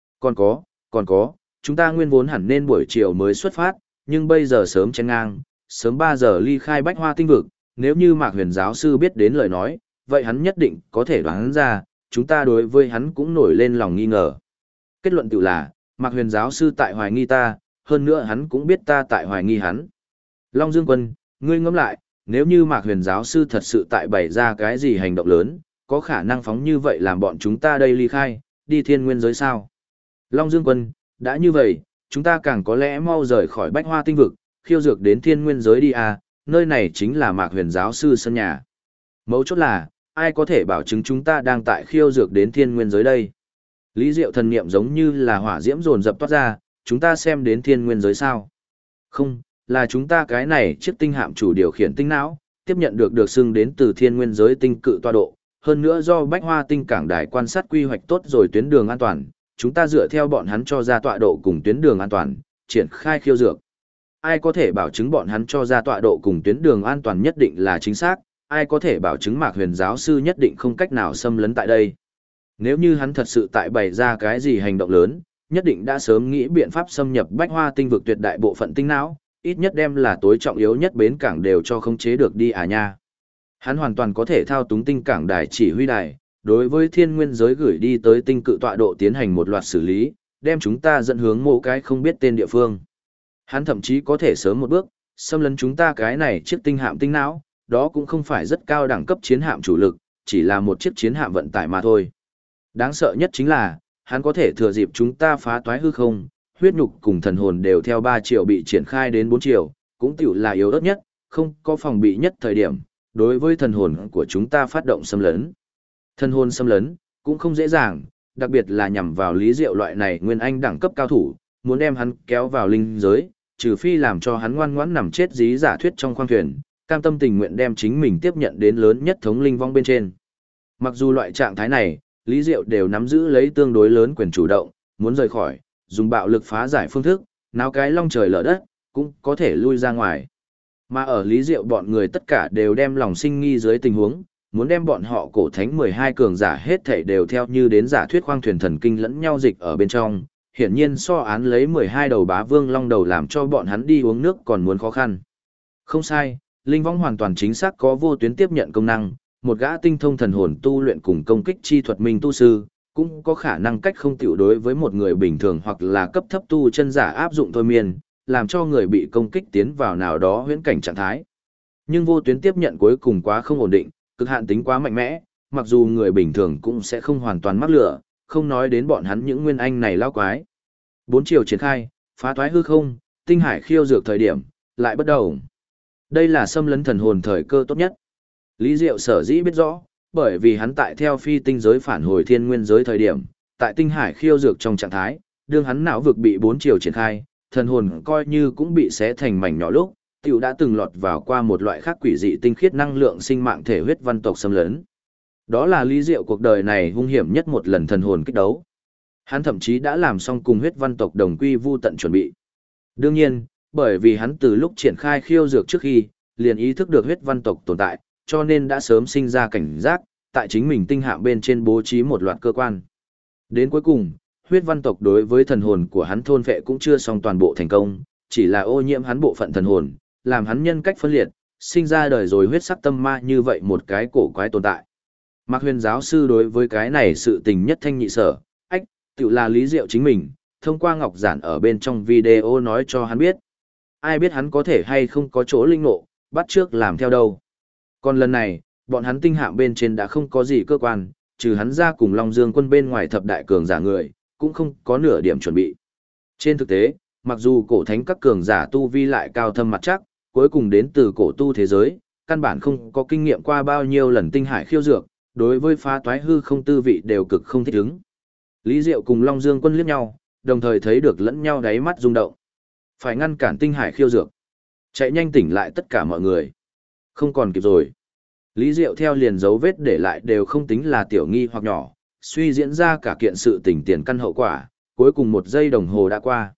Còn có, chúng ta nguyên vốn hẳn nên buổi chiều mới xuất phát, nhưng bây giờ sớm chen ngang, sớm 3 giờ ly khai Bách Hoa tinh vực, nếu như Mạc Huyền giáo sư biết đến lời nói, vậy hắn nhất định có thể đoán ra, chúng ta đối với hắn cũng nổi lên lòng nghi ngờ. Kết luận tự là, Mạc Huyền giáo sư tại hoài nghi ta, hơn nữa hắn cũng biết ta tại hoài nghi hắn. Long Dương Quân, ngươi ngẫm lại, nếu như Mạc Huyền giáo sư thật sự tại bày ra cái gì hành động lớn, có khả năng phóng như vậy làm bọn chúng ta đây ly khai, đi thiên nguyên giới sao? Long Dương Quân, đã như vậy, chúng ta càng có lẽ mau rời khỏi Bách Hoa tinh vực, khiêu dược đến thiên nguyên giới đi à, nơi này chính là Mạc Huyền giáo sư sân nhà. Mấu chốt là, ai có thể bảo chứng chúng ta đang tại khiêu dược đến thiên nguyên giới đây? Lý Diệu thần niệm giống như là hỏa diễm dồn dập toát ra, chúng ta xem đến thiên nguyên giới sao? Không, là chúng ta cái này chiếc tinh hạm chủ điều khiển tinh não, tiếp nhận được xưng đến từ thiên nguyên giới tinh cự tọa độ, hơn nữa do Bách Hoa tinh cảng đài quan sát quy hoạch tốt rồi tuyến đường an toàn, chúng ta dựa theo bọn hắn cho ra tọa độ cùng tuyến đường an toàn, triển khai khiêu dược. Ai có thể bảo chứng bọn hắn cho ra tọa độ cùng tuyến đường an toàn nhất định là chính xác, ai có thể bảo chứng Mạc Huyền giáo sư nhất định không cách nào xâm lấn tại đây. Nếu như hắn thật sự tại bày ra cái gì hành động lớn, nhất định đã sớm nghĩ biện pháp xâm nhập Bách Hoa tinh vực tuyệt đại bộ phận tinh não, ít nhất đem là tối trọng yếu nhất bến cảng đều cho khống chế được đi à nha. Hắn hoàn toàn có thể thao túng tinh cảng đài chỉ huy đài, đối với thiên nguyên giới gửi đi tới tinh cự tọa độ tiến hành một loạt xử lý, đem chúng ta dẫn hướng mỗi cái không biết tên địa phương. Hắn thậm chí có thể sớm một bước, xâm lấn chúng ta cái này chiếc tinh hạm tinh não, đó cũng không phải rất cao đẳng cấp chiến hạm chủ lực, chỉ là một chiếc chiến hạm vận tải mà thôi. Đáng sợ nhất chính là, hắn có thể thừa dịp chúng ta phá toái hư không, huyết nhục cùng thần hồn đều theo 3 triệu bị triển khai đến 4 triệu, cũng tiểu là yếu ớt nhất, không có phòng bị nhất thời điểm, đối với thần hồn của chúng ta phát động xâm lấn. Thần hồn xâm lấn, cũng không dễ dàng, đặc biệt là nhằm vào Lý Diệu loại này nguyên anh đẳng cấp cao thủ, muốn đem hắn kéo vào linh giới, trừ phi làm cho hắn ngoan ngoãn nằm chết dí giả thuyết trong khoang thuyền, cam tâm tình nguyện đem chính mình tiếp nhận đến lớn nhất thống linh vong bên trên. Mặc dù loại trạng thái này, Lý Diệu đều nắm giữ lấy tương đối lớn quyền chủ động, muốn rời khỏi, dùng bạo lực phá giải phương thức, náo cái long trời lở đất, cũng có thể lui ra ngoài. Mà ở Lý Diệu bọn người tất cả đều đem lòng sinh nghi dưới tình huống, muốn đem bọn họ cổ thánh 12 cường giả hết thảy đều theo như đến giả thuyết khoang thuyền thần kinh lẫn nhau dịch ở bên trong, hiển nhiên so án lấy 12 đầu bá vương long đầu làm cho bọn hắn đi uống nước còn muốn khó khăn. Không sai, linh vong hoàn toàn chính xác có vô tuyến tiếp nhận công năng, một gã tinh thông thần hồn tu luyện cùng công kích chi thuật minh tu sư, cũng có khả năng cách không tiểu đối với một người bình thường hoặc là cấp thấp tu chân giả áp dụng thôi miên, làm cho người bị công kích tiến vào nào đó huyễn cảnh trạng thái. Nhưng vô tuyến tiếp nhận cuối cùng quá không ổn định, cực hạn tính quá mạnh mẽ, mặc dù người bình thường cũng sẽ không hoàn toàn mắc lửa, không nói đến bọn hắn những nguyên anh này lao quái. 4 chiều triển khai, phá thoái hư không, tinh hải khiêu dược thời điểm, lại bắt đầu. Đây là xâm lấn thần hồn thời cơ tốt nhất. Lý Diệu sở dĩ biết rõ, bởi vì hắn tại theo phi tinh giới phản hồi thiên nguyên giới thời điểm, tại tinh hải khiêu dược trong trạng thái, đương hắn não vực bị 4 chiều triển khai, thần hồn coi như cũng bị xé thành mảnh nhỏ lúc, tiểu đã từng lọt vào qua một loại khác quỷ dị tinh khiết năng lượng sinh mạng thể huyết văn tộc xâm lấn. Đó là Lý Diệu cuộc đời này hung hiểm nhất một lần thần hồn kích đấu. Hắn thậm chí đã làm xong cùng huyết văn tộc đồng quy vu tận chuẩn bị. Đương nhiên, bởi vì hắn từ lúc triển khai khiêu dược trước khi, liền ý thức được huyết văn tộc tồn tại, cho nên đã sớm sinh ra cảnh giác, tại chính mình tinh hạm bên trên bố trí một loạt cơ quan. Đến cuối cùng, huyết văn tộc đối với thần hồn của hắn thôn phệ cũng chưa xong toàn bộ thành công, chỉ là ô nhiễm hắn bộ phận thần hồn, làm hắn nhân cách phân liệt, sinh ra đời rồi huyết sắc tâm ma như vậy một cái cổ quái tồn tại. Mạc Huyền giáo sư đối với cái này sự tình nhất thanh nhị sở, tự là Lý Diệu chính mình, thông qua ngọc giản ở bên trong video nói cho hắn biết. Ai biết hắn có thể hay không có chỗ linh ngộ, bắt trước làm theo đâu. Còn lần này, bọn hắn tinh hạm bên trên đã không có gì cơ quan, trừ hắn ra cùng Long Dương quân bên ngoài thập đại cường giả người, cũng không có nửa điểm chuẩn bị. Trên thực tế, mặc dù cổ thánh các cường giả tu vi lại cao thâm mặt chắc, cuối cùng đến từ cổ tu thế giới, căn bản không có kinh nghiệm qua bao nhiêu lần tinh hải khiêu dược, đối với phá toái hư không tư vị đều cực không thích ứng. Lý Diệu cùng Long Dương quân liếc nhau, đồng thời thấy được lẫn nhau đáy mắt rung động. Phải ngăn cản tinh hải khiêu dược. Chạy nhanh tỉnh lại tất cả mọi người. Không còn kịp rồi. Lý Diệu theo liền dấu vết để lại đều không tính là tiểu nghi hoặc nhỏ, suy diễn ra cả kiện sự tình tiền căn hậu quả, cuối cùng 1 giây đồng hồ đã qua.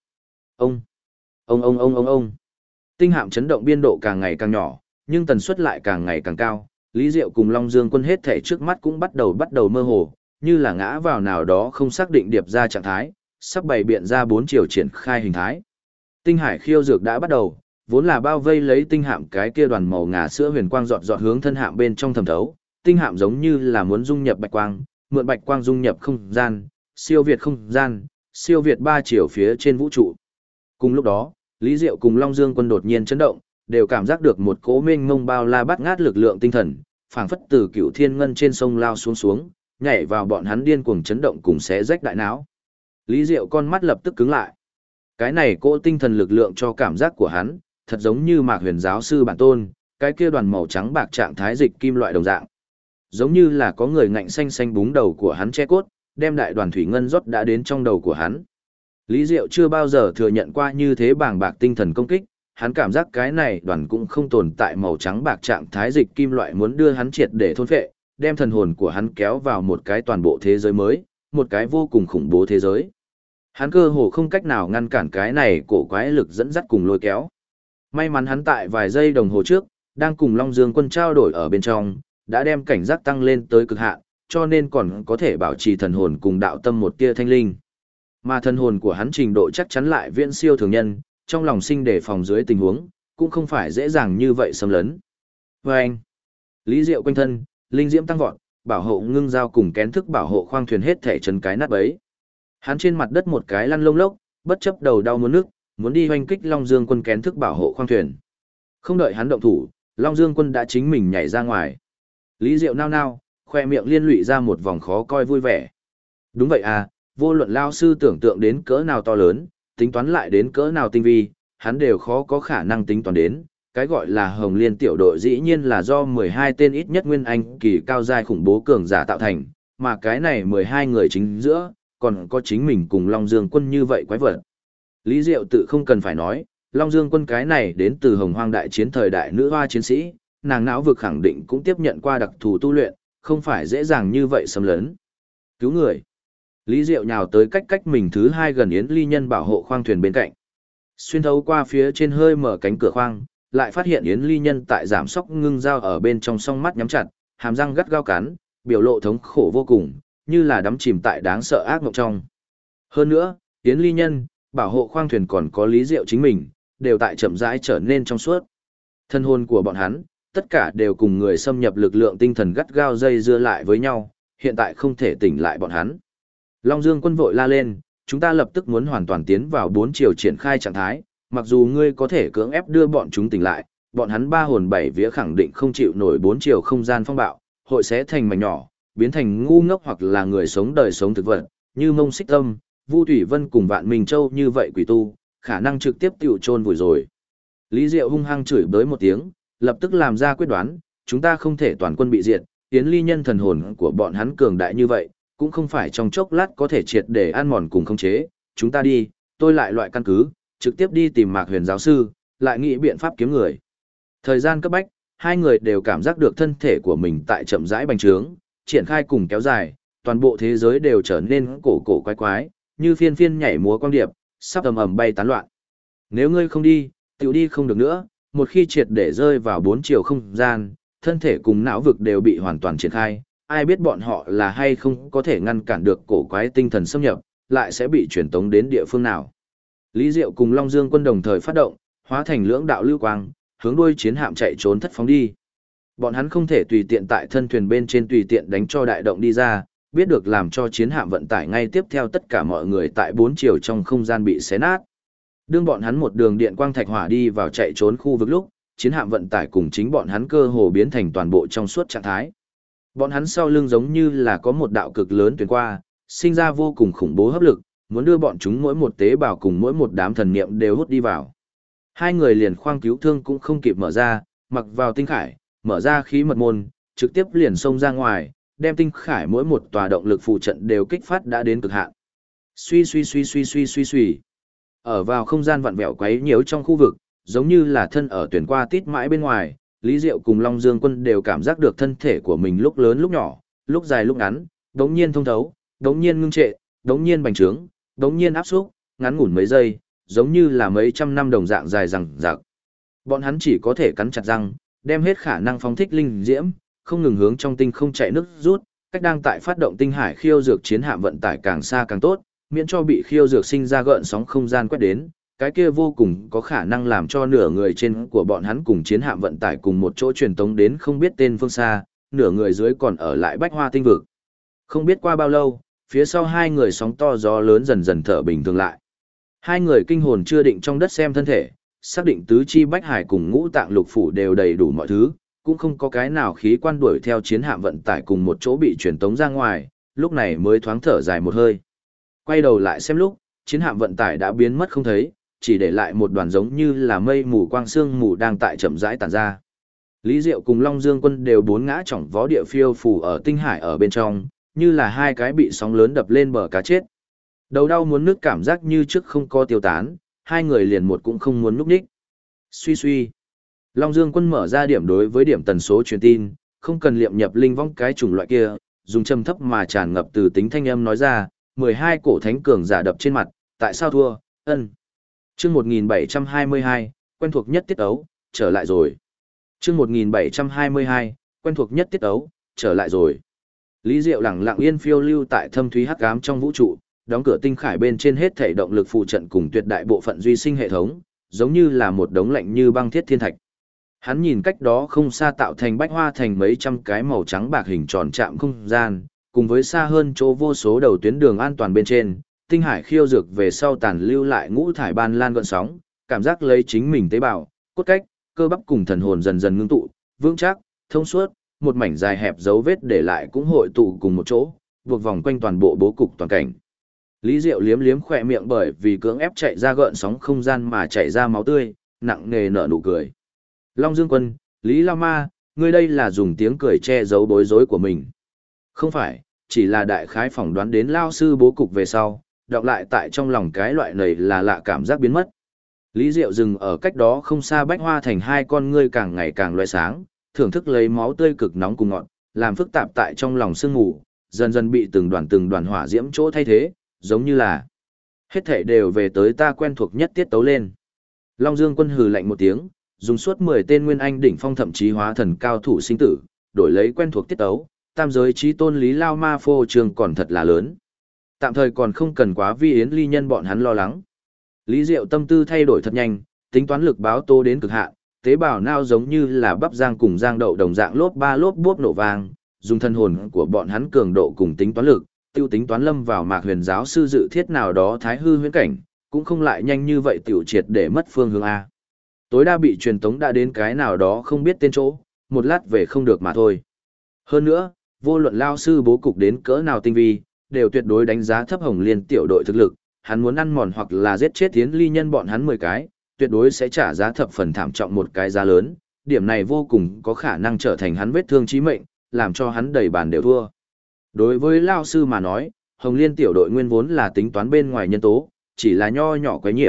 Ông. Tinh hạm chấn động biên độ càng ngày càng nhỏ, nhưng tần suất lại càng ngày càng cao. Lý Diệu cùng Long Dương quân hết thể trước mắt cũng bắt đầu mơ hồ, như là ngã vào nào đó không xác định điệp ra trạng thái, sắp bày biện ra 4 chiều triển khai hình thái. Tinh hải khiêu dược đã bắt đầu, vốn là bao vây lấy tinh hạm cái kia đoàn màu ngà sữa huyền quang giọt giọt hướng thân hạm bên trong thẩm thấu, tinh hạm giống như là muốn dung nhập bạch quang, mượn bạch quang dung nhập không gian, siêu việt 3 chiều phía trên vũ trụ. Cùng lúc đó, Lý Diệu cùng Long Dương quân đột nhiên chấn động, đều cảm giác được một cỗ mênh mông bao la bát ngát lực lượng tinh thần, phảng phất từ cửu thiên ngân trên sông lao xuống, nhảy vào bọn hắn điên cuồng chấn động cùng xé rách đại não. Lý Diệu con mắt lập tức cứng lại. Cái này cỗ tinh thần lực lượng cho cảm giác của hắn, thật giống như Mạc Huyền giáo sư bản tôn, cái kia đoàn màu trắng bạc trạng thái dịch kim loại đồng dạng. Giống như là có người ngạnh xanh xanh búng đầu của hắn che cốt, đem đại đoàn thủy ngân rót đã đến trong đầu của hắn. Lý Diệu chưa bao giờ thừa nhận qua như thế bàng bạc tinh thần công kích, hắn cảm giác cái này đoàn cũng không tồn tại màu trắng bạc trạng thái dịch kim loại muốn đưa hắn triệt để thôn phệ, đem thần hồn của hắn kéo vào một cái toàn bộ thế giới mới, một cái vô cùng khủng bố thế giới. Hắn cơ hồ không cách nào ngăn cản cái này cổ quái lực dẫn dắt cùng lôi kéo. May mắn hắn tại vài giây đồng hồ trước, đang cùng Long Dương quân trao đổi ở bên trong, đã đem cảnh giác tăng lên tới cực hạn, cho nên còn có thể bảo trì thần hồn cùng đạo tâm một tia thanh linh. Mà thần hồn của hắn trình độ chắc chắn lại viễn siêu thường nhân, trong lòng sinh đề phòng dưới tình huống, cũng không phải dễ dàng như vậy xâm lấn. Vâng! Lý Diệu quanh thân, linh diễm tăng vọt, bảo hộ ngưng giao cùng kén thức bảo hộ khoang thuyền hết thể chấn cái nát bấy. Hắn trên mặt đất một cái lăn lông lốc, bất chấp đầu đau muốn nước, muốn đi hoanh kích Long Dương quân kén thức bảo hộ khoang thuyền. Không đợi hắn động thủ, Long Dương quân đã chính mình nhảy ra ngoài. Lý Diệu nao nao, khoe miệng liên lụy ra một vòng khó coi vui vẻ. Đúng vậy à, vô luận lao sư tưởng tượng đến cỡ nào to lớn, tính toán lại đến cỡ nào tinh vi, hắn đều khó có khả năng tính toán đến. Cái gọi là Hồng Liên tiểu đội dĩ nhiên là do 12 tên ít nhất nguyên anh kỳ cao giai khủng bố cường giả tạo thành, mà cái này 12 người chính giữa, còn có chính mình cùng Long Dương quân như vậy quái vật. Lý Diệu tự không cần phải nói, Long Dương quân cái này đến từ Hồng Hoang đại chiến thời đại nữ hoa chiến sĩ, nàng não vực khẳng định cũng tiếp nhận qua đặc thù tu luyện, không phải dễ dàng như vậy xâm lấn. Cứu người. Lý Diệu nhào tới cách mình thứ 2 gần Yến Ly Nhân bảo hộ khoang thuyền bên cạnh. Xuyên thấu qua phía trên hơi mở cánh cửa khoang, lại phát hiện Yến Ly Nhân tại giảm sóc ngưng dao ở bên trong song mắt nhắm chặt, hàm răng gắt gao cắn, biểu lộ thống khổ vô cùng, như là đắm chìm tại đáng sợ ác mộng trong. Hơn nữa, Yến Ly Nhân, bảo hộ khoang thuyền còn có Lý Diệu chính mình, đều tại chậm rãi trở nên trong suốt. Thân hồn của bọn hắn, tất cả đều cùng người xâm nhập lực lượng tinh thần gắt gao dây dưa lại với nhau, hiện tại không thể tỉnh lại bọn hắn. Long Dương quân vội la lên, chúng ta lập tức muốn hoàn toàn tiến vào 4 chiều triển khai trạng thái, mặc dù ngươi có thể cưỡng ép đưa bọn chúng tỉnh lại, bọn hắn 3 hồn 7 vía khẳng định không chịu nổi 4 chiều không gian phong bạo, hội sẽ thành mảnh nhỏ, biến thành ngu ngốc hoặc là người sống đời sống thực vật, như Mông Xích Tâm, Vu Thủy Vân cùng Vạn Minh Châu như vậy quỷ tu, khả năng trực tiếp tiêu chôn vùi rồi. Lý Diệu hung hăng chửi bới một tiếng, lập tức làm ra quyết đoán, chúng ta không thể toàn quân bị diệt, Yến Ly Nhân thần hồn của bọn hắn cường đại như vậy, cũng không phải trong chốc lát có thể triệt để ăn mòn cùng khống chế, chúng ta đi, tôi lại loại căn cứ, trực tiếp đi tìm Mạc Huyền giáo sư, lại nghĩ biện pháp kiếm người. Thời gian cấp bách, hai người đều cảm giác được thân thể của mình tại chậm rãi bành trướng, triển khai cùng kéo dài, toàn bộ thế giới đều trở nên cổ cổ quái quái, như phiên phiên nhảy múa quang điệp, sắp ầm ầm bay tán loạn. Nếu ngươi không đi, tiểu đi không được nữa, một khi triệt để rơi vào bốn chiều không gian, thân thể cùng não vực đều bị hoàn toàn triển khai, ai biết bọn họ là hay không có thể ngăn cản được cổ quái tinh thần xâm nhập, lại sẽ bị truyền tống đến địa phương nào. Lý Diệu cùng Long Dương Quân đồng thời phát động, hóa thành lưỡng đạo lưu quang, hướng đuôi chiến hạm chạy trốn thất phóng đi. Bọn hắn không thể tùy tiện tại thân thuyền bên trên tùy tiện đánh cho đại động đi ra, biết được làm cho chiến hạm vận tải ngay tiếp theo tất cả mọi người tại bốn chiều trong không gian bị xé nát. Đương bọn hắn một đường điện quang thạch hỏa đi vào chạy trốn khu vực lúc, chiến hạm vận tải cùng chính bọn hắn cơ hồ biến thành toàn bộ trong suốt trạng thái. Bọn hắn sau lưng giống như là có một đạo cực lớn tuyến qua, sinh ra vô cùng khủng bố hấp lực, muốn đưa bọn chúng mỗi một tế bào cùng mỗi một đám thần niệm đều hút đi vào. Hai người liền khoang cứu thương cũng không kịp mở ra, mặc vào tinh khải, mở ra khí mật môn, trực tiếp liền xông ra ngoài, đem tinh khải mỗi một tòa động lực phụ trận đều kích phát đã đến cực hạn. Suy suy suy suy suy suy suy. Ở vào không gian vặn vẹo quấy nhiễu trong khu vực, giống như là thân ở tuyển qua tít mãi bên ngoài, Lý Diệu cùng Long Dương Quân đều cảm giác được thân thể của mình lúc lớn lúc nhỏ, lúc dài lúc ngắn, đống nhiên thông thấu, đống nhiên ngưng trệ, đống nhiên bành trướng, đống nhiên áp xúc, ngắn ngủn mấy giây, giống như là mấy trăm năm đồng dạng dài dằng dặc. Bọn hắn chỉ có thể cắn chặt răng, đem hết khả năng phóng thích linh diễm, không ngừng hướng trong tinh không chạy nước rút, cách đang tại phát động tinh hải khiêu dược chiến hạm vận tải càng xa càng tốt, miễn cho bị khiêu dược sinh ra gợn sóng không gian quét đến, cái kia vô cùng có khả năng làm cho nửa người trên của bọn hắn cùng chiến hạm vận tải cùng một chỗ truyền tống đến không biết tên phương xa, nửa người dưới còn ở lại Bách Hoa tinh vực. Không biết qua bao lâu, phía sau hai người sóng to gió lớn dần dần thở bình thường lại. Hai người kinh hồn chưa định trong đất xem thân thể, xác định tứ chi bách hải cùng ngũ tạng lục phủ đều đầy đủ mọi thứ, cũng không có cái nào khí quan đuổi theo chiến hạm vận tải cùng một chỗ bị truyền tống ra ngoài, lúc này mới thoáng thở dài một hơi. Quay đầu lại xem lúc, chiến hạm vận tải đã biến mất không thấy, chỉ để lại một đoàn giống như là mây mù quang sương mù đang tại chậm rãi tản ra. Lý Diệu cùng Long Dương Quân đều bốn ngã chỏng vó địa phiêu phù ở tinh hải ở bên trong, như là hai cái bị sóng lớn đập lên bờ cá chết. Đầu đau muốn nước cảm giác như trước không có tiêu tán, hai người liền một cũng không muốn núp đích. Suy suy. Long Dương Quân mở ra điểm đối với điểm tần số truyền tin, không cần liệm nhập linh vong cái chủng loại kia, dùng trầm thấp mà tràn ngập từ tính thanh âm nói ra, 12 cổ thánh cường giả đập trên mặt, tại sao thua, ân. Chương 1722, quen thuộc nhất tiết ấu, trở lại rồi. Chương 1722, quen thuộc nhất tiết ấu, trở lại rồi. Lý Diệu lẳng lặng yên phiêu lưu tại thâm thúy hắc ám trong vũ trụ, đóng cửa tinh khải bên trên hết thảy động lực phụ trận cùng tuyệt đại bộ phận duy sinh hệ thống, giống như là một đống lạnh như băng thiết thiên thạch. Hắn nhìn cách đó không xa tạo thành bách hoa thành mấy trăm cái màu trắng bạc hình tròn chạm không gian, cùng với xa hơn chỗ vô số đầu tuyến đường an toàn bên trên, tinh hải khiêu dược về sau tàn lưu lại ngũ thải ban lan gợn sóng, cảm giác lấy chính mình tế bào, cốt cách, cơ bắp cùng thần hồn dần dần ngưng tụ, vững chắc, thông suốt, một mảnh dài hẹp dấu vết để lại cũng hội tụ cùng một chỗ, buộc vòng quanh toàn bộ bố cục toàn cảnh. Lý Diệu liếm liếm khỏe miệng bởi vì cưỡng ép chạy ra gợn sóng không gian mà chảy ra máu tươi, nặng nề nở nụ cười. Long Dương Quân, Lý Lao Ma, ngươi đây là dùng tiếng cười che giấu bối rối của mình. Không phải, chỉ là đại khái phỏng đoán đến Lao Sư bố cục về sau, đọc lại tại trong lòng cái loại này là lạ cảm giác biến mất. Lý Diệu dừng ở cách đó không xa bách hoa thành hai con ngươi càng ngày càng loe sáng, thưởng thức lấy máu tươi cực nóng cùng ngọt, làm phức tạp tại trong lòng sương ngủ, dần dần bị từng đoàn hỏa diễm chỗ thay thế, giống như là hết thảy đều về tới ta quen thuộc nhất tiết tấu lên. Long Dương Quân hừ lạnh một tiếng, dùng suốt 10 tên nguyên anh đỉnh phong thậm chí hóa thần cao thủ sinh tử, đổi lấy quen thuộc tiết tấu, tam giới chí tôn Lý Lao Ma phô trương còn thật là lớn. Tạm thời còn không cần quá vi yến ly nhân bọn hắn lo lắng. Lý Diệu tâm tư thay đổi thật nhanh, tính toán lực báo tố đến cực hạn, tế bào não giống như là bắp rang cùng rang đậu đồng dạng lốp ba lốp bốp nổ vang, dùng thân hồn của bọn hắn cường độ cùng tính toán lực, tiêu tính toán lâm vào Mạc Huyền giáo sư dự thiết nào đó thái hư huyễn cảnh, cũng không lại nhanh như vậy tiểu triệt để mất phương hướng a. Tối đa bị truyền tống đã đến cái nào đó không biết tên chỗ, một lát về không được mà thôi. Hơn nữa, vô luận lao sư bố cục đến cỡ nào tinh vi, đều tuyệt đối đánh giá thấp Hồng Liên tiểu đội thực lực, hắn muốn ăn mòn hoặc là giết chết Yến Ly nhân bọn hắn 10 cái, tuyệt đối sẽ trả giá thập phần thảm trọng một cái giá lớn, điểm này vô cùng có khả năng trở thành hắn vết thương chí mệnh, làm cho hắn đầy bàn đều thua. Đối với lao sư mà nói, Hồng Liên tiểu đội nguyên vốn là tính toán bên ngoài nhân tố, chỉ là nho nhỏ quấy nhiễu,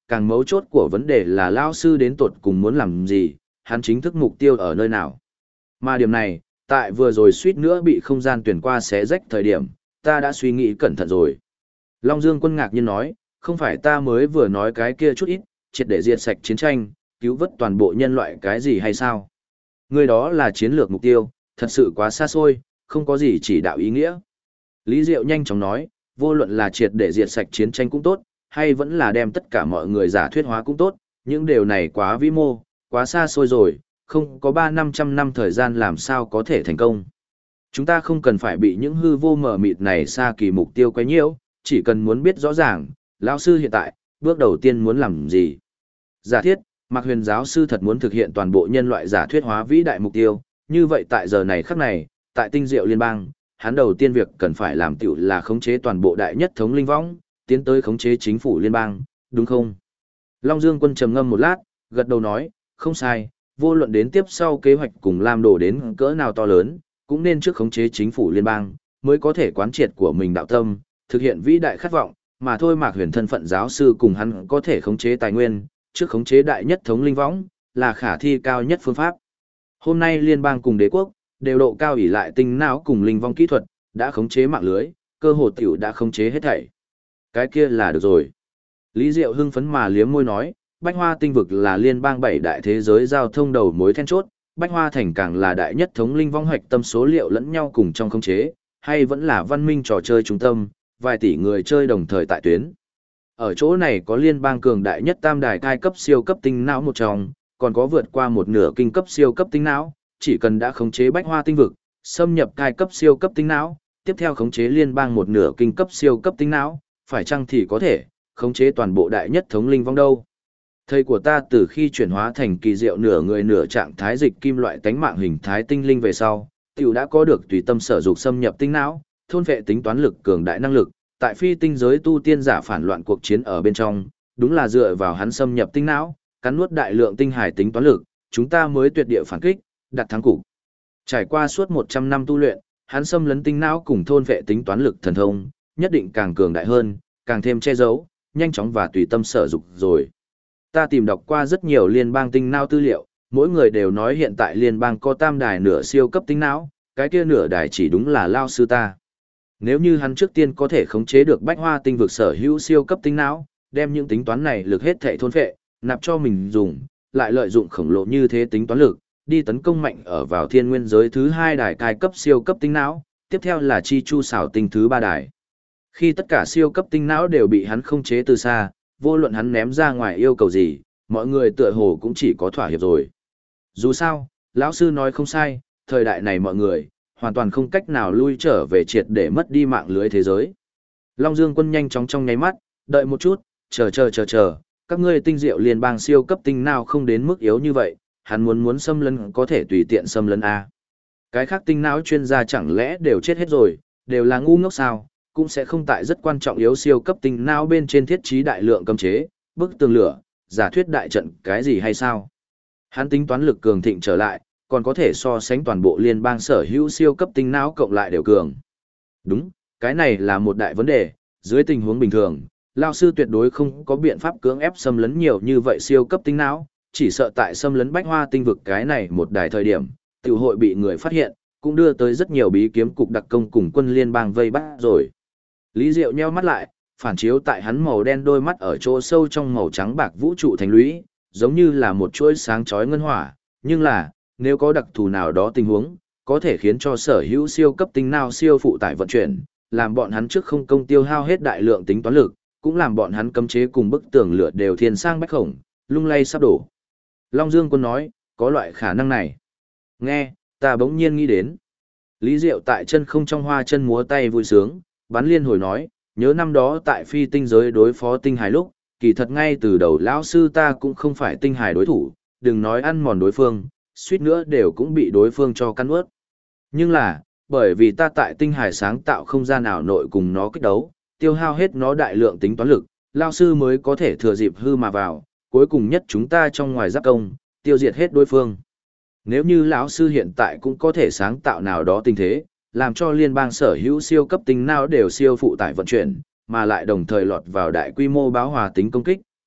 càng mấu chốt của vấn đề là lão sư đến tột cùng muốn làm gì, hắn chính thức mục tiêu ở nơi nào. Mà điểm này, tại vừa rồi suýt nữa bị không gian tuyển qua xé rách thời điểm, ta đã suy nghĩ cẩn thận rồi. Long Dương Quân ngạc nhiên nói, không phải ta mới vừa nói cái kia chút ít, triệt để diệt sạch chiến tranh, cứu vớt toàn bộ nhân loại cái gì hay sao? Người đó là chiến lược mục tiêu, thật sự quá xa xôi, không có gì chỉ đạo ý nghĩa. Lý Diệu nhanh chóng nói, vô luận là triệt để diệt sạch chiến tranh cũng tốt, hay vẫn là đem tất cả mọi người giả thuyết hóa cũng tốt, những điều này quá vĩ mô, quá xa xôi rồi, không có 300-500 năm thời gian làm sao có thể thành công. Chúng ta không cần phải bị những hư vô mờ mịt này xa kỳ mục tiêu quấy nhiễu, chỉ cần muốn biết rõ ràng, lão sư hiện tại, bước đầu tiên muốn làm gì. Giả thiết, Mạc Huyền giáo sư thật muốn thực hiện toàn bộ nhân loại giả thuyết hóa vĩ đại mục tiêu, như vậy tại giờ này khắc này, tại Tinh Diệu Liên bang, hắn đầu tiên việc cần phải làm tiểu là khống chế toàn bộ đại nhất thống linh võng, tiến tới khống chế chính phủ liên bang, đúng không? Long Dương Quân trầm ngâm một lát, gật đầu nói, không sai, vô luận đến tiếp sau kế hoạch cùng làm đổ đến cỡ nào to lớn, cũng nên trước khống chế chính phủ liên bang, mới có thể quán triệt của mình đạo tâm, thực hiện vĩ đại khát vọng, mà thôi Mạc Huyền thân phận giáo sư cùng hắn có thể khống chế tài nguyên, trước khống chế đại nhất thống linh võng, là khả thi cao nhất phương pháp. Hôm nay liên bang cùng đế quốc, đều độ cao ỷ lại tinh não cùng linh vong kỹ thuật, đã khống chế mạng lưới, cơ hồ tiểu đã khống chế hết thảy. Cái kia là được rồi. Lý Diệu hưng phấn mà liếm môi nói, Bách Hoa tinh vực là liên bang 7 đại thế giới giao thông đầu mối then chốt, Bách Hoa thành càng là đại nhất thống linh vong hoạch tâm số liệu lẫn nhau cùng trong khống chế, hay vẫn là văn minh trò chơi trung tâm, vài tỷ người chơi đồng thời tại tuyến. Ở chỗ này có liên bang cường đại nhất tam đài cai cấp siêu cấp tinh não một trong, còn có vượt qua một nửa kinh cấp siêu cấp tinh não, chỉ cần đã khống chế Bách Hoa tinh vực, xâm nhập cai cấp siêu cấp tinh não, tiếp theo khống chế liên bang một nửa kinh cấp siêu cấp tinh não, phải chăng thì có thể khống chế toàn bộ đại nhất thống linh vong đâu. Thầy của ta từ khi chuyển hóa thành kỳ diệu nửa người nửa trạng thái dịch kim loại tánh mạng hình thái tinh linh về sau, tiểu đã có được tùy tâm sở dục xâm nhập tinh não, thôn vệ tính toán lực cường đại năng lực, tại phi tinh giới tu tiên giả phản loạn cuộc chiến ở bên trong, đúng là dựa vào hắn xâm nhập tinh não, cắn nuốt đại lượng tinh hải tính toán lực, chúng ta mới tuyệt địa phản kích, đặt thắng cục. Trải qua suốt 100 năm tu luyện, hắn xâm lấn tinh não cùng thôn vệ tính toán lực thần thông, nhất định càng cường đại hơn, càng thêm che giấu, nhanh chóng và tùy tâm sở dục rồi. Ta tìm đọc qua rất nhiều liên bang tinh não tư liệu, mỗi người đều nói hiện tại liên bang có tam đài nửa siêu cấp tinh não, cái kia nửa đài chỉ đúng là lao sư ta. Nếu như hắn trước tiên có thể khống chế được Bách Hoa tinh vực sở hữu siêu cấp tinh não, đem những tính toán này lực hết thảy thôn phệ, nạp cho mình dùng, lại lợi dụng khổng lồ như thế tính toán lực, đi tấn công mạnh ở vào thiên nguyên giới thứ 2 đài cai cấp siêu cấp tinh não, tiếp theo là chi chu xảo tinh thứ 3 đài. Khi tất cả siêu cấp tinh não đều bị hắn khống chế từ xa, vô luận hắn ném ra ngoài yêu cầu gì, mọi người tựa hồ cũng chỉ có thỏa hiệp rồi. Dù sao, lão sư nói không sai, thời đại này mọi người hoàn toàn không cách nào lui trở về triệt để mất đi mạng lưới thế giới. Long Dương Quân nhanh chóng trong nháy mắt, đợi một chút, chờ, các ngươi tinh diệu liên bang siêu cấp tinh nào không đến mức yếu như vậy, hắn muốn xâm lấn có thể tùy tiện xâm lấn a. Cái khác tinh não chuyên gia chẳng lẽ đều chết hết rồi, đều là ngu ngốc sao, cũng sẽ không tại rất quan trọng yếu siêu cấp tinh não bên trên thiết trí đại lượng cấm chế, bức tường lửa, giả thuyết đại trận cái gì hay sao. Hắn tính toán lực cường thịnh trở lại, còn có thể so sánh toàn bộ liên bang sở hữu siêu cấp tinh não cộng lại đều cường. Đúng, cái này là một đại vấn đề, dưới tình huống bình thường, lao sư tuyệt đối không có biện pháp cưỡng ép xâm lấn nhiều như vậy siêu cấp tinh não, chỉ sợ tại xâm lấn Bách Hoa tinh vực cái này một đài thời điểm, tiểu hội bị người phát hiện, cũng đưa tới rất nhiều bí kiếm cục đặc công cùng quân liên bang vây bắt rồi. Lý Diệu nheo mắt lại, phản chiếu tại hắn màu đen đôi mắt ở chỗ sâu trong màu trắng bạc vũ trụ thành lũy, giống như là một chuỗi sáng chói ngân hỏa, nhưng là, nếu có đặc thù nào đó tình huống, có thể khiến cho sở hữu siêu cấp tinh não siêu phụ tải vận chuyển, làm bọn hắn trước không công tiêu hao hết đại lượng tính toán lực, cũng làm bọn hắn cấm chế cùng bức tường lửa đều thiên sang bách khổng, lung lay sắp đổ. Long Dương Quân nói, có loại khả năng này. Nghe, ta bỗng nhiên nghĩ đến. Lý Diệu tại chân không trong hoa chân múa tay vui sướng, bắn liên hồi nói, nhớ năm đó tại phi tinh giới đối phó tinh hải lúc, kỳ thật ngay từ đầu lão sư ta cũng không phải tinh hải đối thủ, đừng nói ăn mòn đối phương, suýt nữa đều cũng bị đối phương cho căn ướt. Nhưng là, bởi vì ta tại tinh hải sáng tạo không gian ảo nội cùng nó kích đấu, tiêu hao hết nó đại lượng tính toán lực, lão sư mới có thể thừa dịp hư mà vào, cuối cùng nhất chúng ta trong ngoài giáp công, tiêu diệt hết đối phương. Nếu như lão sư hiện tại cũng có thể sáng tạo nào đó tình thế, làm cho liên bang sở hữu siêu cấp tinh não đều siêu phụ tải vận chuyển, mà lại đồng thời lọt vào đại quy mô báo hòa tính công kích,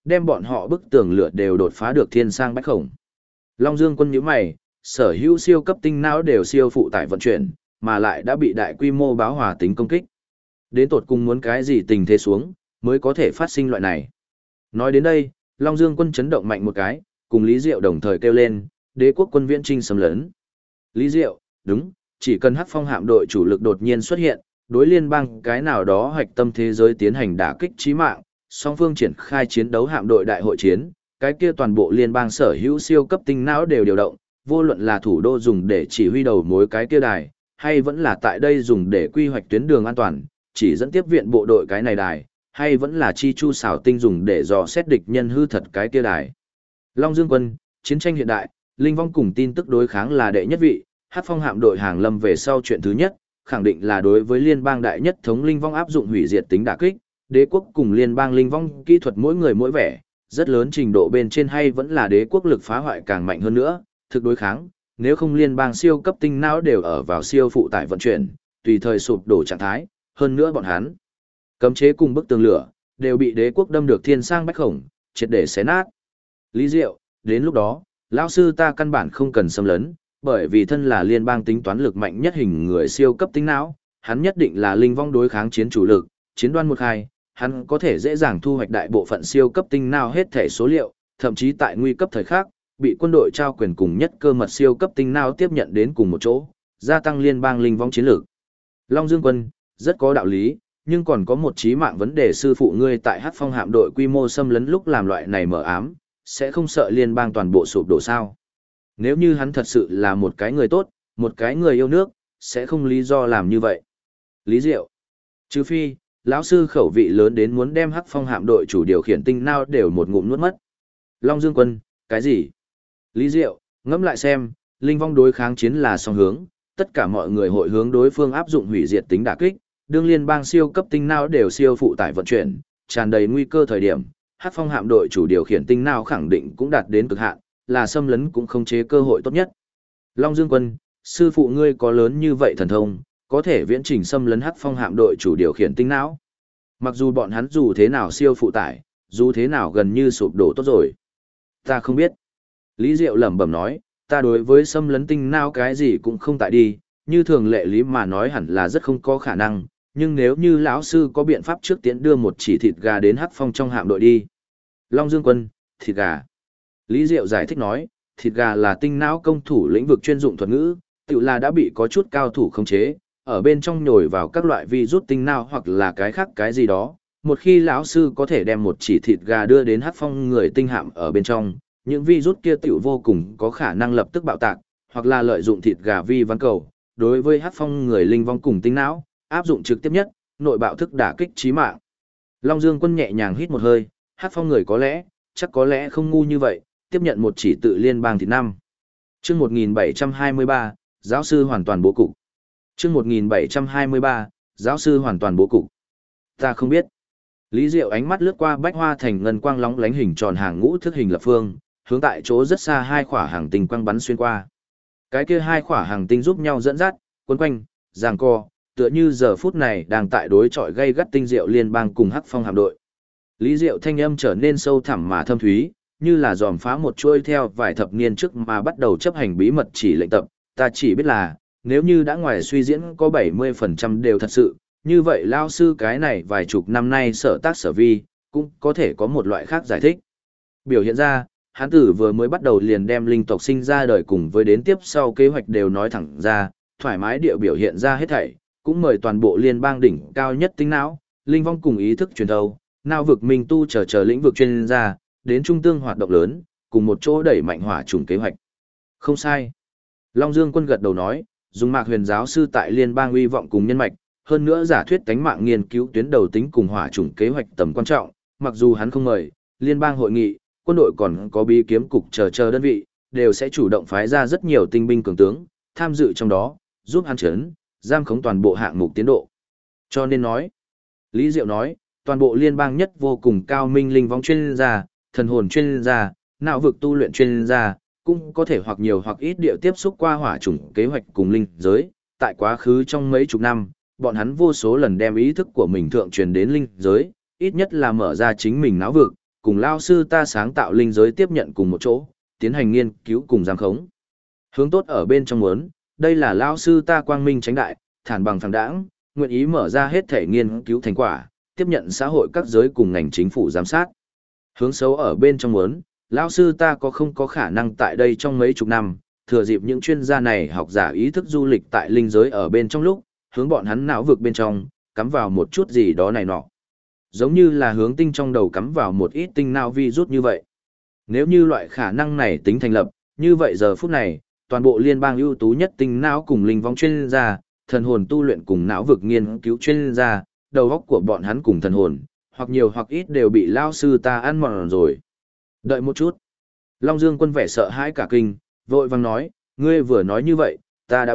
đem bọn họ bức tường lửa đều đột phá được thiên sang bách khổng. Long Dương quân nhíu mày, sở hữu siêu cấp tinh não đều siêu phụ tải vận chuyển, mà lại đã bị đại quy mô báo hòa tính công kích. Đến tột cùng muốn cái gì tình thế xuống, mới có thể phát sinh loại này. Nói đến đây, Long Dương quân chấn động mạnh một cái, cùng Lý Diệu đồng thời kêu lên, đế quốc quân viễn trinh xâm lấn. Lý Diệu, đúng, chỉ cần Hắc Phong hạm đội chủ lực đột nhiên xuất hiện, đối liên bang cái nào đó hoạch tâm thế giới tiến hành đả kích chí mạng, song phương triển khai chiến đấu hạm đội đại hội chiến, cái kia toàn bộ liên bang sở hữu siêu cấp tinh não đều điều động, vô luận là thủ đô dùng để chỉ huy đầu mối cái kia đài, hay vẫn là tại đây dùng để quy hoạch tuyến đường an toàn, chỉ dẫn tiếp viện bộ đội cái này đài, hay vẫn là chi chu xảo tinh dùng để dò xét địch nhân hư thật cái kia đài. Long Dương quân, chiến tranh hiện đại, linh vong cùng tin tức đối kháng là đệ nhất vị, Hắc Phong hạm đội hàng lâm về sau chuyện thứ nhất, khẳng định là đối với liên bang đại nhất thống linh vong áp dụng hủy diệt tính đả kích, đế quốc cùng liên bang linh vong kỹ thuật mỗi người mỗi vẻ, rất lớn trình độ bên trên hay vẫn là đế quốc lực phá hoại càng mạnh hơn nữa, thực đối kháng, nếu không liên bang siêu cấp tinh não đều ở vào siêu phụ tải vận chuyển, tùy thời sụp đổ trạng thái, hơn nữa bọn hắn cấm chế cùng bức tường lửa, đều bị đế quốc đâm được thiên sang bách khổng, triệt để xé nát. Lý Diệu, đến lúc đó, lão sư ta căn bản không cần xâm lấn, bởi vì thân là liên bang tính toán lực mạnh nhất hình người siêu cấp tinh não, hắn nhất định là linh vong đối kháng chiến chủ lực, chiến đoan một khai, hắn có thể dễ dàng thu hoạch đại bộ phận siêu cấp tinh não hết thể số liệu, thậm chí tại nguy cấp thời khắc, bị quân đội trao quyền cùng nhất cơ mật siêu cấp tinh não tiếp nhận đến cùng một chỗ, gia tăng liên bang linh vong chiến lược. Long Dương quân, rất có đạo lý, nhưng còn có một chí mạng vấn đề sư phụ ngươi tại Hắc Phong hạm đội quy mô xâm lấn lúc làm loại này mở ám, sẽ không sợ liên bang toàn bộ sụp đổ sao? Nếu như hắn thật sự là một cái người tốt, một cái người yêu nước, sẽ không lý do làm như vậy. Lý Diệu, trừ phi, lão sư khẩu vị lớn đến muốn đem Hắc Phong hạm đội chủ điều khiển tinh não đều một ngụm nuốt mất. Long Dương quân, cái gì? Lý Diệu, ngẫm lại xem, linh vong đối kháng chiến là song hướng, tất cả mọi người hội hướng đối phương áp dụng hủy diệt tính đả kích, đương liên bang siêu cấp tinh não đều siêu phụ tải vận chuyển, tràn đầy nguy cơ thời điểm, Hắc Phong hạm đội chủ điều khiển tinh não khẳng định cũng đạt đến cực hạn, là xâm lấn cũng không chế cơ hội tốt nhất. Long Dương quân, sư phụ ngươi có lớn như vậy thần thông, có thể viễn trình xâm lấn Hắc Phong hạm đội chủ điều khiển tinh não. Mặc dù bọn hắn dù thế nào siêu phụ tải, dù thế nào gần như sụp đổ tốt rồi. Ta không biết. Lý Diệu lẩm bẩm nói, ta đối với xâm lấn tinh não cái gì cũng không tại đi, như thường lệ lý mà nói hẳn là rất không có khả năng, nhưng nếu như lão sư có biện pháp trước tiễn đưa một chỉ thịt gà đến Hắc Phong trong hạm đội đi. Long Dương quân, thịt gà. Lý Diệu giải thích nói, thịt gà là tinh não công thủ lĩnh vực chuyên dụng thuật ngữ, tự là đã bị có chút cao thủ khống chế, ở bên trong nhồi vào các loại virus tinh não hoặc là cái khác cái gì đó. Một khi lão sư có thể đem một chỉ thịt gà đưa đến Hắc Phong người tinh hạm ở bên trong, những virus kia tiểu vô cùng có khả năng lập tức bạo tạc, hoặc là lợi dụng thịt gà vi văn cầu, đối với Hắc Phong người linh vong cùng tinh não, áp dụng trực tiếp nhất, nội bạo thức đả kích chí mạng. Long Dương quân nhẹ nhàng hít một hơi, Hắc Phong người có lẽ, chắc có lẽ không ngu như vậy, tiếp nhận một chỉ tự liên bang thịt năm. Chương 1723, giáo sư hoàn toàn bố cục. Chương 1723, giáo sư hoàn toàn bố cục. Ta không biết. Lý Diệu ánh mắt lướt qua bách hoa thành ngân quang lóng lánh hình tròn hàng ngũ thức hình lập phương, hướng tại chỗ rất xa hai khỏa hàng tinh quang bắn xuyên qua. Cái kia hai khỏa hàng tinh giúp nhau dẫn dắt, quấn quanh, giằng co, tựa như giờ phút này đang tại đối chọi gây gắt tinh diệu liên bang cùng Hắc Phong hạm đội. Lý Diệu thanh âm trở nên sâu thẳm mà thâm thúy, như là dòm phá một chuôi theo vài thập niên trước mà bắt đầu chấp hành bí mật chỉ lệnh tập, ta chỉ biết là, nếu như đã ngoài suy diễn có 70% đều thật sự, như vậy lao sư cái này vài chục năm nay sở tác sở vi, cũng có thể có một loại khác giải thích. Biểu hiện ra, hán tử vừa mới bắt đầu liền đem linh tộc sinh ra đời cùng với đến tiếp sau kế hoạch đều nói thẳng ra, thoải mái địa biểu hiện ra hết thảy, cũng mời toàn bộ liên bang đỉnh cao nhất tinh não, linh vong cùng ý thức truyền thâu, nào vực minh tu chờ lĩnh vực chuyên gia, đến trung tương hoạt động lớn, cùng một chỗ đẩy mạnh hỏa trùng kế hoạch. Không sai. Long Dương quân gật đầu nói, dùng Mạc Huyền giáo sư tại liên bang uy vọng cùng nhân mạch, hơn nữa giả thuyết cánh mạng nghiên cứu tuyến đầu tính cùng hỏa chủng kế hoạch tầm quan trọng, mặc dù hắn không mời, liên bang hội nghị, quân đội còn có bí kiếm cục chờ đơn vị, đều sẽ chủ động phái ra rất nhiều tinh binh cường tướng, tham dự trong đó, giúp hắn chấn, giam khống toàn bộ hạng mục tiến độ. Cho nên nói, Lý Diệu nói, toàn bộ liên bang nhất vô cùng cao minh linh vong chuyên gia, thần hồn chuyên gia, não vực tu luyện chuyên gia, cũng có thể hoặc nhiều hoặc ít địa tiếp xúc qua hỏa chủng kế hoạch cùng linh giới, tại quá khứ trong mấy chục năm, bọn hắn vô số lần đem ý thức của mình thượng truyền đến linh giới, ít nhất là mở ra chính mình não vực, cùng lao sư ta sáng tạo linh giới tiếp nhận cùng một chỗ, tiến hành nghiên cứu cùng giám khống. Hướng tốt ở bên trong muốn, đây là lao sư ta quang minh tránh đại, thản bằng phẳng đãng, nguyện ý mở ra hết thể nghiên cứu thành quả, tiếp nhận xã hội các giới cùng ngành chính phủ giám sát. Hướng xấu ở bên trong muốn, lao sư ta có không có khả năng tại đây trong mấy chục năm, thừa dịp những chuyên gia này học giả ý thức du lịch tại linh giới ở bên trong lúc, hướng bọn hắn não vực bên trong, cắm vào một chút gì đó này nọ. Giống như là hướng tinh trong đầu cắm vào một ít tinh não virus như vậy. Nếu như loại khả năng này tính thành lập, như vậy giờ phút này, toàn bộ liên bang ưu tú nhất tinh não cùng linh vong chuyên gia, thần hồn tu luyện cùng não vực nghiên cứu chuyên gia, đầu óc của bọn hắn cùng thần hồn, hoặc nhiều hoặc ít đều bị lao sư ta ăn mòn rồi. Đợi một chút. Long Dương Quân vẻ sợ hãi cả kinh, vội vàng nói, ngươi vừa nói như vậy,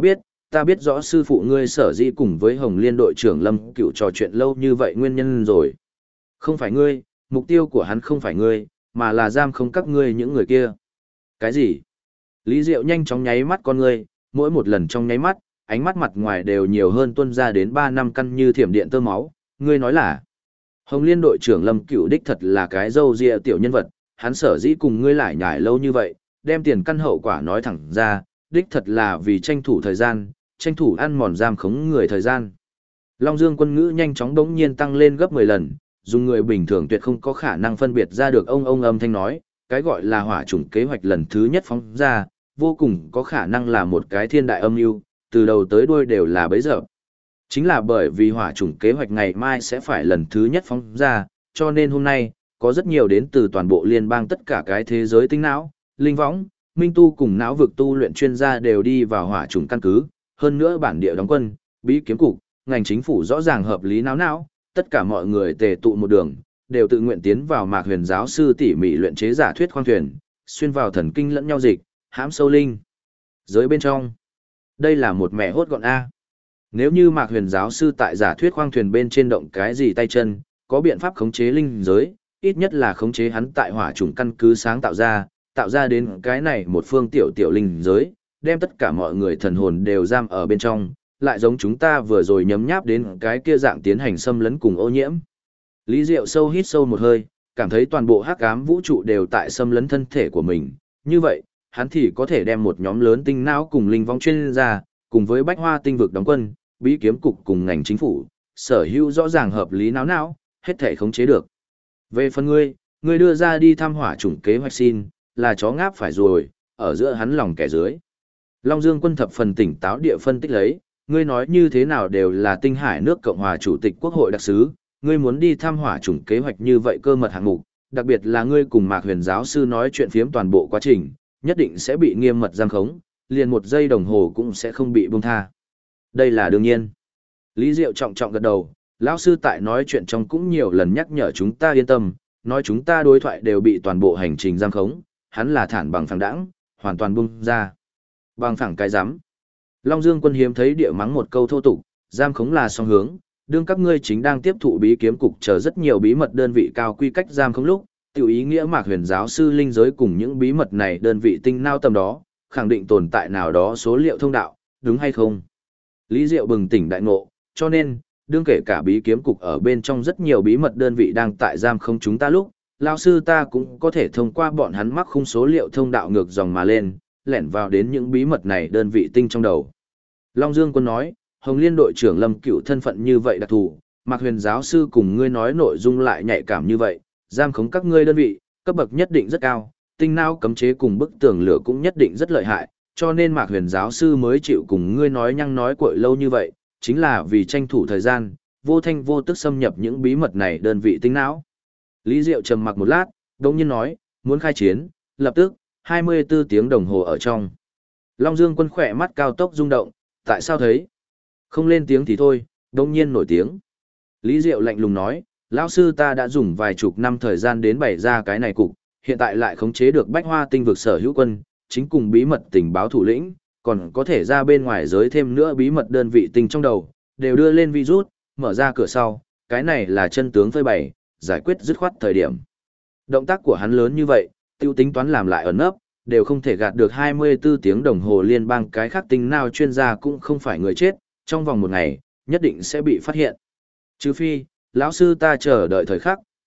ta biết rõ sư phụ ngươi sở dĩ cùng với Hồng Liên đội trưởng Lâm Cựu trò chuyện lâu như vậy nguyên nhân rồi. Không phải ngươi, mục tiêu của hắn không phải ngươi, mà là giam không các ngươi những người kia. Cái gì? Lý Diệu nhanh chóng nháy mắt con ngươi, mỗi một lần trong nháy mắt, ánh mắt mặt ngoài đều nhiều hơn tuôn ra đến 3 năm căn như thiểm điện tơ máu. Ngươi nói là, Hồng Liên đội trưởng Lâm Cựu đích thật là cái râu ria tiểu nhân vật, hắn sở dĩ cùng ngươi lại nhải lâu như vậy, đem tiền căn hậu quả nói thẳng ra, đích thật là vì tranh thủ thời gian, tranh thủ ăn mòn giam khống người thời gian. Long Dương Quân ngữ nhanh chóng đống nhiên tăng lên gấp 10 lần, dùng người bình thường tuyệt không có khả năng phân biệt ra được ông âm thanh nói, cái gọi là hỏa chủng kế hoạch lần thứ nhất phóng ra, vô cùng có khả năng là một cái thiên đại âm mưu, từ đầu tới đuôi đều là bấy giờ. Chính là bởi vì hỏa chủng kế hoạch ngày mai sẽ phải lần thứ nhất phóng ra, cho nên hôm nay, có rất nhiều đến từ toàn bộ liên bang tất cả cái thế giới tinh não, linh võng, minh tu cùng não vực tu luyện chuyên gia đều đi vào hỏa chủng căn cứ, hơn nữa bản địa đóng quân, bí kiếm cục, ngành chính phủ rõ ràng hợp lý não, tất cả mọi người tề tụ một đường, đều tự nguyện tiến vào Mạc Huyền giáo sư tỉ mỉ luyện chế giả thuyết khoang thuyền, xuyên vào thần kinh lẫn nhau dịch, hãm sâu linh giới bên trong. Đây là một mẹ hốt gọn a. Nếu như Mạc Huyền giáo sư tại giả thuyết khoang thuyền bên trên động cái gì tay chân, có biện pháp khống chế linh giới, ít nhất là khống chế hắn tại hỏa chủng căn cứ sáng tạo ra đến cái này một phương tiểu linh giới, đem tất cả mọi người thần hồn đều giam ở bên trong, lại giống chúng ta vừa rồi nhấm nháp đến cái kia dạng tiến hành xâm lấn cùng ô nhiễm. Lý Diệu sâu hít sâu một hơi, cảm thấy toàn bộ hắc ám vũ trụ đều tại xâm lấn thân thể của mình, như vậy, hắn thì có thể đem một nhóm lớn tinh não cùng linh vong chuyên gia, cùng với bách hoa tinh vực đóng quân, bí kiếm cục cùng ngành chính phủ, sở hữu rõ ràng hợp lý não, hết thể khống chế được. Về phần ngươi đưa ra đi thăm hỏa chủng kế hoạch xin, là chó ngáp phải rồi, ở giữa hắn lòng kẻ dưới. Long Dương Quân thập phần tỉnh táo địa phân tích lấy, ngươi nói như thế nào đều là Tinh Hải nước Cộng hòa Chủ tịch Quốc hội đặc sứ, ngươi muốn đi thăm hỏa chủng kế hoạch như vậy cơ mật hạng mục, đặc biệt là ngươi cùng Mạc Huyền giáo sư nói chuyện phiếm toàn bộ quá trình, nhất định sẽ bị nghiêm mật giam khống, liền 1 giây đồng hồ cũng sẽ không bị buông tha. Đây là đương nhiên. Lý Diệu trọng trọng gật đầu, lão sư tại nói chuyện trong cũng nhiều lần nhắc nhở chúng ta yên tâm, nói chúng ta đối thoại đều bị toàn bộ hành trình giam khống, hắn là thản bằng phẳng đãng, hoàn toàn buông ra. Bằng phẳng cái rắm. Long Dương Quân hiếm thấy địa mắng một câu thô tục, giam khống là song hướng, đương các ngươi chính đang tiếp thụ bí kiếm cục chờ rất nhiều bí mật đơn vị cao quy cách giam khống lúc, tiểu ý nghĩa Mạc Huyền giáo sư linh giới cùng những bí mật này đơn vị tinh nao tầm đó, khẳng định tồn tại nào đó số liệu thông đạo, đúng hay không? Lý Diệu bừng tỉnh đại ngộ, cho nên, đương kể cả bí kiếm cục ở bên trong rất nhiều bí mật đơn vị đang tại giam khống chúng ta lúc, lão sư ta cũng có thể thông qua bọn hắn mắc khung số liệu thông đạo ngược dòng mà lên, lẻn vào đến những bí mật này đơn vị tinh trong đầu. Long Dương Quân nói, Hồng Liên đội trưởng Lâm Cựu thân phận như vậy đặc thù, Mạc Huyền giáo sư cùng ngươi nói nội dung lại nhạy cảm như vậy, giam khống các ngươi đơn vị, cấp bậc nhất định rất cao, tinh não cấm chế cùng bức tường lửa cũng nhất định rất lợi hại, cho nên Mạc Huyền giáo sư mới chịu cùng ngươi nói nhăng nói cuội lâu như vậy, chính là vì tranh thủ thời gian, vô thanh vô tức xâm nhập những bí mật này đơn vị tinh não. Lý Diệu trầm mặc một lát, đột nhiên nói, muốn khai chiến, lập tức, 24 tiếng đồng hồ ở trong. Long Dương Quân khỏe mắt cao tốc rung động, tại sao thấy? Không lên tiếng thì thôi, đột nhiên nổi tiếng. Lý Diệu lạnh lùng nói, lão sư ta đã dùng vài chục năm thời gian đến bày ra cái này cục, hiện tại lại khống chế được Bách Hoa tinh vực sở hữu quân, chính cùng bí mật tình báo thủ lĩnh, còn có thể ra bên ngoài giới thêm nữa bí mật đơn vị tình trong đầu, đều đưa lên virus, mở ra cửa sau, cái này là chân tướng phơi bày, giải quyết dứt khoát thời điểm. Động tác của hắn lớn như vậy, tiêu tính toán làm lại ẩn nấp, đều không thể gạt được 24 tiếng đồng hồ liên bang cái khác tinh nào chuyên gia cũng không phải người chết, trong vòng 1 ngày, nhất định sẽ bị phát hiện. Trừ phi, lão sư ta chờ đợi thời khắc,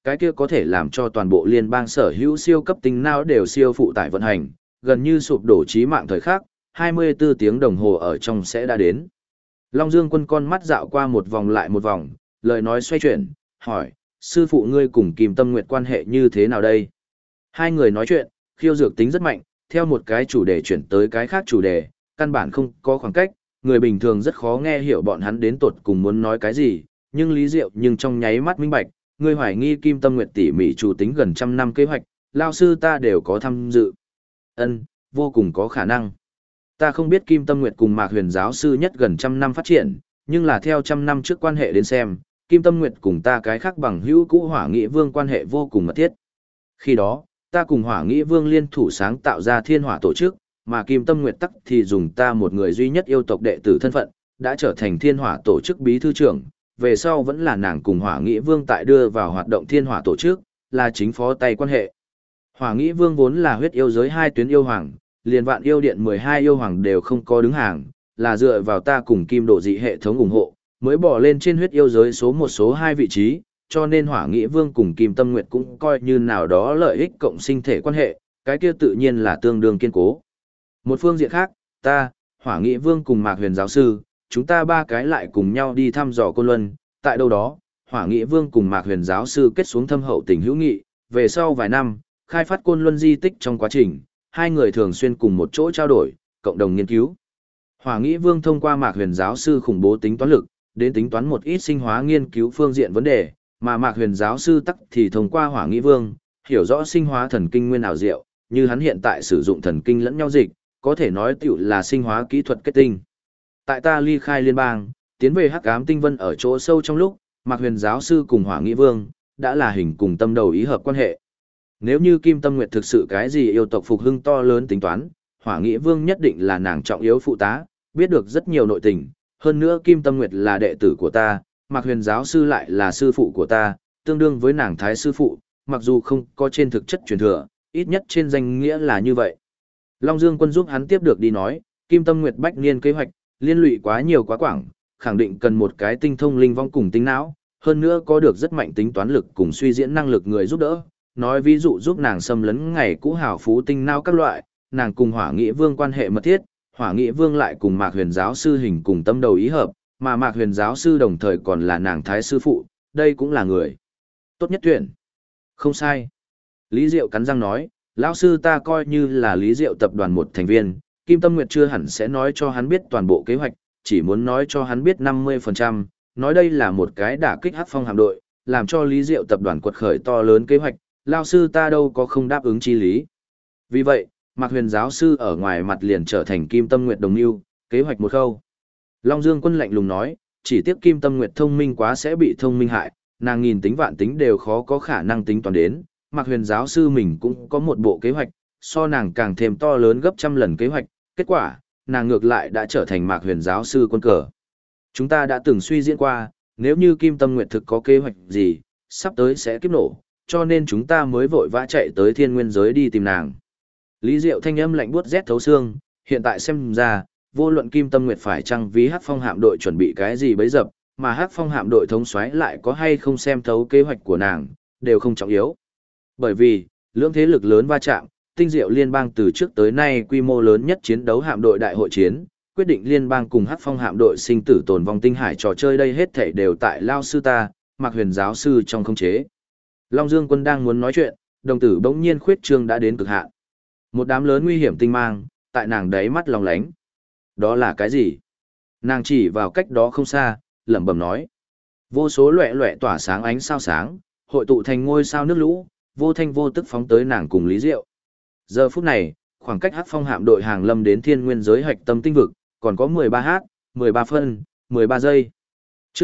cái kia có thể làm cho toàn bộ liên bang sở hữu siêu cấp tinh não đều siêu phụ tải vận hành, gần như sụp đổ chí mạng thời khắc, 24 tiếng đồng hồ ở trong sẽ đã đến. Long Dương Quân con mắt dạo qua một vòng lại một vòng, lời nói xoay chuyển, hỏi, sư phụ ngươi cùng Kim Tâm Nguyệt quan hệ như thế nào đây? Hai người nói chuyện, khiêu dược tính rất mạnh, theo một cái chủ đề chuyển tới cái khác chủ đề, căn bản không có khoảng cách, người bình thường rất khó nghe hiểu bọn hắn đến tột cùng muốn nói cái gì, nhưng Lý Diệu nhưng trong nháy mắt minh bạch, ngươi hoài nghi Kim Tâm Nguyệt tỉ mỉ chủ tính gần trăm năm kế hoạch, lao sư ta đều có tham dự. Ân, vô cùng có khả năng. Ta không biết Kim Tâm Nguyệt cùng Mạc Huyền giáo sư nhất gần trăm năm phát triển, nhưng là theo trăm năm trước quan hệ đến xem, Kim Tâm Nguyệt cùng ta cái khác bằng hữu cũ Hỏa Nghị Vương quan hệ vô cùng mật thiết. Khi đó, ta cùng Hỏa Nghị Vương liên thủ sáng tạo ra Thiên Hỏa tổ chức, mà Kim Tâm Nguyệt tắc thì dùng ta một người duy nhất yêu tộc đệ tử thân phận, đã trở thành Thiên Hỏa tổ chức bí thư trưởng, về sau vẫn là nàng cùng Hỏa Nghị Vương tại đưa vào hoạt động Thiên Hỏa tổ chức, là chính phó tay quan hệ. Hỏa Nghị Vương vốn là huyết yêu giới hai tuyến yêu hoàng, liền Vạn Yêu Điện 12 yêu hoàng đều không có đứng hàng, là dựa vào ta cùng Kim Độ Dị hệ thống ủng hộ, mới bỏ lên trên huyết yêu giới số một số 2 vị trí, cho nên Hỏa Nghị Vương cùng Kim Tâm Nguyệt cũng coi như nào đó lợi ích cộng sinh thể quan hệ, cái kia tự nhiên là tương đương kiên cố. Một phương diện khác, ta, Hỏa Nghị Vương cùng Mạc Huyền giáo sư, chúng ta ba cái lại cùng nhau đi thăm dò Côn Luân, tại đâu đó, Hỏa Nghị Vương cùng Mạc Huyền giáo sư kết xuống thâm hậu tình hữu nghị, về sau vài năm, khai phát Côn Luân di tích trong quá trình, hai người thường xuyên cùng một chỗ trao đổi, cộng đồng nghiên cứu. Hỏa Nghị Vương thông qua Mạc Huyền giáo sư khủng bố tính toán lực, đến tính toán một ít sinh hóa nghiên cứu phương diện vấn đề, mà Mạc Huyền giáo sư tắc thì thông qua Hỏa Nghị Vương, hiểu rõ sinh hóa thần kinh nguyên ảo diệu, như hắn hiện tại sử dụng thần kinh lẫn nhau dịch, có thể nói tiểu là sinh hóa kỹ thuật kết tinh. Tại ta ly khai liên bang, tiến về Hắc Ám Tinh Vân ở chỗ sâu trong lúc, Mạc Huyền giáo sư cùng Hỏa Nghị Vương đã là hình cùng tâm đầu ý hợp quan hệ. Nếu như Kim Tâm Nguyệt thực sự cái gì yêu tộc phục hưng to lớn tính toán, Hỏa Nghị Vương nhất định là nàng trọng yếu phụ tá, biết được rất nhiều nội tình, hơn nữa Kim Tâm Nguyệt là đệ tử của ta, Mạc Huyền giáo sư lại là sư phụ của ta, tương đương với nàng thái sư phụ, mặc dù không có trên thực chất truyền thừa, ít nhất trên danh nghĩa là như vậy. Long Dương Quân giúp hắn tiếp được đi nói, Kim Tâm Nguyệt bách niên kế hoạch, liên lụy quá nhiều quá quảng, khẳng định cần một cái tinh thông linh vong cùng tinh não, hơn nữa có được rất mạnh tính toán lực cùng suy diễn năng lực người giúp đỡ. Nói ví dụ giúp nàng xâm lấn ngày cũ hào phú tinh não các loại, nàng cùng Hỏa Nghị Vương quan hệ mật thiết, Hỏa Nghị Vương lại cùng Mạc Huyền giáo sư hình cùng tâm đầu ý hợp, mà Mạc Huyền giáo sư đồng thời còn là nàng thái sư phụ, đây cũng là người tốt nhất tuyển. Không sai. Lý Diệu cắn răng nói, lão sư ta coi như là Lý Diệu tập đoàn một thành viên, Kim Tâm Nguyệt chưa hẳn sẽ nói cho hắn biết toàn bộ kế hoạch, chỉ muốn nói cho hắn biết 50%, nói đây là một cái đả kích Hắc Phong hạm đội, làm cho Lý Diệu tập đoàn quật khởi to lớn kế hoạch, lão sư ta đâu có không đáp ứng chi lý. Vì vậy, Mạc Huyền giáo sư ở ngoài mặt liền trở thành Kim Tâm Nguyệt đồng mưu, kế hoạch một khâu. Long Dương Quân lạnh lùng nói, chỉ tiếc Kim Tâm Nguyệt thông minh quá sẽ bị thông minh hại, nàng nghìn tính vạn tính đều khó có khả năng tính toán đến, Mạc Huyền giáo sư mình cũng có một bộ kế hoạch, so nàng càng thêm to lớn gấp trăm lần kế hoạch, kết quả, nàng ngược lại đã trở thành Mạc Huyền giáo sư quân cờ. Chúng ta đã từng suy diễn qua, nếu như Kim Tâm Nguyệt thực có kế hoạch gì, sắp tới sẽ kiếp nổ, cho nên chúng ta mới vội vã chạy tới thiên nguyên giới đi tìm nàng. Lý Diệu thanh âm lạnh buốt rét thấu xương, hiện tại xem ra, vô luận Kim Tâm Nguyệt phải chăng ví Hắc Phong hạm đội chuẩn bị cái gì bấy dập, mà Hắc Phong hạm đội thống soái lại có hay không xem thấu kế hoạch của nàng, đều không trọng yếu. Bởi vì, lưỡng thế lực lớn va chạm, Tinh Diệu Liên bang từ trước tới nay quy mô lớn nhất chiến đấu hạm đội đại hội chiến, quyết định Liên bang cùng Hắc Phong hạm đội sinh tử tồn vong tinh hải trò chơi đây hết thảy đều tại lao sư ta, Mạc Huyền giáo sư trong khống chế. Long Dương Quân đang muốn nói chuyện, đồng tử bỗng nhiên khuyết trương đã đến cực hạn. Một đám lớn nguy hiểm tinh mang, tại nàng đáy mắt lòng lánh. Đó là cái gì? Nàng chỉ vào cách đó không xa, lẩm bẩm nói. Vô số loẻ loẻ tỏa sáng ánh sao sáng, hội tụ thành ngôi sao nước lũ, vô thanh vô tức phóng tới nàng cùng Lý Diệu. Giờ phút này, khoảng cách Hắc Phong hạm đội hàng lâm đến thiên nguyên giới hạch tâm tinh vực, còn có 13h, 13 phân, 13 giây. Chương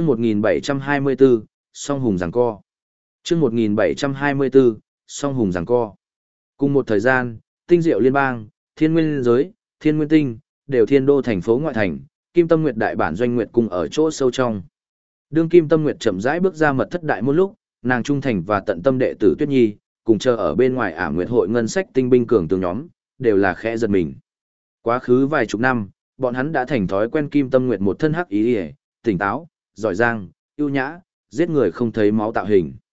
1724, song hùng giằng co. Chương 1724, song hùng giằng co. Cùng một thời gian, Tinh Diệu Liên bang, Thiên Nguyên giới, Thiên Nguyên tinh, đều thiên đô thành phố ngoại thành, Kim Tâm Nguyệt đại bản doanh nguyệt cùng ở chỗ sâu trong. Đương Kim Tâm Nguyệt chậm rãi bước ra mật thất đại một lúc, nàng trung thành và tận tâm đệ tử Tuyết Nhi, cùng chờ ở bên ngoài Ảm Nguyệt hội ngân sách tinh binh cường tướng nhóm, đều là khẽ giật mình. Quá khứ vài chục năm, bọn hắn đã thành thói quen Kim Tâm Nguyệt một thân hắc ý, tỉnh táo, giỏi giang, ưu nhã, giết người không thấy máu tạo hình.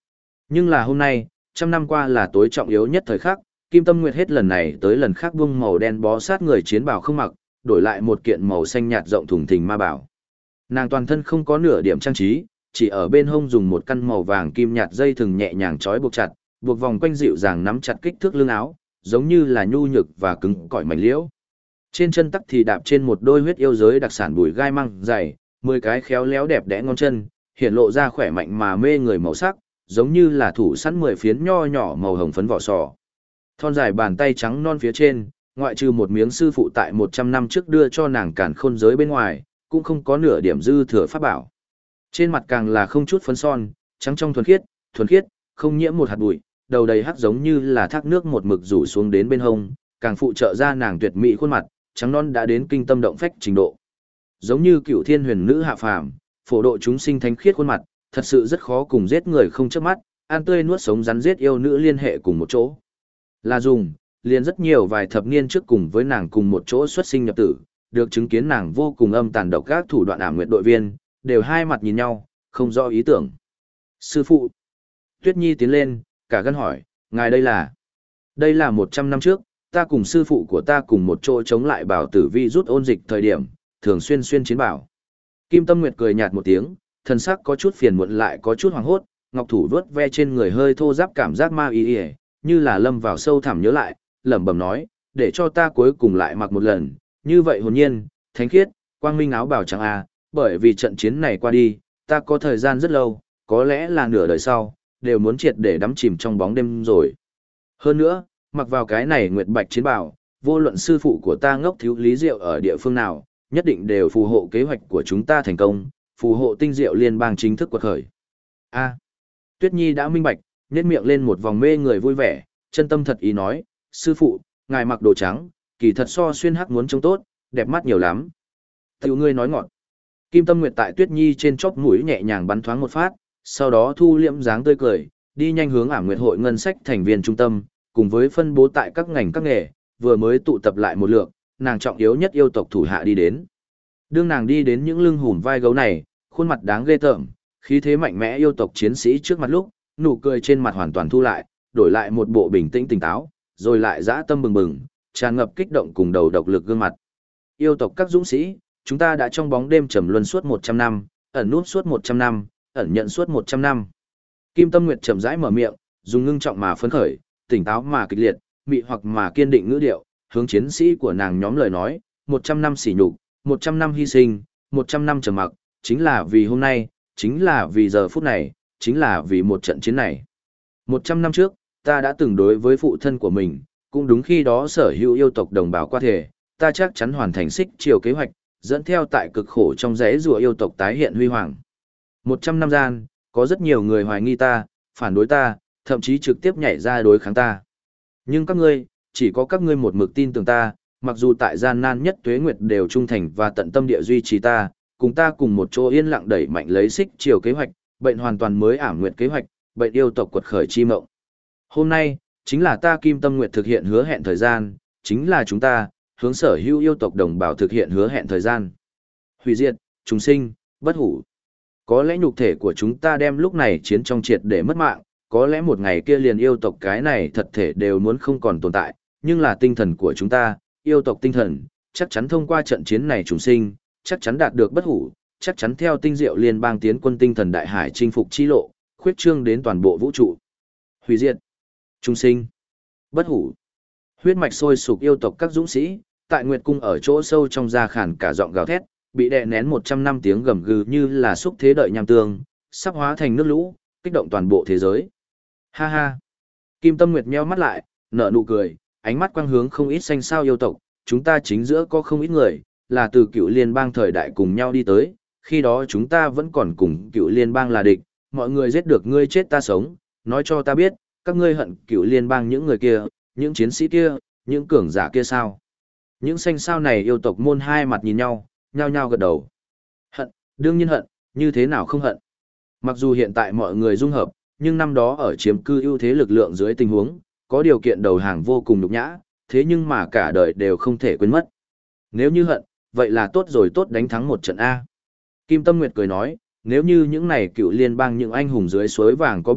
Nhưng là hôm nay, trăm năm qua là tối trọng yếu nhất thời khắc, Kim Tâm Nguyệt hết lần này tới lần khác buông màu đen bó sát người chiến bào không mặc, đổi lại một kiện màu xanh nhạt rộng thùng thình ma bảo. Nàng toàn thân không có nửa điểm trang trí, chỉ ở bên hông dùng một căn màu vàng kim nhạt dây thừng nhẹ nhàng trói buộc chặt, buộc vòng quanh dịu dàng nắm chặt kích thước lưng áo, giống như là nhu nhược và cứng cỏi mảnh liễu. Trên chân tắc thì đạp trên một đôi huyết yêu giới đặc sản bùi gai măng dày, 10 cái khéo léo đẹp đẽ ngón chân, hiện lộ ra khỏe mạnh mà mê người màu sắc, giống như là thủ sẵn 10 phiến nho nhỏ màu hồng phấn vỏ sò. Thon dài bàn tay trắng non phía trên, ngoại trừ một miếng sư phụ tại 100 năm trước đưa cho nàng cản khôn giới bên ngoài, cũng không có nửa điểm dư thừa pháp bảo. Trên mặt càng là không chút phấn son, trắng trong thuần khiết, không nhiễm một hạt bụi, đầu đầy hắc giống như là thác nước một mực rủ xuống đến bên hông, càng phụ trợ ra nàng tuyệt mỹ khuôn mặt, trắng non đã đến kinh tâm động phách trình độ. Giống như cựu thiên huyền nữ hạ phàm, phổ độ chúng sinh thánh khiết khuôn mặt, thật sự rất khó cùng giết người không chớp mắt, ăn tươi nuốt sống rắn giết yêu nữ liên hệ cùng một chỗ. Là dùng, liền rất nhiều vài thập niên trước cùng với nàng cùng một chỗ xuất sinh nhập tử, được chứng kiến nàng vô cùng âm tàn độc các thủ đoạn ảm nguyệt đội viên, đều hai mặt nhìn nhau, không rõ ý tưởng. Sư phụ. Tuyết Nhi tiến lên, cả gân hỏi, ngài đây là? Đây là 100 năm trước, ta cùng sư phụ của ta cùng một chỗ chống lại bảo tử vi rút ôn dịch thời điểm, thường xuyên xuyên chiến bảo. Kim Tâm Nguyệt cười nhạt một tiếng, thân sắc có chút phiền muộn lại có chút hoàng hốt, ngọc thủ vuốt ve trên người hơi thô ráp cảm giác ma y y, như là lâm vào sâu thẳm nhớ lại, lẩm bẩm nói, để cho ta cuối cùng lại mặc một lần, như vậy hồn nhiên, thánh khiết, quang minh áo bào trắng a, bởi vì trận chiến này qua đi, ta có thời gian rất lâu, có lẽ là nửa đời sau, đều muốn triệt để đắm chìm trong bóng đêm rồi. Hơn nữa, mặc vào cái này nguyệt bạch chiến bào, vô luận sư phụ của ta ngốc thiếu lý diệu ở địa phương nào, nhất định đều phù hộ kế hoạch của chúng ta thành công, phù hộ tinh diệu liên bang chính thức quật khởi. A. Tuyết Nhi đã minh bạch, nhếch miệng lên một vòng mê người vui vẻ, chân tâm thật ý nói, sư phụ, ngài mặc đồ trắng, kỳ thật so xuyên hắc muốn trông tốt, đẹp mắt nhiều lắm. Tiểu ngươi nói ngọt. Kim Tâm Nguyệt tại Tuyết Nhi trên chóp mũi nhẹ nhàng bắn thoáng một phát, sau đó thu liễm dáng tươi cười, đi nhanh hướng Ảm Nguyệt hội ngân sách thành viên trung tâm, cùng với phân bố tại các ngành các nghề, vừa mới tụ tập lại một lượt, nàng trọng yếu nhất yêu tộc thủ hạ đi đến. Đương nàng đi đến những lưng hùm vai gấu này, khuôn mặt đáng ghê tởm, khí thế mạnh mẽ yêu tộc chiến sĩ trước mặt lúc, nụ cười trên mặt hoàn toàn thu lại, đổi lại một bộ bình tĩnh tỉnh táo, rồi lại dã tâm bừng bừng, tràn ngập kích động cùng đầu độc lực gương mặt. Yêu tộc các dũng sĩ, chúng ta đã trong bóng đêm trầm luân suốt 100 năm, ẩn nút suốt 100 năm, ẩn nhận suốt 100 năm. Kim Tâm Nguyệt chậm rãi mở miệng, dùng ngưng trọng mà phấn khởi, tỉnh táo mà kịch liệt, mị hoặc mà kiên định ngữ điệu, hướng chiến sĩ của nàng nhóm lời nói, 100 năm sỉ nhục, 100 năm hy sinh, 100 năm trầm mặc, chính là vì hôm nay, chính là vì giờ phút này, chính là vì một trận chiến này. 100 năm trước, ta đã từng đối với phụ thân của mình, cũng đúng khi đó sở hữu yêu tộc đồng bào qua thể, ta chắc chắn hoàn thành xích chiều kế hoạch, dẫn theo tại cực khổ trong rẽ rùa yêu tộc tái hiện huy hoàng. 100 năm gian, có rất nhiều người hoài nghi ta, phản đối ta, thậm chí trực tiếp nhảy ra đối kháng ta. Nhưng các ngươi, chỉ có các ngươi một mực tin tưởng ta, mặc dù tại gian nan nhất tuế nguyệt đều trung thành và tận tâm địa duy trì ta, cùng ta cùng một chỗ yên lặng đẩy mạnh lấy xích chiều kế hoạch, bệnh hoàn toàn mới ảm nguyệt kế hoạch, bệnh yêu tộc quật khởi chi mộng. Hôm nay, chính là ta Kim Tâm Nguyệt thực hiện hứa hẹn thời gian, chính là chúng ta, hướng sở hữu yêu tộc đồng bào thực hiện hứa hẹn thời gian. Hủy diệt, chúng sinh, bất hủ. Có lẽ nhục thể của chúng ta đem lúc này chiến trong triệt để mất mạng, có lẽ một ngày kia liền yêu tộc cái này thật thể đều muốn không còn tồn tại, nhưng là tinh thần của chúng ta, yêu tộc tinh thần, chắc chắn thông qua trận chiến này chúng sinh, chắc chắn đạt được bất hủ, chắc chắn theo tinh diệu liên bang tiến quân tinh thần đại hải chinh phục chi lộ, khuyết trương đến toàn bộ vũ trụ. Hủy diệt, chúng sinh, bất hủ. Huyết mạch sôi sục yêu tộc các dũng sĩ, tại Nguyệt cung ở chỗ sâu trong da khản cả giọng gào thét, bị đè nén 100 năm tiếng gầm gừ như là xúc thế đợi nham tương, sắp hóa thành nước lũ, kích động toàn bộ thế giới. Ha ha. Kim Tâm Nguyệt nheo mắt lại, nở nụ cười, ánh mắt quang hướng không ít xanh sao yêu tộc, chúng ta chính giữa có không ít người, là từ cựu liên bang thời đại cùng nhau đi tới, khi đó chúng ta vẫn còn cùng cựu liên bang là địch, mọi người giết được ngươi chết ta sống, nói cho ta biết, các ngươi hận cựu liên bang những người kia, những chiến sĩ kia, những cường giả kia sao? Những xanh sao này yêu tộc môn hai mặt nhìn nhau, nhao nhao gật đầu. Hận, đương nhiên hận, như thế nào không hận? Mặc dù hiện tại mọi người dung hợp, nhưng năm đó ở chiếm cư ưu thế lực lượng dưới tình huống, có điều kiện đầu hàng vô cùng nhục nhã, thế nhưng mà cả đời đều không thể quên mất. Nếu như hận, vậy là tốt rồi, tốt đánh thắng một trận A. Kim Tâm Nguyệt cười nói, nếu như những này cựu liên bang những anh hùng dưới suối vàng có biết,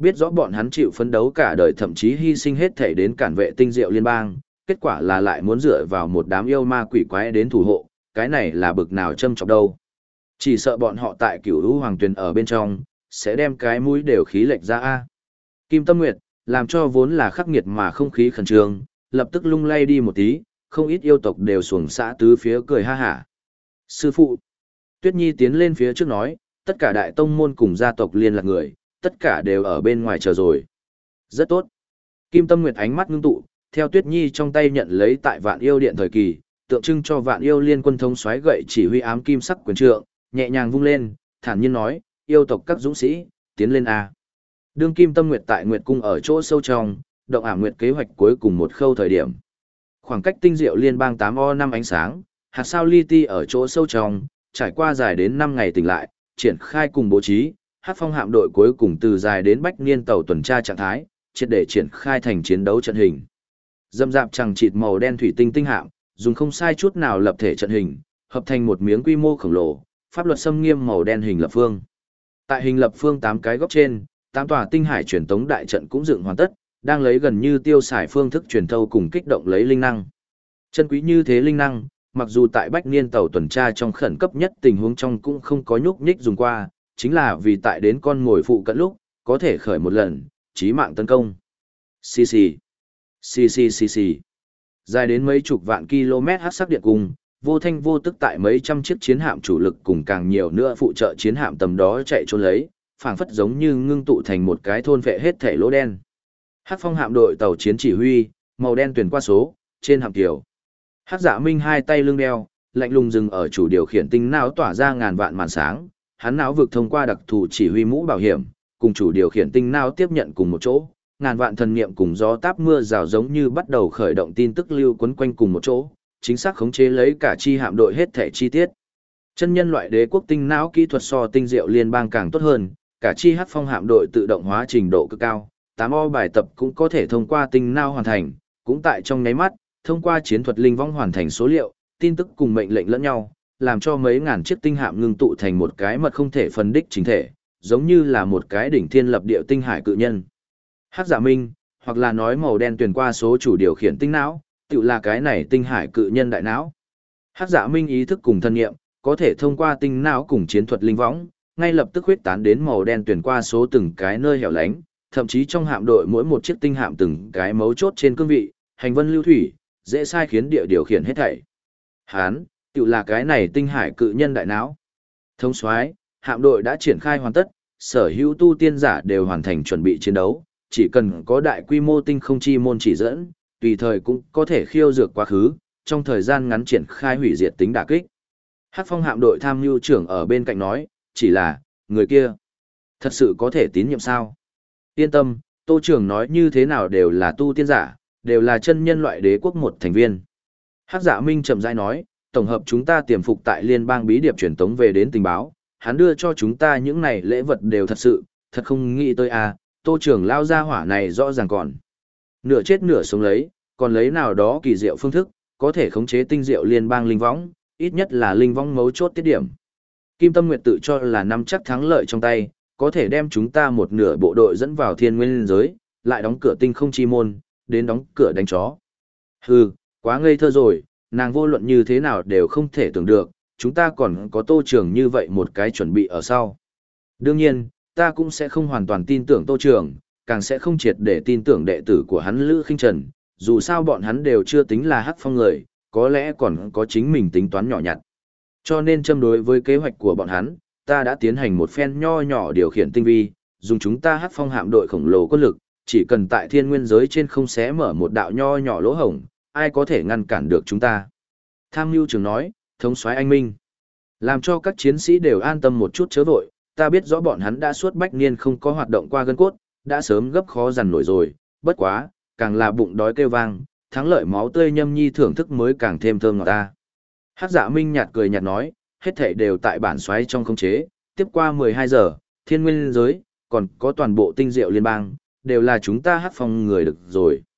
Biết rõ bọn hắn chịu phấn đấu cả đời thậm chí hy sinh hết thể đến cản vệ tinh diệu liên bang, kết quả là lại muốn dựa vào một đám yêu ma quỷ quái đến thủ hộ, cái này là bực nào châm chọc đâu. Chỉ sợ bọn họ tại Cửu Vũ Hoàng Tuyền ở bên trong, sẽ đem cái mũi đều khí lệch ra a. Kim Tâm Nguyệt, làm cho vốn là khắc nghiệt mà không khí khẩn trương, lập tức lung lay đi một tí, không ít yêu tộc đều xuồng xã tứ phía cười ha hả. Sư phụ, Tuyết Nhi tiến lên phía trước nói, tất cả đại tông môn cùng gia tộc liên lạc người, tất cả đều ở bên ngoài chờ rồi. Rất tốt. Kim Tâm Nguyệt ánh mắt ngưng tụ, theo Tuyết Nhi trong tay nhận lấy tại Vạn Yêu Điện thời kỳ, tượng trưng cho Vạn Yêu Liên Quân thống soái gậy chỉ huy ám kim sắc quyền trượng, nhẹ nhàng vung lên, thản nhiên nói, yêu tộc các dũng sĩ, tiến lên a. Đương Kim Tâm Nguyệt tại Nguyệt cung ở chỗ sâu trong, động ảo nguyệt kế hoạch cuối cùng một khâu thời điểm. Khoảng cách tinh diệu liên bang 8O5 ánh sáng, hạt sao li ti ở chỗ sâu trong, trải qua dài đến 5 ngày tỉnh lại, triển khai cùng bố trí, Hắc Phong hạm đội cuối cùng từ dài đến bách niên tàu tuần tra trạng thái, triệt để triển khai thành chiến đấu trận hình. Dâm dạp chằng chịt màu đen thủy tinh tinh hạm, dùng không sai chút nào lập thể trận hình, hợp thành một miếng quy mô khổng lồ, pháp luật xâm nghiêm màu đen hình lập phương. Tại hình lập phương 8 cái góc trên, 8 tòa tinh hải truyền tống đại trận cũng dựng hoàn tất, đang lấy gần như tiêu xài phương thức truyền thâu cùng kích động lấy linh năng. Chân quý như thế linh năng, mặc dù tại bách niên tàu tuần tra trong khẩn cấp nhất tình huống trong cũng không có nhúc nhích dùng qua, chính là vì tại đến con ngồi phụ cận lúc, có thể khởi một lần, chí mạng tấn công. Xì xì, xì xì xì xì. Dài đến mấy chục vạn km hắc sắc điện cung, vô thanh vô tức tại mấy trăm chiếc chiến hạm chủ lực cùng càng nhiều nữa phụ trợ chiến hạm tầm đó chạy trốn lấy, phảng phất giống như ngưng tụ thành một cái thôn vệ hết thể lỗ đen. Hắc Phong hạm đội tàu chiến chỉ huy, màu đen tuyển qua số, trên hạm kiều. Hắc Dạ Minh hai tay lưng đeo, lạnh lùng dừng ở chủ điều khiển tinh não tỏa ra ngàn vạn màn sáng, hắn não vực thông qua đặc thù chỉ huy mũ bảo hiểm, cùng chủ điều khiển tinh não tiếp nhận cùng một chỗ, ngàn vạn thần niệm cùng gió táp mưa rào giống như bắt đầu khởi động tin tức lưu quấn quanh cùng một chỗ, chính xác khống chế lấy cả chi hạm đội hết thể chi tiết. Chân nhân loại đế quốc tinh não kỹ thuật so tinh diệu liên bang càng tốt hơn, cả chi Hắc Phong hạm đội tự động hóa trình độ cực cao, 8O bài tập cũng có thể thông qua tinh não hoàn thành, cũng tại trong nháy mắt, thông qua chiến thuật linh vong hoàn thành số liệu, tin tức cùng mệnh lệnh lẫn nhau, làm cho mấy ngàn chiếc tinh hạm ngưng tụ thành một cái mật không thể phân đích chính thể, giống như là một cái đỉnh thiên lập địa tinh hải cự nhân. Hắc Dạ Minh, hoặc là nói màu đen truyền qua số chủ điều khiển tinh não, tự là cái này tinh hải cự nhân đại não. Hắc Dạ Minh ý thức cùng thân nghiệm, có thể thông qua tinh não cùng chiến thuật linh võng, ngay lập tức huyết tán đến màu đen truyền qua số từng cái nơi hẻo lánh, thậm chí trong hạm đội mỗi một chiếc tinh hạm từng cái mấu chốt trên cương vị, hành vân lưu thủy, dễ sai khiến địa điều khiển hết thảy. Hán, tự là cái này tinh hải cự nhân đại não. Thống soái, hạm đội đã triển khai hoàn tất, sở hữu tu tiên giả đều hoàn thành chuẩn bị chiến đấu, chỉ cần có đại quy mô tinh không chi môn chỉ dẫn, tùy thời cũng có thể khiêu dược quá khứ, trong thời gian ngắn triển khai hủy diệt tính đả kích. Hắc Phong hạm đội tham mưu trưởng ở bên cạnh nói, chỉ là, người kia, thật sự có thể tín nhiệm sao? Yên tâm, Tô trưởng nói như thế nào đều là tu tiên giả, đều là chân nhân loại đế quốc một thành viên. Hắc Dạ Minh chậm rãi nói, tổng hợp chúng ta tiềm phục tại liên bang bí điệp truyền tống về đến tình báo, hắn đưa cho chúng ta những này lễ vật đều thật sự, thật không nghĩ tới à, Tô trưởng lao ra hỏa này rõ ràng còn. Nửa chết nửa sống lấy, còn lấy nào đó kỳ diệu phương thức, có thể khống chế tinh diệu liên bang linh võng, ít nhất là linh võng mấu chốt tiết điểm. Kim Tâm Nguyệt tự cho là nắm chắc thắng lợi trong tay, có thể đem chúng ta một nửa bộ đội dẫn vào thiên nguyên giới, lại đóng cửa tinh không chi môn, đến đóng cửa đánh chó. Hừ, quá ngây thơ rồi, nàng vô luận như thế nào đều không thể tưởng được, chúng ta còn có Tô trưởng như vậy một cái chuẩn bị ở sau. Đương nhiên, ta cũng sẽ không hoàn toàn tin tưởng Tô trưởng, càng sẽ không triệt để tin tưởng đệ tử của hắn Lữ Khinh Trần, dù sao bọn hắn đều chưa tính là Hắc Phong người, có lẽ còn có chính mình tính toán nhỏ nhặt. Cho nên châm đối với kế hoạch của bọn hắn, ta đã tiến hành một phen nho nhỏ điều khiển tinh vi, dùng chúng ta Hắc Phong hạm đội khổng lồ quân lực, chỉ cần tại thiên nguyên giới trên không xé mở một đạo nho nhỏ lỗ hổng, ai có thể ngăn cản được chúng ta. Tham mưu trưởng nói, thống soái anh minh. Làm cho các chiến sĩ đều an tâm một chút chớ vội, ta biết rõ bọn hắn đã suốt bách niên không có hoạt động qua gân cốt, đã sớm gấp khó dằn nổi rồi, bất quá, càng là bụng đói kêu vang, thắng lợi máu tươi nhâm nhi thưởng thức mới càng thêm thơm ngọt ta. Hắc Dạ Minh nhạt cười nhạt nói, hết thảy đều tại bản xoáy trong khống chế, tiếp qua 12 giờ, thiên nguyên giới, còn có toàn bộ tinh diệu liên bang, đều là chúng ta Hắc Phong người được rồi.